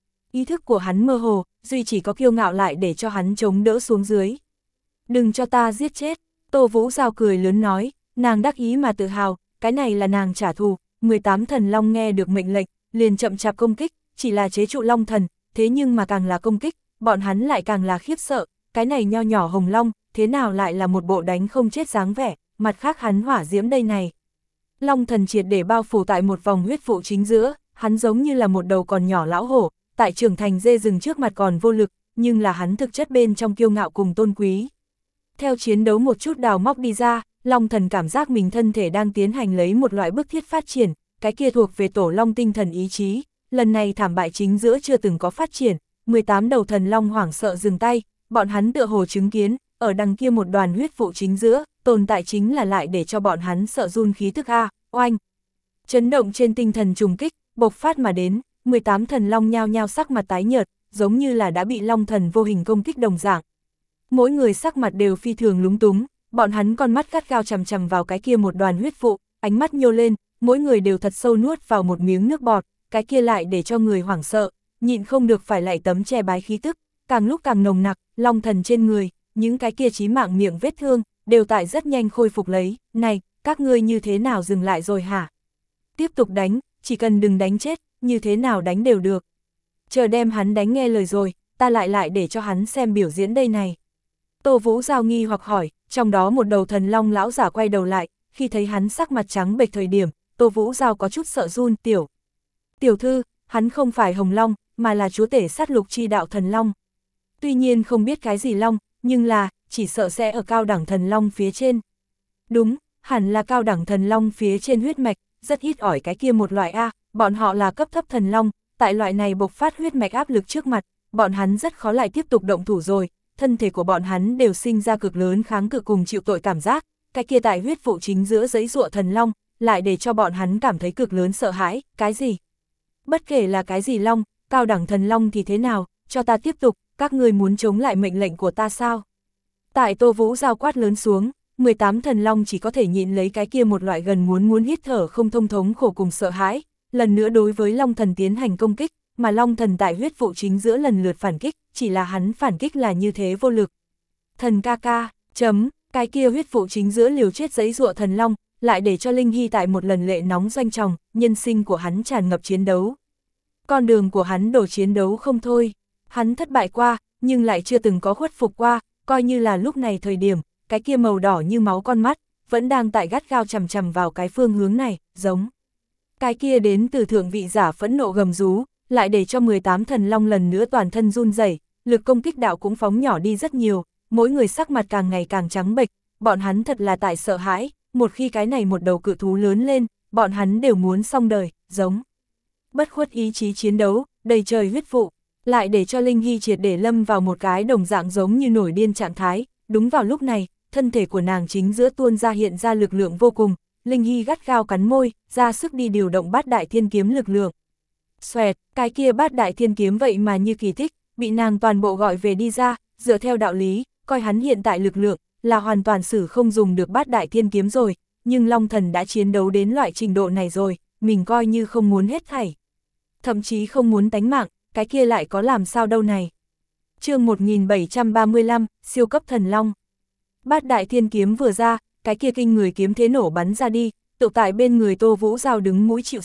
Ý thức của hắn mơ hồ, duy chỉ có kiêu ngạo lại để cho hắn chống đỡ xuống dưới. Đừng cho ta giết chết, Tô Vũ Giao cười lớn nói, nàng đắc ý mà tự hào, cái này là nàng trả thù. mười tám thần long nghe được mệnh lệnh, liền chậm chạp công kích, chỉ là chế trụ Long Thần, thế nhưng mà càng là công kích, bọn hắn lại càng là khiếp sợ, cái này nho nhỏ hồng long, thế nào lại là một bộ đánh không chết dáng vẻ, mặt khác hắn hỏa diễm đây này. Long Thần triệt để bao phủ tại một vòng huyết vụ chính giữa, hắn giống như là một đầu còn nhỏ lão hổ, tại trưởng thành dê rừng trước mặt còn vô lực, nhưng là hắn thực chất bên trong kiêu ngạo cùng tôn quý. Theo chiến đấu một chút đào móc đi ra, Long Thần cảm giác mình thân thể đang tiến hành lấy một loại bước thiết phát triển, cái kia thuộc về tổ long tinh thần ý chí, lần này thảm bại chính giữa chưa từng có phát triển, mười tám đầu thần long hoảng sợ dừng tay, bọn hắn tựa hồ chứng kiến, ở đằng kia một đoàn huyết vụ chính giữa, tồn tại chính là lại để cho bọn hắn sợ run khí tức A, oanh. Chấn động trên tinh thần trùng kích, bộc phát mà đến, mười tám thần long nhao nhao sắc mặt tái nhợt, giống như là đã bị Long Thần vô hình công kích đồng dạng. Mỗi người sắc mặt đều phi thường lúng túng, bọn hắn con mắt gắt gao chằm chằm vào cái kia một đoàn huyết vụ, ánh mắt nhô lên, mỗi người đều thật sâu nuốt vào một miếng nước bọt, cái kia lại để cho người hoảng sợ, nhịn không được phải lại tấm che bái khí tức, càng lúc càng nồng nặc, Long Thần trên người, những cái kia chí mạng miệng vết thương, đều tại rất nhanh khôi phục lấy, này, các ngươi như thế nào dừng lại rồi hả? Tiếp tục đánh, chỉ cần đừng đánh chết, như thế nào đánh đều được. Chờ đem hắn đánh nghe lời rồi, ta lại lại để cho hắn xem biểu diễn đây này. Tô Vũ Giao nghi hoặc hỏi, trong đó một đầu thần long lão giả quay đầu lại, khi thấy hắn sắc mặt trắng bệch thời điểm, Tô Vũ Giao có chút sợ run, tiểu. Tiểu thư, hắn không phải hồng long, mà là chúa tể sát lục chi đạo thần long. Tuy nhiên không biết cái gì long, nhưng là, chỉ sợ sẽ ở cao đẳng thần long phía trên. Đúng, hẳn là cao đẳng thần long phía trên huyết mạch, rất ít ỏi cái kia một loại A, bọn họ là cấp thấp thần long, tại loại này bộc phát huyết mạch áp lực trước mặt, bọn hắn rất khó lại tiếp tục động thủ rồi, thân thể của bọn hắn đều sinh ra cực lớn kháng cự cùng chịu tội cảm giác, cái kia tại huyết vụ chính giữa giấy ruộng thần long, lại để cho bọn hắn cảm thấy cực lớn sợ hãi, cái gì? Bất kể là cái gì long, cao đẳng thần long thì thế nào, cho ta tiếp tục, các ngươi muốn chống lại mệnh lệnh của ta sao? Tại Tô Vũ Giao quát lớn xuống, mười tám thần long chỉ có thể nhịn lấy cái kia một loại gần muốn muốn hít thở không thông thống khổ cùng sợ hãi, lần nữa đối với Long Thần tiến hành công kích, mà Long Thần tại huyết vụ chính giữa lần lượt phản kích, chỉ là hắn phản kích là như thế vô lực. Thần ca ca, chấm, cái kia huyết vụ chính giữa liều chết giấy ruộng thần long, lại để cho Linh Hy tại một lần lệ nóng doanh tròng, nhân sinh của hắn tràn ngập chiến đấu. Con đường của hắn đổ chiến đấu không thôi, hắn thất bại qua, nhưng lại chưa từng có khuất phục qua, coi như là lúc này thời điểm, cái kia màu đỏ như máu con mắt, vẫn đang tại gắt gao chằm chằm vào cái phương hướng này, giống. Cái kia đến từ thượng vị giả phẫn nộ gầm rú, lại để cho mười tám thần long lần nữa toàn thân run rẩy, lực công kích đạo cũng phóng nhỏ đi rất nhiều, mỗi người sắc mặt càng ngày càng trắng bệch, bọn hắn thật là tại sợ hãi, một khi cái này một đầu cự thú lớn lên, bọn hắn đều muốn xong đời, giống. Bất khuất ý chí chiến đấu, đầy trời huyết vụ, lại để cho Linh Hy triệt để lâm vào một cái đồng dạng giống như nổi điên trạng thái, đúng vào lúc này, thân thể của nàng chính giữa tuôn ra hiện ra lực lượng vô cùng, Linh Hy gắt gao cắn môi, ra sức đi điều động bát đại thiên kiếm lực lượng. Xoẹt, cái kia bát đại thiên kiếm vậy mà như kỳ tích, bị nàng toàn bộ gọi về đi ra, dựa theo đạo lý, coi hắn hiện tại lực lượng, là hoàn toàn xử không dùng được bát đại thiên kiếm rồi, nhưng Long Thần đã chiến đấu đến loại trình độ này rồi, mình coi như không muốn hết thảy. Thậm chí không muốn tánh mạng, cái kia lại có làm sao đâu này. Chương một nghìn bảy trăm ba mươi lăm, siêu cấp thần long. Bát đại thiên kiếm vừa ra, cái kia kinh người kiếm thế nổ bắn ra đi, tự tại bên người Tô Vũ Giao đứng mũi chịu sào,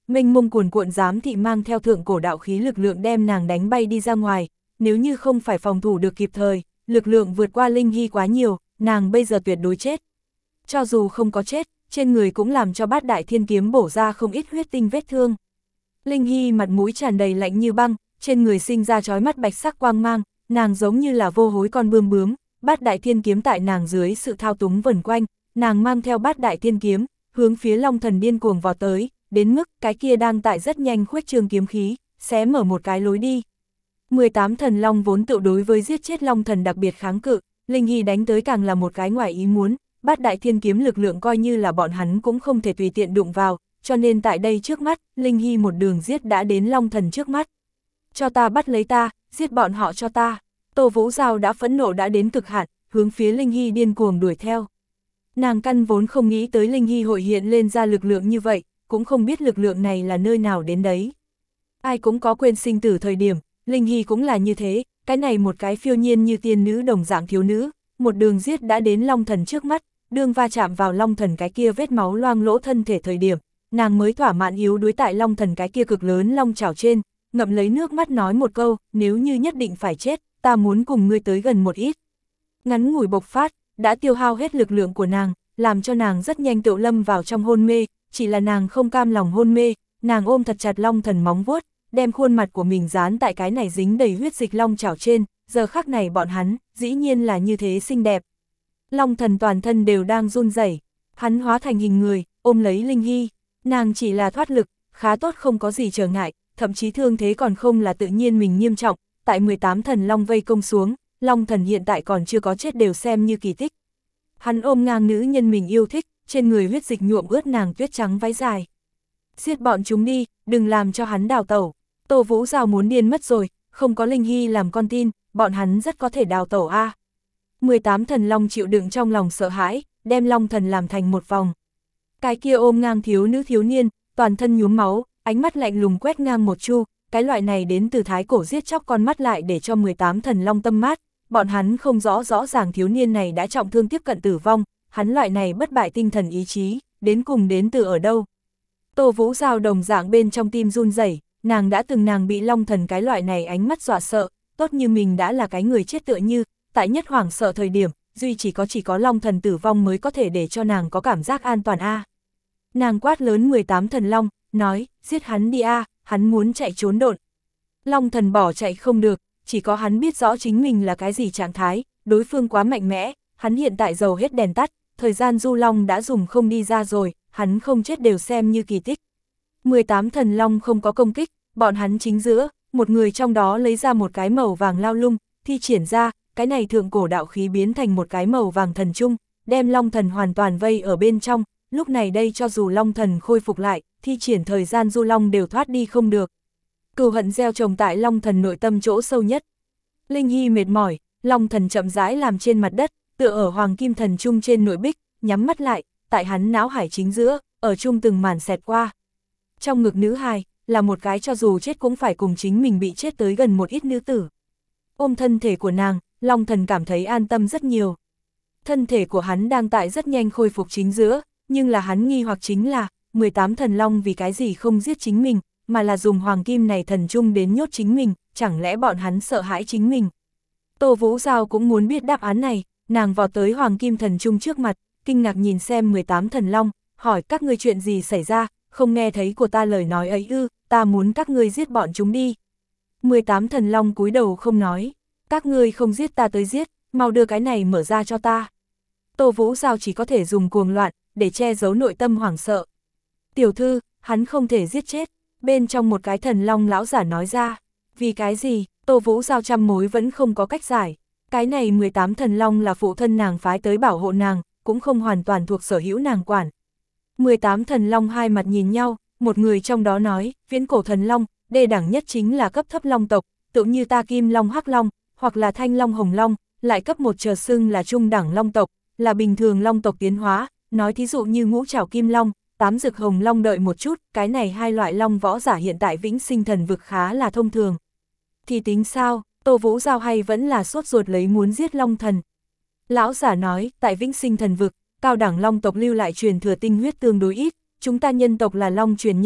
mênh mông cuồn cuộn giám thị mang theo thượng cổ đạo khí lực lượng đem nàng đánh bay đi ra ngoài, nếu như không phải phòng thủ được kịp thời, lực lượng vượt qua Linh Hy quá nhiều, nàng bây giờ tuyệt đối chết. Cho dù không có chết, trên người cũng làm cho bát đại thiên kiếm bổ ra không ít huyết tinh vết thương. Linh Hy mặt mũi tràn đầy lạnh như băng, trên người sinh ra chói mắt bạch sắc quang mang, nàng giống như là vô hối con bươm bướm, bát đại thiên kiếm tại nàng dưới sự thao túng vần quanh, nàng mang theo bát đại thiên kiếm, hướng phía Long Thần điên cuồng vào tới, đến mức cái kia đang tại rất nhanh khuếch trương kiếm khí, xé mở một cái lối đi. mười tám thần long vốn tự đối với giết chết Long Thần đặc biệt kháng cự, Linh Hy đánh tới càng là một cái ngoài ý muốn, bát đại thiên kiếm lực lượng coi như là bọn hắn cũng không thể tùy tiện đụng vào, cho nên tại đây trước mắt, Linh Hy một đường giết đã đến Long Thần trước mắt. Cho ta bắt lấy ta, giết bọn họ cho ta. Tô Vũ Giao đã phẫn nộ đã đến cực hạn, hướng phía Linh Hy điên cuồng đuổi theo. Nàng căn vốn không nghĩ tới Linh Hy hội hiện lên ra lực lượng như vậy, cũng không biết lực lượng này là nơi nào đến đấy. Ai cũng có quên sinh tử thời điểm, Linh Hy cũng là như thế, cái này một cái phiêu nhiên như tiên nữ đồng dạng thiếu nữ, một đường giết đã đến Long Thần trước mắt, đương va chạm vào Long Thần cái kia vết máu loang lỗ thân thể thời điểm, nàng mới thỏa mãn yếu đuối tại Long Thần cái kia cực lớn long chảo trên, ngậm lấy nước mắt nói một câu, nếu như nhất định phải chết, ta muốn cùng ngươi tới gần một ít. Ngắn ngủi bộc phát, đã tiêu hao hết lực lượng của nàng, làm cho nàng rất nhanh tựu lâm vào trong hôn mê, chỉ là nàng không cam lòng hôn mê, nàng ôm thật chặt Long Thần móng vuốt, đem khuôn mặt của mình dán tại cái này dính đầy huyết dịch long chảo trên, giờ khắc này bọn hắn, dĩ nhiên là như thế xinh đẹp. Long Thần toàn thân đều đang run rẩy, hắn hóa thành hình người, ôm lấy Linh Hy, nàng chỉ là thoát lực, khá tốt không có gì trở ngại, thậm chí thương thế còn không là tự nhiên mình nghiêm trọng, tại mười tám thần long vây công xuống, Long Thần hiện tại còn chưa có chết đều xem như kỳ tích. Hắn ôm ngang nữ nhân mình yêu thích, trên người huyết dịch nhuộm ướt nàng tuyết trắng váy dài. Giết bọn chúng đi, đừng làm cho hắn đào tẩu. Tô Vũ Giao muốn điên mất rồi, không có Linh Hy làm con tin, bọn hắn rất có thể đào tẩu a. mười tám thần long chịu đựng trong lòng sợ hãi, đem Long Thần làm thành một vòng. Cái kia ôm ngang thiếu nữ thiếu niên, toàn thân nhuốm máu, ánh mắt lạnh lùng quét ngang một chu, cái loại này đến từ thái cổ giết chóc con mắt lại để cho mười tám thần long tâm mát, bọn hắn không rõ rõ ràng thiếu niên này đã trọng thương tiếp cận tử vong, hắn loại này bất bại tinh thần ý chí, đến cùng đến từ ở đâu. Tô Vũ Giao đồng dạng bên trong tim run rẩy, nàng đã từng nàng bị Long Thần cái loại này ánh mắt dọa sợ, tốt như mình đã là cái người chết tựa như, tại nhất hoảng sợ thời điểm, duy chỉ có chỉ có Long Thần tử vong mới có thể để cho nàng có cảm giác an toàn a. Nàng quát lớn mười tám thần long, nói, giết hắn đi a, hắn muốn chạy trốn độn. Long Thần bỏ chạy không được, chỉ có hắn biết rõ chính mình là cái gì trạng thái, đối phương quá mạnh mẽ, hắn hiện tại dầu hết đèn tắt, thời gian du long đã dùng không đi ra rồi, hắn không chết đều xem như kỳ tích. mười tám thần long không có công kích, bọn hắn chính giữa, một người trong đó lấy ra một cái màu vàng lao lung, thi triển ra, cái này thượng cổ đạo khí biến thành một cái màu vàng thần trung, đem Long Thần hoàn toàn vây ở bên trong, lúc này đây cho dù Long Thần khôi phục lại, thi triển thời gian du long đều thoát đi không được. Cừu hận gieo trồng tại Long Thần nội tâm chỗ sâu nhất. Linh Hy mệt mỏi, Long Thần chậm rãi làm trên mặt đất, tựa ở Hoàng Kim Thần Trung trên nội bích, nhắm mắt lại, tại hắn não hải chính giữa, ở chung từng màn xẹt qua. Trong ngực nữ hài, là một cái cho dù chết cũng phải cùng chính mình bị chết tới gần một ít nữ tử. Ôm thân thể của nàng, Long Thần cảm thấy an tâm rất nhiều. Thân thể của hắn đang tại rất nhanh khôi phục chính giữa, nhưng là hắn nghi hoặc chính là, mười tám thần long vì cái gì không giết chính mình, mà là dùng hoàng kim này thần trung đến nhốt chính mình, chẳng lẽ bọn hắn sợ hãi chính mình. Tô Vũ Giao cũng muốn biết đáp án này, nàng vào tới hoàng kim thần trung trước mặt, kinh ngạc nhìn xem mười tám thần long, hỏi các ngươi chuyện gì xảy ra, không nghe thấy của ta lời nói ấy ư, ta muốn các ngươi giết bọn chúng đi. mười tám thần long cúi đầu không nói, các ngươi không giết ta tới giết, mau đưa cái này mở ra cho ta. Tô Vũ Giao chỉ có thể dùng cuồng loạn, để che giấu nội tâm hoảng sợ. Tiểu thư, hắn không thể giết chết, bên trong một cái thần long lão giả nói ra. Vì cái gì, Tô Vũ Giao trăm mối vẫn không có cách giải. Cái này mười tám thần long là phụ thân nàng phái tới bảo hộ nàng, cũng không hoàn toàn thuộc sở hữu nàng quản. mười tám thần long hai mặt nhìn nhau, một người trong đó nói, viễn cổ thần long, đề đẳng nhất chính là cấp thấp long tộc, tự như ta kim long hắc long, hoặc là thanh long hồng long, lại cấp một chờ xưng là trung đẳng long tộc, là bình thường long tộc tiến hóa, nói thí dụ như ngũ trảo kim long, tám rực hồng long đợi một chút, cái này hai loại long võ giả hiện tại vĩnh sinh thần vực khá là thông thường. Thì tính sao, Tô Vũ Giao hay vẫn là sốt ruột lấy muốn giết long thần. Lão giả nói, tại vĩnh sinh thần vực, cao đẳng long tộc lưu lại truyền thừa tinh huyết tương đối ít, chúng ta nhân tộc là long truyền nhân,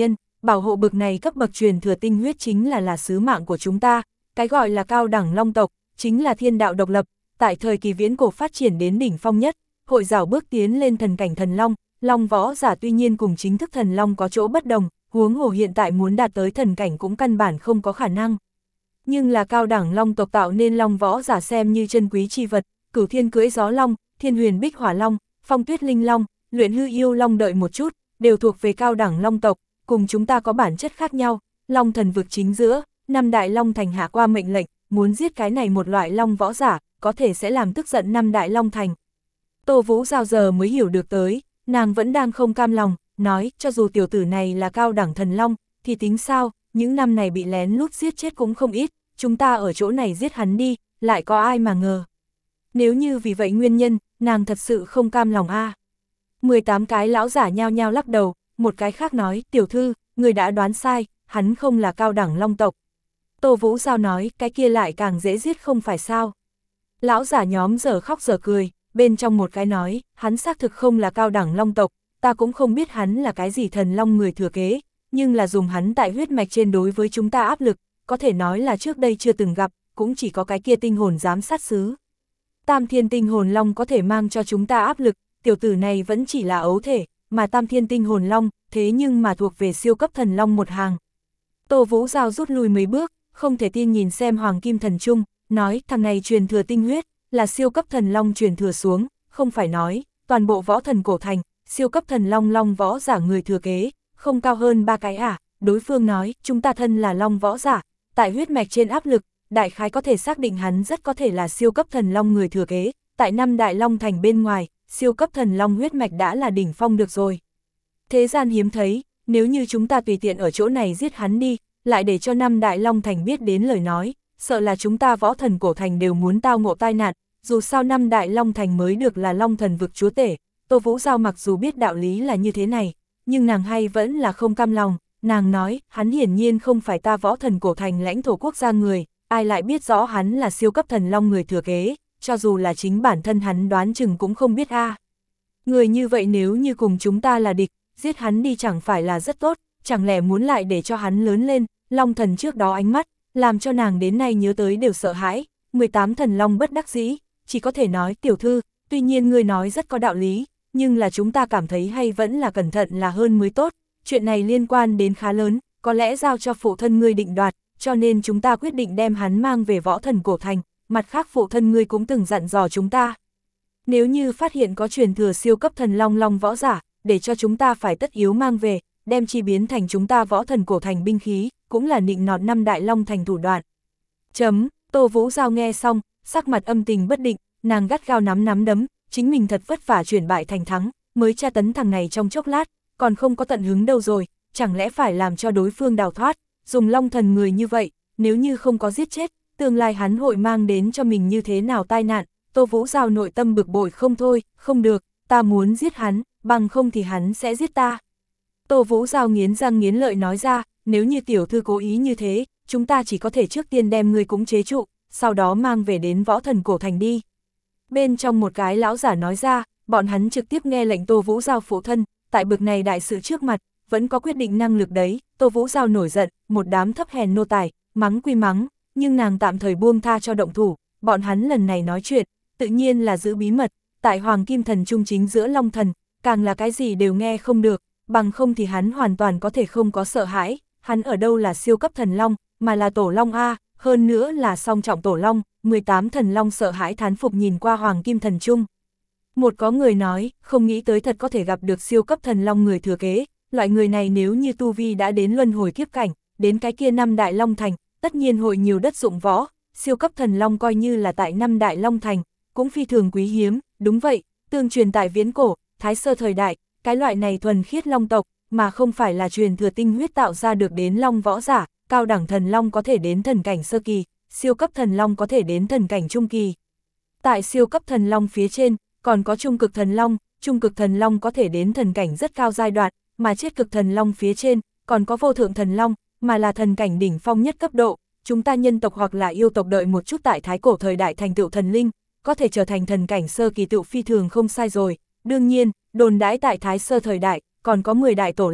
bảo hộ bực này cấp bậc truyền thừa tinh huyết chính là là sứ mạng của chúng ta, cái gọi là cao đẳng long tộc, chính là thiên đạo độc lập, tại thời kỳ viễn cổ phát triển đến đỉnh phong nhất, hội rảo bước tiến lên thần cảnh thần long, long võ giả tuy nhiên cùng chính thức thần long có chỗ bất đồng, huống hồ hiện tại muốn đạt tới thần cảnh cũng căn bản không có khả năng. Nhưng là cao đẳng long tộc tạo nên long võ giả xem như chân quý chi vật, Cửu Thiên cưỡi gió long, Thiên Huyền bích hỏa long, Phong tuyết linh long, Luyện hư yêu long đợi một chút, đều thuộc về cao đẳng long tộc, cùng chúng ta có bản chất khác nhau. Long thần vực chính giữa, năm đại long thành hạ qua mệnh lệnh, muốn giết cái này một loại long võ giả, có thể sẽ làm tức giận năm đại long thành. Tô Vũ Giao giờ mới hiểu được tới, nàng vẫn đang không cam lòng, nói cho dù tiểu tử này là cao đẳng thần long, thì tính sao, những năm này bị lén lút giết chết cũng không ít, chúng ta ở chỗ này giết hắn đi, lại có ai mà ngờ. Nếu như vì vậy nguyên nhân, nàng thật sự không cam lòng a. À. mười tám cái lão giả nhao nhao lắc đầu, một cái khác nói, tiểu thư, người đã đoán sai, hắn không là cao đẳng long tộc. Tô Vũ Giao nói, cái kia lại càng dễ giết không phải sao. Lão giả nhóm giờ khóc giờ cười, bên trong một cái nói, hắn xác thực không là cao đẳng long tộc, ta cũng không biết hắn là cái gì thần long người thừa kế, nhưng là dùng hắn tại huyết mạch trên đối với chúng ta áp lực, có thể nói là trước đây chưa từng gặp, cũng chỉ có cái kia tinh hồn giám sát sứ. Tam thiên tinh hồn long có thể mang cho chúng ta áp lực, tiểu tử này vẫn chỉ là ấu thể, mà tam thiên tinh hồn long, thế nhưng mà thuộc về siêu cấp thần long một hàng. Tô Vũ Giao rút lui mấy bước, không thể tin nhìn xem Hoàng Kim Thần Trung, nói thằng này truyền thừa tinh huyết, là siêu cấp thần long truyền thừa xuống, không phải nói, toàn bộ võ thần cổ thành, siêu cấp thần long long võ giả người thừa kế, không cao hơn ba cái à, đối phương nói, chúng ta thân là long võ giả, tại huyết mạch trên áp lực, đại khái có thể xác định hắn rất có thể là siêu cấp thần long người thừa kế, tại năm đại long thành bên ngoài, siêu cấp thần long huyết mạch đã là đỉnh phong được rồi. Thế gian hiếm thấy, nếu như chúng ta tùy tiện ở chỗ này giết hắn đi, lại để cho năm đại long thành biết đến lời nói, sợ là chúng ta võ thần cổ thành đều muốn tao ngộ tai nạn, dù sao năm đại long thành mới được là long thần vực chúa tể. Tô Vũ Giao mặc dù biết đạo lý là như thế này, nhưng nàng hay vẫn là không cam lòng, nàng nói, hắn hiển nhiên không phải ta võ thần cổ thành lãnh thổ quốc gia người, ai lại biết rõ hắn là siêu cấp thần long người thừa kế, cho dù là chính bản thân hắn đoán chừng cũng không biết a. À. Người như vậy nếu như cùng chúng ta là địch, giết hắn đi chẳng phải là rất tốt, chẳng lẽ muốn lại để cho hắn lớn lên, long thần trước đó ánh mắt, làm cho nàng đến nay nhớ tới đều sợ hãi, mười tám thần long bất đắc dĩ, chỉ có thể nói tiểu thư, tuy nhiên người nói rất có đạo lý, nhưng là chúng ta cảm thấy hay vẫn là cẩn thận là hơn mới tốt, chuyện này liên quan đến khá lớn, có lẽ giao cho phụ thân ngươi định đoạt, cho nên chúng ta quyết định đem hắn mang về võ thần cổ thành, mặt khác phụ thân ngươi cũng từng dặn dò chúng ta. Nếu như phát hiện có truyền thừa siêu cấp thần long long võ giả, để cho chúng ta phải tất yếu mang về, đem chi biến thành chúng ta võ thần cổ thành binh khí, cũng là nịnh nọt năm đại long thành thủ đoạn. Chấm, Tô Vũ Giao nghe xong, sắc mặt âm tình bất định, nàng gắt gao nắm nắm đấm, chính mình thật vất vả chuyển bại thành thắng, mới tra tấn thằng này trong chốc lát, còn không có tận hứng đâu rồi, chẳng lẽ phải làm cho đối phương đào thoát, dùng long thần người như vậy, nếu như không có giết chết, tương lai hắn hội mang đến cho mình như thế nào tai nạn. Tô Vũ Giao nội tâm bực bội không thôi, không được, ta muốn giết hắn, bằng không thì hắn sẽ giết ta. Tô Vũ Giao nghiến răng nghiến lợi nói ra, nếu như tiểu thư cố ý như thế, chúng ta chỉ có thể trước tiên đem ngươi cũng chế trụ, sau đó mang về đến võ thần cổ thành đi. Bên trong một cái lão giả nói ra, bọn hắn trực tiếp nghe lệnh Tô Vũ Giao phụ thân, tại bực này đại sự trước mặt, vẫn có quyết định năng lực đấy. Tô Vũ Giao nổi giận, một đám thấp hèn nô tài, mắng quy mắng, nhưng nàng tạm thời buông tha cho động thủ, bọn hắn lần này nói chuyện, tự nhiên là giữ bí mật, tại Hoàng Kim Thần Trung chính giữa Long Thần, càng là cái gì đều nghe không được, bằng không thì hắn hoàn toàn có thể không có sợ hãi, hắn ở đâu là siêu cấp thần long, mà là tổ long A, hơn nữa là song trọng tổ long, mười tám thần long sợ hãi thán phục nhìn qua Hoàng Kim Thần Trung. Một có người nói, không nghĩ tới thật có thể gặp được siêu cấp thần long người thừa kế, loại người này nếu như tu vi đã đến luân hồi kiếp cảnh, đến cái kia năm đại long thành, tất nhiên hội nhiều đất dụng võ, siêu cấp thần long coi như là tại năm đại long thành, cũng phi thường quý hiếm, đúng vậy, tương truyền tại viễn cổ, thái sơ thời đại, cái loại này thuần khiết long tộc, mà không phải là truyền thừa tinh huyết tạo ra được đến long võ giả, cao đẳng thần long có thể đến thần cảnh sơ kỳ, siêu cấp thần long có thể đến thần cảnh trung kỳ. Tại siêu cấp thần long phía trên, còn có trung cực thần long, trung cực thần long có thể đến thần cảnh rất cao giai đoạn, mà chết cực thần long phía trên, còn có vô thượng thần long, mà là thần cảnh đỉnh phong nhất cấp độ. Chúng ta nhân tộc hoặc là yêu tộc đợi một chút tại thái cổ thời đại thành tựu thần linh, có thể trở thành thần cảnh sơ kỳ tựu phi thường không sai rồi. Đương nhiên, đồn đãi tại thái sơ thời đại, còn có mười đại tổ long,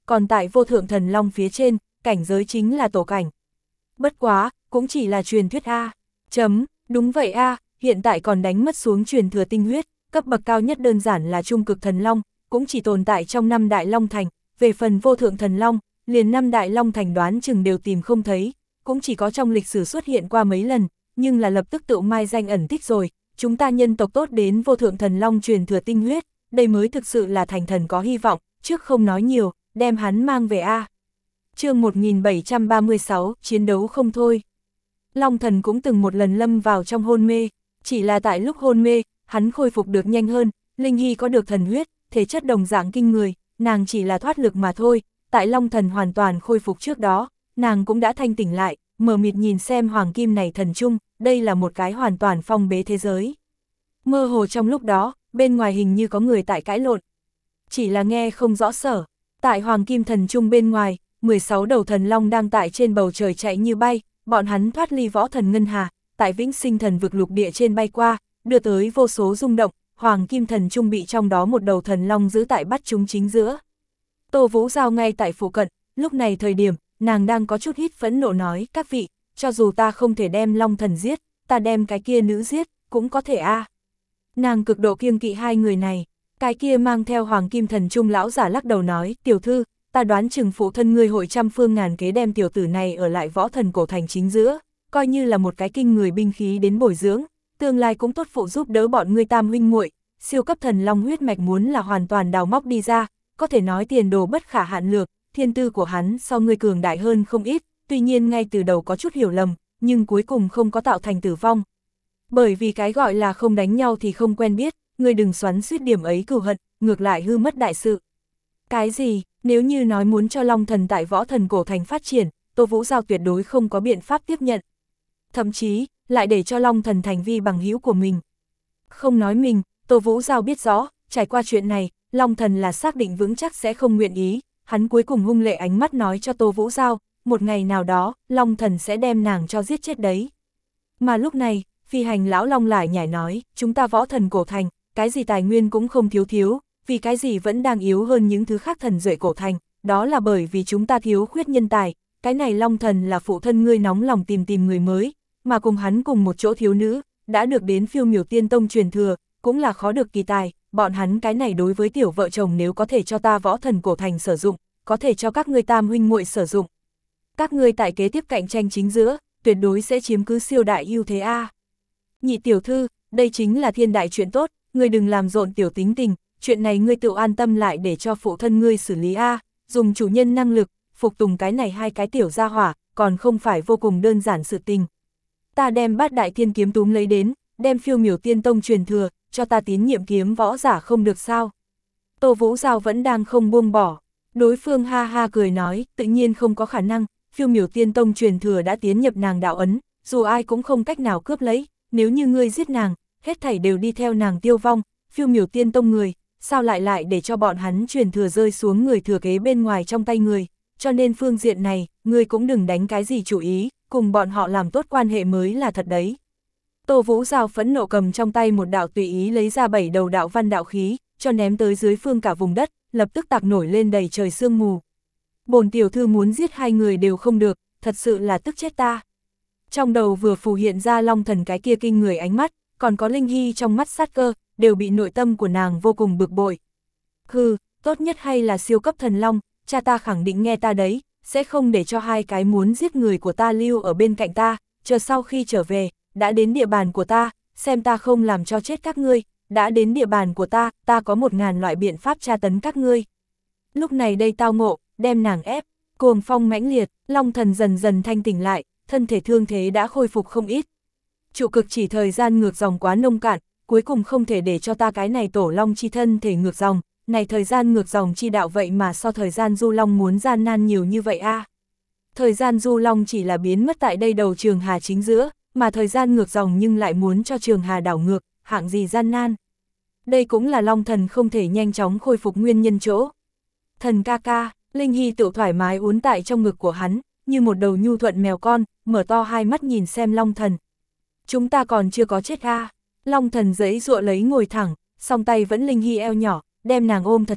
còn tại vô thượng thần long phía trên, cảnh giới chính là tổ cảnh. Bất quá, cũng chỉ là truyền thuyết A. Chấm, đúng vậy A, hiện tại còn đánh mất xuống truyền thừa tinh huyết, cấp bậc cao nhất đơn giản là trung cực thần long, cũng chỉ tồn tại trong năm đại long thành, về phần vô thượng thần long, liền năm đại long thành đoán chừng đều tìm không thấy, cũng chỉ có trong lịch sử xuất hiện qua mấy lần, nhưng là lập tức tự mai danh ẩn tích rồi, chúng ta nhân tộc tốt đến vô thượng thần long truyền thừa tinh huyết, đây mới thực sự là thành thần có hy vọng, trước không nói nhiều, đem hắn mang về A. Chương một nghìn bảy trăm ba mươi sáu, chiến đấu không thôi. Long thần cũng từng một lần lâm vào trong hôn mê, chỉ là tại lúc hôn mê, hắn khôi phục được nhanh hơn, Linh Hy có được thần huyết, thể chất đồng dạng kinh người, nàng chỉ là thoát lực mà thôi, tại Long thần hoàn toàn khôi phục trước đó, nàng cũng đã thanh tỉnh lại, mờ mịt nhìn xem hoàng kim này thần trung, đây là một cái hoàn toàn phong bế thế giới. Mơ hồ trong lúc đó, bên ngoài hình như có người tại cãi lộn, chỉ là nghe không rõ sở, tại hoàng kim thần trung bên ngoài, mười sáu đầu thần long đang tại trên bầu trời chạy như bay, bọn hắn thoát ly võ thần ngân hà, tại vĩnh sinh thần vực lục địa trên bay qua, đưa tới vô số rung động, hoàng kim thần trung bị trong đó một đầu thần long giữ tại bắt chúng chính giữa. Tô Vũ Giao ngay tại phụ cận, lúc này thời điểm, nàng đang có chút hít phẫn nộ nói, các vị, cho dù ta không thể đem long thần giết, ta đem cái kia nữ giết, cũng có thể a. À. Nàng cực độ kiêng kỵ hai người này, cái kia mang theo hoàng kim thần trung lão giả lắc đầu nói, tiểu thư, ta đoán chừng phụ thân ngươi hội trăm phương ngàn kế đem tiểu tử này ở lại võ thần cổ thành chính giữa, coi như là một cái kinh người binh khí đến bồi dưỡng, tương lai cũng tốt phụ giúp đỡ bọn ngươi tam huynh muội, siêu cấp thần long huyết mạch muốn là hoàn toàn đào móc đi ra, có thể nói tiền đồ bất khả hạn lược, thiên tư của hắn so ngươi cường đại hơn không ít, tuy nhiên ngay từ đầu có chút hiểu lầm, nhưng cuối cùng không có tạo thành tử vong. Bởi vì cái gọi là không đánh nhau thì không quen biết, ngươi đừng xoắn suýt điểm ấy cừu hận, ngược lại hư mất đại sự. Cái gì, nếu như nói muốn cho Long thần tại võ thần cổ thành phát triển, Tô Vũ Giao tuyệt đối không có biện pháp tiếp nhận. Thậm chí, lại để cho Long thần thành vi bằng hữu của mình. Không nói mình, Tô Vũ Giao biết rõ, trải qua chuyện này, Long thần là xác định vững chắc sẽ không nguyện ý, hắn cuối cùng hung lệ ánh mắt nói cho Tô Vũ Giao, một ngày nào đó, Long thần sẽ đem nàng cho giết chết đấy. Mà lúc này, phi hành lão Long lại nhảy nói, chúng ta võ thần cổ thành, cái gì tài nguyên cũng không thiếu thiếu, vì cái gì vẫn đang yếu hơn những thứ khác thần duệ cổ thành, đó là bởi vì chúng ta thiếu khuyết nhân tài, cái này Long thần là phụ thân ngươi nóng lòng tìm tìm người mới, mà cùng hắn cùng một chỗ thiếu nữ, đã được đến phiêu miểu tiên tông truyền thừa, cũng là khó được kỳ tài, bọn hắn cái này đối với tiểu vợ chồng nếu có thể cho ta võ thần cổ thành sử dụng, có thể cho các ngươi tam huynh muội sử dụng. Các ngươi tại kế tiếp cạnh tranh chính giữa, tuyệt đối sẽ chiếm cứ siêu đại ưu thế a. Nhị tiểu thư, đây chính là thiên đại chuyện tốt, ngươi đừng làm rộn tiểu tính tình, chuyện này ngươi tự an tâm lại để cho phụ thân ngươi xử lý a, dùng chủ nhân năng lực, phục tùng cái này hai cái tiểu gia hỏa, còn không phải vô cùng đơn giản sự tình. Ta đem bát đại thiên kiếm túm lấy đến, đem phiêu miểu tiên tông truyền thừa, cho ta tín nhiệm kiếm võ giả không được sao. Tô Vũ Giao vẫn đang không buông bỏ, đối phương ha ha cười nói, tự nhiên không có khả năng, phiêu miểu tiên tông truyền thừa đã tiến nhập nàng đạo ấn, dù ai cũng không cách nào cướp lấy, nếu như ngươi giết nàng, hết thảy đều đi theo nàng tiêu vong, phiêu miểu tiên tông người, sao lại lại để cho bọn hắn truyền thừa rơi xuống người thừa kế bên ngoài trong tay người, cho nên phương diện này, ngươi cũng đừng đánh cái gì chủ ý, cùng bọn họ làm tốt quan hệ mới là thật đấy. Tô Vũ Giao phẫn nộ cầm trong tay một đạo tùy ý lấy ra bảy đầu đạo văn đạo khí, cho ném tới dưới phương cả vùng đất, lập tức tạc nổi lên đầy trời sương mù. Bổn tiểu thư muốn giết hai người đều không được, thật sự là tức chết ta. Trong đầu vừa phù hiện ra Long thần cái kia kinh người ánh mắt, còn có Linh Hy trong mắt sát cơ, đều bị nội tâm của nàng vô cùng bực bội. Hừ, tốt nhất hay là siêu cấp thần long, cha ta khẳng định nghe ta đấy, sẽ không để cho hai cái muốn giết người của ta lưu ở bên cạnh ta, chờ sau khi trở về, đã đến địa bàn của ta, xem ta không làm cho chết các ngươi, đã đến địa bàn của ta, ta có một ngàn loại biện pháp tra tấn các ngươi. Lúc này đây tao ngộ, đem nàng ép, cuồng phong mãnh liệt, Long thần dần dần thanh tỉnh lại, thân thể thương thế đã khôi phục không ít. Trụ cực chỉ thời gian ngược dòng quá nông cạn, cuối cùng không thể để cho ta cái này tổ long chi thân thể ngược dòng, này thời gian ngược dòng chi đạo vậy mà so thời gian du long muốn gian nan nhiều như vậy a. À. Thời gian du long chỉ là biến mất tại đây đầu trường hà chính giữa, mà thời gian ngược dòng nhưng lại muốn cho trường hà đảo ngược, hạng gì gian nan. Đây cũng là Long thần không thể nhanh chóng khôi phục nguyên nhân chỗ. Thần ca ca, Linh Hy tự thoải mái uốn tại trong ngực của hắn, như một đầu nhu thuận mèo con, mở to hai mắt nhìn xem Long thần. Chúng ta còn chưa có chết a. À. Long thần giãy giụa lấy ngồi thẳng, song tay vẫn Linh Hy eo nhỏ, đem nàng ôm thật chặt,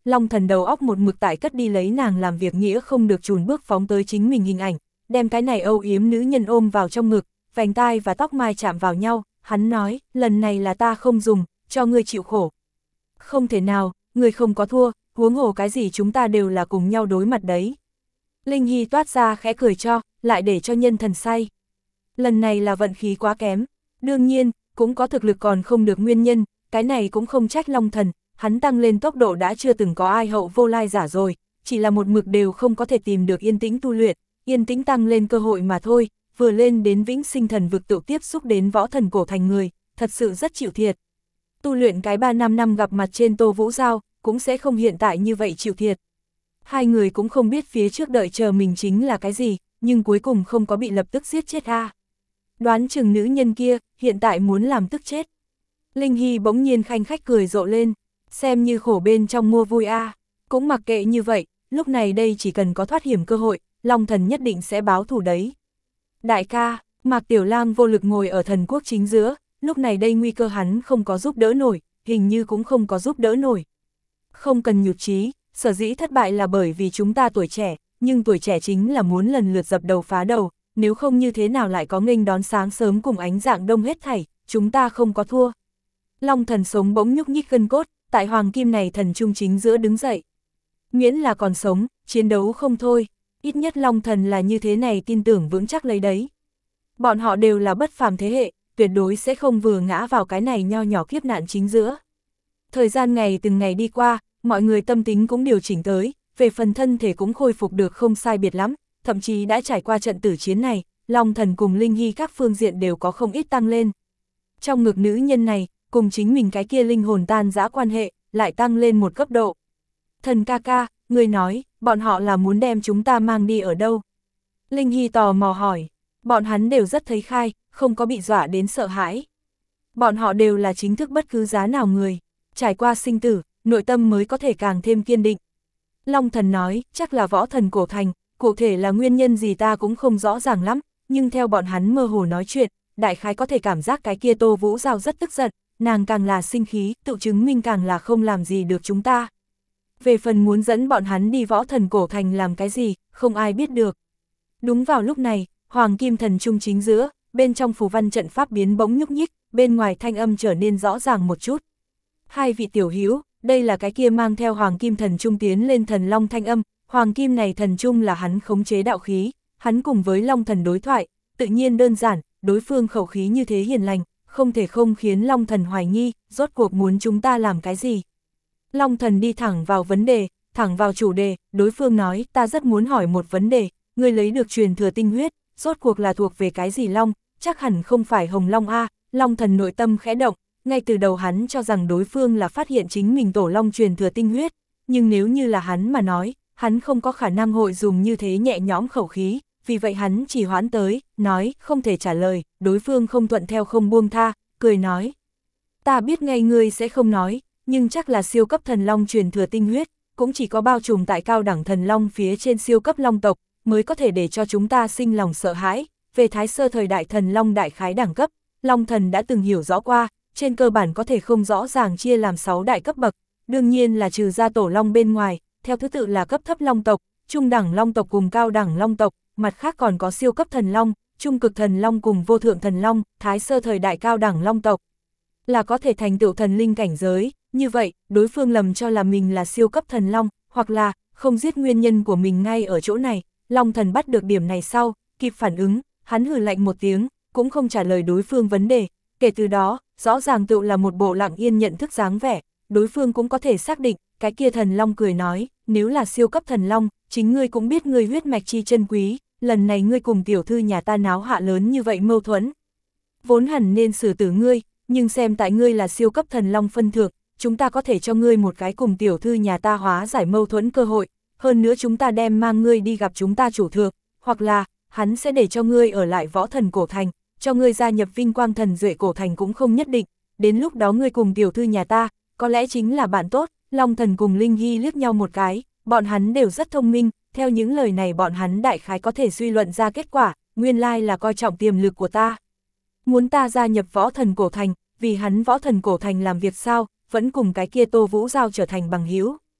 Long Thần đầu óc một mực tại cất đi lấy nàng làm việc nghĩa không được chùn bước phóng tới chính mình hình ảnh, đem cái này âu yếm nữ nhân ôm vào trong ngực, vành tai và tóc mai chạm vào nhau, hắn nói, lần này là ta không dùng, cho ngươi chịu khổ. Không thể nào, ngươi không có thua, huống hồ cái gì chúng ta đều là cùng nhau đối mặt đấy. Linh Hy toát ra khẽ cười cho, lại để cho nhân thần say. Lần này là vận khí quá kém, đương nhiên, cũng có thực lực còn không được nguyên nhân, cái này cũng không trách Long Thần, hắn tăng lên tốc độ đã chưa từng có ai hậu vô lai giả rồi, chỉ là một mực đều không có thể tìm được yên tĩnh tu luyện, yên tĩnh tăng lên cơ hội mà thôi, vừa lên đến vĩnh sinh thần vực tự tiếp xúc đến võ thần cổ thành người, thật sự rất chịu thiệt. Tu luyện cái ba năm năm gặp mặt trên Tô Vũ Giao, cũng sẽ không hiện tại như vậy chịu thiệt. Hai người cũng không biết phía trước đợi chờ mình chính là cái gì, nhưng cuối cùng không có bị lập tức giết chết a. Đoán chừng nữ nhân kia, hiện tại muốn làm tức chết. Linh Hy bỗng nhiên khanh khách cười rộ lên, xem như khổ bên trong mua vui a. Cũng mặc kệ như vậy, lúc này đây chỉ cần có thoát hiểm cơ hội, Long Thần nhất định sẽ báo thù đấy. Đại ca, Mạc Tiểu Lang vô lực ngồi ở thần quốc chính giữa, lúc này đây nguy cơ hắn không có giúp đỡ nổi, hình như cũng không có giúp đỡ nổi. Không cần nhụt chí, sở dĩ thất bại là bởi vì chúng ta tuổi trẻ, nhưng tuổi trẻ chính là muốn lần lượt dập đầu phá đầu, nếu không như thế nào lại có nghênh đón sáng sớm cùng ánh dạng đông hết thảy, chúng ta không có thua. Long Thần sống bỗng nhúc nhích gân cốt, tại hoàng kim này thần trung chính giữa đứng dậy. Miễn là còn sống, chiến đấu không thôi, ít nhất Long Thần là như thế này tin tưởng vững chắc lấy đấy. Bọn họ đều là bất phàm thế hệ, tuyệt đối sẽ không vừa ngã vào cái này nho nhỏ kiếp nạn chính giữa. Thời gian ngày từng ngày đi qua, mọi người tâm tính cũng điều chỉnh tới, về phần thân thể cũng khôi phục được không sai biệt lắm, thậm chí đã trải qua trận tử chiến này, Long Thần cùng Linh Hy các phương diện đều có không ít tăng lên. Trong ngực nữ nhân này, cùng chính mình cái kia linh hồn tan dã quan hệ, lại tăng lên một cấp độ. Thần ca ca, người nói, bọn họ là muốn đem chúng ta mang đi ở đâu? Linh Hy tò mò hỏi, bọn hắn đều rất thấy khai, không có bị dọa đến sợ hãi. Bọn họ đều là chính thức bất cứ giá nào người, trải qua sinh tử, nội tâm mới có thể càng thêm kiên định. Long Thần nói, chắc là võ thần cổ thành, cụ thể là nguyên nhân gì ta cũng không rõ ràng lắm, nhưng theo bọn hắn mơ hồ nói chuyện, đại khái có thể cảm giác cái kia Tô Vũ Giao rất tức giận, nàng càng là sinh khí, tự chứng minh càng là không làm gì được chúng ta. Về phần muốn dẫn bọn hắn đi võ thần cổ thành làm cái gì, không ai biết được. Đúng vào lúc này, Hoàng Kim Thần Trung chính giữa, bên trong phù văn trận pháp biến bỗng nhúc nhích, bên ngoài thanh âm trở nên rõ ràng một chút. Hai vị tiểu hữu, đây là cái kia mang theo Hoàng Kim Thần Trung tiến lên thần long thanh âm, Hoàng Kim này thần trung là hắn khống chế đạo khí, hắn cùng với Long Thần đối thoại, tự nhiên đơn giản, đối phương khẩu khí như thế hiền lành, không thể không khiến Long Thần hoài nghi, rốt cuộc muốn chúng ta làm cái gì. Long Thần đi thẳng vào vấn đề, thẳng vào chủ đề, đối phương nói, ta rất muốn hỏi một vấn đề, ngươi lấy được truyền thừa tinh huyết, rốt cuộc là thuộc về cái gì Long, chắc hẳn không phải Hồng Long A. Long Thần nội tâm khẽ động, ngay từ đầu hắn cho rằng đối phương là phát hiện chính mình tổ Long truyền thừa tinh huyết, nhưng nếu như là hắn mà nói, hắn không có khả năng hội dùng như thế nhẹ nhõm khẩu khí, vì vậy hắn chỉ hoãn tới, nói, không thể trả lời, đối phương không thuận theo không buông tha, cười nói. Ta biết ngay ngươi sẽ không nói, nhưng chắc là siêu cấp thần Long truyền thừa tinh huyết, cũng chỉ có bao trùm tại cao đẳng thần Long phía trên siêu cấp Long tộc, mới có thể để cho chúng ta sinh lòng sợ hãi. Về thái sơ thời đại thần Long đại khái đẳng cấp, Long Thần đã từng hiểu rõ qua, trên cơ bản có thể không rõ ràng chia làm sáu đại cấp bậc, đương nhiên là trừ ra tổ Long bên ngoài, theo thứ tự là cấp thấp Long tộc, trung đẳng Long tộc cùng cao đẳng Long tộc, mặt khác còn có siêu cấp thần Long, trung cực thần Long cùng vô thượng thần Long, thái sơ thời đại cao đẳng Long tộc. Là có thể thành tựu thần linh cảnh giới, như vậy, đối phương lầm cho là mình là siêu cấp thần Long, hoặc là, không giết nguyên nhân của mình ngay ở chỗ này. Long Thần bắt được điểm này sau, kịp phản ứng, hắn hừ lạnh một tiếng, cũng không trả lời đối phương vấn đề, kể từ đó, rõ ràng tựu là một bộ lặng yên nhận thức dáng vẻ, đối phương cũng có thể xác định, cái kia thần Long cười nói, nếu là siêu cấp thần Long, chính ngươi cũng biết ngươi huyết mạch chi chân quý, lần này ngươi cùng tiểu thư nhà ta náo hạ lớn như vậy mâu thuẫn. Vốn hẳn nên xử tử ngươi, nhưng xem tại ngươi là siêu cấp thần Long phân thượng, chúng ta có thể cho ngươi một cái cùng tiểu thư nhà ta hóa giải mâu thuẫn cơ hội, hơn nữa chúng ta đem mang ngươi đi gặp chúng ta chủ thượng, hoặc là, hắn sẽ để cho ngươi ở lại võ thần cổ thành, cho ngươi gia nhập vinh quang thần duệ cổ thành cũng không nhất định, đến lúc đó ngươi cùng tiểu thư nhà ta, có lẽ chính là bạn tốt. Long Thần cùng Linh Hy liếc nhau một cái, bọn hắn đều rất thông minh, theo những lời này bọn hắn đại khái có thể suy luận ra kết quả, nguyên lai là coi trọng tiềm lực của ta. Muốn ta gia nhập võ thần cổ thành, vì hắn võ thần cổ thành làm việc sao, vẫn cùng cái kia Tô Vũ Giao trở thành bằng hữu.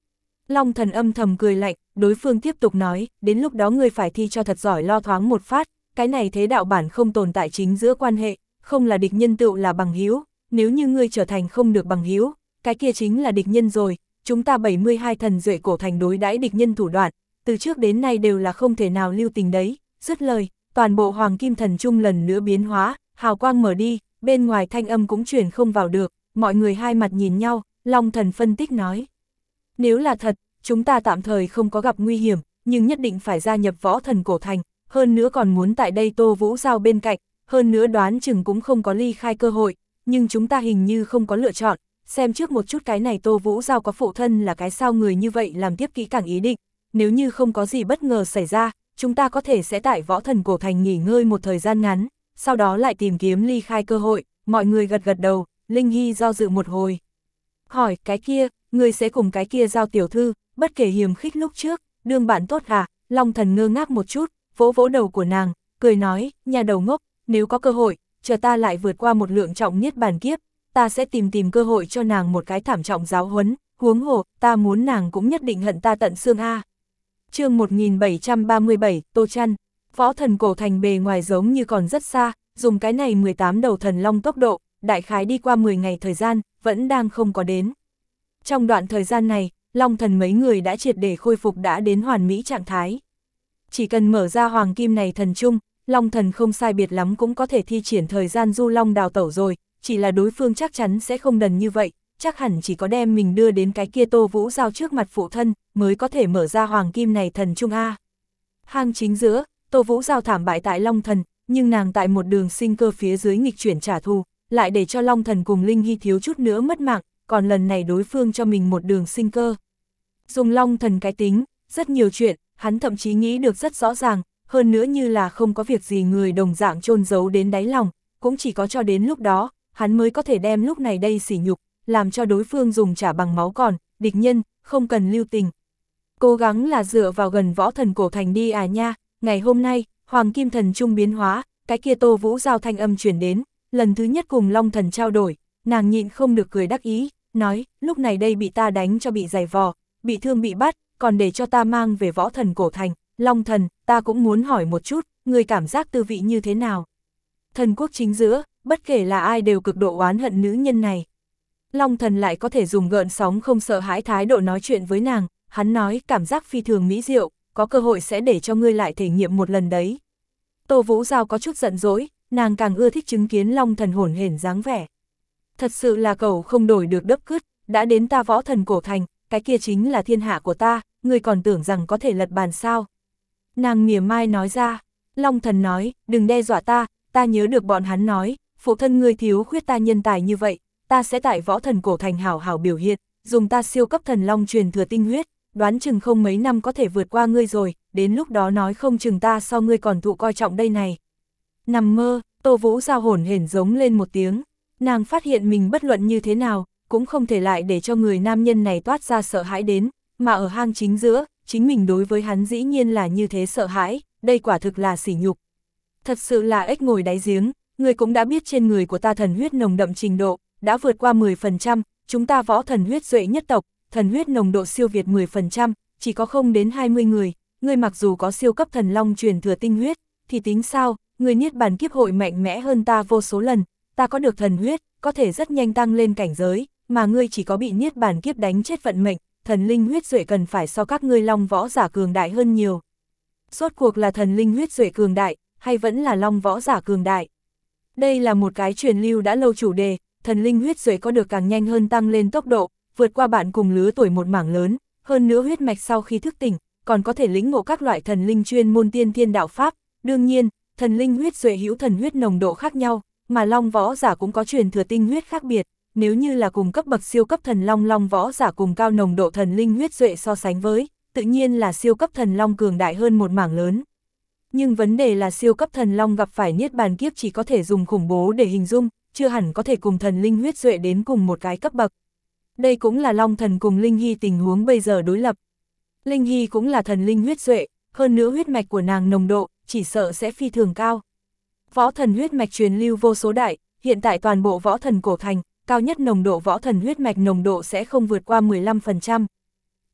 Long Thần âm thầm cười lạnh, đối phương tiếp tục nói, đến lúc đó ngươi phải thi cho thật giỏi lo thoáng một phát, cái này thế đạo bản không tồn tại chính giữa quan hệ, không là địch nhân tựu là bằng hữu, nếu như ngươi trở thành không được bằng hữu, cái kia chính là địch nhân rồi, chúng ta bảy mươi hai thần duệ cổ thành đối đãi địch nhân thủ đoạn, từ trước đến nay đều là không thể nào lưu tình đấy, dứt lời, toàn bộ Hoàng Kim Thần Trung lần nữa biến hóa, hào quang mở đi, bên ngoài thanh âm cũng truyền không vào được, mọi người hai mặt nhìn nhau, Long Thần phân tích nói. Nếu là thật, chúng ta tạm thời không có gặp nguy hiểm, nhưng nhất định phải gia nhập võ thần cổ thành, hơn nữa còn muốn tại đây Tô Vũ Giao bên cạnh, hơn nữa đoán chừng cũng không có ly khai cơ hội, nhưng chúng ta hình như không có lựa chọn, xem trước một chút cái này Tô Vũ Giao có phụ thân là cái sao người như vậy làm tiếp kỹ càng ý định, nếu như không có gì bất ngờ xảy ra, chúng ta có thể sẽ tại võ thần cổ thành nghỉ ngơi một thời gian ngắn, sau đó lại tìm kiếm ly khai cơ hội, mọi người gật gật đầu, Linh Hy do dự một hồi. Hỏi, cái kia, người sẽ cùng cái kia Giao tiểu thư, bất kể hiềm khích lúc trước, đương bạn tốt à, Long Thần ngơ ngác một chút, vỗ vỗ đầu của nàng, cười nói, nhà đầu ngốc, nếu có cơ hội, chờ ta lại vượt qua một lượng trọng niết bàn kiếp, ta sẽ tìm tìm cơ hội cho nàng một cái thảm trọng giáo huấn, huống hồ, ta muốn nàng cũng nhất định hận ta tận xương a. Chương một nghìn bảy trăm ba mươi bảy, Tô Trăn, võ thần cổ thành bề ngoài giống như còn rất xa, dùng cái này mười tám đầu thần long tốc độ, đại khái đi qua mười ngày thời gian, vẫn đang không có đến. Trong đoạn thời gian này, Long Thần mấy người đã triệt để khôi phục đã đến hoàn mỹ trạng thái. Chỉ cần mở ra hoàng kim này thần trung, Long Thần không sai biệt lắm cũng có thể thi triển thời gian du long đào tẩu rồi, chỉ là đối phương chắc chắn sẽ không đần như vậy, chắc hẳn chỉ có đem mình đưa đến cái kia Tô Vũ Giao trước mặt phụ thân, mới có thể mở ra hoàng kim này thần trung A. Hang chính giữa, Tô Vũ Giao thảm bại tại Long Thần, nhưng nàng tại một đường sinh cơ phía dưới nghịch chuyển trả thù, lại để cho Long Thần cùng Linh Hy thiếu chút nữa mất mạng, còn lần này đối phương cho mình một đường sinh cơ. Dùng Long Thần cái tính, rất nhiều chuyện, hắn thậm chí nghĩ được rất rõ ràng, hơn nữa như là không có việc gì người đồng dạng chôn giấu đến đáy lòng, cũng chỉ có cho đến lúc đó, hắn mới có thể đem lúc này đây sỉ nhục, làm cho đối phương dùng trả bằng máu còn, địch nhân, không cần lưu tình. Cố gắng là dựa vào gần võ thần cổ thành đi à nha, ngày hôm nay, Hoàng Kim Thần Trung biến hóa, cái kia Tô Vũ Giao thanh âm truyền đến, lần thứ nhất cùng Long Thần trao đổi, nàng nhịn không được cười đắc ý, nói, lúc này đây bị ta đánh cho bị giày vò, bị thương bị bắt, còn để cho ta mang về võ thần cổ thành, Long Thần, ta cũng muốn hỏi một chút, người cảm giác tư vị như thế nào? Thần quốc chính giữa, bất kể là ai đều cực độ oán hận nữ nhân này. Long Thần lại có thể dùng gợn sóng không sợ hãi thái độ nói chuyện với nàng, hắn nói cảm giác phi thường mỹ diệu, có cơ hội sẽ để cho ngươi lại thể nghiệm một lần đấy. Tô Vũ Giao có chút giận dỗi, nàng càng ưa thích chứng kiến Long Thần hổn hển dáng vẻ. Thật sự là cậu không đổi được đấp cứt, đã đến ta võ thần cổ thành, cái kia chính là thiên hạ của ta, ngươi còn tưởng rằng có thể lật bàn sao. Nàng mỉa mai nói ra, Long Thần nói, đừng đe dọa ta, ta nhớ được bọn hắn nói, phụ thân ngươi thiếu khuyết ta nhân tài như vậy, ta sẽ tại võ thần cổ thành hảo hảo biểu hiện, dùng ta siêu cấp thần long truyền thừa tinh huyết, đoán chừng không mấy năm có thể vượt qua ngươi rồi, đến lúc đó nói không chừng ta so ngươi còn thụ coi trọng đây này. Nằm mơ, Tô Vũ Giao hổn hển giống lên một tiếng, nàng phát hiện mình bất luận như thế nào, cũng không thể lại để cho người nam nhân này toát ra sợ hãi đến, mà ở hang chính giữa, chính mình đối với hắn dĩ nhiên là như thế sợ hãi, đây quả thực là sỉ nhục. Thật sự là ếch ngồi đáy giếng, người cũng đã biết trên người của ta thần huyết nồng đậm trình độ, đã vượt qua mười phần trăm, chúng ta võ thần huyết duệ nhất tộc, thần huyết nồng độ siêu việt mười phần trăm, chỉ có không đến hai mươi người, người mặc dù có siêu cấp thần long truyền thừa tinh huyết, thì tính sao, người niết bàn kiếp hội mạnh mẽ hơn ta vô số lần, ta có được thần huyết, có thể rất nhanh tăng lên cảnh giới, mà ngươi chỉ có bị niết bàn kiếp đánh chết vận mệnh, thần linh huyết duệ cần phải so các ngươi long võ giả cường đại hơn nhiều. Rốt cuộc là thần linh huyết duệ cường đại, hay vẫn là long võ giả cường đại? Đây là một cái truyền lưu đã lâu chủ đề, thần linh huyết duệ có được càng nhanh hơn tăng lên tốc độ, vượt qua bạn cùng lứa tuổi một mảng lớn, hơn nữa huyết mạch sau khi thức tỉnh, còn có thể lĩnh ngộ các loại thần linh chuyên môn tiên thiên đạo pháp. Đương nhiên, thần linh huyết duệ hữu thần huyết nồng độ khác nhau, mà long võ giả cũng có truyền thừa tinh huyết khác biệt. Nếu như là cùng cấp bậc siêu cấp thần long long võ giả cùng cao nồng độ thần linh huyết duệ so sánh với, tự nhiên là siêu cấp thần long cường đại hơn một mảng lớn. Nhưng vấn đề là siêu cấp thần long gặp phải niết bàn kiếp chỉ có thể dùng khủng bố để hình dung, chưa hẳn có thể cùng thần linh huyết duệ đến cùng một cái cấp bậc. Đây cũng là Long Thần cùng Linh Hy tình huống bây giờ đối lập. Linh Hy cũng là thần linh huyết duệ, hơn nữa huyết mạch của nàng nồng độ, chỉ sợ sẽ phi thường cao. Võ thần huyết mạch truyền lưu vô số đại, hiện tại toàn bộ võ thần cổ thành, cao nhất nồng độ võ thần huyết mạch nồng độ sẽ không vượt qua mười lăm phần trăm.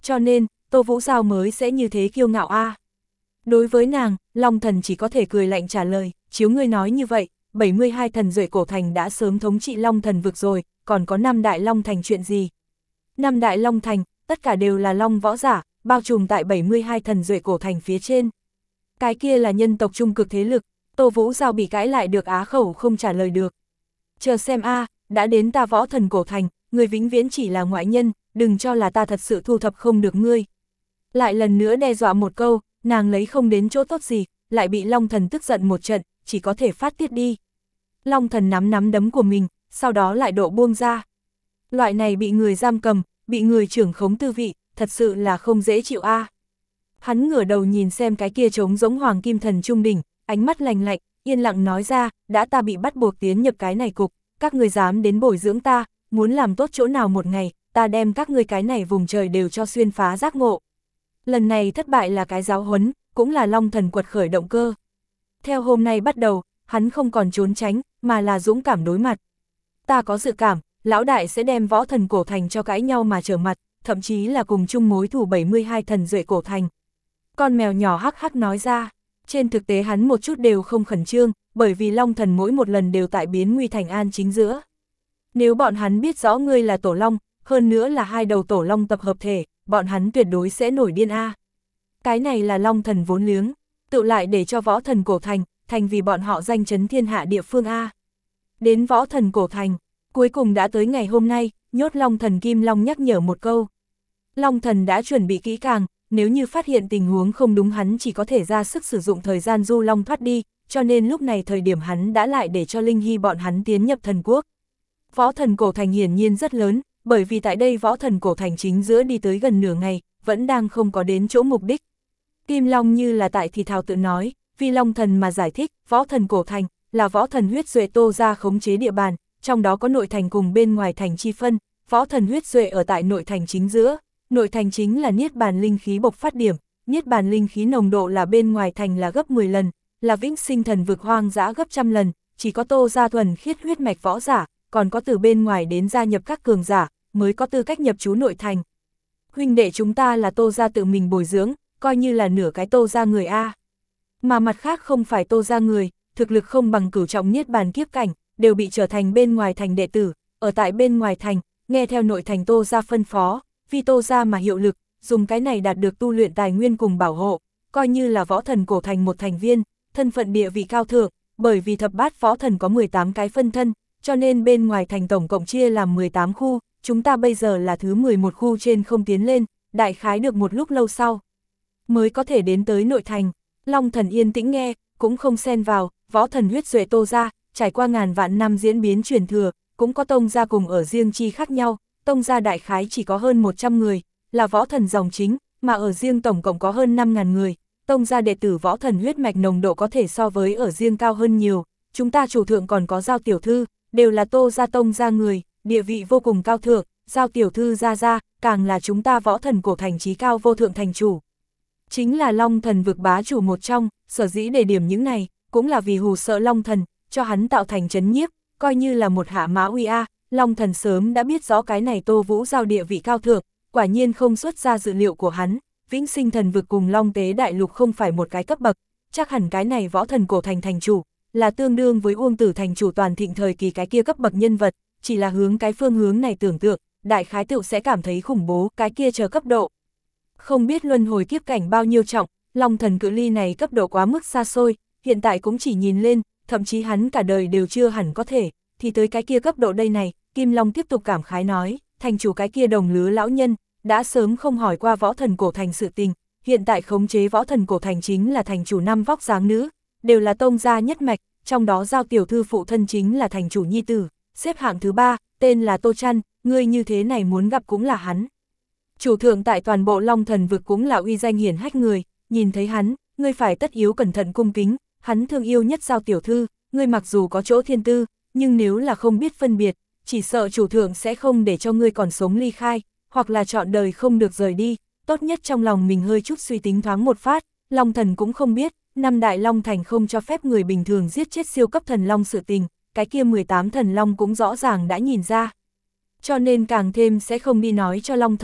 Cho nên, Tô Vũ Giao mới sẽ như thế kiêu ngạo a. Đối với nàng, Long Thần chỉ có thể cười lạnh trả lời, chiếu ngươi nói như vậy, bảy mươi hai thần duệ cổ thành đã sớm thống trị Long Thần vực rồi, còn có năm đại Long Thành chuyện gì? Năm đại Long Thành, tất cả đều là Long võ giả, bao trùm tại bảy mươi hai thần duệ cổ thành phía trên. Cái kia là nhân tộc trung cực thế lực, Tô Vũ Giao bị cãi lại được á khẩu không trả lời được. Chờ xem a, đã đến ta võ thần cổ thành, người vĩnh viễn chỉ là ngoại nhân, đừng cho là ta thật sự thu thập không được ngươi. Lại lần nữa đe dọa một câu, nàng lấy không đến chỗ tốt gì, lại bị Long Thần tức giận một trận, chỉ có thể phát tiết đi. Long Thần nắm nắm đấm của mình, sau đó lại độ buông ra. Loại này bị người giam cầm, bị người trưởng khống tư vị, thật sự là không dễ chịu a. Hắn ngửa đầu nhìn xem cái kia trống giống hoàng kim thần trung đỉnh, ánh mắt lạnh lạnh, yên lặng nói ra, đã ta bị bắt buộc tiến nhập cái này cục, các người dám đến bồi dưỡng ta, muốn làm tốt chỗ nào một ngày, ta đem các ngươi cái này vùng trời đều cho xuyên phá giác ngộ. Lần này thất bại là cái giáo huấn, cũng là Long Thần quật khởi động cơ. Theo hôm nay bắt đầu, hắn không còn trốn tránh, mà là dũng cảm đối mặt. Ta có dự cảm, lão đại sẽ đem võ thần cổ thành cho cãi nhau mà trở mặt, thậm chí là cùng chung mối thù bảy mươi hai thần duệ cổ thành. Con mèo nhỏ hắc hắc nói ra, trên thực tế hắn một chút đều không khẩn trương, bởi vì Long Thần mỗi một lần đều tại biến nguy thành an chính giữa. Nếu bọn hắn biết rõ ngươi là tổ long, hơn nữa là hai đầu tổ long tập hợp thể, bọn hắn tuyệt đối sẽ nổi điên a. Cái này là Long Thần vốn liếng, tự lại để cho võ thần cổ thành, thành vì bọn họ danh chấn thiên hạ địa phương a. Đến võ thần cổ thành, cuối cùng đã tới ngày hôm nay, nhốt Long Thần Kim Long nhắc nhở một câu. Long Thần đã chuẩn bị kỹ càng, nếu như phát hiện tình huống không đúng hắn chỉ có thể ra sức sử dụng thời gian du long thoát đi, cho nên lúc này thời điểm hắn đã lại để cho Linh Hy bọn hắn tiến nhập thần quốc. Võ thần cổ thành hiển nhiên rất lớn, bởi vì tại đây võ thần cổ thành chính giữa đi tới gần nửa ngày, vẫn đang không có đến chỗ mục đích. Kim Long như là tại thì thào tự nói, vì Long Thần mà giải thích, võ thần cổ thành là võ thần huyết duệ Tô ra khống chế địa bàn, trong đó có nội thành cùng bên ngoài thành chi phân, võ thần huyết duệ ở tại nội thành chính giữa, nội thành chính là niết bàn linh khí bộc phát điểm, niết bàn linh khí nồng độ là bên ngoài thành là gấp mười lần, là vĩnh sinh thần vực hoang dã gấp trăm lần, chỉ có Tô ra thuần khiết huyết mạch võ giả, còn có từ bên ngoài đến gia nhập các cường giả, mới có tư cách nhập trú nội thành. Huynh đệ chúng ta là Tô ra tự mình bồi dưỡng, coi như là nửa cái Tô ra người A. Mà mặt khác không phải Tô ra người, thực lực không bằng cửu trọng niết bàn kiếp cảnh, đều bị trở thành bên ngoài thành đệ tử, ở tại bên ngoài thành, nghe theo nội thành Tô ra phân phó, vì Tô ra mà hiệu lực, dùng cái này đạt được tu luyện tài nguyên cùng bảo hộ, coi như là võ thần cổ thành một thành viên, thân phận địa vị cao thượng, bởi vì thập bát võ thần có mười tám cái phân thân, cho nên bên ngoài thành tổng cộng chia làm mười tám khu, chúng ta bây giờ là thứ mười một khu trên không tiến lên, đại khái được một lúc lâu sau, mới có thể đến tới nội thành. Long Thần yên tĩnh nghe, cũng không xen vào, võ thần huyết duệ Tô ra, trải qua ngàn vạn năm diễn biến truyền thừa, cũng có tông gia cùng ở riêng chi khác nhau, tông gia đại khái chỉ có hơn một trăm người, là võ thần dòng chính, mà ở riêng tổng cộng có hơn năm nghìn người, tông gia đệ tử võ thần huyết mạch nồng độ có thể so với ở riêng cao hơn nhiều, chúng ta chủ thượng còn có Giao tiểu thư, đều là Tô gia tông gia người, địa vị vô cùng cao thượng, Giao tiểu thư gia gia, càng là chúng ta võ thần cổ thành chí cao vô thượng thành chủ. Chính là Long Thần vực bá chủ một trong, sở dĩ để điểm những này, cũng là vì hù sợ Long Thần, cho hắn tạo thành chấn nhiếp, coi như là một hạ mã uy a. Long Thần sớm đã biết rõ cái này Tô Vũ Giao địa vị cao thượng, quả nhiên không xuất ra dự liệu của hắn, vĩnh sinh thần vực cùng Long Tế đại lục không phải một cái cấp bậc, chắc hẳn cái này võ thần cổ thành thành chủ, là tương đương với Uông Tử thành chủ toàn thịnh thời kỳ cái kia cấp bậc nhân vật, chỉ là hướng cái phương hướng này tưởng tượng, đại khái tựu sẽ cảm thấy khủng bố, cái kia chờ cấp độ. Không biết luân hồi kiếp cảnh bao nhiêu trọng, Long Thần cự ly này cấp độ quá mức xa xôi, hiện tại cũng chỉ nhìn lên, thậm chí hắn cả đời đều chưa hẳn có thể, thì tới cái kia cấp độ đây này, Kim Long tiếp tục cảm khái nói, thành chủ cái kia đồng lứa lão nhân, đã sớm không hỏi qua võ thần cổ thành sự tình, hiện tại khống chế võ thần cổ thành chính là thành chủ năm vóc dáng nữ, đều là tông gia nhất mạch, trong đó Giao tiểu thư phụ thân chính là thành chủ nhi tử, xếp hạng thứ ba, tên là Tô Trăn, ngươi như thế này muốn gặp cũng là hắn. Chủ thượng tại toàn bộ Long Thần vực cũng là uy danh hiển hách người, nhìn thấy hắn, ngươi phải tất yếu cẩn thận cung kính, hắn thương yêu nhất Giao tiểu thư, ngươi mặc dù có chỗ thiên tư, nhưng nếu là không biết phân biệt, chỉ sợ chủ thượng sẽ không để cho ngươi còn sống ly khai, hoặc là chọn đời không được rời đi, tốt nhất trong lòng mình hơi chút suy tính thoáng một phát, Long Thần cũng không biết, năm đại Long Thành không cho phép người bình thường giết chết siêu cấp thần Long sự tình, cái kia mười tám thần Long cũng rõ ràng đã nhìn ra. Cho nên càng thêm sẽ không đi nói cho Long Thần,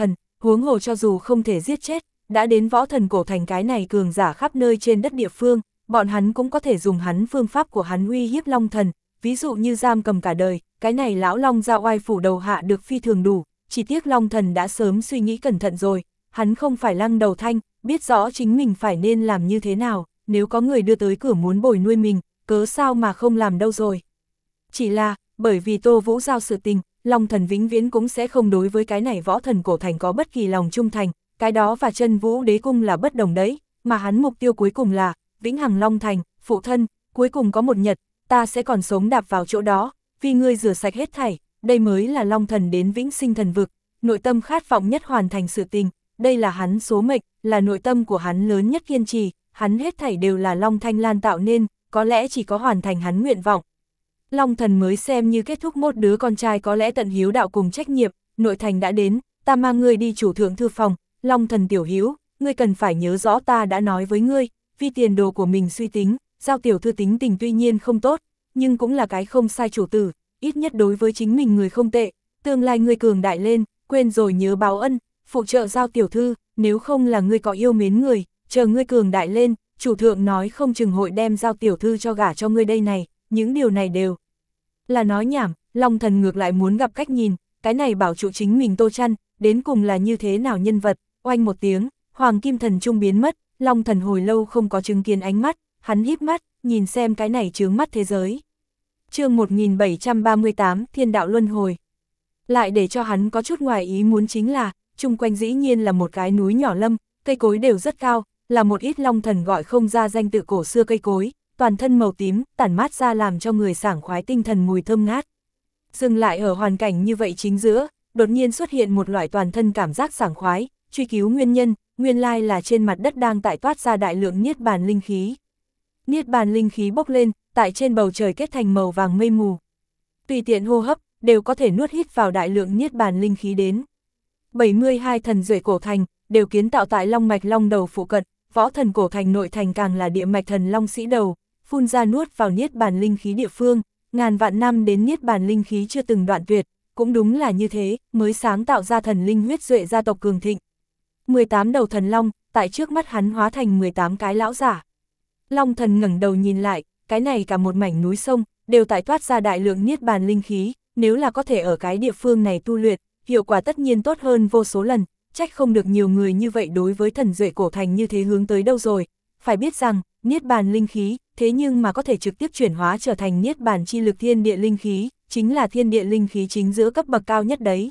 huống hồ cho dù không thể giết chết, đã đến võ thần cổ thành cái này cường giả khắp nơi trên đất địa phương, bọn hắn cũng có thể dùng hắn phương pháp của hắn uy hiếp Long Thần, ví dụ như giam cầm cả đời, cái này lão Long gia oai phủ đầu hạ được phi thường đủ, chỉ tiếc Long Thần đã sớm suy nghĩ cẩn thận rồi, hắn không phải Lăng Đầu Thanh, biết rõ chính mình phải nên làm như thế nào, nếu có người đưa tới cửa muốn bồi nuôi mình, cớ sao mà không làm đâu rồi. Chỉ là, bởi vì Tô Vũ giao sự tình, Long Thần vĩnh viễn cũng sẽ không đối với cái này võ thần cổ thành có bất kỳ lòng trung thành, cái đó và Chân Vũ Đế Cung là bất đồng đấy, mà hắn mục tiêu cuối cùng là vĩnh hằng Long Thành, phụ thân, cuối cùng có một nhật, ta sẽ còn sống đạp vào chỗ đó, vì ngươi rửa sạch hết thảy, đây mới là Long Thần đến vĩnh sinh thần vực, nội tâm khát vọng nhất hoàn thành sự tình, đây là hắn số mệnh, là nội tâm của hắn lớn nhất kiên trì, hắn hết thảy đều là Long Thanh Lan tạo nên, có lẽ chỉ có hoàn thành hắn nguyện vọng. Long Thần mới xem như kết thúc một đứa con trai có lẽ tận hiếu đạo cùng trách nhiệm, nội thành đã đến, ta mang ngươi đi chủ thượng thư phòng, Long Thần tiểu hiếu, ngươi cần phải nhớ rõ ta đã nói với ngươi, vì tiền đồ của mình suy tính, Giao tiểu thư tính tình tuy nhiên không tốt, nhưng cũng là cái không sai chủ tử, ít nhất đối với chính mình người không tệ, tương lai ngươi cường đại lên, quên rồi nhớ báo ân, phụ trợ Giao tiểu thư, nếu không là ngươi có yêu mến người, chờ ngươi cường đại lên, chủ thượng nói không chừng hội đem Giao tiểu thư cho gả cho ngươi đây này, những điều này đều là nói nhảm. Long Thần ngược lại muốn gặp cách nhìn, cái này bảo trụ chính mình Tô Trăn, đến cùng là như thế nào nhân vật, oanh một tiếng, Hoàng Kim Thần Trung biến mất, Long Thần hồi lâu không có chứng kiến ánh mắt, hắn híp mắt, nhìn xem cái này chướng mắt thế giới. Chương một nghìn bảy trăm ba mươi tám, Thiên đạo luân hồi. Lại để cho hắn có chút ngoài ý muốn chính là, chung quanh dĩ nhiên là một cái núi nhỏ lâm, cây cối đều rất cao, là một ít Long Thần gọi không ra danh tự cổ xưa cây cối, toàn thân màu tím, tản mát ra làm cho người sảng khoái tinh thần mùi thơm ngát. Dừng lại ở hoàn cảnh như vậy chính giữa, đột nhiên xuất hiện một loại toàn thân cảm giác sảng khoái, truy cứu nguyên nhân, nguyên lai là trên mặt đất đang tại toát ra đại lượng niết bàn linh khí. Niết bàn linh khí bốc lên, tại trên bầu trời kết thành màu vàng mây mù. Tùy tiện hô hấp, đều có thể nuốt hít vào đại lượng niết bàn linh khí đến. bảy mươi hai thần duệ cổ thành, đều kiến tạo tại Long Mạch Long Đầu phụ cận, võ thần cổ thành nội thành càng là địa mạch thần Long Sĩ Đầu, phun ra nuốt vào niết bàn linh khí địa phương, ngàn vạn năm đến niết bàn linh khí chưa từng đoạn tuyệt, cũng đúng là như thế, mới sáng tạo ra thần linh huyết duệ gia tộc cường thịnh. mười tám đầu thần long, tại trước mắt hắn hóa thành mười tám cái lão giả. Long Thần ngẩng đầu nhìn lại, cái này cả một mảnh núi sông, đều tại toát ra đại lượng niết bàn linh khí, nếu là có thể ở cái địa phương này tu luyện, hiệu quả tất nhiên tốt hơn vô số lần, trách không được nhiều người như vậy đối với thần duệ cổ thành như thế hướng tới đâu rồi. Phải biết rằng, niết bàn linh khí, thế nhưng mà có thể trực tiếp chuyển hóa trở thành niết bàn chi lực thiên địa linh khí, chính là thiên địa linh khí chính giữa cấp bậc cao nhất đấy.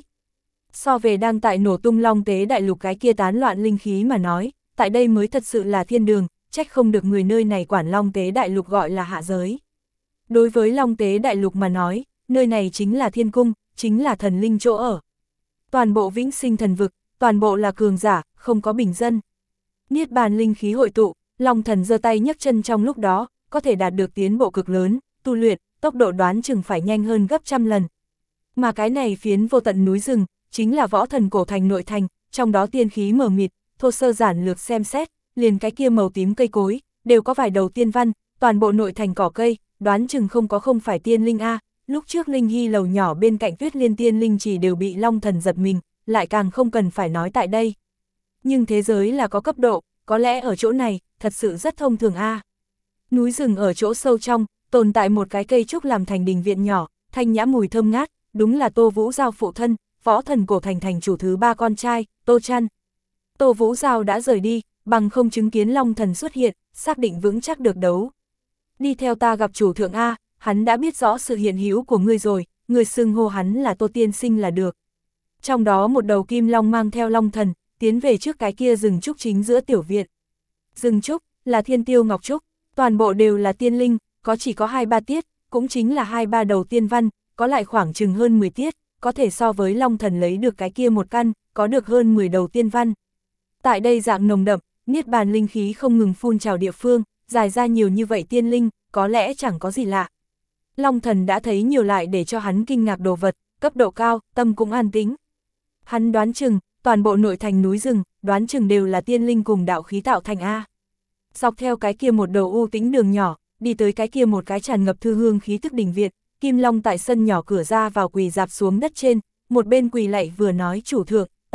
So về đang tại nổ tung Long Tế Đại Lục cái kia tán loạn linh khí mà nói, tại đây mới thật sự là thiên đường, trách không được người nơi này quản Long Tế Đại Lục gọi là hạ giới. Đối với Long Tế Đại Lục mà nói, nơi này chính là thiên cung, chính là thần linh chỗ ở. Toàn bộ vĩnh sinh thần vực, toàn bộ là cường giả, không có bình dân. Niết bàn linh khí hội tụ, Long Thần giơ tay nhấc chân trong lúc đó, có thể đạt được tiến bộ cực lớn, tu luyện, tốc độ đoán chừng phải nhanh hơn gấp trăm lần. Mà cái này phiến vô tận núi rừng, chính là võ thần cổ thành nội thành, trong đó tiên khí mờ mịt, thô sơ giản lược xem xét, liền cái kia màu tím cây cối, đều có vài đầu tiên văn, toàn bộ nội thành cỏ cây, đoán chừng không có không phải tiên linh A, lúc trước Linh Hy lầu nhỏ bên cạnh Tuyết Liên tiên linh chỉ đều bị Long Thần giật mình, lại càng không cần phải nói tại đây. Nhưng thế giới là có cấp độ, có lẽ ở chỗ này, thật sự rất thông thường A. Núi rừng ở chỗ sâu trong, tồn tại một cái cây trúc làm thành đình viện nhỏ, thanh nhã mùi thơm ngát, đúng là Tô Vũ Giao phụ thân, võ thần cổ thành thành chủ thứ ba con trai, Tô Trăn. Tô Vũ Giao đã rời đi, bằng không chứng kiến Long Thần xuất hiện, xác định vững chắc được đấu. Đi theo ta gặp chủ thượng A, hắn đã biết rõ sự hiện hữu của ngươi rồi, người xưng hô hắn là Tô Tiên Sinh là được. Trong đó một đầu kim long mang theo Long Thần, tiến về trước cái kia rừng trúc chính giữa tiểu viện. Rừng trúc, là thiên tiêu ngọc trúc, toàn bộ đều là tiên linh, có chỉ có hai ba tiết, cũng chính là hai ba đầu tiên văn, có lại khoảng chừng hơn mười tiết, có thể so với Long Thần lấy được cái kia một căn, có được hơn mười đầu tiên văn. Tại đây dạng nồng đậm, niết bàn linh khí không ngừng phun trào địa phương, dài ra nhiều như vậy tiên linh, có lẽ chẳng có gì lạ. Long Thần đã thấy nhiều lại để cho hắn kinh ngạc đồ vật, cấp độ cao, tâm cũng an tĩnh. Hắn đoán chừng, toàn bộ nội thành núi rừng, đoán chừng đều là tiên linh cùng đạo khí tạo thành A. Dọc theo cái kia một đầu u tĩnh đường nhỏ, đi tới cái kia một cái tràn ngập thư hương khí thức đình viện, Kim Long tại sân nhỏ cửa ra vào quỳ dạp xuống đất trên, một bên quỳ lạy vừa nói chủ thượng,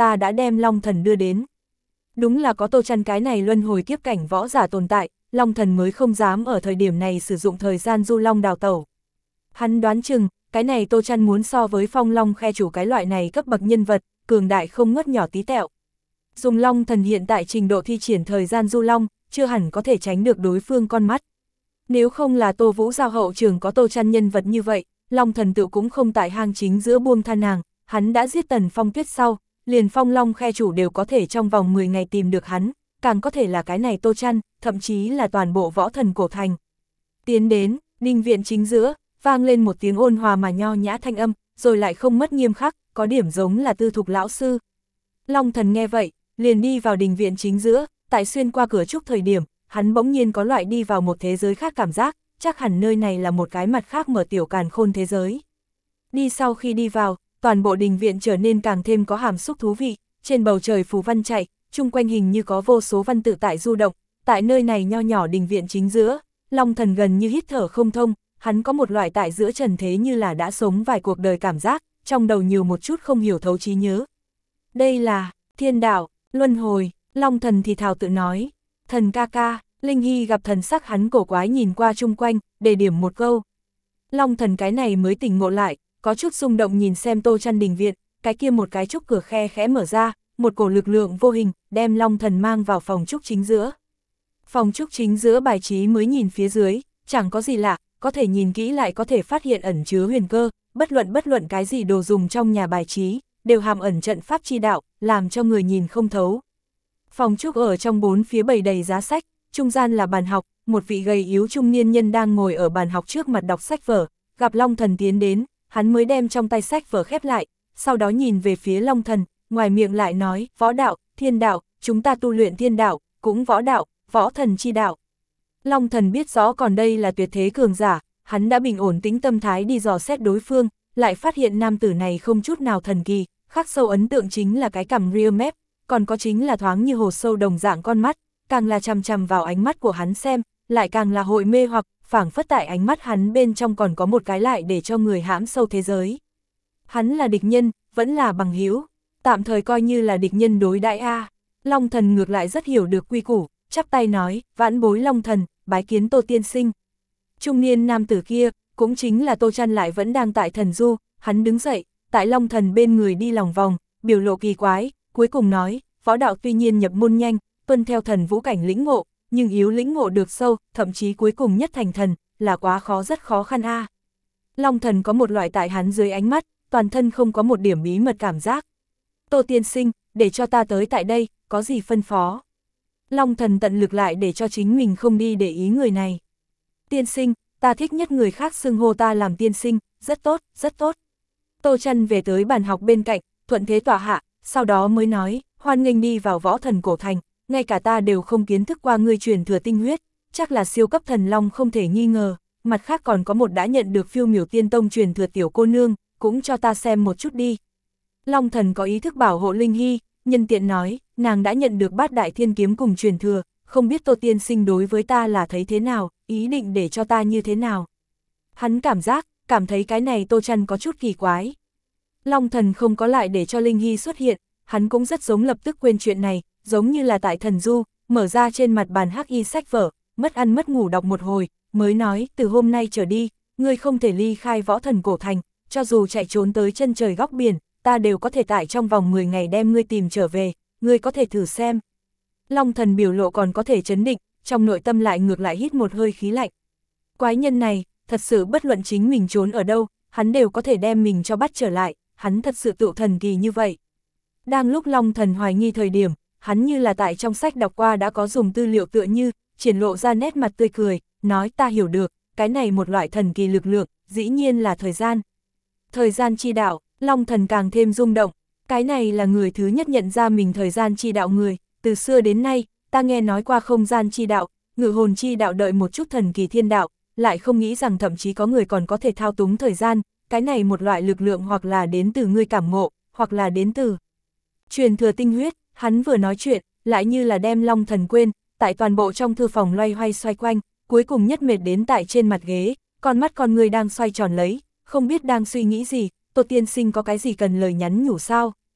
ta đã đem Long Thần đưa đến. Đúng là có Tô Chăn cái này luân hồi kiếp cảnh võ giả tồn tại, Long Thần mới không dám ở thời điểm này sử dụng thời gian du long đào tẩu. Hắn đoán chừng, cái này Tô Chăn muốn so với Phong Long Khe chủ cái loại này cấp bậc nhân vật, cường đại không ngớt nhỏ tí tẹo. Dùng Long Thần hiện tại trình độ thi triển thời gian du long, chưa hẳn có thể tránh được đối phương con mắt. Nếu không là Tô Vũ Giao hậu trường có Tô Chăn nhân vật như vậy, Long Thần tự cũng không tại hang chính giữa buông tha nàng, hắn đã giết Tần Phong Tuyết sau, liền Phong Long Khe chủ đều có thể trong vòng mười ngày tìm được hắn, càng có thể là cái này Tô Chăn, thậm chí là toàn bộ võ thần cổ thành. Tiến đến, đình viện chính giữa, vang lên một tiếng ôn hòa mà nho nhã thanh âm, rồi lại không mất nghiêm khắc, có điểm giống là Tư Thục lão sư. Long Thần nghe vậy, liền đi vào đình viện chính giữa, tại xuyên qua cửa trúc thời điểm, hắn bỗng nhiên có loại đi vào một thế giới khác cảm giác, chắc hẳn nơi này là một cái mặt khác mở tiểu càn khôn thế giới. Đi sau khi đi vào, toàn bộ đình viện trở nên càng thêm có hàm xúc thú vị, trên bầu trời phù văn chạy, chung quanh hình như có vô số văn tự tại du động, tại nơi này nho nhỏ đình viện chính giữa, Long Thần gần như hít thở không thông, hắn có một loại tại giữa trần thế như là đã sống vài cuộc đời cảm giác, trong đầu nhiều một chút không hiểu thấu trí nhớ. Đây là thiên đạo, luân hồi, Long Thần thì thào tự nói, thần ca ca. Linh Hy gặp thần sắc hắn cổ quái nhìn qua chung quanh, để điểm một câu. Long Thần cái này mới tỉnh ngộ lại, có chút rung động nhìn xem Tô Chăn đình viện, cái kia một cái trúc cửa khe khẽ mở ra, một cổ lực lượng vô hình, đem Long Thần mang vào phòng trúc chính giữa. Phòng trúc chính giữa bài trí mới nhìn phía dưới, chẳng có gì lạ, có thể nhìn kỹ lại có thể phát hiện ẩn chứa huyền cơ, bất luận bất luận cái gì đồ dùng trong nhà bài trí, đều hàm ẩn trận pháp chi đạo, làm cho người nhìn không thấu. Phòng trúc ở trong bốn phía bày đầy giá sách, trung gian là bàn học, một vị gầy yếu trung niên nhân đang ngồi ở bàn học trước mặt đọc sách vở, gặp Long Thần tiến đến, hắn mới đem trong tay sách vở khép lại, sau đó nhìn về phía Long Thần, ngoài miệng lại nói, võ đạo, thiên đạo, chúng ta tu luyện thiên đạo, cũng võ đạo, võ thần chi đạo. Long Thần biết rõ còn đây là tuyệt thế cường giả, hắn đã bình ổn tĩnh tâm thái đi dò xét đối phương, lại phát hiện nam tử này không chút nào thần kỳ, khắc sâu ấn tượng chính là cái cằm ria mép, còn có chính là thoáng như hồ sâu đồng dạng con mắt, càng là chằm chằm vào ánh mắt của hắn xem, lại càng là hội mê hoặc, phảng phất tại ánh mắt hắn bên trong còn có một cái lại để cho người hãm sâu thế giới. Hắn là địch nhân, vẫn là bằng hữu, tạm thời coi như là địch nhân đối đãi a. Long Thần ngược lại rất hiểu được quy củ, chắp tay nói, vãn bối Long Thần, bái kiến Tô tiên sinh. Trung niên nam tử kia, cũng chính là Tô Chăn lại vẫn đang tại thần du, hắn đứng dậy, tại Long Thần bên người đi lòng vòng, biểu lộ kỳ quái, cuối cùng nói, võ đạo tuy nhiên nhập môn nhanh, tuân theo thần vũ cảnh lĩnh ngộ, nhưng yếu lĩnh ngộ được sâu, thậm chí cuối cùng nhất thành thần, là quá khó rất khó khăn a. À. Long Thần có một loại tại hắn dưới ánh mắt, toàn thân không có một điểm bí mật cảm giác. Tô tiên sinh, để cho ta tới tại đây, có gì phân phó? Long Thần tận lực lại để cho chính mình không đi để ý người này. Tiên sinh, ta thích nhất người khác xưng hô ta làm tiên sinh, rất tốt, rất tốt. Tô Chăn về tới bàn học bên cạnh, thuận thế tọa hạ, sau đó mới nói, hoan nghênh đi vào võ thần cổ thành, ngay cả ta đều không kiến thức qua ngươi truyền thừa tinh huyết, chắc là siêu cấp thần long không thể nghi ngờ, mặt khác còn có một đã nhận được phiêu miểu tiên tông truyền thừa tiểu cô nương, cũng cho ta xem một chút đi. Long Thần có ý thức bảo hộ Linh Hy, nhân tiện nói, nàng đã nhận được bát đại thiên kiếm cùng truyền thừa, không biết Tô tiên sinh đối với ta là thấy thế nào, ý định để cho ta như thế nào. Hắn cảm giác, cảm thấy cái này Tô Chăn có chút kỳ quái. Long Thần không có lại để cho Linh Hy xuất hiện, hắn cũng rất giống lập tức quên chuyện này, giống như là tại thần du, mở ra trên mặt bàn hắc y sách vở, mất ăn mất ngủ đọc một hồi, mới nói, từ hôm nay trở đi, ngươi không thể ly khai võ thần cổ thành, cho dù chạy trốn tới chân trời góc biển, ta đều có thể tại trong vòng mười ngày đem ngươi tìm trở về, ngươi có thể thử xem. Long Thần biểu lộ còn có thể chấn định, trong nội tâm lại ngược lại hít một hơi khí lạnh. Quái nhân này, thật sự bất luận chính mình trốn ở đâu, hắn đều có thể đem mình cho bắt trở lại, hắn thật sự tự thần kỳ như vậy. Đang lúc Long Thần hoài nghi thời điểm, hắn như là tại trong sách đọc qua đã có dùng tư liệu tựa như, triển lộ ra nét mặt tươi cười, nói ta hiểu được, cái này một loại thần kỳ lực lượng, dĩ nhiên là thời gian. Thời gian chi đạo, Long Thần càng thêm rung động, cái này là người thứ nhất nhận ra mình thời gian chi đạo người, từ xưa đến nay, ta nghe nói qua không gian chi đạo, ngự hồn chi đạo đợi một chút thần kỳ thiên đạo, lại không nghĩ rằng thậm chí có người còn có thể thao túng thời gian, cái này một loại lực lượng hoặc là đến từ ngươi cảm ngộ, hoặc là đến từ truyền thừa tinh huyết. Hắn vừa nói chuyện, lại như là đem Long Thần quên, tại toàn bộ trong thư phòng loay hoay xoay quanh, cuối cùng nhất mệt đến tại trên mặt ghế, con mắt con người đang xoay tròn lấy, không biết đang suy nghĩ gì, Tô tiên sinh có cái gì cần lời nhắn nhủ sao,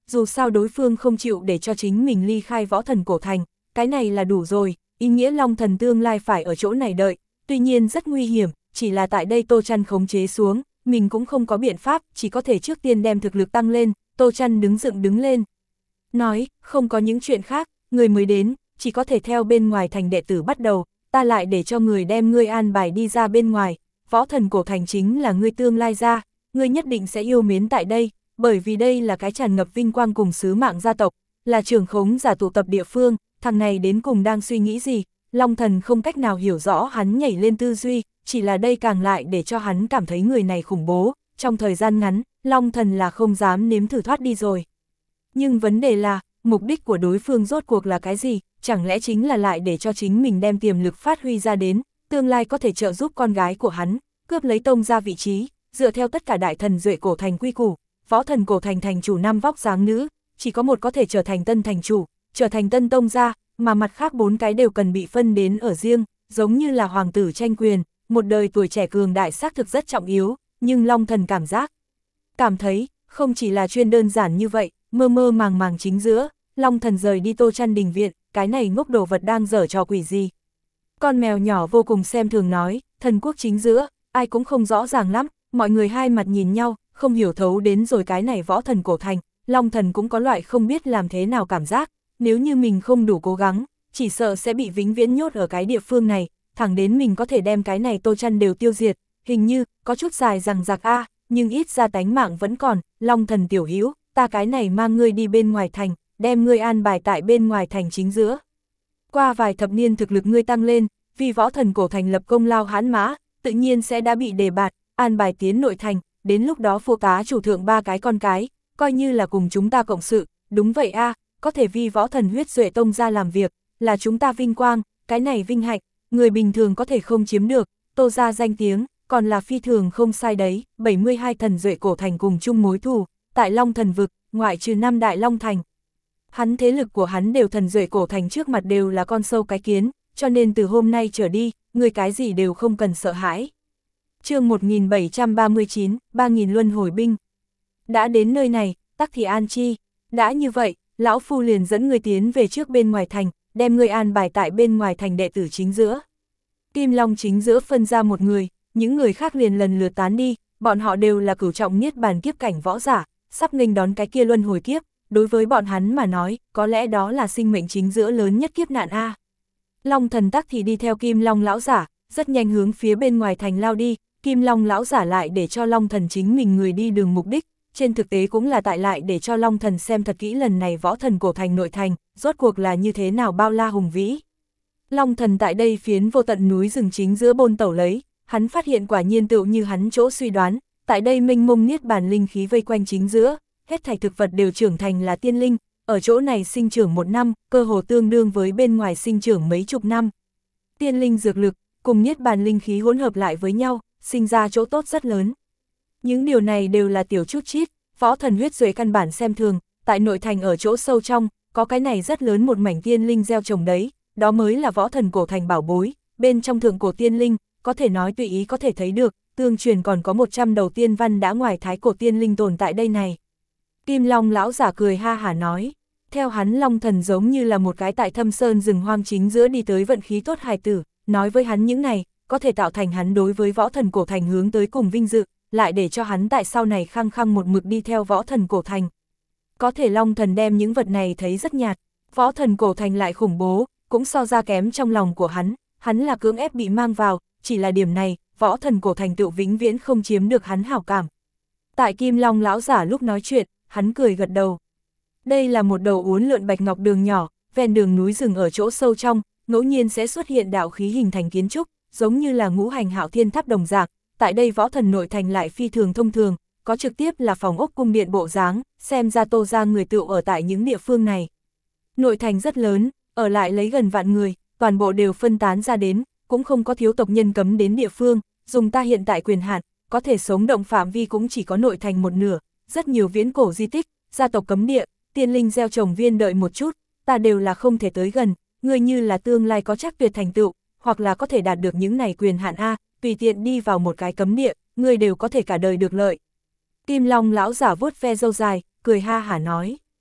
dù sao đối phương không chịu để cho chính mình ly khai võ thần cổ thành, cái này là đủ rồi, ý nghĩa Long Thần tương lai phải ở chỗ này đợi, tuy nhiên rất nguy hiểm, chỉ là tại đây Tô Trăn khống chế xuống, mình cũng không có biện pháp, chỉ có thể trước tiên đem thực lực tăng lên. Tô Trăn đứng dựng đứng lên. Nói, không có những chuyện khác, người mới đến, chỉ có thể theo bên ngoài thành đệ tử bắt đầu, ta lại để cho người đem ngươi an bài đi ra bên ngoài, võ thần cổ thành chính là ngươi tương lai ra, ngươi nhất định sẽ yêu mến tại đây, bởi vì đây là cái tràn ngập vinh quang cùng sứ mạng gia tộc, là trưởng khống giả tụ tập địa phương, thằng này đến cùng đang suy nghĩ gì, Long Thần không cách nào hiểu rõ hắn nhảy lên tư duy, chỉ là đây càng lại để cho hắn cảm thấy người này khủng bố, trong thời gian ngắn, Long Thần là không dám nếm thử thoát đi rồi. Nhưng vấn đề là, mục đích của đối phương rốt cuộc là cái gì, chẳng lẽ chính là lại để cho chính mình đem tiềm lực phát huy ra đến, tương lai có thể trợ giúp con gái của hắn, cướp lấy tông ra vị trí, dựa theo tất cả đại thần duệ cổ thành quy củ, võ thần cổ thành thành chủ năm vóc dáng nữ, chỉ có một có thể trở thành tân thành chủ, trở thành tân tông gia, mà mặt khác bốn cái đều cần bị phân đến ở riêng, giống như là hoàng tử tranh quyền, một đời tuổi trẻ cường đại xác thực rất trọng yếu, nhưng Long Thần cảm giác, cảm thấy, không chỉ là chuyên đơn giản như vậy, mơ mơ màng màng chính giữa, Long Thần rời đi Tô Trăn đình viện, cái này ngốc đồ vật đang giở trò quỷ gì. Con mèo nhỏ vô cùng xem thường nói, thần quốc chính giữa, ai cũng không rõ ràng lắm, mọi người hai mặt nhìn nhau, không hiểu thấu đến rồi cái này võ thần cổ thành, Long Thần cũng có loại không biết làm thế nào cảm giác, nếu như mình không đủ cố gắng, chỉ sợ sẽ bị vĩnh viễn nhốt ở cái địa phương này, thẳng đến mình có thể đem cái này Tô Trăn đều tiêu diệt, hình như, có chút dài rằng giặc a, nhưng ít ra tánh mạng vẫn còn, Long Thần tiểu hữu, ta cái này mang ngươi đi bên ngoài thành, đem ngươi an bài tại bên ngoài thành chính giữa. Qua vài thập niên thực lực ngươi tăng lên, vì võ thần cổ thành lập công lao hãn mã, tự nhiên sẽ đã bị đề bạt, an bài tiến nội thành, đến lúc đó phụ tá chủ thượng ba cái con cái, coi như là cùng chúng ta cộng sự, đúng vậy a, có thể vì võ thần huyết duệ tông ra làm việc, là chúng ta vinh quang, cái này vinh hạnh, người bình thường có thể không chiếm được, Tô ra danh tiếng, còn là phi thường không sai đấy, bảy mươi hai thần duệ cổ thành cùng chung mối thù, tại Long Thần vực, ngoại trừ năm đại Long thành. Hắn thế lực của hắn đều thần duệ cổ thành trước mặt đều là con sâu cái kiến, cho nên từ hôm nay trở đi, người cái gì đều không cần sợ hãi. Chương một nghìn bảy trăm ba mươi chín, ba nghìn luân hồi binh. Đã đến nơi này, tắc thì an chi, đã như vậy, lão phu liền dẫn người tiến về trước bên ngoài thành, đem người an bài tại bên ngoài thành đệ tử chính giữa. Kim Long chính giữa phân ra một người, những người khác liền lần lượt tán đi, bọn họ đều là cửu trọng niết bàn kiếp cảnh võ giả, sắp nghênh đón cái kia luân hồi kiếp, đối với bọn hắn mà nói, có lẽ đó là sinh mệnh chính giữa lớn nhất kiếp nạn a. Long Thần tắc thì đi theo Kim Long lão giả, rất nhanh hướng phía bên ngoài thành lao đi, Kim Long lão giả lại để cho Long Thần chính mình người đi đường mục đích, trên thực tế cũng là tại lại để cho Long Thần xem thật kỹ lần này võ thần cổ thành nội thành, rốt cuộc là như thế nào bao la hùng vĩ. Long Thần tại đây phiến vô tận núi rừng chính giữa bôn tẩu lấy, hắn phát hiện quả nhiên tựu như hắn chỗ suy đoán, tại đây mênh mông niết bàn linh khí vây quanh chính giữa, hết thảy thực vật đều trưởng thành là tiên linh, ở chỗ này sinh trưởng một năm, cơ hồ tương đương với bên ngoài sinh trưởng mấy chục năm. Tiên linh dược lực, cùng niết bàn linh khí hỗn hợp lại với nhau, sinh ra chỗ tốt rất lớn. Những điều này đều là tiểu chút chít, võ thần huyết duệ căn bản xem thường, tại nội thành ở chỗ sâu trong, có cái này rất lớn một mảnh tiên linh gieo trồng đấy, đó mới là võ thần cổ thành bảo bối, bên trong thượng cổ tiên linh, có thể nói tùy ý có thể thấy được, tương truyền còn có một trăm đầu tiên văn đã ngoài thái cổ tiên linh tồn tại đây này. Kim Long lão giả cười ha hả nói, theo hắn Long Thần giống như là một cái tại thâm sơn rừng hoang chính giữa đi tới vận khí tốt hài tử, nói với hắn những này, có thể tạo thành hắn đối với võ thần cổ thành hướng tới cùng vinh dự, lại để cho hắn tại sau này khăng khăng một mực đi theo võ thần cổ thành. Có thể Long Thần đem những vật này thấy rất nhạt, võ thần cổ thành lại khủng bố, cũng so ra kém trong lòng của hắn, hắn là cưỡng ép bị mang vào, chỉ là điểm này, võ thần cổ thành tựu vĩnh viễn không chiếm được hắn hảo cảm. Tại Kim Long lão giả lúc nói chuyện, hắn cười gật đầu. Đây là một đầu uốn lượn bạch ngọc đường nhỏ, ven đường núi rừng ở chỗ sâu trong, ngẫu nhiên sẽ xuất hiện đạo khí hình thành kiến trúc, giống như là ngũ hành hạo thiên tháp đồng dạng. Tại đây võ thần nội thành lại phi thường thông thường, có trực tiếp là phòng ốc cung điện bộ dáng, xem ra Tô ra người tựu ở tại những địa phương này. Nội thành rất lớn, ở lại lấy gần vạn người, toàn bộ đều phân tán ra đến, cũng không có thiếu tộc nhân cấm đến địa phương, dùng ta hiện tại quyền hạn, có thể sống động phạm vi cũng chỉ có nội thành một nửa, rất nhiều viễn cổ di tích, gia tộc cấm địa, tiên linh gieo trồng viên đợi một chút, ta đều là không thể tới gần, người như là tương lai có chắc tuyệt thành tựu, hoặc là có thể đạt được những này quyền hạn A, tùy tiện đi vào một cái cấm địa, người đều có thể cả đời được lợi. Kim Long lão giả vuốt ve râu dài, cười ha hả nói,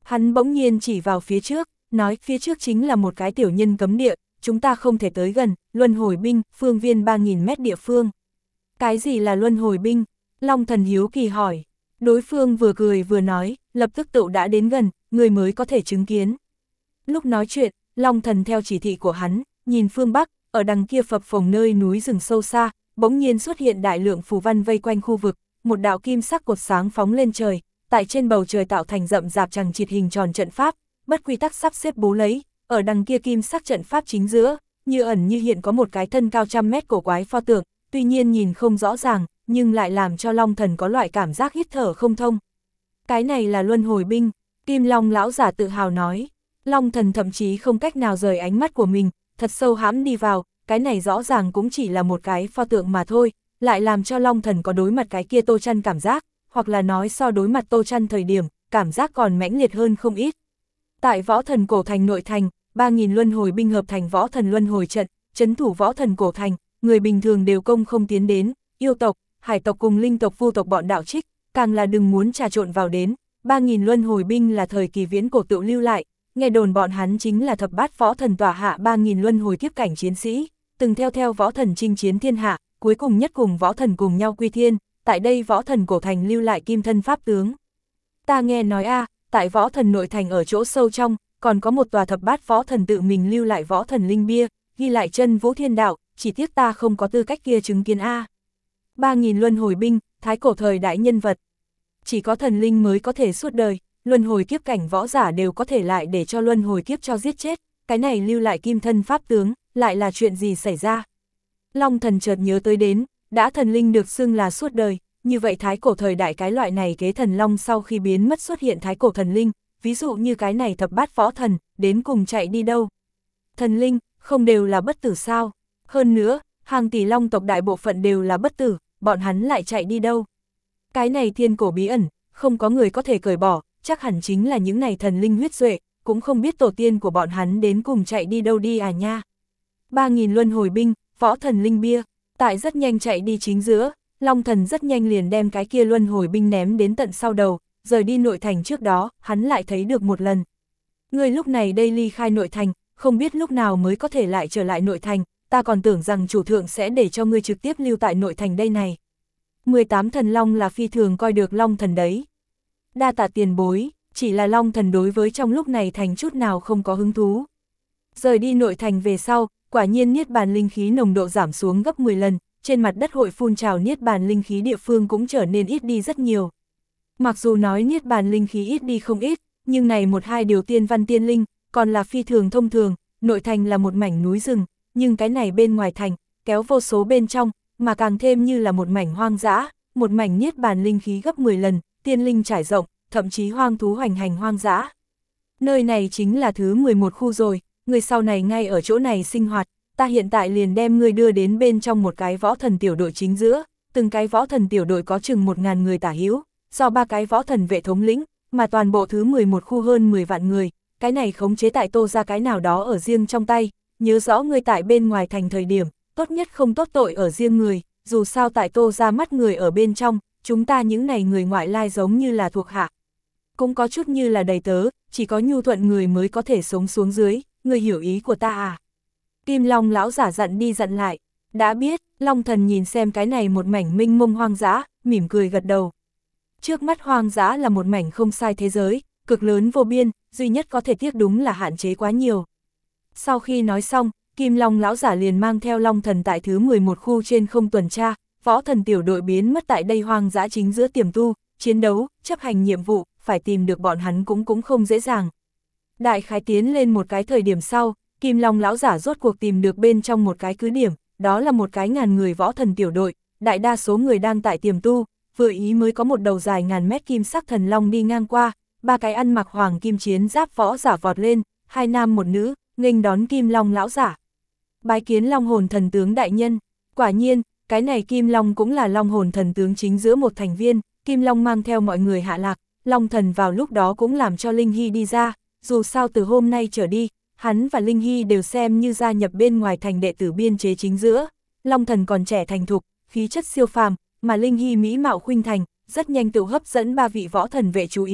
Hắn bỗng nhiên chỉ vào phía trước, nói phía trước chính là một cái tiểu nhân cấm địa, chúng ta không thể tới gần, luân hồi binh, phương viên ba nghìn mét địa phương. Cái gì là luân hồi binh? Long Thần hiếu kỳ hỏi. Đối phương vừa cười vừa nói, lập tức tựu đã đến gần, người mới có thể chứng kiến. Lúc nói chuyện, Long Thần theo chỉ thị của hắn, nhìn phương Bắc, ở đằng kia phập phồng nơi núi rừng sâu xa, bỗng nhiên xuất hiện đại lượng phù văn vây quanh khu vực, một đạo kim sắc cột sáng phóng lên trời, tại trên bầu trời tạo thành rậm rạp chằng chịt hình tròn trận pháp, bất quy tắc sắp xếp bố lấy, ở đằng kia kim sắc trận pháp chính giữa, như ẩn như hiện có một cái thân cao trăm mét cổ quái pho tượng, tuy nhiên nhìn không rõ ràng, nhưng lại làm cho Long Thần có loại cảm giác hít thở không thông. Cái này là luân hồi binh, Kim Long lão giả tự hào nói. Long Thần thậm chí không cách nào rời ánh mắt của mình, thật sâu hãm đi vào, cái này rõ ràng cũng chỉ là một cái pho tượng mà thôi, lại làm cho Long Thần có đối mặt cái kia Tô Trăn cảm giác, hoặc là nói so đối mặt Tô Trăn thời điểm, cảm giác còn mãnh liệt hơn không ít. Tại Võ Thần Cổ Thành nội thành, ba nghìn luân hồi binh hợp thành Võ Thần Luân Hồi trận, trấn thủ Võ Thần Cổ Thành, người bình thường đều công không tiến đến, yêu tộc, hải tộc cùng linh tộc vu tộc bọn đạo trích, càng là đừng muốn trà trộn vào đến. ba nghìn luân hồi binh là thời kỳ viễn cổ tự lưu lại, nghe đồn bọn hắn chính là thập bát võ thần tỏa hạ ba nghìn luân hồi kiếp cảnh chiến sĩ, từng theo theo võ thần chinh chiến thiên hạ, cuối cùng nhất cùng võ thần cùng nhau quy thiên, tại đây Võ Thần Cổ Thành lưu lại kim thân pháp tướng. Ta nghe nói a, à, tại Võ Thần nội thành ở chỗ sâu trong, còn có một tòa thập bát võ thần tự mình lưu lại võ thần linh bia, ghi lại chân vũ thiên đạo, chỉ tiếc ta không có tư cách kia chứng kiến a. À. ba nghìn luân hồi binh, thái cổ thời đại nhân vật. Chỉ có thần linh mới có thể suốt đời, luân hồi kiếp cảnh võ giả đều có thể lại để cho luân hồi kiếp cho giết chết, cái này lưu lại kim thân pháp tướng, lại là chuyện gì xảy ra? Long Thần chợt nhớ tới đến, đã thần linh được xưng là suốt đời, như vậy thái cổ thời đại cái loại này kế thần long sau khi biến mất xuất hiện thái cổ thần linh, ví dụ như cái này thập bát võ thần, đến cùng chạy đi đâu? Thần linh, không đều là bất tử sao? Hơn nữa, hàng tỷ long tộc đại bộ phận đều là bất tử, bọn hắn lại chạy đi đâu? Cái này thiên cổ bí ẩn, không có người có thể cởi bỏ, chắc hẳn chính là những này thần linh huyết duệ, cũng không biết tổ tiên của bọn hắn đến cùng chạy đi đâu đi à nha. ba nghìn luân hồi binh, võ thần linh bia, tại rất nhanh chạy đi chính giữa, Long Thần rất nhanh liền đem cái kia luân hồi binh ném đến tận sau đầu, rời đi nội thành trước đó, hắn lại thấy được một lần. Người lúc này đây ly khai nội thành, không biết lúc nào mới có thể lại trở lại nội thành, ta còn tưởng rằng chủ thượng sẽ để cho ngươi trực tiếp lưu tại nội thành đây này. mười tám thần long là phi thường coi được Long Thần đấy. Đa tạ tiền bối, chỉ là Long Thần đối với trong lúc này thành chút nào không có hứng thú. Rời đi nội thành về sau, quả nhiên niết bàn linh khí nồng độ giảm xuống gấp mười lần, trên mặt đất hội phun trào niết bàn linh khí địa phương cũng trở nên ít đi rất nhiều. Mặc dù nói niết bàn linh khí ít đi không ít, nhưng này một hai điều tiên văn tiên linh, còn là phi thường thông thường, nội thành là một mảnh núi rừng, nhưng cái này bên ngoài thành, kéo vô số bên trong, mà càng thêm như là một mảnh hoang dã, một mảnh niết bàn linh khí gấp mười lần, tiên linh trải rộng, thậm chí hoang thú hoành hành hoang dã. Nơi này chính là thứ mười một khu rồi, người sau này ngay ở chỗ này sinh hoạt, ta hiện tại liền đem ngươi đưa đến bên trong một cái võ thần tiểu đội chính giữa, từng cái võ thần tiểu đội có chừng một ngàn người tả hữu, do ba cái võ thần vệ thống lĩnh, mà toàn bộ thứ mười một khu hơn mười vạn người, cái này khống chế tại Tô ra cái nào đó ở riêng trong tay, nhớ rõ ngươi tại bên ngoài thành thời điểm, tốt nhất không tốt tội ở riêng người, dù sao tại Tô ra mắt người ở bên trong, chúng ta những này người ngoại lai giống như là thuộc hạ. Cũng có chút như là đầy tớ, chỉ có nhu thuận người mới có thể sống xuống dưới, người hiểu ý của ta à? Kim Long lão giả dặn đi dặn lại, đã biết, Long Thần nhìn xem cái này một mảnh minh mông hoang dã, mỉm cười gật đầu. Trước mắt hoang dã là một mảnh không sai thế giới, cực lớn vô biên, duy nhất có thể tiếc đúng là hạn chế quá nhiều. Sau khi nói xong, Kim Long lão giả liền mang theo Long Thần tại thứ mười một khu trên không tuần tra, võ thần tiểu đội biến mất tại đây hoang dã chính giữa tiềm tu, chiến đấu, chấp hành nhiệm vụ, phải tìm được bọn hắn cũng cũng không dễ dàng. Đại khái tiến lên một cái thời điểm sau, Kim Long lão giả rốt cuộc tìm được bên trong một cái cứ điểm, đó là một cái ngàn người võ thần tiểu đội, đại đa số người đang tại tiềm tu, vừa ý mới có một đầu dài ngàn mét kim sắc thần long đi ngang qua, ba cái ăn mặc hoàng kim chiến giáp võ giả vọt lên, hai nam một nữ, nghênh đón Kim Long lão giả. Bái kiến Long hồn thần tướng đại nhân, quả nhiên, cái này Kim Long cũng là Long hồn thần tướng chính giữa một thành viên, Kim Long mang theo mọi người hạ lạc, Long thần vào lúc đó cũng làm cho Linh Hy đi ra, dù sao từ hôm nay trở đi, hắn và Linh Hy đều xem như gia nhập bên ngoài thành đệ tử biên chế chính giữa. Long thần còn trẻ thành thục, khí chất siêu phàm, mà Linh Hy mỹ mạo khuynh thành, rất nhanh tự hấp dẫn ba vị võ thần vệ chú ý,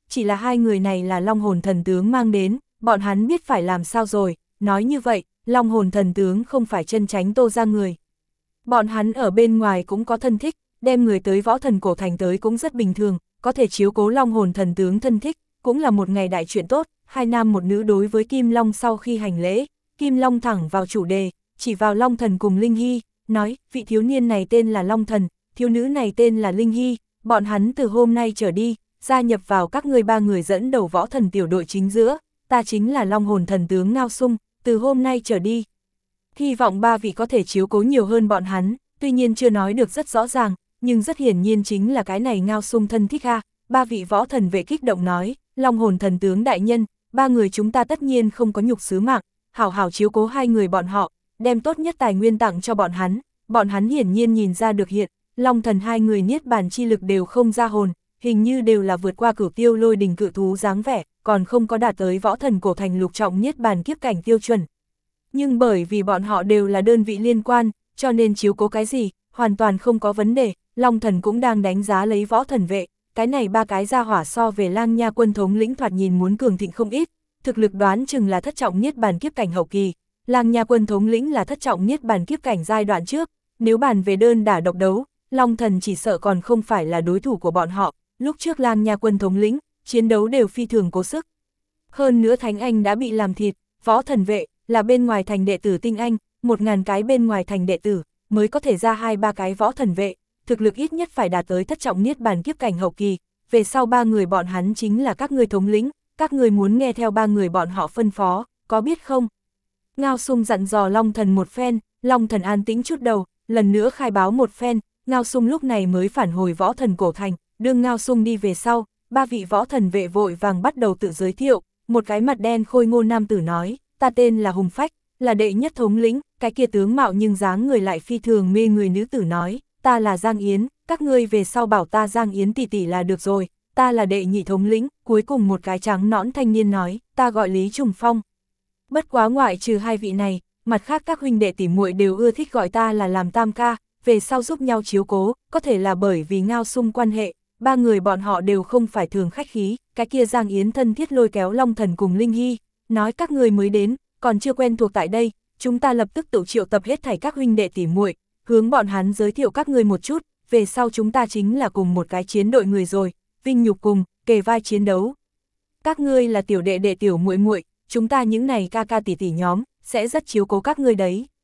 chỉ là hai người này là Long Hồn Thần Tướng mang đến, bọn hắn biết phải làm sao rồi, nói như vậy, Long Hồn Thần Tướng không phải chân tránh Tô ra người. Bọn hắn ở bên ngoài cũng có thân thích, đem người tới Võ Thần Cổ Thành tới cũng rất bình thường, có thể chiếu cố Long Hồn Thần Tướng thân thích, cũng là một ngày đại chuyện tốt. Hai nam một nữ đối với Kim Long sau khi hành lễ, Kim Long thẳng vào chủ đề, chỉ vào Long Thần cùng Linh Hy, nói, vị thiếu niên này tên là Long Thần, thiếu nữ này tên là Linh Hy, bọn hắn từ hôm nay trở đi, gia nhập vào các ngươi ba người dẫn đầu Võ Thần tiểu đội chính giữa, ta chính là Long Hồn Thần Tướng Ngao Sung, từ hôm nay trở đi. Hy vọng ba vị có thể chiếu cố nhiều hơn bọn hắn, tuy nhiên chưa nói được rất rõ ràng, nhưng rất hiển nhiên chính là cái này Ngao Sung thân thích ha. Ba vị võ thần vệ kích động nói, Long Hồn Thần Tướng đại nhân, ba người chúng ta tất nhiên không có nhục sứ mạng, hảo hảo chiếu cố hai người bọn họ, đem tốt nhất tài nguyên tặng cho bọn hắn. Bọn hắn hiển nhiên nhìn ra được hiện, Long Thần hai người niết bàn chi lực đều không ra hồn, hình như đều là vượt qua cửu tiêu lôi đình cự thú dáng vẻ, còn không có đạt tới Võ Thần Cổ Thành lục trọng niết bàn kiếp cảnh tiêu chuẩn. Nhưng bởi vì bọn họ đều là đơn vị liên quan, cho nên chiếu cố cái gì, hoàn toàn không có vấn đề. Long Thần cũng đang đánh giá lấy võ thần vệ, cái này ba cái gia hỏa so về Lang Nha quân thống lĩnh thoạt nhìn muốn cường thịnh không ít, thực lực đoán chừng là thất trọng niết bàn kiếp cảnh hậu kỳ, Lang Nha quân thống lĩnh là thất trọng niết bàn kiếp cảnh giai đoạn trước, nếu bàn về đơn đả độc đấu, Long Thần chỉ sợ còn không phải là đối thủ của bọn họ, lúc trước Lang Nha quân thống lĩnh, chiến đấu đều phi thường cố sức. Hơn nữa Thánh Anh đã bị làm thịt, võ thần vệ là bên ngoài thành đệ tử tinh anh, một ngàn cái bên ngoài thành đệ tử, mới có thể ra hai ba cái võ thần vệ, thực lực ít nhất phải đạt tới thất trọng niết bàn kiếp cảnh hậu kỳ, về sau ba người bọn hắn chính là các ngươi thống lĩnh, các ngươi muốn nghe theo ba người bọn họ phân phó, có biết không? Ngao Sung dặn dò Long Thần một phen, Long Thần an tĩnh chút đầu, lần nữa khai báo một phen, Ngao Sung lúc này mới phản hồi Võ Thần Cổ Thành, đương Ngao Sung đi về sau, ba vị võ thần vệ vội vàng bắt đầu tự giới thiệu, một cái mặt đen khôi ngô nam tử nói, ta tên là Hùng Phách, là đệ nhất thống lĩnh, cái kia tướng mạo nhưng dáng người lại phi thường mê người nữ tử nói, ta là Giang Yến, các ngươi về sau bảo ta Giang Yến tỷ tỷ là được rồi, ta là đệ nhị thống lĩnh, cuối cùng một cái trắng nõn thanh niên nói, ta gọi Lý Trùng Phong. Bất quá ngoại trừ hai vị này, mặt khác các huynh đệ tỷ muội đều ưa thích gọi ta là làm tam ca, về sau giúp nhau chiếu cố, có thể là bởi vì Ngao Sung quan hệ, ba người bọn họ đều không phải thường khách khí, cái kia Giang Yến thân thiết lôi kéo Long Thần cùng Linh Hy, nói các người mới đến, còn chưa quen thuộc tại đây, chúng ta lập tức tự triệu tập hết thảy các huynh đệ tỷ muội, hướng bọn hắn giới thiệu các người một chút, về sau chúng ta chính là cùng một cái chiến đội người rồi, vinh nhục cùng, kề vai chiến đấu. Các ngươi là tiểu đệ đệ tiểu muội muội, chúng ta những này ca ca tỷ tỷ nhóm, sẽ rất chiếu cố các ngươi đấy.